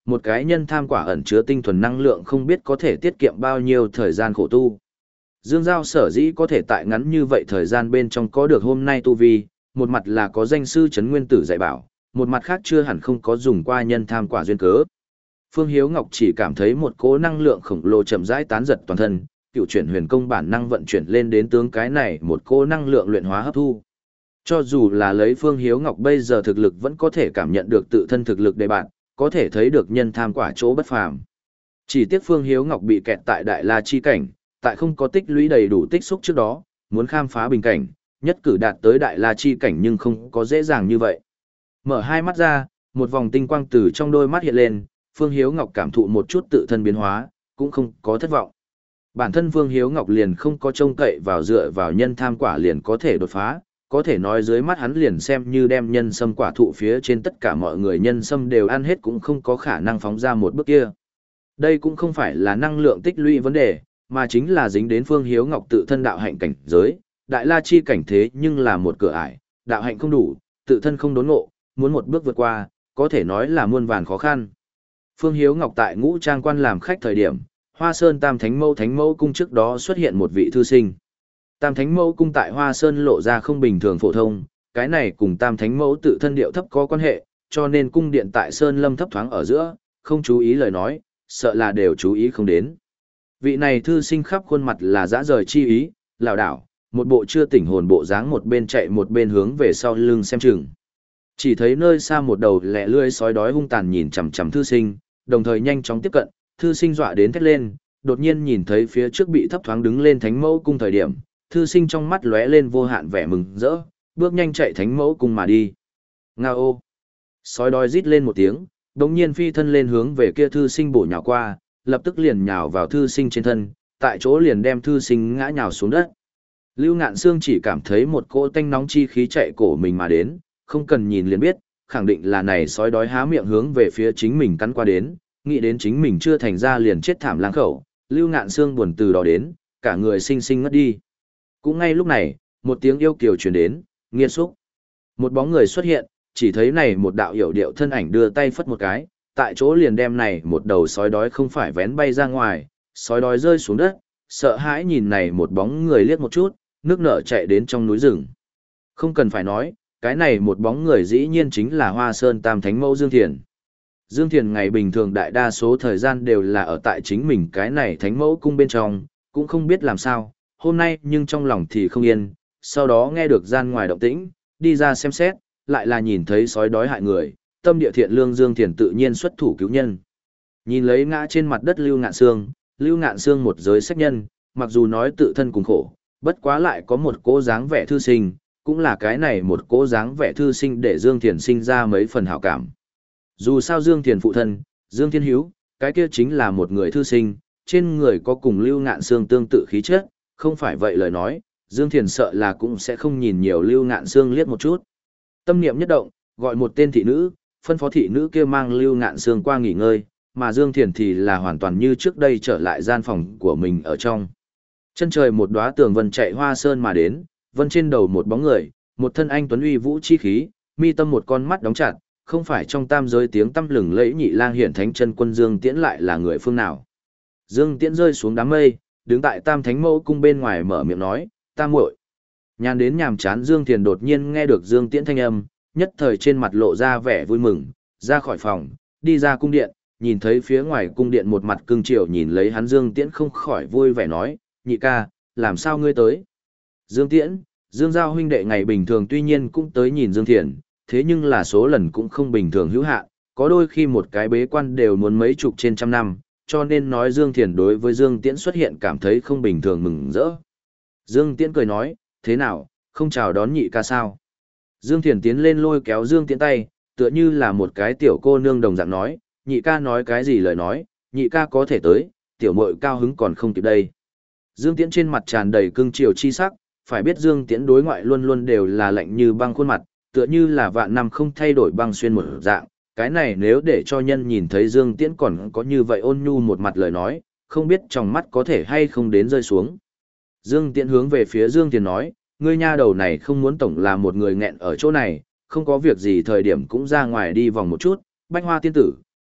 một cái nhân tham quả ẩn chứa tinh thuần năng lượng không biết có thể tiết kiệm bao nhiêu thời gian khổ tu. Dương Giao sở dĩ có thể tại ngắn như vậy thời gian bên trong có được hôm nay tu vi, một mặt là có danh sư Trấn Nguyên Tử dạy bảo, một mặt khác chưa hẳn không có dùng qua nhân tham quả duyên cớ. Phương Hiếu Ngọc chỉ cảm thấy một cỗ năng lượng khổng lồ chậm rãi tán giật toàn thân, cựu chuyển huyền công bản năng vận chuyển lên đến tướng cái này một cỗ năng lượng luyện hóa hấp thu. Cho dù là lấy Phương Hiếu Ngọc bây giờ thực lực vẫn có thể cảm nhận được tự thân thực lực đề bạn, có thể thấy được nhân tham quả chỗ bất phàm. Chỉ tiếc Phương Hiếu Ngọc bị kẹt tại Đại La chi cảnh, tại không có tích lũy đầy đủ tích xúc trước đó, muốn khám phá bình cảnh, nhất cử đạt tới Đại La chi cảnh nhưng không có dễ dàng như vậy. Mở hai mắt ra, một vòng tinh quang từ trong đôi mắt hiện lên, Phương Hiếu Ngọc cảm thụ một chút tự thân biến hóa, cũng không có thất vọng. Bản thân Phương Hiếu Ngọc liền không có trông cậy vào dựa vào nhân tham quả liền có thể đột phá, có thể nói dưới mắt hắn liền xem như đem nhân sâm quả thụ phía trên tất cả mọi người nhân sâm đều ăn hết cũng không có khả năng phóng ra một bước kia. Đây cũng không phải là năng lượng tích lũy vấn đề, mà chính là dính đến Phương Hiếu Ngọc tự thân đạo hạnh cảnh giới, Đại La chi cảnh thế nhưng là một cửa ải, đạo hạnh không đủ, tự thân không đốn ngộ, muốn một bước vượt qua, có thể nói là muôn vàn khó khăn. Phương Hiếu Ngọc tại Ngũ Trang Quan làm khách thời điểm, Hoa Sơn Tam Thánh Mẫu Thánh Mẫu cung trước đó xuất hiện một vị thư sinh. Tam Thánh Mẫu cung tại Hoa Sơn lộ ra không bình thường phổ thông, cái này cùng Tam Thánh Mẫu tự thân điệu thấp có quan hệ, cho nên cung điện tại Sơn Lâm thấp thoáng ở giữa, không chú ý lời nói, sợ là đều chú ý không đến. Vị này thư sinh khắp khuôn mặt là dã rời chi ý, lảo đảo, một bộ chưa tỉnh hồn bộ dáng một bên chạy một bên hướng về sau lưng xem chừng. Chỉ thấy nơi xa một đầu lẹ lươi sói đói hung tàn nhìn chằm chằm thư sinh, đồng thời nhanh chóng tiếp cận, thư sinh dọa đến thét lên, đột nhiên nhìn thấy phía trước bị thấp thoáng đứng lên Thánh Mẫu cung thời điểm, thư sinh trong mắt lóe lên vô hạn vẻ mừng rỡ, bước nhanh chạy Thánh Mẫu cung mà đi. Ngao ô! Sói đói rít lên một tiếng, đột nhiên phi thân lên hướng về kia thư sinh bổ nhào qua, lập tức liền nhào vào thư sinh trên thân, tại chỗ liền đem thư sinh ngã nhào xuống đất. Lưu Ngạn Sương chỉ cảm thấy một cỗ tanh nóng chi khí chạy cổ mình mà đến, không cần nhìn liền biết, khẳng định là này sói đói há miệng hướng về phía chính mình cắn qua đến, nghĩ đến chính mình chưa thành ra liền chết thảm lang khẩu, Lưu Ngạn Sương buồn từ đó đến, cả người sinh sinh ngất đi. Cũng ngay lúc này, một tiếng yêu kiều truyền đến, nghiên xúc. Một bóng người xuất hiện, chỉ thấy này một đạo hiểu điệu thân ảnh đưa tay phất một cái, tại chỗ liền đem này một đầu sói đói không phải vén bay ra ngoài, sói đói rơi xuống đất, sợ hãi nhìn này một bóng người liếc một chút, nước nở chạy đến trong núi rừng. Không cần phải nói, cái này một bóng người dĩ nhiên chính là Hoa Sơn Tam Thánh Mẫu Dương Thiền. Dương Thiền ngày bình thường đại đa số thời gian đều là ở tại chính mình cái này Thánh Mẫu cung bên trong, cũng không biết làm sao, hôm nay nhưng trong lòng thì không yên, sau đó nghe được gian ngoài động tĩnh, đi ra xem xét, lại là nhìn thấy sói đói hại người, tâm địa thiện lương Dương Thiền tự nhiên xuất thủ cứu nhân. Nhìn lấy ngã trên mặt đất Lưu Ngạn Sương, Lưu Ngạn Sương một giới sách nhân, mặc dù nói tự thân cùng khổ, bất quá lại có một cố dáng vẻ thư sinh, cũng là cái này một cố dáng vẻ thư sinh để Dương Thiền sinh ra mấy phần hảo cảm. Dù sao Dương Thiền phụ thân, Dương Thiên Hiếu, cái kia chính là một người thư sinh, trên người có cùng Lưu Ngạn Sương tương tự khí chất, không phải vậy lời nói, Dương Thiền sợ là cũng sẽ không nhìn nhiều Lưu Ngạn Sương liếc một chút. Tâm niệm nhất động, gọi một tên thị nữ, phân phó thị nữ kia mang Lưu Ngạn Sương qua nghỉ ngơi, mà Dương Thiền thì là hoàn toàn như trước đây trở lại gian phòng của mình ở trong. Chân trời một đóa tường vân chạy Hoa Sơn mà đến, vân trên đầu một bóng người, một thân anh tuấn uy vũ chi khí, mi tâm một con mắt đóng chặt, không phải trong tam giới tiếng tăm lừng lẫy nhị lang hiển thánh chân quân Dương Tiễn lại là người phương nào. Dương Tiễn rơi xuống đám mây, đứng tại Tam Thánh Mẫu cung bên ngoài mở miệng nói, "Ta muội." Nhàn đến nhàm chán Dương Thiền đột nhiên nghe được Dương Tiễn thanh âm, nhất thời trên mặt lộ ra vẻ vui mừng, ra khỏi phòng, đi ra cung điện, nhìn thấy phía ngoài cung điện một mặt cưng chiều nhìn lấy hắn Dương Tiễn không khỏi vui vẻ nói, "Nhị ca, làm sao ngươi tới?" Dương Tiễn, Dương Giao huynh đệ ngày bình thường tuy nhiên cũng tới nhìn Dương Thiền, thế nhưng là số lần cũng không bình thường hữu hạn, có đôi khi một cái bế quan đều muốn mấy chục trên trăm năm, cho nên nói Dương Thiền đối với Dương Tiễn xuất hiện cảm thấy không bình thường mừng rỡ. Dương Tiễn cười nói, "Thế nào, không chào đón nhị ca sao?" Dương Thiền tiến lên lôi kéo Dương Tiễn tay, tựa như là một cái tiểu cô nương đồng dạng nói, "Nhị ca nói cái gì lời nói, nhị ca có thể tới, tiểu muội cao hứng còn không kịp đây." Dương Tiễn trên mặt tràn đầy cưng chiều chi sắc, phải biết Dương Tiễn đối ngoại luôn luôn đều là lạnh như băng khuôn mặt, tựa như là vạn năm không thay đổi băng xuyên một dạng, cái này nếu để cho nhân nhìn thấy Dương Tiễn còn có như vậy ôn nhu một mặt lời nói, không biết trong mắt có thể hay không đến rơi xuống. Dương Tiễn hướng về phía Dương Thiền nói, "Ngươi nha đầu này không muốn tổng là một người nghẹn ở chỗ này, không có việc gì thời điểm cũng ra ngoài đi vòng một chút, Bách Hoa tiên tử,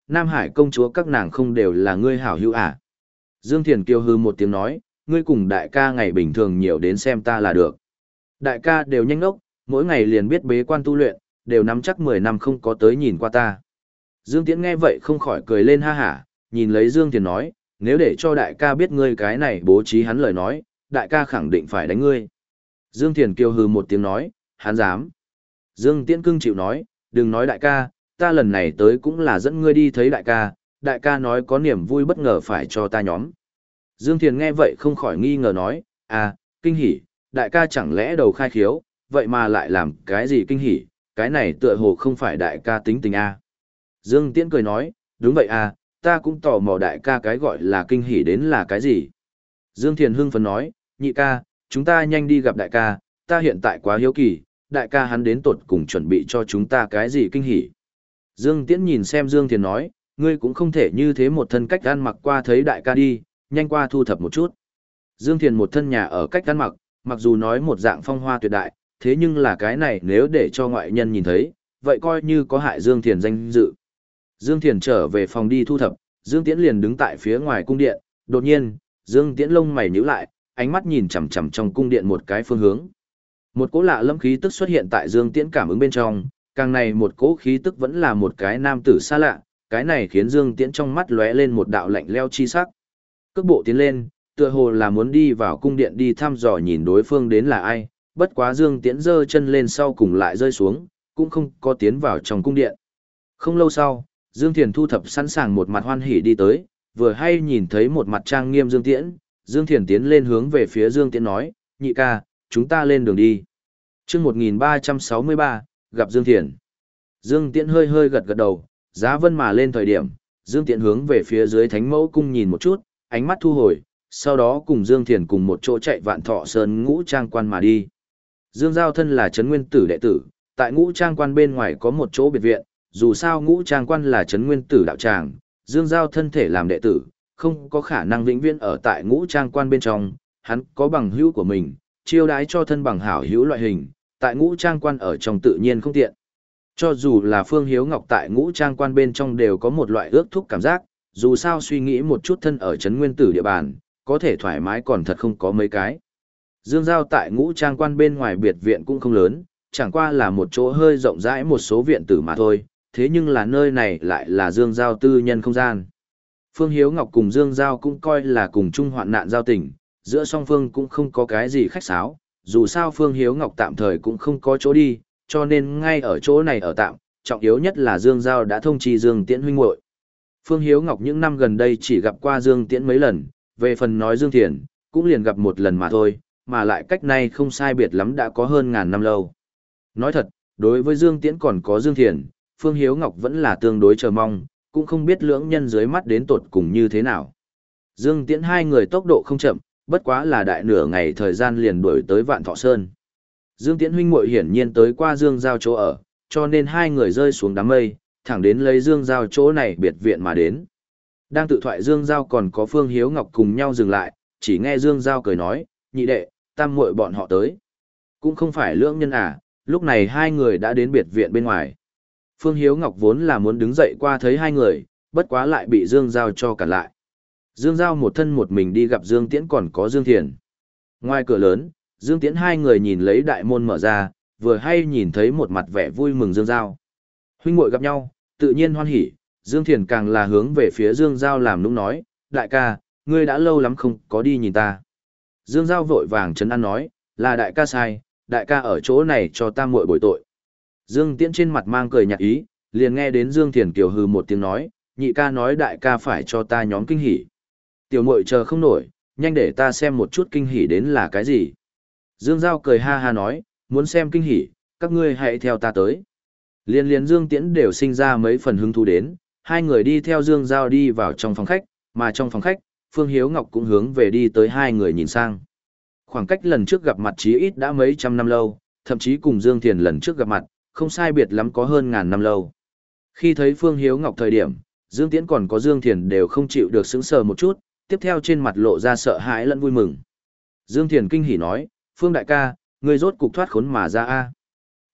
Nam Hải công chúa các nàng không đều là ngươi hảo hữu à? Dương Thiền Kiều hư một tiếng nói, ngươi cùng đại ca ngày bình thường nhiều đến xem ta là được. Đại ca đều nhanh ngốc, mỗi ngày liền biết bế quan tu luyện, đều nắm chắc mười năm không có tới nhìn qua ta. Dương Tiễn nghe vậy không khỏi cười lên ha hả, nhìn lấy Dương Thiền nói, nếu để cho đại ca biết ngươi cái này bố trí hắn lời nói, đại ca khẳng định phải đánh ngươi. Dương Thiền Kiều hừ một tiếng nói, hắn dám. Dương Tiễn cưng chịu nói, đừng nói đại ca, ta lần này tới cũng là dẫn ngươi đi thấy đại ca, đại ca nói có niềm vui bất ngờ phải cho ta nhóm. Dương Thiền nghe vậy không khỏi nghi ngờ nói, à, kinh hỉ, đại ca chẳng lẽ đầu khai khiếu, vậy mà lại làm cái gì kinh hỉ, cái này tựa hồ không phải đại ca tính tình à. Dương Tiễn cười nói, đúng vậy à, ta cũng tò mò đại ca cái gọi là kinh hỉ đến là cái gì. Dương Thiền hưng phấn nói, nhị ca, chúng ta nhanh đi gặp đại ca, ta hiện tại quá hiếu kỳ, đại ca hắn đến tột cùng chuẩn bị cho chúng ta cái gì kinh hỉ. Dương Tiễn nhìn xem Dương Thiền nói, ngươi cũng không thể như thế một thân cách ăn mặc qua thấy đại ca đi, nhanh qua thu thập một chút. Dương Thiền một thân nhà ở cách ăn mặc, mặc dù nói một dạng phong hoa tuyệt đại, thế nhưng là cái này nếu để cho ngoại nhân nhìn thấy, vậy coi như có hại Dương Thiền danh dự. Dương Thiền trở về phòng đi thu thập, Dương Tiễn liền đứng tại phía ngoài cung điện, đột nhiên, Dương Tiễn lông mày nhíu lại, ánh mắt nhìn chằm chằm trong cung điện một cái phương hướng. Một cỗ lạ lẫm khí tức xuất hiện tại Dương Tiễn cảm ứng bên trong, càng này một cỗ khí tức vẫn là một cái nam tử xa lạ, cái này khiến Dương Tiễn trong mắt lóe lên một đạo lạnh lẽo chi sắc. Cước bộ tiến lên, tựa hồ là muốn đi vào cung điện đi thăm dò nhìn đối phương đến là ai, bất quá Dương Tiễn giơ chân lên sau cùng lại rơi xuống, cũng không có tiến vào trong cung điện. Không lâu sau, Dương Thiền thu thập sẵn sàng một mặt hoan hỉ đi tới, vừa hay nhìn thấy một mặt trang nghiêm Dương Tiễn, Dương Thiền tiến lên hướng về phía Dương Tiễn nói, nhị ca, chúng ta lên đường đi. Trước một nghìn ba trăm sáu mươi ba, gặp Dương Thiền. Dương Tiễn hơi hơi gật gật đầu, giá vân mà lên thời điểm, Dương Tiễn hướng về phía dưới Thánh Mẫu cung nhìn một chút, ánh mắt thu hồi, sau đó cùng Dương Thiền cùng một chỗ chạy Vạn Thọ Sơn Ngũ Trang Quan mà đi. Dương Giao thân là Trấn Nguyên Tử đệ tử, tại Ngũ Trang Quan bên ngoài có một chỗ biệt viện, dù sao Ngũ Trang Quan là Trấn Nguyên Tử đạo tràng, Dương Giao thân thể làm đệ tử, không có khả năng vĩnh viễn ở tại Ngũ Trang Quan bên trong, hắn có bằng hữu của mình, chiêu đái cho thân bằng hảo hữu loại hình, tại Ngũ Trang Quan ở trong tự nhiên không tiện. Cho dù là Phương Hiếu Ngọc tại Ngũ Trang Quan bên trong đều có một loại ước thúc cảm giác, dù sao suy nghĩ một chút thân ở Trấn Nguyên Tử địa bàn, có thể thoải mái còn thật không có mấy cái. Dương Giao tại Ngũ Trang Quan bên ngoài biệt viện cũng không lớn, chẳng qua là một chỗ hơi rộng rãi một số viện tử mà thôi, thế nhưng là nơi này lại là Dương Giao tư nhân không gian. Phương Hiếu Ngọc cùng Dương Giao cũng coi là cùng chung hoạn nạn giao tình, giữa song phương cũng không có cái gì khách sáo, dù sao Phương Hiếu Ngọc tạm thời cũng không có chỗ đi, cho nên ngay ở chỗ này ở tạm, trọng yếu nhất là Dương Giao đã thông trì Dương Tiễn huynh muội. Phương Hiếu Ngọc những năm gần đây chỉ gặp qua Dương Tiễn mấy lần, về phần nói Dương Thiền, cũng liền gặp một lần mà thôi, mà lại cách này không sai biệt lắm đã có hơn ngàn năm lâu. Nói thật, đối với Dương Tiễn còn có Dương Thiền, Phương Hiếu Ngọc vẫn là tương đối chờ mong, cũng không biết lưỡng nhân dưới mắt đến tột cùng như thế nào. Dương Tiễn hai người tốc độ không chậm, bất quá là đại nửa ngày thời gian liền đuổi tới Vạn Thọ Sơn. Dương Tiễn huynh muội hiển nhiên tới qua Dương Giao chỗ ở, cho nên hai người rơi xuống đám mây, thẳng đến lấy Dương Giao chỗ này biệt viện mà đến. Đang tự thoại Dương Giao còn có Phương Hiếu Ngọc cùng nhau dừng lại, chỉ nghe Dương Giao cười nói, nhị đệ, tam muội bọn họ tới. Cũng không phải lưỡng nhân à, lúc này hai người đã đến biệt viện bên ngoài. Phương Hiếu Ngọc vốn là muốn đứng dậy qua thấy hai người, bất quá lại bị Dương Giao cho cản lại. Dương Giao một thân một mình đi gặp Dương Tiễn còn có Dương Thiền. Ngoài cửa lớn, Dương Tiễn hai người nhìn lấy đại môn mở ra, vừa hay nhìn thấy một mặt vẻ vui mừng Dương Giao. Huynh muội gặp nhau, tự nhiên hoan hỉ, Dương Thiền càng là hướng về phía Dương Giao làm nũng nói, đại ca, ngươi đã lâu lắm không có đi nhìn ta. Dương Giao vội vàng trấn an nói, là đại ca sai, đại ca ở chỗ này cho ta muội bồi tội. Dương Tiễn trên mặt mang cười nhạt ý, liền nghe đến Dương Thiền kiều hừ một tiếng nói, nhị ca nói đại ca phải cho ta nhóm kinh hỉ. Tiểu muội chờ không nổi, nhanh để ta xem một chút kinh hỉ đến là cái gì. Dương Giao cười ha ha nói, muốn xem kinh hỉ, các ngươi hãy theo ta tới. Liên liên Dương Tiễn đều sinh ra mấy phần hứng thú đến, hai người đi theo Dương Giao đi vào trong phòng khách, mà trong phòng khách, Phương Hiếu Ngọc cũng hướng về đi tới hai người nhìn sang. Khoảng cách lần trước gặp mặt chí ít đã mấy trăm năm lâu, thậm chí cùng Dương Thiền lần trước gặp mặt, không sai biệt lắm có hơn ngàn năm lâu. Khi thấy Phương Hiếu Ngọc thời điểm, Dương Tiễn còn có Dương Thiền đều không chịu được sững sờ một chút, tiếp theo trên mặt lộ ra sợ hãi lẫn vui mừng. Dương Thiền kinh hỉ nói, Phương đại ca, ngươi rốt cục thoát khốn mà ra a.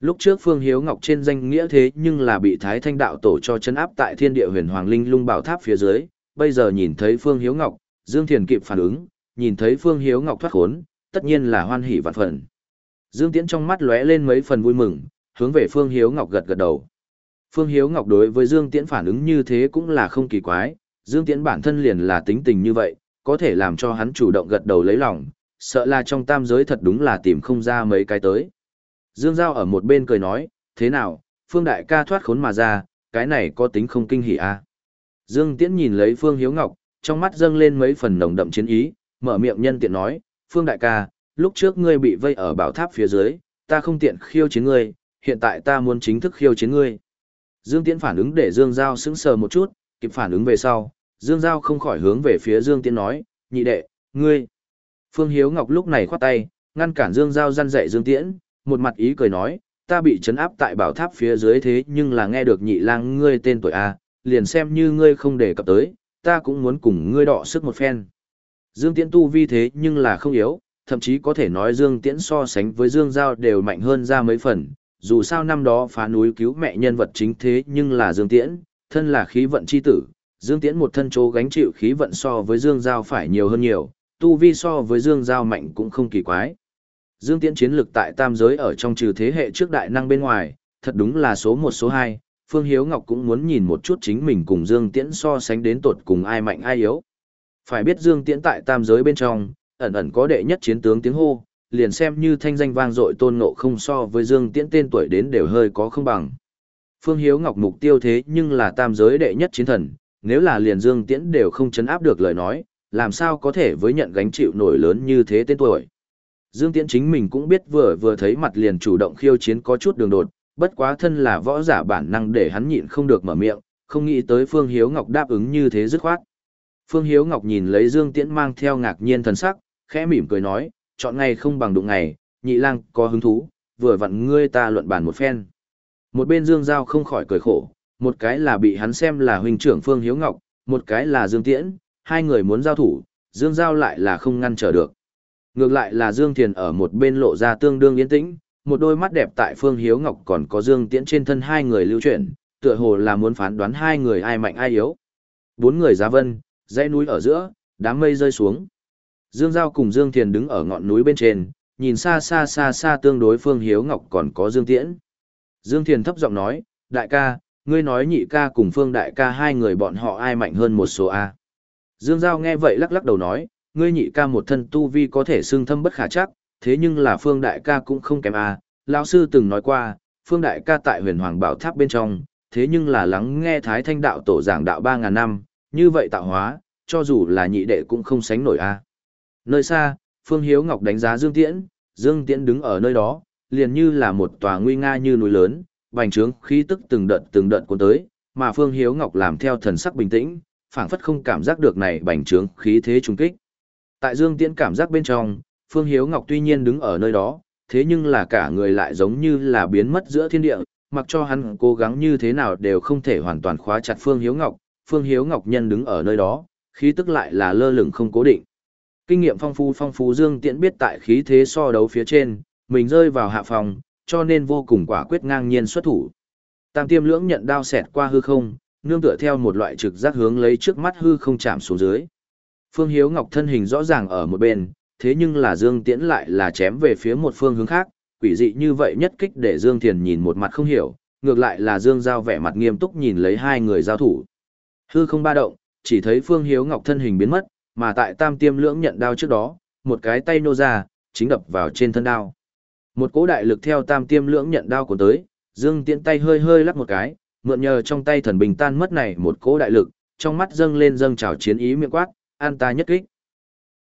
Lúc trước Phương Hiếu Ngọc trên danh nghĩa thế nhưng là bị Thái Thanh đạo tổ cho chấn áp tại Thiên Địa Huyền Hoàng Linh Lung Bảo Tháp phía dưới, bây giờ nhìn thấy Phương Hiếu Ngọc, Dương Thiền kịp phản ứng, nhìn thấy Phương Hiếu Ngọc thoát khốn, tất nhiên là hoan hỉ vạn phần. Dương Tiễn trong mắt lóe lên mấy phần vui mừng, hướng về Phương Hiếu Ngọc gật gật đầu. Phương Hiếu Ngọc đối với Dương Tiễn phản ứng như thế cũng là không kỳ quái, Dương Tiễn bản thân liền là tính tình như vậy, có thể làm cho hắn chủ động gật đầu lấy lòng, sợ là trong tam giới thật đúng là tìm không ra mấy cái tới. Dương Giao ở một bên cười nói, thế nào, Phương Đại ca thoát khốn mà ra, cái này có tính không kinh hỉ à? Dương Tiễn nhìn lấy Phương Hiếu Ngọc, trong mắt dâng lên mấy phần nồng đậm chiến ý, mở miệng nhân tiện nói, Phương Đại ca, lúc trước ngươi bị vây ở bảo tháp phía dưới, ta không tiện khiêu chiến ngươi, hiện tại ta muốn chính thức khiêu chiến ngươi. Dương Tiễn phản ứng để Dương Giao sững sờ một chút, kịp phản ứng về sau, Dương Giao không khỏi hướng về phía Dương Tiễn nói, nhị đệ, ngươi. Phương Hiếu Ngọc lúc này khoát tay, ngăn cản Dương Giao răn dạy Dương Tiễn, một mặt ý cười nói, ta bị trấn áp tại bảo tháp phía dưới thế nhưng là nghe được nhị lang ngươi tên tuổi A, liền xem như ngươi không đề cập tới, ta cũng muốn cùng ngươi đọ sức một phen. Dương Tiễn tu vi thế nhưng là không yếu, thậm chí có thể nói Dương Tiễn so sánh với Dương Giao đều mạnh hơn ra mấy phần, dù sao năm đó phá núi cứu mẹ nhân vật chính thế nhưng là Dương Tiễn, thân là khí vận chi tử, Dương Tiễn một thân chỗ gánh chịu khí vận so với Dương Giao phải nhiều hơn nhiều, tu vi so với Dương Giao mạnh cũng không kỳ quái. Dương Tiễn chiến lực tại tam giới ở trong trừ thế hệ trước đại năng bên ngoài, thật đúng là số một số hai. Phương Hiếu Ngọc cũng muốn nhìn một chút chính mình cùng Dương Tiễn so sánh đến tột cùng ai mạnh ai yếu. Phải biết Dương Tiễn tại tam giới bên trong, ẩn ẩn có đệ nhất chiến tướng tiếng hô, liền xem như thanh danh vang dội Tôn Ngộ Không so với Dương Tiễn tên tuổi đến đều hơi có không bằng. Phương Hiếu Ngọc mục tiêu thế nhưng là tam giới đệ nhất chiến thần, nếu là liền Dương Tiễn đều không chấn áp được lời nói, làm sao có thể với nhận gánh chịu nổi lớn như thế tên tuổi. Dương Tiễn chính mình cũng biết vừa vừa thấy mặt liền chủ động khiêu chiến có chút đường đột, bất quá thân là võ giả bản năng để hắn nhịn không được mở miệng, không nghĩ tới Phương Hiếu Ngọc đáp ứng như thế dứt khoát. Phương Hiếu Ngọc nhìn lấy Dương Tiễn mang theo ngạc nhiên thần sắc, khẽ mỉm cười nói, chọn ngày không bằng đụng ngày, nhị lang có hứng thú, vừa vặn ngươi ta luận bàn một phen. Một bên Dương Giao không khỏi cười khổ, một cái là bị hắn xem là huynh trưởng Phương Hiếu Ngọc, một cái là Dương Tiễn, hai người muốn giao thủ, Dương Giao lại là không ngăn trở được. Ngược lại là Dương Thiền ở một bên lộ ra tương đương yên tĩnh, một đôi mắt đẹp tại Phương Hiếu Ngọc còn có Dương Tiễn trên thân hai người lưu chuyển, tựa hồ là muốn phán đoán hai người ai mạnh ai yếu. Bốn người giá vân, dãy núi ở giữa, đám mây rơi xuống. Dương Giao cùng Dương Thiền đứng ở ngọn núi bên trên, nhìn xa xa xa xa tương đối Phương Hiếu Ngọc còn có Dương Tiễn. Dương Thiền thấp giọng nói, đại ca, ngươi nói nhị ca cùng Phương đại ca hai người bọn họ ai mạnh hơn một số A. Dương Giao nghe vậy lắc lắc đầu nói, ngươi nhị ca một thân tu vi có thể xưng thâm bất khả chắc, thế nhưng là Phương đại ca cũng không kém A. Lão sư từng nói qua, Phương đại ca tại huyền hoàng bảo tháp bên trong, thế nhưng là lắng nghe Thái Thanh đạo tổ giảng đạo ba ngàn năm, như vậy tạo hóa, cho dù là nhị đệ cũng không sánh nổi A. Nơi xa, Phương Hiếu Ngọc đánh giá Dương Tiễn, Dương Tiễn đứng ở nơi đó, liền như là một tòa nguy nga như núi lớn, bành trướng khí tức từng đợt từng đợt cuốn tới, mà Phương Hiếu Ngọc làm theo thần sắc bình tĩnh, phảng phất không cảm giác được này bành trướng khí thế trung kích. Tại Dương Tiễn cảm giác bên trong, Phương Hiếu Ngọc tuy nhiên đứng ở nơi đó, thế nhưng là cả người lại giống như là biến mất giữa thiên địa, mặc cho hắn cố gắng như thế nào đều không thể hoàn toàn khóa chặt Phương Hiếu Ngọc, Phương Hiếu Ngọc nhân đứng ở nơi đó, khí tức lại là lơ lửng không cố định. Kinh nghiệm phong phú phong phú Dương Tiễn biết tại khí thế so đấu phía trên, mình rơi vào hạ phòng, cho nên vô cùng quả quyết ngang nhiên xuất thủ. Tam Tiêm Lưỡng nhận đao xẹt qua hư không, nương tựa theo một loại trực giác hướng lấy trước mắt hư không chạm xuống dưới. Phương Hiếu Ngọc thân hình rõ ràng ở một bên, thế nhưng là Dương Tiễn lại là chém về phía một phương hướng khác, quỷ dị như vậy nhất kích để Dương Thiền nhìn một mặt không hiểu, ngược lại là Dương Giao vẻ mặt nghiêm túc nhìn lấy hai người giao thủ. Hư không ba động, chỉ thấy Phương Hiếu Ngọc thân hình biến mất, mà tại Tam Tiêm Lưỡng nhận đao trước đó, một cái tay nô ra, chính đập vào trên thân đao. Một cỗ đại lực theo Tam Tiêm Lưỡng nhận đao của tới, Dương Tiễn tay hơi hơi lắc một cái, mượn nhờ trong tay thần bình tan mất này một cỗ đại lực, trong mắt dâng lên dâng trào chiến ý miệng quát, an ta nhất kích.